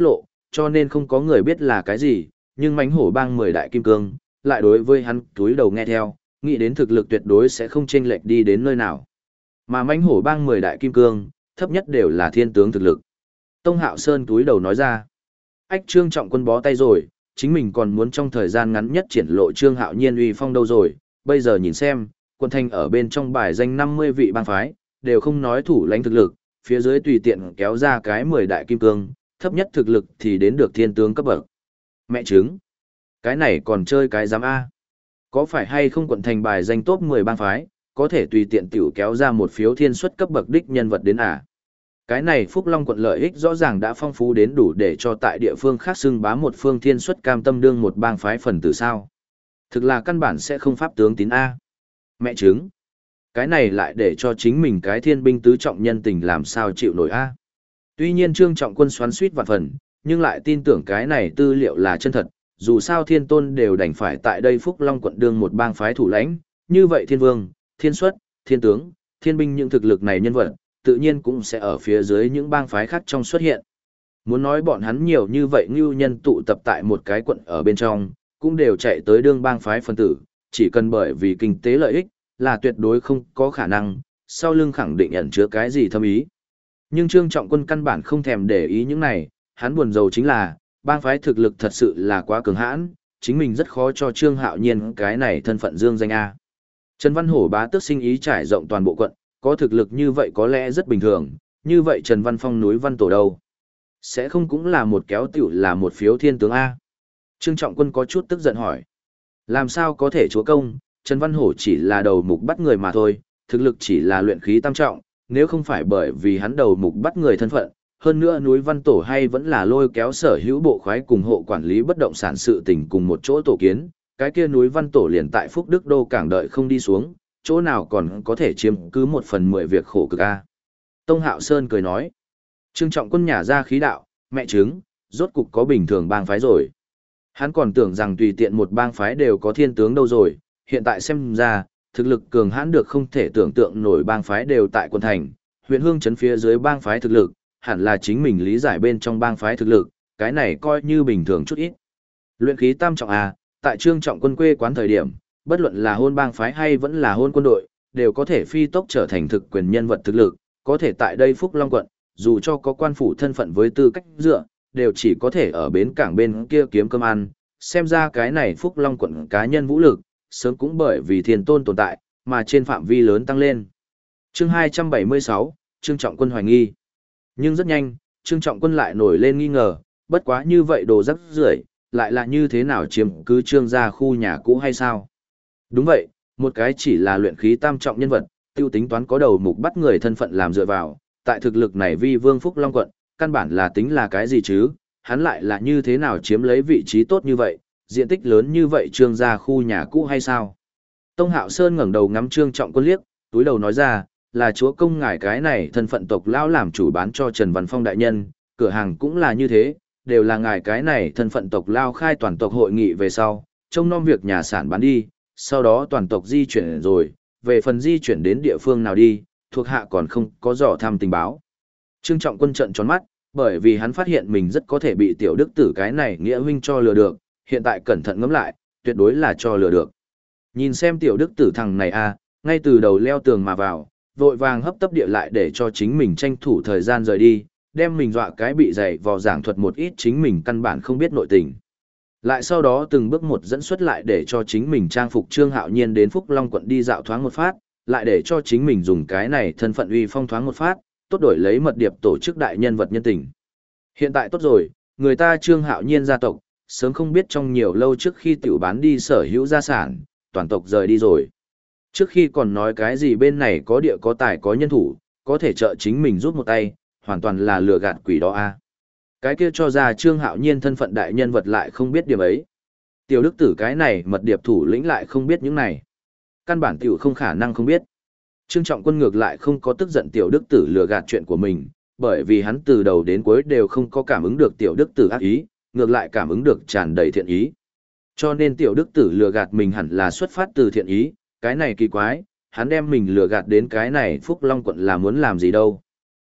S1: cho nên không có người biết là cái gì, nhưng mãnh hổ bang 10 đại kim cương, lại đối với hắn túi đầu nghe theo, nghĩ đến thực lực tuyệt đối sẽ không chênh lệch đi đến nơi nào. Mà mãnh hổ bang 10 đại kim cương, thấp nhất đều là thiên tướng thực lực. Tông Hạo Sơn túi đầu nói ra. Ách Trương Trọng Quân bó tay rồi, chính mình còn muốn trong thời gian ngắn nhất triển lộ Trương Hạo Nhiên uy phong đâu rồi, bây giờ nhìn xem, quân thanh ở bên trong bài danh 50 vị bang phái, đều không nói thủ lãnh thực lực, phía dưới tùy tiện kéo ra cái 10 đại kim cương, thấp nhất thực lực thì đến được thiên tướng cấp bậc. Mẹ chứng, cái này còn chơi cái giám A. Có phải hay không quận thành bài danh top 10 bang phái, có thể tùy tiện tiểu kéo ra một phiếu thiên suất cấp bậc đích nhân vật đến à? Cái này Phúc Long quận lợi ích rõ ràng đã phong phú đến đủ để cho tại địa phương khác xưng bá một phương thiên suất cam tâm đương một bang phái phần tử sao. Thực là căn bản sẽ không pháp tướng tín A. Mẹ chứng. Cái này lại để cho chính mình cái thiên binh tứ trọng nhân tình làm sao chịu nổi A. Tuy nhiên Trương Trọng Quân xoắn suýt vạn phần, nhưng lại tin tưởng cái này tư liệu là chân thật, dù sao thiên tôn đều đành phải tại đây Phúc Long quận đương một bang phái thủ lãnh, như vậy thiên vương, thiên suất, thiên tướng, thiên binh những thực lực này nhân vật, tự nhiên cũng sẽ ở phía dưới những bang phái khác trong xuất hiện. Muốn nói bọn hắn nhiều như vậy ngưu nhân tụ tập tại một cái quận ở bên trong, cũng đều chạy tới đương bang phái phân tử, chỉ cần bởi vì kinh tế lợi ích, là tuyệt đối không có khả năng, sau lưng khẳng định ẩn chứa cái gì thâm ý. Nhưng Trương Trọng Quân căn bản không thèm để ý những này, hắn buồn rầu chính là, bang phái thực lực thật sự là quá cường hãn, chính mình rất khó cho Trương Hạo Nhiên cái này thân phận dương danh A. Trần Văn Hổ bá tước sinh ý trải rộng toàn bộ quận, có thực lực như vậy có lẽ rất bình thường, như vậy Trần Văn Phong núi Văn Tổ đâu? Sẽ không cũng là một kéo tiểu là một phiếu thiên tướng A. Trương Trọng Quân có chút tức giận hỏi. Làm sao có thể chúa công, Trần Văn Hổ chỉ là đầu mục bắt người mà thôi, thực lực chỉ là luyện khí tam trọng, nếu không phải bởi vì hắn đầu mục bắt người thân phận, hơn nữa núi Văn Tổ hay vẫn là lôi kéo sở hữu bộ khoái cùng hộ quản lý bất động sản sự tình cùng một chỗ tổ kiến, cái kia núi Văn Tổ liền tại Phúc Đức Đô cảng đợi không đi xuống, chỗ nào còn có thể chiếm cứ 1/10 việc khổ cực a. Tông Hạo Sơn cười nói. Trương Trọng Quân nhả ra khí đạo, mẹ chứng, rốt cục có bình thường bang phái rồi. Hắn còn tưởng rằng tùy tiện một bang phái đều có thiên tướng đâu rồi, hiện tại xem ra, thực lực cường hãn được không thể tưởng tượng nổi bang phái đều tại quận thành, huyện hương trấn phía dưới bang phái thực lực, hẳn là chính mình lý giải bên trong bang phái thực lực, cái này coi như bình thường chút ít. Luyện khí tam trọng a, tại Trương Trọng Quân quê quán thời điểm, bất luận là hôn bang phái hay vẫn là hôn quân đội, đều có thể phi tốc trở thành thực quyền nhân vật thực lực, có thể tại đây Phúc Long quận, dù cho có quan phủ thân phận với tư cách dựa, đều chỉ có thể ở bến cảng bên kia kiếm cơm ăn, xem ra cái này Phúc Long quận cá nhân vũ lực, sớm cũng bởi vì thiên tôn tồn tại, mà trên phạm vi lớn tăng lên. Chương 276, Trương Trọng Quân hoài nghi. Nhưng rất nhanh, Trương Trọng Quân lại nổi lên nghi ngờ, bất quá như vậy đồ rắc rưởi, lại là như thế nào chiếm cứ Trương gia khu nhà cũ hay sao? Đúng vậy, một cái chỉ là luyện khí tam trọng nhân vật, tiêu tính toán có đầu mục bắt người thân phận làm dựa vào, tại thực lực này vi vương Phúc Long quận, căn bản là tính là cái gì chứ, hắn lại là như thế nào chiếm lấy vị trí tốt như vậy, diện tích lớn như vậy Trương gia khu nhà cũ hay sao? Tông Hạo Sơn ngẩng đầu ngắm Trương Trọng Quân liếc, túi đầu nói ra, là chúa công ngài cái này thân phận tộc lão làm chủ bán cho Trần Văn Phong đại nhân, cửa hàng cũng là như thế, đều là ngài cái này thân phận tộc lao khai toàn tộc hội nghị về sau, trông nom việc nhà sản bán đi, sau đó toàn tộc di chuyển rồi, về phần di chuyển đến địa phương nào đi, thuộc hạ còn không có dò thăm tình báo. Trương Trọng Quân trợn tròn mắt, bởi vì hắn phát hiện mình rất có thể bị tiểu đức tử cái này nghĩa huynh cho lừa được, hiện tại cẩn thận ngẫm lại, tuyệt đối là cho lừa được. Nhìn xem tiểu đức tử thằng này a, ngay từ đầu leo tường mà vào, vội vàng hấp tấp địa lại để cho chính mình tranh thủ thời gian rời đi, đem mình dọa cái bị dày vò giảng thuật một ít chính mình căn bản không biết nội tình. Lại sau đó từng bước một dẫn xuất lại để cho chính mình trang phục Trương Hạo Nhiên đến Phúc Long quận đi dạo thoáng một phát, lại để cho chính mình dùng cái này thân phận uy phong thoáng một phát, tốt đổi lấy mật điệp tổ chức đại nhân vật nhân tình. Hiện tại tốt rồi, người ta Trương Hạo Nhiên gia tộc, sớm không biết trong nhiều lâu trước khi tiểu bán đi sở hữu gia sản, toàn tộc rời đi rồi. Trước khi còn nói cái gì bên này có địa có tài có nhân thủ, có thể trợ chính mình giúp một tay, hoàn toàn là lừa gạt quỷ đó a. Cái kia cho ra Trương Hạo Nhiên thân phận đại nhân vật lại không biết điểm ấy. Tiểu đức tử cái này mật điệp thủ lĩnh lại không biết những này. Căn bản tiểu không khả năng không biết. Trương Trọng Quân ngược lại không có tức giận tiểu đức tử lừa gạt chuyện của mình, bởi vì hắn từ đầu đến cuối đều không có cảm ứng được tiểu đức tử ác ý, ngược lại cảm ứng được tràn đầy thiện ý. Cho nên tiểu đức tử lừa gạt mình hẳn là xuất phát từ thiện ý, cái này kỳ quái, hắn đem mình lừa gạt đến cái này Phúc Long quận là muốn làm gì đâu.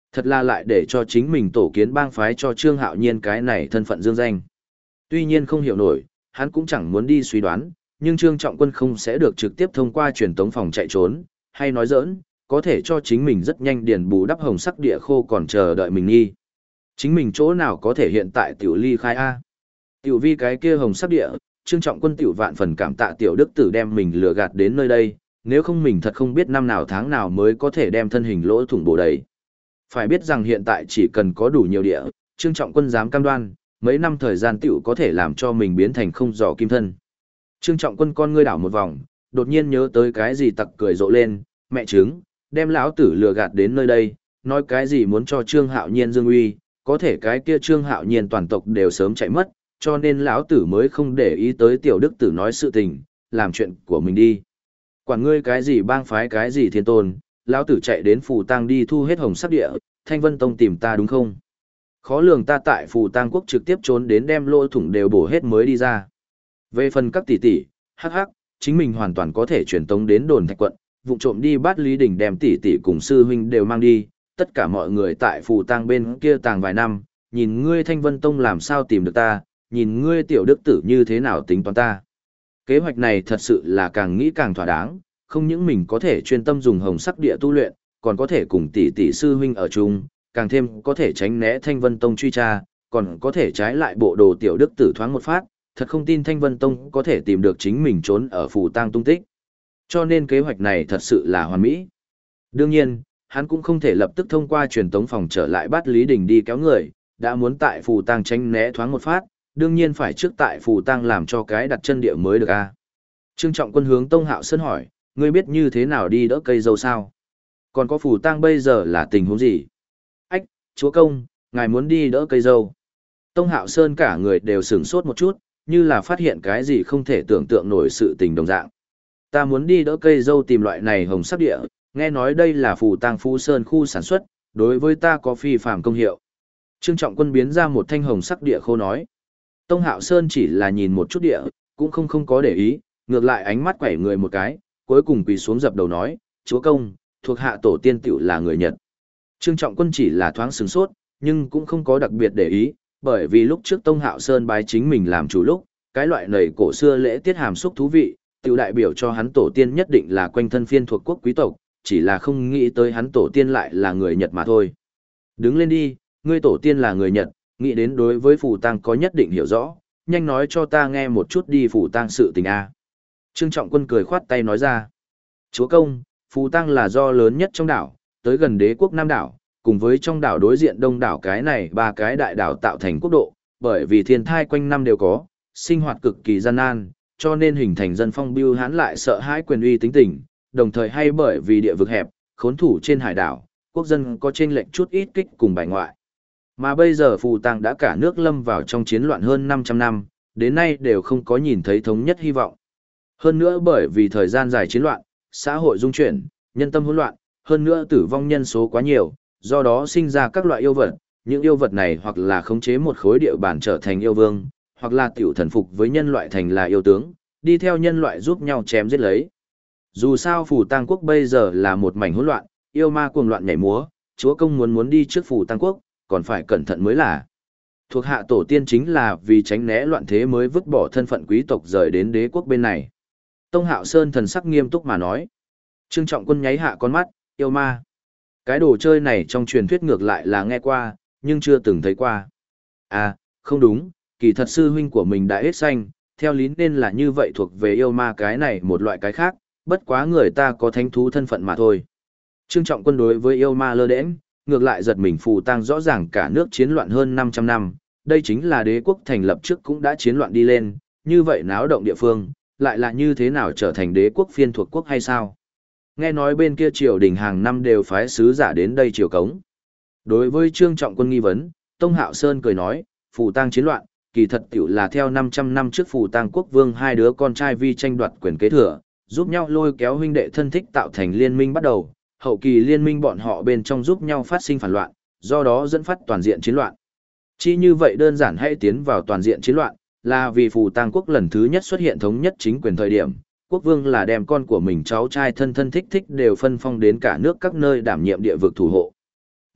S1: Thật là lại để cho chính mình tổ kiến bang phái cho Trương Hạo Nhiên cái này thân phận dương danh. Tuy nhiên không hiểu nổi, hắn cũng chẳng muốn đi suy đoán, nhưng Trương Trọng Quân không sẽ được trực tiếp thông qua truyền tống phòng chạy trốn, hay nói giỡn, có thể cho chính mình rất nhanh điền bù đắp hồng sắc địa khô còn chờ đợi mình nghi. Chính mình chỗ nào có thể hiện tại tiểu ly khai A. Tiểu vi cái kia hồng sắc địa, Trương Trọng Quân tiểu vạn phần cảm tạ tiểu đức tử đem mình lừa gạt đến nơi đây, nếu không mình thật không biết năm nào tháng nào mới có thể đem thân hình lỗ thủng bổ đầy. Phải biết rằng hiện tại chỉ cần có đủ nhiều địa, Trương Trọng Quân dám cam đoan, mấy năm thời gian tiểu có thể làm cho mình biến thành không giò kim thân. Trương Trọng Quân con ngươi đảo một vòng, đột nhiên nhớ tới cái gì tặc cười rộ lên, mẹ trứng, đem lão tử lừa gạt đến nơi đây, nói cái gì muốn cho Trương Hạo Nhiên dương uy, có thể cái kia Trương Hạo Nhiên toàn tộc đều sớm chạy mất, cho nên lão tử mới không để ý tới tiểu đức tử nói sự tình, làm chuyện của mình đi. Quản ngươi cái gì bang phái cái gì thiên tôn, lão tử chạy đến Phù Tang đi thu hết hồng sắc địa, Thanh Vân Tông tìm ta đúng không? Khó lường ta tại Phù Tang quốc trực tiếp trốn đến đem lỗ thủng đều bổ hết mới đi ra. Về phần các tỷ tỷ, hắc hắc, chính mình hoàn toàn có thể truyền tống đến đồn thạch quận, vụ trộm đi bắt Lý Đình đem tỷ tỷ cùng sư huynh đều mang đi, tất cả mọi người tại Phù Tang bên kia tàng vài năm, nhìn ngươi Thanh Vân Tông làm sao tìm được ta, nhìn ngươi tiểu đức tử như thế nào tính toán ta. Kế hoạch này thật sự là càng nghĩ càng thỏa đáng, không những mình có thể chuyên tâm dùng hồng sắc địa tu luyện, còn có thể cùng tỷ tỷ sư huynh ở chung, càng thêm có thể tránh né Thanh Vân Tông truy tra, còn có thể trái lại bộ đồ tiểu đức tử thoáng một phát, thật không tin Thanh Vân Tông có thể tìm được chính mình trốn ở Phù Tang tung tích. Cho nên kế hoạch này thật sự là hoàn mỹ. Đương nhiên, hắn cũng không thể lập tức thông qua truyền tống phòng trở lại bắt Lý Đình đi kéo người, đã muốn tại Phù Tang tránh né thoáng một phát, đương nhiên phải trước tại Phù Tang làm cho cái đặt chân địa mới được a. Trương Trọng Quân hướng Tông Hạo Sơn hỏi, ngươi biết như thế nào đi đỡ cây dâu sao? Còn có Phù Tang bây giờ là tình huống gì? Ách, chúa công, ngài muốn đi đỡ cây dâu. Tông Hạo Sơn cả người đều sửng sốt một chút, như là phát hiện cái gì không thể tưởng tượng nổi sự tình đồng dạng. Ta muốn đi đỡ cây dâu tìm loại này hồng sắc địa, nghe nói đây là Phù Tang Phú Sơn khu sản xuất, đối với ta có phi phàm công hiệu. Trương Trọng Quân biến ra một thanh hồng sắc địa khô nói. Tông Hạo Sơn chỉ là nhìn một chút địa, cũng không có để ý, ngược lại ánh mắt quẩy người một cái, cuối cùng quỳ xuống dập đầu nói, chúa công, thuộc hạ tổ tiên tiểu là người Nhật. Trương Trọng Quân chỉ là thoáng sửng sốt, nhưng cũng không có đặc biệt để ý, bởi vì lúc trước Tông Hạo Sơn bái chính mình làm chủ lúc, cái loại nầy cổ xưa lễ tiết hàm xúc thú vị, tiểu đại biểu cho hắn tổ tiên nhất định là quanh thân phiên thuộc quốc quý tộc, chỉ là không nghĩ tới hắn tổ tiên lại là người Nhật mà thôi. Đứng lên đi, ngươi tổ tiên là người Nhật, nghĩ đến đối với Phù Tang có nhất định hiểu rõ, nhanh nói cho ta nghe một chút đi Phù Tang sự tình a. Trương Trọng Quân cười khoát tay nói ra. Chúa công, Phù Tang là do lớn nhất trong đảo, tới gần đế quốc Nam đảo, cùng với trong đảo đối diện đông đảo cái này ba cái đại đảo tạo thành quốc độ, bởi vì thiên thai quanh năm đều có, sinh hoạt cực kỳ gian nan, cho nên hình thành dân phong bưu hãn lại sợ hãi quyền uy tính tình, đồng thời hay bởi vì địa vực hẹp, khốn thủ trên hải đảo, quốc dân có chênh lệch chút ít kích cùng bài ngoại. Mà bây giờ Phù Tang đã cả nước lâm vào trong chiến loạn hơn 500 năm, đến nay đều không có nhìn thấy thống nhất hy vọng. Hơn nữa bởi vì thời gian dài chiến loạn, xã hội dung chuyển, nhân tâm hỗn loạn, hơn nữa tử vong nhân số quá nhiều, do đó sinh ra các loại yêu vật, những yêu vật này hoặc là khống chế một khối địa bàn trở thành yêu vương, hoặc là tiểu thần phục với nhân loại thành là yêu tướng, đi theo nhân loại giúp nhau chém giết lấy. Dù sao Phù Tang quốc bây giờ là một mảnh hỗn loạn, yêu ma cuồng loạn nhảy múa, chúa công muốn đi trước Phù Tang quốc, còn phải cẩn thận mới là. Thuộc hạ tổ tiên chính là vì tránh né loạn thế mới vứt bỏ thân phận quý tộc rời đến đế quốc bên này. Tông Hạo Sơn thần sắc nghiêm túc mà nói. Trương Trọng Quân nháy hạ con mắt, yêu ma. Cái đồ chơi này trong truyền thuyết ngược lại là nghe qua, nhưng chưa từng thấy qua. À, không đúng, kỳ thật sư huynh của mình đã hết xanh, theo lý nên là như vậy thuộc về yêu ma cái này một loại cái khác, bất quá người ta có thánh thú thân phận mà thôi. Trương Trọng Quân đối với yêu ma lơ đễnh, ngược lại giật mình Phù Tang rõ ràng cả nước chiến loạn hơn 500 năm, đây chính là đế quốc thành lập trước cũng đã chiến loạn đi lên, như vậy náo động địa phương, lại là như thế nào trở thành đế quốc phiên thuộc quốc hay sao? Nghe nói bên kia triều đình hàng năm đều phái sứ giả đến đây triều cống. Đối với Trương Trọng Quân nghi vấn, Tông Hạo Sơn cười nói, Phù Tang chiến loạn, kỳ thật tiểu là theo 500 năm trước Phù Tang quốc vương hai đứa con trai vi tranh đoạt quyền kế thừa, giúp nhau lôi kéo huynh đệ thân thích tạo thành liên minh bắt đầu, hậu kỳ liên minh bọn họ bên trong giúp nhau phát sinh phản loạn, do đó dẫn phát toàn diện chiến loạn. Chỉ như vậy đơn giản hay tiến vào toàn diện chiến loạn, là vì Phù Tang quốc lần thứ nhất xuất hiện thống nhất chính quyền thời điểm, quốc vương là đem con của mình cháu trai thân thân thích thích đều phân phong đến cả nước các nơi đảm nhiệm địa vực thủ hộ.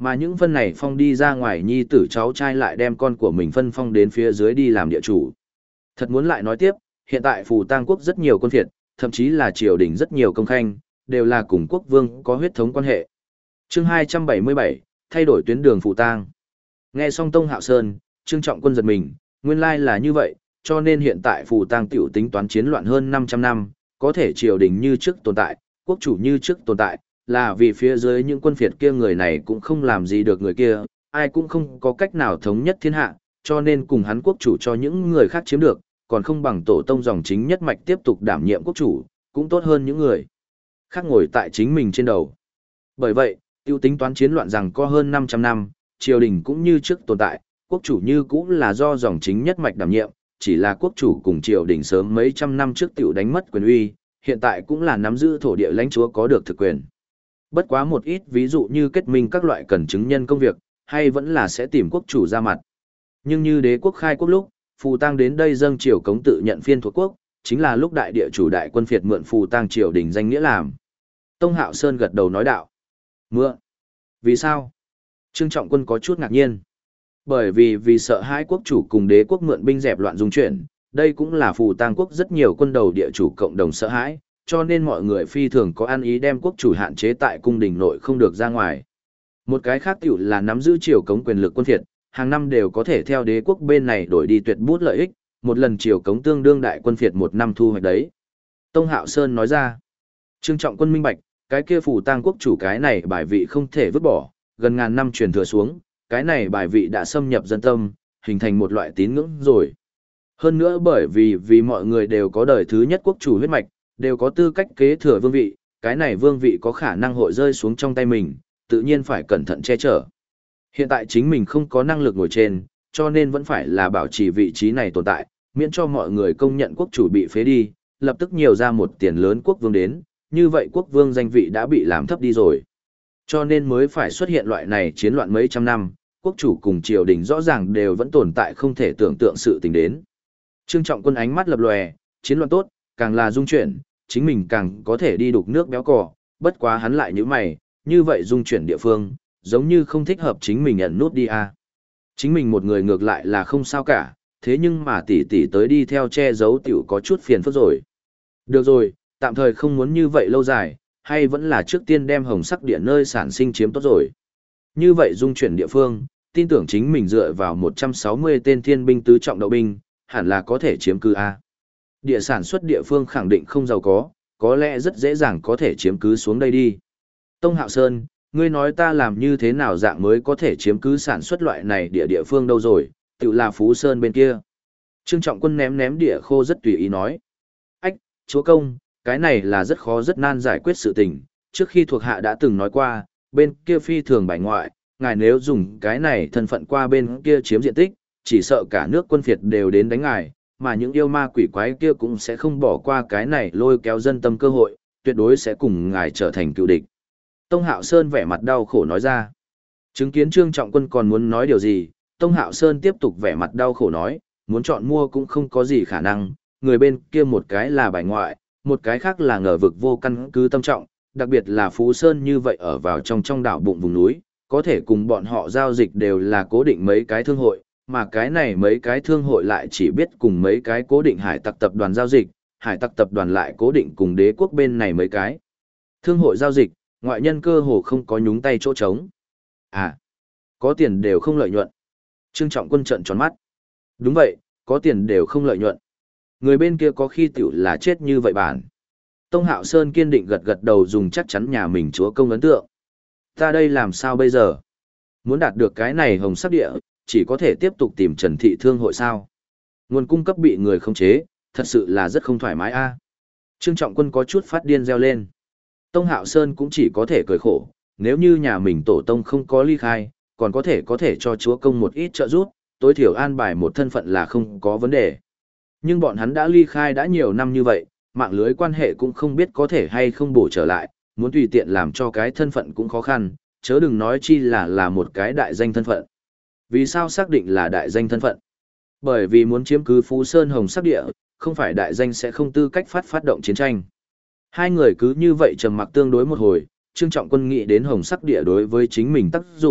S1: Mà những phân này phong đi ra ngoài nhi tử cháu trai lại đem con của mình phân phong đến phía dưới đi làm địa chủ. Thật muốn lại nói tiếp, hiện tại Phù Tang quốc rất nhiều quân phiệt, thậm chí là triều đình rất nhiều công khanh, đều là cùng quốc vương có huyết thống quan hệ. Chương 277, thay đổi tuyến đường Phù Tang. Nghe xong Tông Hạo Sơn, Trương Trọng Quân giật mình, nguyên lai là như vậy, cho nên hiện tại Phù Tang tiểu tính toán chiến loạn hơn 500 năm, có thể triều đình như trước tồn tại, quốc chủ như trước tồn tại, là vì phía dưới những quân phiệt kia người này cũng không làm gì được người kia, ai cũng không có cách nào thống nhất thiên hạ, cho nên cùng hắn quốc chủ cho những người khác chiếm được, còn không bằng tổ tông dòng chính nhất mạch tiếp tục đảm nhiệm quốc chủ, cũng tốt hơn những người khác ngồi tại chính mình trên đầu. Bởi vậy, tiêu tính toán chiến loạn rằng có hơn 500 năm, triều đình cũng như trước tồn tại, quốc chủ như cũng là do dòng chính nhất mạch đảm nhiệm, chỉ là quốc chủ cùng triều đình sớm mấy trăm năm trước tiểu đánh mất quyền uy, hiện tại cũng là nắm giữ thổ địa lãnh chúa có được thực quyền. Bất quá một ít ví dụ như kết minh các loại cần chứng nhân công việc, hay vẫn là sẽ tìm quốc chủ ra mặt. Nhưng như đế quốc khai quốc lúc, Phù Tang đến đây dâng triều cống tự nhận phiên thuộc quốc, chính là lúc đại địa chủ đại quân phiệt mượn Phù Tang triều đình danh nghĩa làm. Tông Hạo Sơn gật đầu nói đạo. Mượn? Vì sao? Trương Trọng Quân có chút ngạc nhiên. Bởi vì sợ hai quốc chủ cùng đế quốc mượn binh dẹp loạn dung chuyển, đây cũng là Phù Tang quốc rất nhiều quân đầu địa chủ cộng đồng sợ hãi, cho nên mọi người phi thường có ăn ý đem quốc chủ hạn chế tại cung đình nội không được ra ngoài. Một cái khác tiểu là nắm giữ triều cống quyền lực quân phiệt, hàng năm đều có thể theo đế quốc bên này đổi đi tuyệt bút lợi ích, một lần triều cống tương đương đại quân phiệt một năm thu hoạch đấy. Tông Hạo Sơn nói ra, Trương Trọng Quân minh bạch, cái kia Phù Tang quốc chủ cái này bài vị không thể vứt bỏ, gần ngàn năm truyền thừa xuống, cái này bài vị đã xâm nhập dân tâm, hình thành một loại tín ngưỡng rồi. Hơn nữa bởi vì mọi người đều có đời thứ nhất quốc chủ huyết mạch, đều có tư cách kế thừa vương vị, cái này vương vị có khả năng hội rơi xuống trong tay mình, tự nhiên phải cẩn thận che chở. Hiện tại chính mình không có năng lực ngồi trên, cho nên vẫn phải là bảo trì vị trí này tồn tại, miễn cho mọi người công nhận quốc chủ bị phế đi, lập tức nhiều ra một tiền lớn quốc vương đến, như vậy quốc vương danh vị đã bị làm thấp đi rồi. Cho nên mới phải xuất hiện loại này chiến loạn mấy trăm năm, quốc chủ cùng triều đình rõ ràng đều vẫn tồn tại không thể tưởng tượng sự tình đến. Trương Trọng Quân ánh mắt lập lòe, chiến loạn tốt, càng là dung chuyển, chính mình càng có thể đi đục nước béo cò, bất quá hắn lại như mày, như vậy dung chuyển địa phương, giống như không thích hợp chính mình ẩn nút đi à. Chính mình một người ngược lại là không sao cả, thế nhưng mà tỷ tỷ tới đi theo che giấu tiểu có chút phiền phức rồi. Được rồi, tạm thời không muốn như vậy lâu dài, hay vẫn là trước tiên đem hồng sắc địa nơi sản sinh chiếm tốt rồi. Như vậy dung chuyển địa phương, tin tưởng chính mình dựa vào 160 tên thiên binh tứ trọng đậu binh, hẳn là có thể chiếm cứ A. Địa sản xuất địa phương khẳng định không giàu có lẽ rất dễ dàng có thể chiếm cứ xuống đây đi. Tông Hạo Sơn, ngươi nói ta làm như thế nào dạng mới có thể chiếm cứ sản xuất loại này địa phương đâu rồi, tự là Phú Sơn bên kia. Trương Trọng Quân ném địa khô rất tùy ý nói. Ách, chúa công, cái này là rất khó rất nan giải quyết sự tình, trước khi thuộc hạ đã từng nói qua, bên kia phi thường bài ngoại, ngài nếu dùng cái này thân phận qua bên kia chiếm diện tích, chỉ sợ cả nước quân phiệt đều đến đánh ngài, mà những yêu ma quỷ quái kia cũng sẽ không bỏ qua cái này lôi kéo dân tâm cơ hội, tuyệt đối sẽ cùng ngài trở thành cựu địch. Tông Hạo Sơn vẻ mặt đau khổ nói ra. Chứng kiến Trương Trọng Quân còn muốn nói điều gì, Tông Hạo Sơn tiếp tục vẻ mặt đau khổ nói, muốn chọn mua cũng không có gì khả năng, người bên kia một cái là bài ngoại, một cái khác là ngờ vực vô căn cứ tâm trọng, đặc biệt là Phú Sơn như vậy ở vào trong đảo bụng vùng núi, có thể cùng bọn họ giao dịch đều là cố định mấy cái thương hội, mà cái này mấy cái thương hội lại chỉ biết cùng mấy cái cố định hải tặc tập đoàn giao dịch, hải tặc tập đoàn lại cố định cùng đế quốc bên này mấy cái thương hội giao dịch, ngoại nhân cơ hồ không có nhúng tay chỗ trống. À, có tiền đều không lợi nhuận. Trương Trọng Quân trợn tròn mắt. Đúng vậy, có tiền đều không lợi nhuận. Người bên kia có khi tiểu là chết như vậy bản. Tông Hạo Sơn kiên định gật gật đầu dùng chắc chắn nhà mình chúa công ấn tượng. Ta đây làm sao bây giờ? Muốn đạt được cái này hồng sắc địa, chỉ có thể tiếp tục tìm Trần Thị Thương hội sao? Nguồn cung cấp bị người khống chế, thật sự là rất không thoải mái a. Trương Trọng Quân có chút phát điên reo lên. Tông Hạo Sơn cũng chỉ có thể cười khổ, nếu như nhà mình tổ tông không có ly khai, còn có thể cho chúa công một ít trợ giúp, tối thiểu an bài một thân phận là không có vấn đề. Nhưng bọn hắn đã ly khai đã nhiều năm như vậy, mạng lưới quan hệ cũng không biết có thể hay không bổ trở lại, muốn tùy tiện làm cho cái thân phận cũng khó khăn, chớ đừng nói chi là một cái đại danh thân phận. Vì sao xác định là đại danh thân phận? Bởi vì muốn chiếm cứ Phú Sơn Hồng sắc địa, không phải đại danh sẽ không tư cách phát động chiến tranh. Hai người cứ như vậy trầm mặc tương đối một hồi, Trương Trọng Quân nghĩ đến Hồng sắc địa đối với chính mình tác dụng,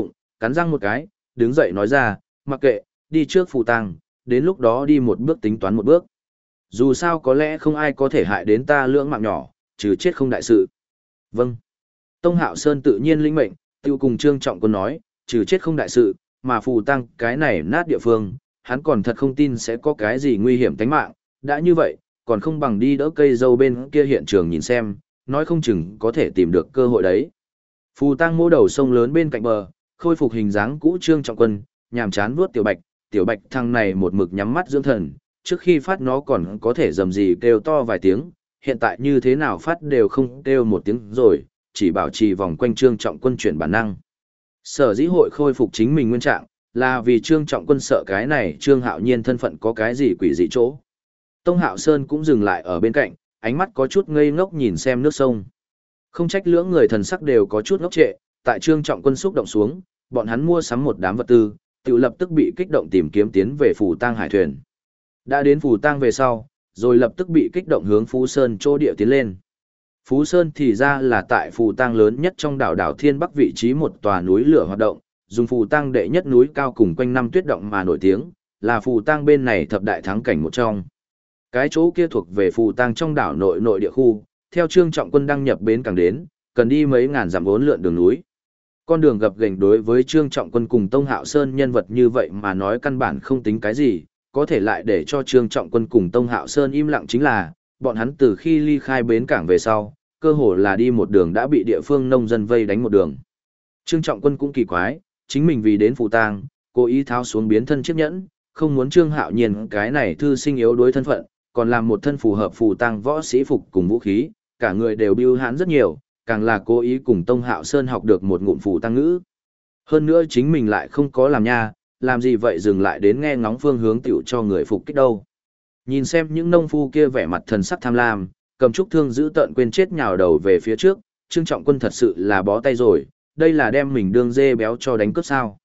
S1: cắn răng một cái, đứng dậy nói ra, mặc kệ, đi trước phù tang, đến lúc đó đi một bước tính toán một bước. Dù sao có lẽ không ai có thể hại đến ta lưỡng mạng nhỏ, trừ chết không đại sự. Vâng. Tông Hạo Sơn tự nhiên lĩnh mệnh, tiêu cùng Trương Trọng Quân nói, trừ chết không đại sự, mà phù tăng cái này nát địa phương, hắn còn thật không tin sẽ có cái gì nguy hiểm tính mạng, đã như vậy, còn không bằng đi đỡ cây dâu bên kia hiện trường nhìn xem, nói không chừng có thể tìm được cơ hội đấy. Phù tăng mô đầu sông lớn bên cạnh bờ, khôi phục hình dáng cũ Trương Trọng Quân, nhàm chán vuốt Tiểu Bạch thằng này một mực nhắm mắt dưỡng thần, trước khi phát nó còn có thể rầm rì kêu to vài tiếng, hiện tại như thế nào phát đều không kêu một tiếng rồi, chỉ bảo trì vòng quanh Trương Trọng Quân chuyển bản năng. Sở dĩ hội khôi phục chính mình nguyên trạng, là vì Trương Trọng Quân sợ cái này Trương Hạo Nhiên thân phận có cái gì quỷ dị chỗ. Tông Hạo Sơn cũng dừng lại ở bên cạnh, ánh mắt có chút ngây ngốc nhìn xem nước sông. Không trách lưỡng người thần sắc đều có chút ngốc trệ, tại Trương Trọng Quân xúc động xuống, bọn hắn mua sắm một đám vật tư, tự lập tức bị kích động tìm kiếm tiến về Phù Tang hải thuyền. Đã đến Phù Tang về sau, rồi lập tức bị kích động hướng Phú Sơn chỗ địa tiến lên. Phú Sơn thì ra là tại Phù Tang lớn nhất trong đảo đảo Thiên Bắc vị trí một tòa núi lửa hoạt động, dùng Phù Tang đệ nhất núi cao cùng quanh năm tuyết động mà nổi tiếng, là Phù Tang bên này thập đại thắng cảnh một trong. Cái chỗ kia thuộc về Phù Tang trong đảo nội địa khu, theo Trương Trọng Quân đăng nhập bến cảng đến, cần đi mấy ngàn dặm vốn lượn đường núi. Con đường gập ghềnh đối với Trương Trọng Quân cùng Tông Hạo Sơn nhân vật như vậy mà nói căn bản không tính cái gì, có thể lại để cho Trương Trọng Quân cùng Tông Hạo Sơn im lặng chính là, bọn hắn từ khi ly khai bến cảng về sau, cơ hồ là đi một đường đã bị địa phương nông dân vây đánh một đường. Trương Trọng Quân cũng kỳ quái, chính mình vì đến Phù Tang, cố ý tháo xuống biến thân chiếc nhẫn, không muốn Trương Hạo Nhiên cái này thư sinh yếu đối thân phận, còn làm một thân phù hợp Phù Tang võ sĩ phục cùng vũ khí, cả người đều bưu hãn rất nhiều, càng là cố ý cùng Tông Hạo Sơn học được một ngụm Phù Tang ngữ. Hơn nữa chính mình lại không có làm nha, làm gì vậy dừng lại đến nghe ngóng phương hướng tiểu cho người phục kích đâu. Nhìn xem những nông phu kia vẻ mặt thần sắc tham lam, cầm trúc thương giữ tận quên chết nhào đầu về phía trước, Trương Trọng Quân thật sự là bó tay rồi, đây là đem mình đương dê béo cho đánh cướp sao.